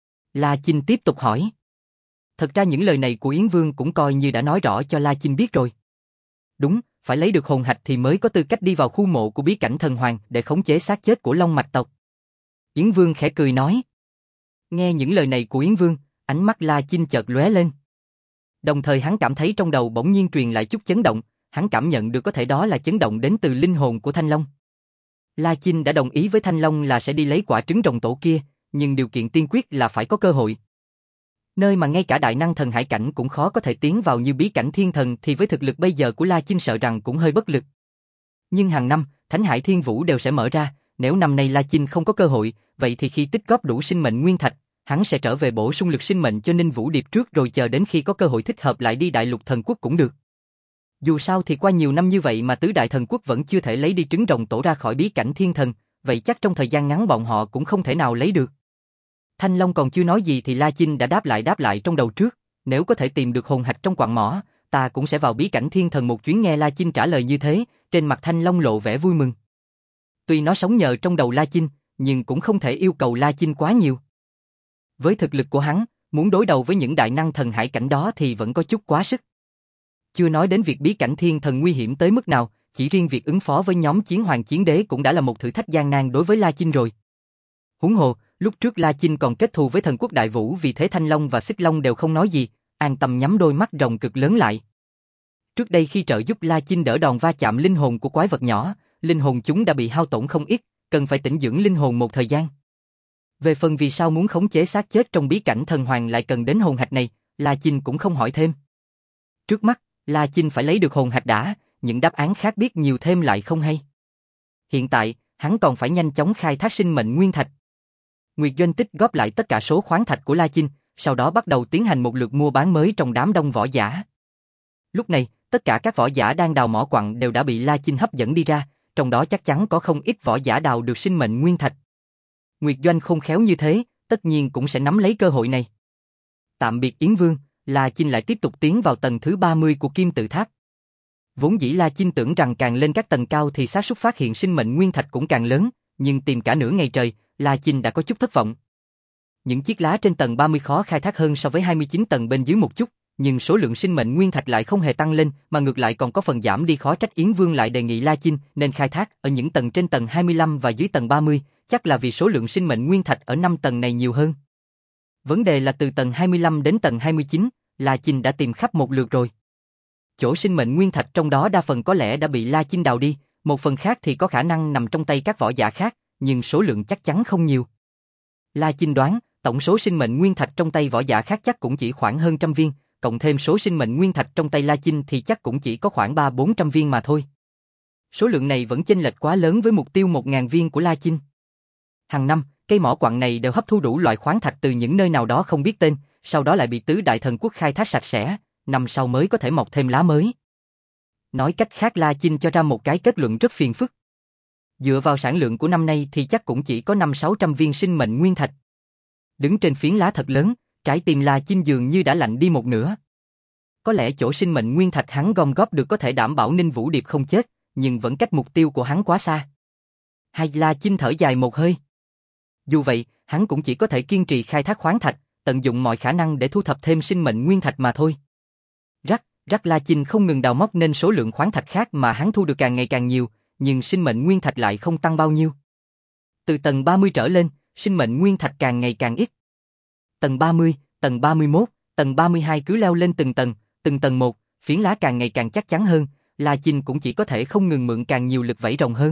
La Chinh tiếp tục hỏi. Thật ra những lời này của Yến Vương cũng coi như đã nói rõ cho La Chinh biết rồi. Đúng, phải lấy được hồn hạch thì mới có tư cách đi vào khu mộ của bí cảnh thần hoàng để khống chế xác chết của Long Mạch tộc. Yến Vương khẽ cười nói. Nghe những lời này của Yến Vương, ánh mắt La Chinh chợt lóe lên. Đồng thời hắn cảm thấy trong đầu bỗng nhiên truyền lại chút chấn động, hắn cảm nhận được có thể đó là chấn động đến từ linh hồn của Thanh Long. La Chinh đã đồng ý với Thanh Long là sẽ đi lấy quả trứng rồng tổ kia, nhưng điều kiện tiên quyết là phải có cơ hội. Nơi mà ngay cả đại năng thần hải cảnh cũng khó có thể tiến vào như bí cảnh thiên thần thì với thực lực bây giờ của La Chinh sợ rằng cũng hơi bất lực. Nhưng hàng năm, Thánh Hải Thiên Vũ đều sẽ mở ra, nếu năm nay La Chinh không có cơ hội, vậy thì khi tích góp đủ sinh mệnh nguyên thạch, hắn sẽ trở về bổ sung lực sinh mệnh cho Ninh Vũ Điệp trước rồi chờ đến khi có cơ hội thích hợp lại đi Đại Lục Thần Quốc cũng được. Dù sao thì qua nhiều năm như vậy mà tứ đại thần quốc vẫn chưa thể lấy đi trứng rồng tổ ra khỏi bí cảnh thiên thần, vậy chắc trong thời gian ngắn bọn họ cũng không thể nào lấy được. Thanh Long còn chưa nói gì thì La Chinh đã đáp lại đáp lại trong đầu trước, nếu có thể tìm được hồn hạch trong quặng mỏ, ta cũng sẽ vào bí cảnh thiên thần một chuyến. Nghe La Chinh trả lời như thế, trên mặt Thanh Long lộ vẻ vui mừng. Tuy nó sống nhờ trong đầu La Chinh, nhưng cũng không thể yêu cầu La Chinh quá nhiều. Với thực lực của hắn, muốn đối đầu với những đại năng thần hải cảnh đó thì vẫn có chút quá sức. Chưa nói đến việc bí cảnh thiên thần nguy hiểm tới mức nào, chỉ riêng việc ứng phó với nhóm Chiến Hoàng Chiến Đế cũng đã là một thử thách gian nan đối với La Chinh rồi. Huống hồ, lúc trước La Chinh còn kết thù với thần quốc Đại Vũ, vì thế Thanh Long và Xích Long đều không nói gì, an tâm nhắm đôi mắt rồng cực lớn lại. Trước đây khi trợ giúp La Chinh đỡ đòn va chạm linh hồn của quái vật nhỏ, linh hồn chúng đã bị hao tổn không ít, cần phải tĩnh dưỡng linh hồn một thời gian. Về phần vì sao muốn khống chế xác chết trong bí cảnh thần hoàng lại cần đến hồn hạch này, La Chinh cũng không hỏi thêm. Trước mắt, La Chinh phải lấy được hồn hạch đã, những đáp án khác biết nhiều thêm lại không hay. Hiện tại, hắn còn phải nhanh chóng khai thác sinh mệnh nguyên thạch. Nguyệt Doanh tích góp lại tất cả số khoáng thạch của La Chinh, sau đó bắt đầu tiến hành một lượt mua bán mới trong đám đông võ giả. Lúc này, tất cả các võ giả đang đào mỏ quặng đều đã bị La Chinh hấp dẫn đi ra, trong đó chắc chắn có không ít võ giả đào được sinh mệnh nguyên thạch. Nguyệt Doanh khôn khéo như thế, tất nhiên cũng sẽ nắm lấy cơ hội này. Tạm biệt Yến Vương, La Chinh lại tiếp tục tiến vào tầng thứ ba mươi của Kim Tự Tháp. Vốn dĩ La Chinh tưởng rằng càng lên các tầng cao thì xác suất phát hiện sinh mệnh nguyên thạch cũng càng lớn, nhưng tìm cả nửa ngày trời, La Chinh đã có chút thất vọng. Những chiếc lá trên tầng ba mươi khó khai thác hơn so với hai mươi chín tầng bên dưới một chút, nhưng số lượng sinh mệnh nguyên thạch lại không hề tăng lên, mà ngược lại còn có phần giảm đi. Khó trách Yến Vương lại đề nghị La Chinh nên khai thác ở những tầng trên tầng hai mươi lăm và dưới tầng ba mươi, chắc là vì số lượng sinh mệnh nguyên thạch ở năm tầng này nhiều hơn. Vấn đề là từ tầng hai mươi lăm đến tầng hai mươi chín, La Chinh đã tìm khắp một lượt rồi. Chỗ sinh mệnh nguyên thạch trong đó đa phần có lẽ đã bị La Chinh đào đi, một phần khác thì có khả năng nằm trong tay các võ giả khác, nhưng số lượng chắc chắn không nhiều. La Chinh đoán, tổng số sinh mệnh nguyên thạch trong tay võ giả khác chắc cũng chỉ khoảng hơn trăm viên, cộng thêm số sinh mệnh nguyên thạch trong tay La Chinh thì chắc cũng chỉ có khoảng ba bốn trăm viên mà thôi. Số lượng này vẫn chênh lệch quá lớn với mục tiêu một nghìn viên của La Chinh. Hàng năm, cây mỏ quặng này đều hấp thu đủ loại khoáng thạch từ những nơi nào đó không biết tên, sau đó lại bị tứ đại thần quốc khai thác sạch sẽ, năm sau mới có thể mọc thêm lá mới. Nói cách khác La Chinh cho ra một cái kết luận rất phiền phức. Dựa vào sản lượng của năm nay thì chắc cũng chỉ có năm sáu trăm viên sinh mệnh nguyên thạch. Đứng trên phiến lá thật lớn, trái tim La Chinh dường như đã lạnh đi một nửa. Có lẽ chỗ sinh mệnh nguyên thạch hắn gom góp được có thể đảm bảo Ninh Vũ Điệp không chết, nhưng vẫn cách mục tiêu của hắn quá xa. Hay La Chinh thở dài một hơi. Dù vậy, hắn cũng chỉ có thể kiên trì khai thác khoáng thạch, tận dụng mọi khả năng để thu thập thêm sinh mệnh nguyên thạch mà thôi. Rắc, rắc La Chinh không ngừng đào móc nên số lượng khoáng thạch khác mà hắn thu được càng ngày càng nhiều, nhưng sinh mệnh nguyên thạch lại không tăng bao nhiêu. Từ tầng ba mươi trở lên, sinh mệnh nguyên thạch càng ngày càng ít. Tầng ba mươi, tầng ba mươi mốt, tầng ba mươi hai cứ leo lên từng tầng, từng tầng một, phiến lá càng ngày càng chắc chắn hơn, La Chinh cũng chỉ có thể không ngừng mượn càng nhiều lực vẫy rồng hơn.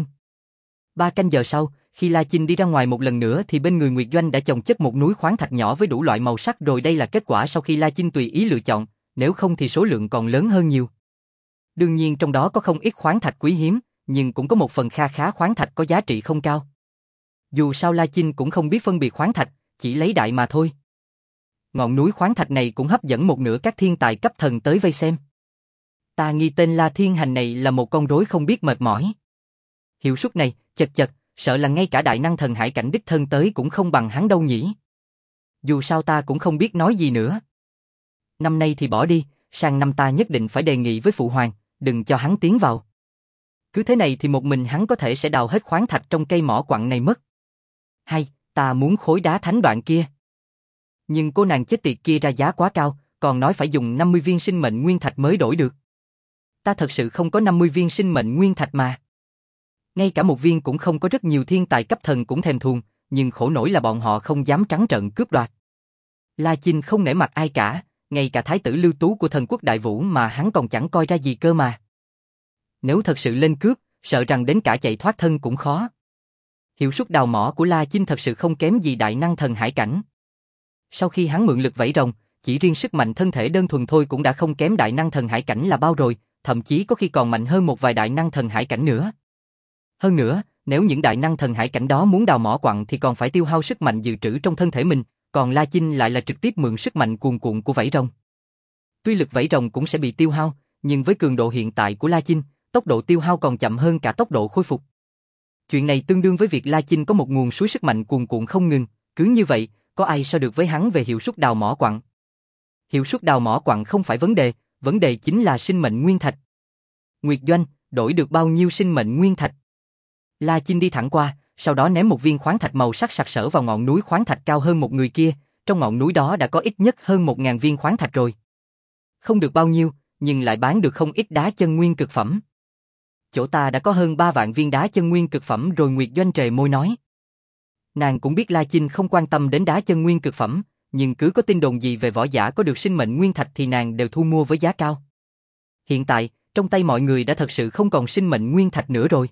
Ba canh giờ sau, khi La Chinh đi ra ngoài một lần nữa thì bên người Nguyệt Doanh đã chồng chất một núi khoáng thạch nhỏ với đủ loại màu sắc rồi, đây là kết quả sau khi La Chinh tùy ý lựa chọn, nếu không thì số lượng còn lớn hơn nhiều. Đương nhiên trong đó có không ít khoáng thạch quý hiếm, nhưng cũng có một phần kha khá khoáng thạch có giá trị không cao. Dù sao La Chinh cũng không biết phân biệt khoáng thạch, chỉ lấy đại mà thôi. Ngọn núi khoáng thạch này cũng hấp dẫn một nửa các thiên tài cấp thần tới vây xem. Ta nghi tên La Thiên Hành này là một con rối không biết mệt mỏi. Hiệu suất này, chật chật, sợ là ngay cả đại năng thần hải cảnh đích thân tới cũng không bằng hắn đâu nhỉ. Dù sao ta cũng không biết nói gì nữa. Năm nay thì bỏ đi, sang năm ta nhất định phải đề nghị với Phụ Hoàng, đừng cho hắn tiến vào. Cứ thế này thì một mình hắn có thể sẽ đào hết khoáng thạch trong cây mỏ quặng này mất. Hay, ta muốn khối đá thánh đoạn kia. Nhưng cô nàng chết tiệt kia ra giá quá cao, còn nói phải dùng năm mươi viên sinh mệnh nguyên thạch mới đổi được. Ta thật sự không có năm mươi viên sinh mệnh nguyên thạch mà. Ngay cả một viên cũng không có, rất nhiều thiên tài cấp thần cũng thèm thuồng, nhưng khổ nổi là bọn họ không dám trắng trợn cướp đoạt. La Chinh không nể mặt ai cả, ngay cả thái tử Lưu Tú của thần quốc Đại Vũ mà hắn còn chẳng coi ra gì cơ mà. Nếu thật sự lên cướp, sợ rằng đến cả chạy thoát thân cũng khó. Hiệu suất đào mỏ của La Chinh thật sự không kém gì đại năng thần hải cảnh. Sau khi hắn mượn lực vẫy rồng, chỉ riêng sức mạnh thân thể đơn thuần thôi cũng đã không kém đại năng thần hải cảnh là bao rồi, thậm chí có khi còn mạnh hơn một vài đại năng thần hải cảnh nữa. Hơn nữa, nếu những đại năng thần hải cảnh đó muốn đào mỏ quặng thì còn phải tiêu hao sức mạnh dự trữ trong thân thể mình, còn La Chinh lại là trực tiếp mượn sức mạnh cuồn cuộn của vảy rồng. Tuy lực vảy rồng cũng sẽ bị tiêu hao, nhưng với cường độ hiện tại của La Chinh, tốc độ tiêu hao còn chậm hơn cả tốc độ khôi phục. Chuyện này tương đương với việc La Chinh có một nguồn suối sức mạnh cuồn cuộn không ngừng, cứ như vậy, có ai so được với hắn về hiệu suất đào mỏ quặng. Hiệu suất đào mỏ quặng không phải vấn đề, vấn đề chính là sinh mệnh nguyên thạch. Nguyệt Doanh, đổi được bao nhiêu sinh mệnh nguyên thạch? La Chinh đi thẳng qua, sau đó ném một viên khoáng thạch màu sắc sặc sỡ vào ngọn núi khoáng thạch cao hơn một người kia, trong ngọn núi đó đã có ít nhất hơn một ngàn viên khoáng thạch rồi. Không được bao nhiêu, nhưng lại bán được không ít đá chân nguyên cực phẩm. Chỗ ta đã có hơn ba vạn viên đá chân nguyên cực phẩm rồi. Nguyệt Doanh trề môi nói. Nàng cũng biết La Chinh không quan tâm đến đá chân nguyên cực phẩm, nhưng cứ có tin đồn gì về võ giả có được sinh mệnh nguyên thạch thì nàng đều thu mua với giá cao. Hiện tại, trong tay mọi người đã thật sự không còn sinh mệnh nguyên thạch nữa rồi.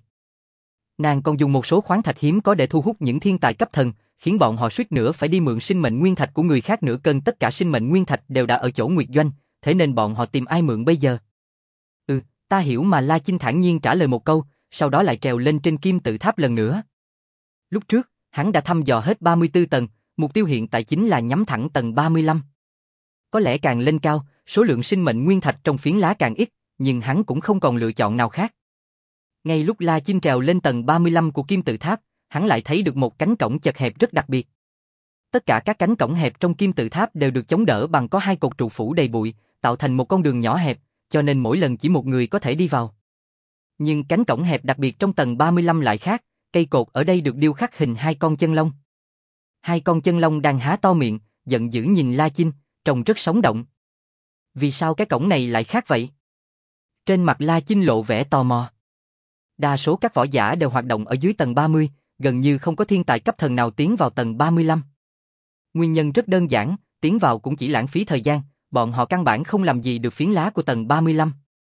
Nàng còn dùng một số khoáng thạch hiếm có để thu hút những thiên tài cấp thần, khiến bọn họ suýt nữa phải đi mượn sinh mệnh nguyên thạch của người khác nữa. Cân tất cả sinh mệnh nguyên thạch đều đã ở chỗ Nguyệt Doanh, thế nên bọn họ tìm ai mượn bây giờ? Ừ, ta hiểu mà. La Chinh thản nhiên trả lời một câu, sau đó lại trèo lên trên kim tự tháp lần nữa. Lúc trước, hắn đã thăm dò hết ba mươi tư tầng, mục tiêu hiện tại chính là nhắm thẳng tầng ba mươi lăm. Có lẽ càng lên cao, số lượng sinh mệnh nguyên thạch trong phiến lá càng ít, nhưng hắn cũng không còn lựa chọn nào khác. Ngay lúc La Chinh trèo lên tầng ba mươi lăm của kim tự tháp, hắn lại thấy được một cánh cổng chật hẹp rất đặc biệt. Tất cả các cánh cổng hẹp trong kim tự tháp đều được chống đỡ bằng có hai cột trụ phủ đầy bụi, tạo thành một con đường nhỏ hẹp, cho nên mỗi lần chỉ một người có thể đi vào. Nhưng cánh cổng hẹp đặc biệt trong tầng ba mươi lăm lại khác, cây cột ở đây được điêu khắc hình hai con chân long. Hai con chân long đang há to miệng, giận dữ nhìn La Chinh, trông rất sống động. Vì sao cái cổng này lại khác vậy? Trên mặt La Chinh lộ vẻ tò mò. Đa số các võ giả đều hoạt động ở dưới tầng ba mươi, gần như không có thiên tài cấp thần nào tiến vào tầng ba mươi lăm. Nguyên nhân rất đơn giản, tiến vào cũng chỉ lãng phí thời gian, bọn họ căn bản không làm gì được phiến lá của tầng ba mươi lăm.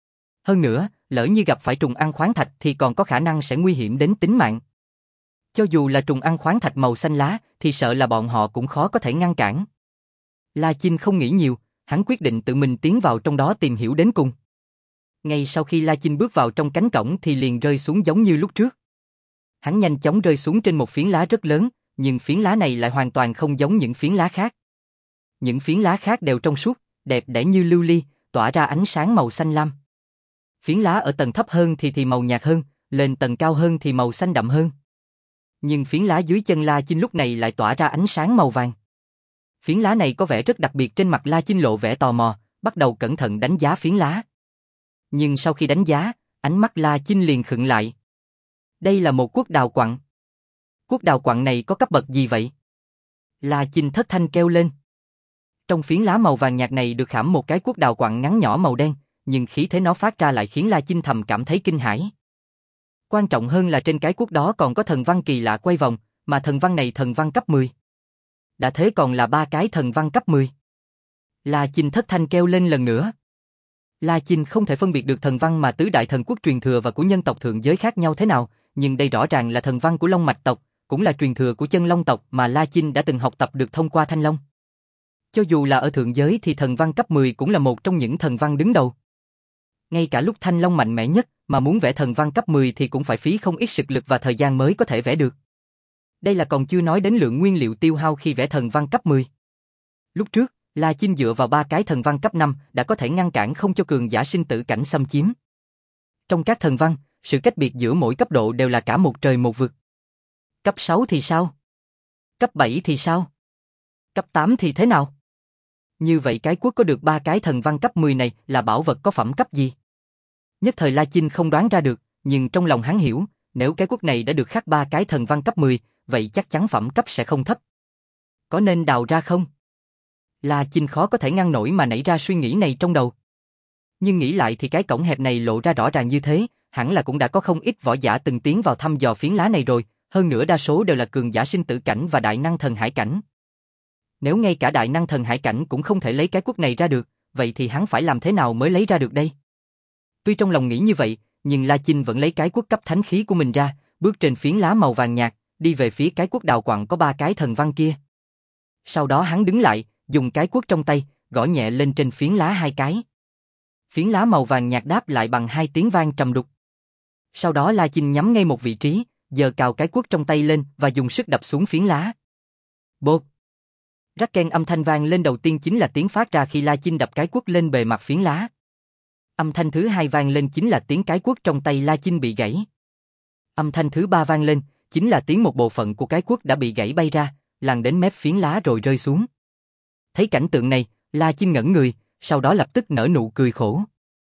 Hơn nữa, lỡ như gặp phải trùng ăn khoáng thạch thì còn có khả năng sẽ nguy hiểm đến tính mạng. Cho dù là trùng ăn khoáng thạch màu xanh lá thì sợ là bọn họ cũng khó có thể ngăn cản. La Chinh không nghĩ nhiều, hắn quyết định tự mình tiến vào trong đó tìm hiểu đến cùng. Ngay sau khi La Chinh bước vào trong cánh cổng thì liền rơi xuống giống như lúc trước. Hắn nhanh chóng rơi xuống trên một phiến lá rất lớn, nhưng phiến lá này lại hoàn toàn không giống những phiến lá khác. Những phiến lá khác đều trong suốt, đẹp đẽ như lưu ly, tỏa ra ánh sáng màu xanh lam. Phiến lá ở tầng thấp hơn thì thì màu nhạt hơn, lên tầng cao hơn thì màu xanh đậm hơn. Nhưng phiến lá dưới chân La Chinh lúc này lại tỏa ra ánh sáng màu vàng. Phiến lá này có vẻ rất đặc biệt, trên mặt La Chinh lộ vẻ tò mò, bắt đầu cẩn thận đánh giá phiến lá. Nhưng sau khi đánh giá, ánh mắt La Chinh liền khựng lại. Đây là một cuốc đào quặng. Cuốc đào quặng này có cấp bậc gì vậy? La Chinh thất thanh kêu lên. Trong phiến lá màu vàng nhạt này được khảm một cái cuốc đào quặng ngắn nhỏ màu đen, nhưng khí thế nó phát ra lại khiến La Chinh thầm cảm thấy kinh hãi. Quan trọng hơn là trên cái cuốc đó còn có thần văn kỳ lạ quay vòng, mà thần văn này thần văn cấp mười. Đã thế còn là ba cái thần văn cấp mười. La Chinh thất thanh kêu lên lần nữa. La Chinh không thể phân biệt được thần văn mà tứ đại thần quốc truyền thừa và của nhân tộc thượng giới khác nhau thế nào, nhưng đây rõ ràng là thần văn của Long Mạch tộc, cũng là truyền thừa của chân Long tộc mà La Chinh đã từng học tập được thông qua Thanh Long. Cho dù là ở thượng giới thì thần văn cấp mười cũng là một trong những thần văn đứng đầu. Ngay cả lúc Thanh Long mạnh mẽ nhất, mà muốn vẽ thần văn cấp mười thì cũng phải phí không ít sức lực và thời gian mới có thể vẽ được. Đây là còn chưa nói đến lượng nguyên liệu tiêu hao khi vẽ thần văn cấp mười. Lúc trước, La Chinh dựa vào ba cái thần văn cấp năm đã có thể ngăn cản không cho cường giả sinh tử cảnh xâm chiếm. Trong các thần văn, sự cách biệt giữa mỗi cấp độ đều là cả một trời một vực. Cấp sáu thì sao? Cấp bảy thì sao? Cấp tám thì thế nào? Như vậy cái quốc có được ba cái thần văn cấp mười này là bảo vật có phẩm cấp gì? Nhất thời La Chinh không đoán ra được, nhưng trong lòng hắn hiểu, nếu cái quốc này đã được khắc ba cái thần văn cấp mười, vậy chắc chắn phẩm cấp sẽ không thấp. Có nên đào ra không? La Chinh khó có thể ngăn nổi mà nảy ra suy nghĩ này trong đầu. Nhưng nghĩ lại thì cái cổng hẹp này lộ ra rõ ràng như thế, hẳn là cũng đã có không ít võ giả từng tiến vào thăm dò phiến lá này rồi, hơn nữa đa số đều là cường giả sinh tử cảnh và đại năng thần hải cảnh. Nếu ngay cả đại năng thần hải cảnh cũng không thể lấy cái quốc này ra được, vậy thì hắn phải làm thế nào mới lấy ra được đây? Tuy trong lòng nghĩ như vậy, nhưng La Chinh vẫn lấy cái quốc cấp thánh khí của mình ra, bước trên phiến lá màu vàng nhạt, đi về phía cái quốc đào quặng có ba cái thần văn kia. Sau đó hắn đứng lại, dùng cái quốc trong tay, gõ nhẹ lên trên phiến lá hai cái. Phiến lá màu vàng nhạt đáp lại bằng hai tiếng vang trầm đục. Sau đó La Chinh nhắm ngay một vị trí, giơ cao cái quốc trong tay lên và dùng sức đập xuống phiến lá. Bột! Rắc ken âm thanh vang lên đầu tiên chính là tiếng phát ra khi La Chinh đập cái quốc lên bề mặt phiến lá. Âm thanh thứ hai vang lên chính là tiếng cái quốc trong tay La Chinh bị gãy. Âm thanh thứ ba vang lên, chính là tiếng một bộ phận của cái quốc đã bị gãy bay ra, lăn đến mép phiến lá rồi rơi xuống. Thấy cảnh tượng này, La Chinh ngẩn người, sau đó lập tức nở nụ cười khổ.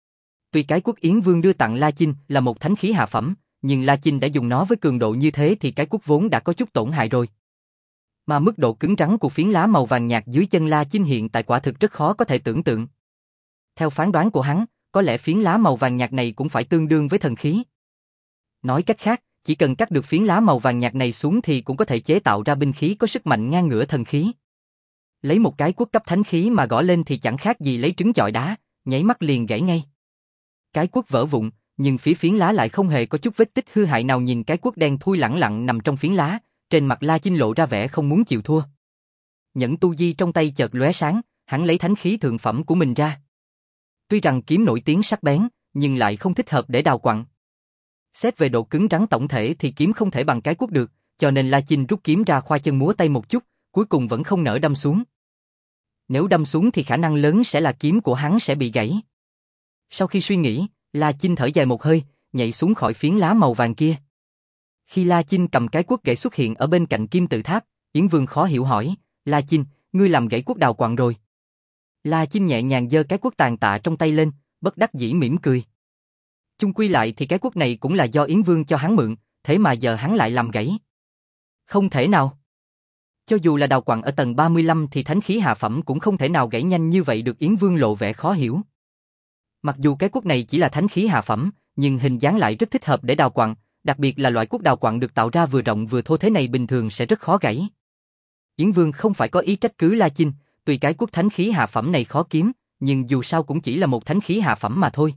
Tuy cái quốc Yến Vương đưa tặng La Chinh là một thánh khí hạ phẩm, nhưng La Chinh đã dùng nó với cường độ như thế thì cái quốc vốn đã có chút tổn hại rồi. Mà mức độ cứng rắn của phiến lá màu vàng nhạt dưới chân La Chinh hiện tại quả thực rất khó có thể tưởng tượng. Theo phán đoán của hắn, có lẽ phiến lá màu vàng nhạt này cũng phải tương đương với thần khí. Nói cách khác, chỉ cần cắt được phiến lá màu vàng nhạt này xuống thì cũng có thể chế tạo ra binh khí có sức mạnh ngang ngửa thần khí. Lấy một cái quốc cấp thánh khí mà gõ lên thì chẳng khác gì lấy trứng chọi đá, nháy mắt liền gãy ngay. Cái quốc vỡ vụn, nhưng phía phiến lá lại không hề có chút vết tích hư hại nào. Nhìn cái quốc đen thui lẳng lặng nằm trong phiến lá, trên mặt La Chinh lộ ra vẻ không muốn chịu thua. Nhẫn tu di trong tay chợt lóe sáng, hắn lấy thánh khí thượng phẩm của mình ra. Tuy rằng kiếm nổi tiếng sắc bén, nhưng lại không thích hợp để đào quặng. Xét về độ cứng rắn tổng thể thì kiếm không thể bằng cái quốc được, cho nên La Chinh rút kiếm ra khoa chân múa tay một chút, cuối cùng vẫn không nỡ đâm xuống. Nếu đâm xuống thì khả năng lớn sẽ là kiếm của hắn sẽ bị gãy. Sau khi suy nghĩ, La Chinh thở dài một hơi, nhảy xuống khỏi phiến lá màu vàng kia. Khi La Chinh cầm cái quốc gãy xuất hiện ở bên cạnh kim tự tháp, Yến Vương khó hiểu hỏi, La Chinh, ngươi làm gãy quốc đào quặng rồi. La Chinh nhẹ nhàng giơ cái quốc tàn tạ trong tay lên, bất đắc dĩ mỉm cười. Chung quy lại thì cái quốc này cũng là do Yến Vương cho hắn mượn, thế mà giờ hắn lại làm gãy. Không thể nào. Cho dù là đào quặng ở tầng ba mươi lăm thì thánh khí hạ phẩm cũng không thể nào gãy nhanh như vậy được. Yến Vương lộ vẻ khó hiểu. Mặc dù cái quốc này chỉ là thánh khí hạ phẩm, nhưng hình dáng lại rất thích hợp để đào quặng, đặc biệt là loại quốc đào quặng được tạo ra vừa rộng vừa thô thế này bình thường sẽ rất khó gãy. Yến Vương không phải có ý trách cứ La Chinh, tuy cái quốc thánh khí hạ phẩm này khó kiếm, nhưng dù sao cũng chỉ là một thánh khí hạ phẩm mà thôi.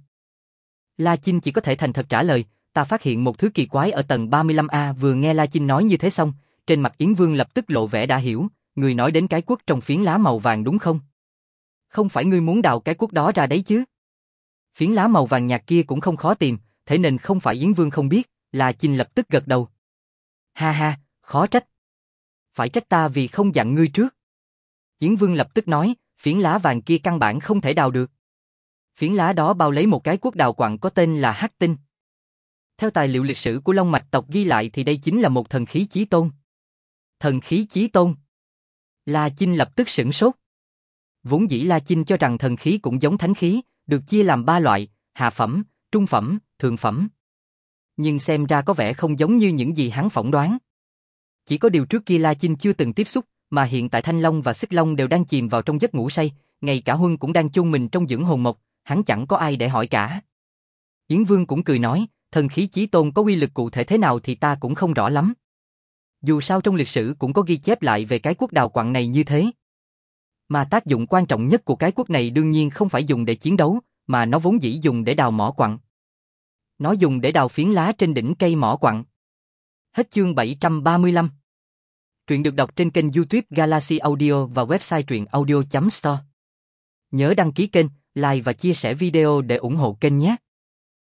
La Chinh chỉ có thể thành thật trả lời, ta phát hiện một thứ kỳ quái ở tầng ba mươi lăm A. Vừa nghe La Chinh nói như thế xong, trên mặt Yến Vương lập tức lộ vẻ đã hiểu, người nói đến cái quốc trong phiến lá màu vàng đúng không? Không phải ngươi muốn đào cái quốc đó ra đấy chứ? Phiến lá màu vàng nhạt kia cũng không khó tìm, thế nên không phải Yến Vương không biết. La Chinh lập tức gật đầu. Ha ha, khó trách. Phải trách ta vì không dặn ngươi trước. Yến Vương lập tức nói, phiến lá vàng kia căn bản không thể đào được. Phiến lá đó bao lấy một cái cuốc đào quặng có tên là Hắc Tinh. Theo tài liệu lịch sử của Long Mạch tộc ghi lại thì đây chính là một thần khí chí tôn. Thần khí chí tôn. La Chinh lập tức sửng sốt. Vốn dĩ La Chinh cho rằng thần khí cũng giống thánh khí, được chia làm ba loại, hạ phẩm, trung phẩm, thượng phẩm. Nhưng xem ra có vẻ không giống như những gì hắn phỏng đoán. Chỉ có điều trước kia La Chinh chưa từng tiếp xúc, mà hiện tại Thanh Long và Xích Long đều đang chìm vào trong giấc ngủ say, ngay cả Huân cũng đang chôn mình trong dưỡng hồn mộc, hắn chẳng có ai để hỏi cả. Yến Vương cũng cười nói, thần khí chí tôn có uy lực cụ thể thế nào thì ta cũng không rõ lắm. Dù sao trong lịch sử cũng có ghi chép lại về cái cuốc đào quặng này như thế. Mà tác dụng quan trọng nhất của cái cuốc này đương nhiên không phải dùng để chiến đấu, mà nó vốn dĩ dùng để đào mỏ quặng. Nó dùng để đào phiến lá trên đỉnh cây mỏ quặng. Hết chương bảy trăm ba mươi lăm. Truyện được đọc trên kênh YouTube Galaxy Audio và website truyện audio chấm store. Nhớ đăng ký kênh, like và chia sẻ video để ủng hộ kênh nhé.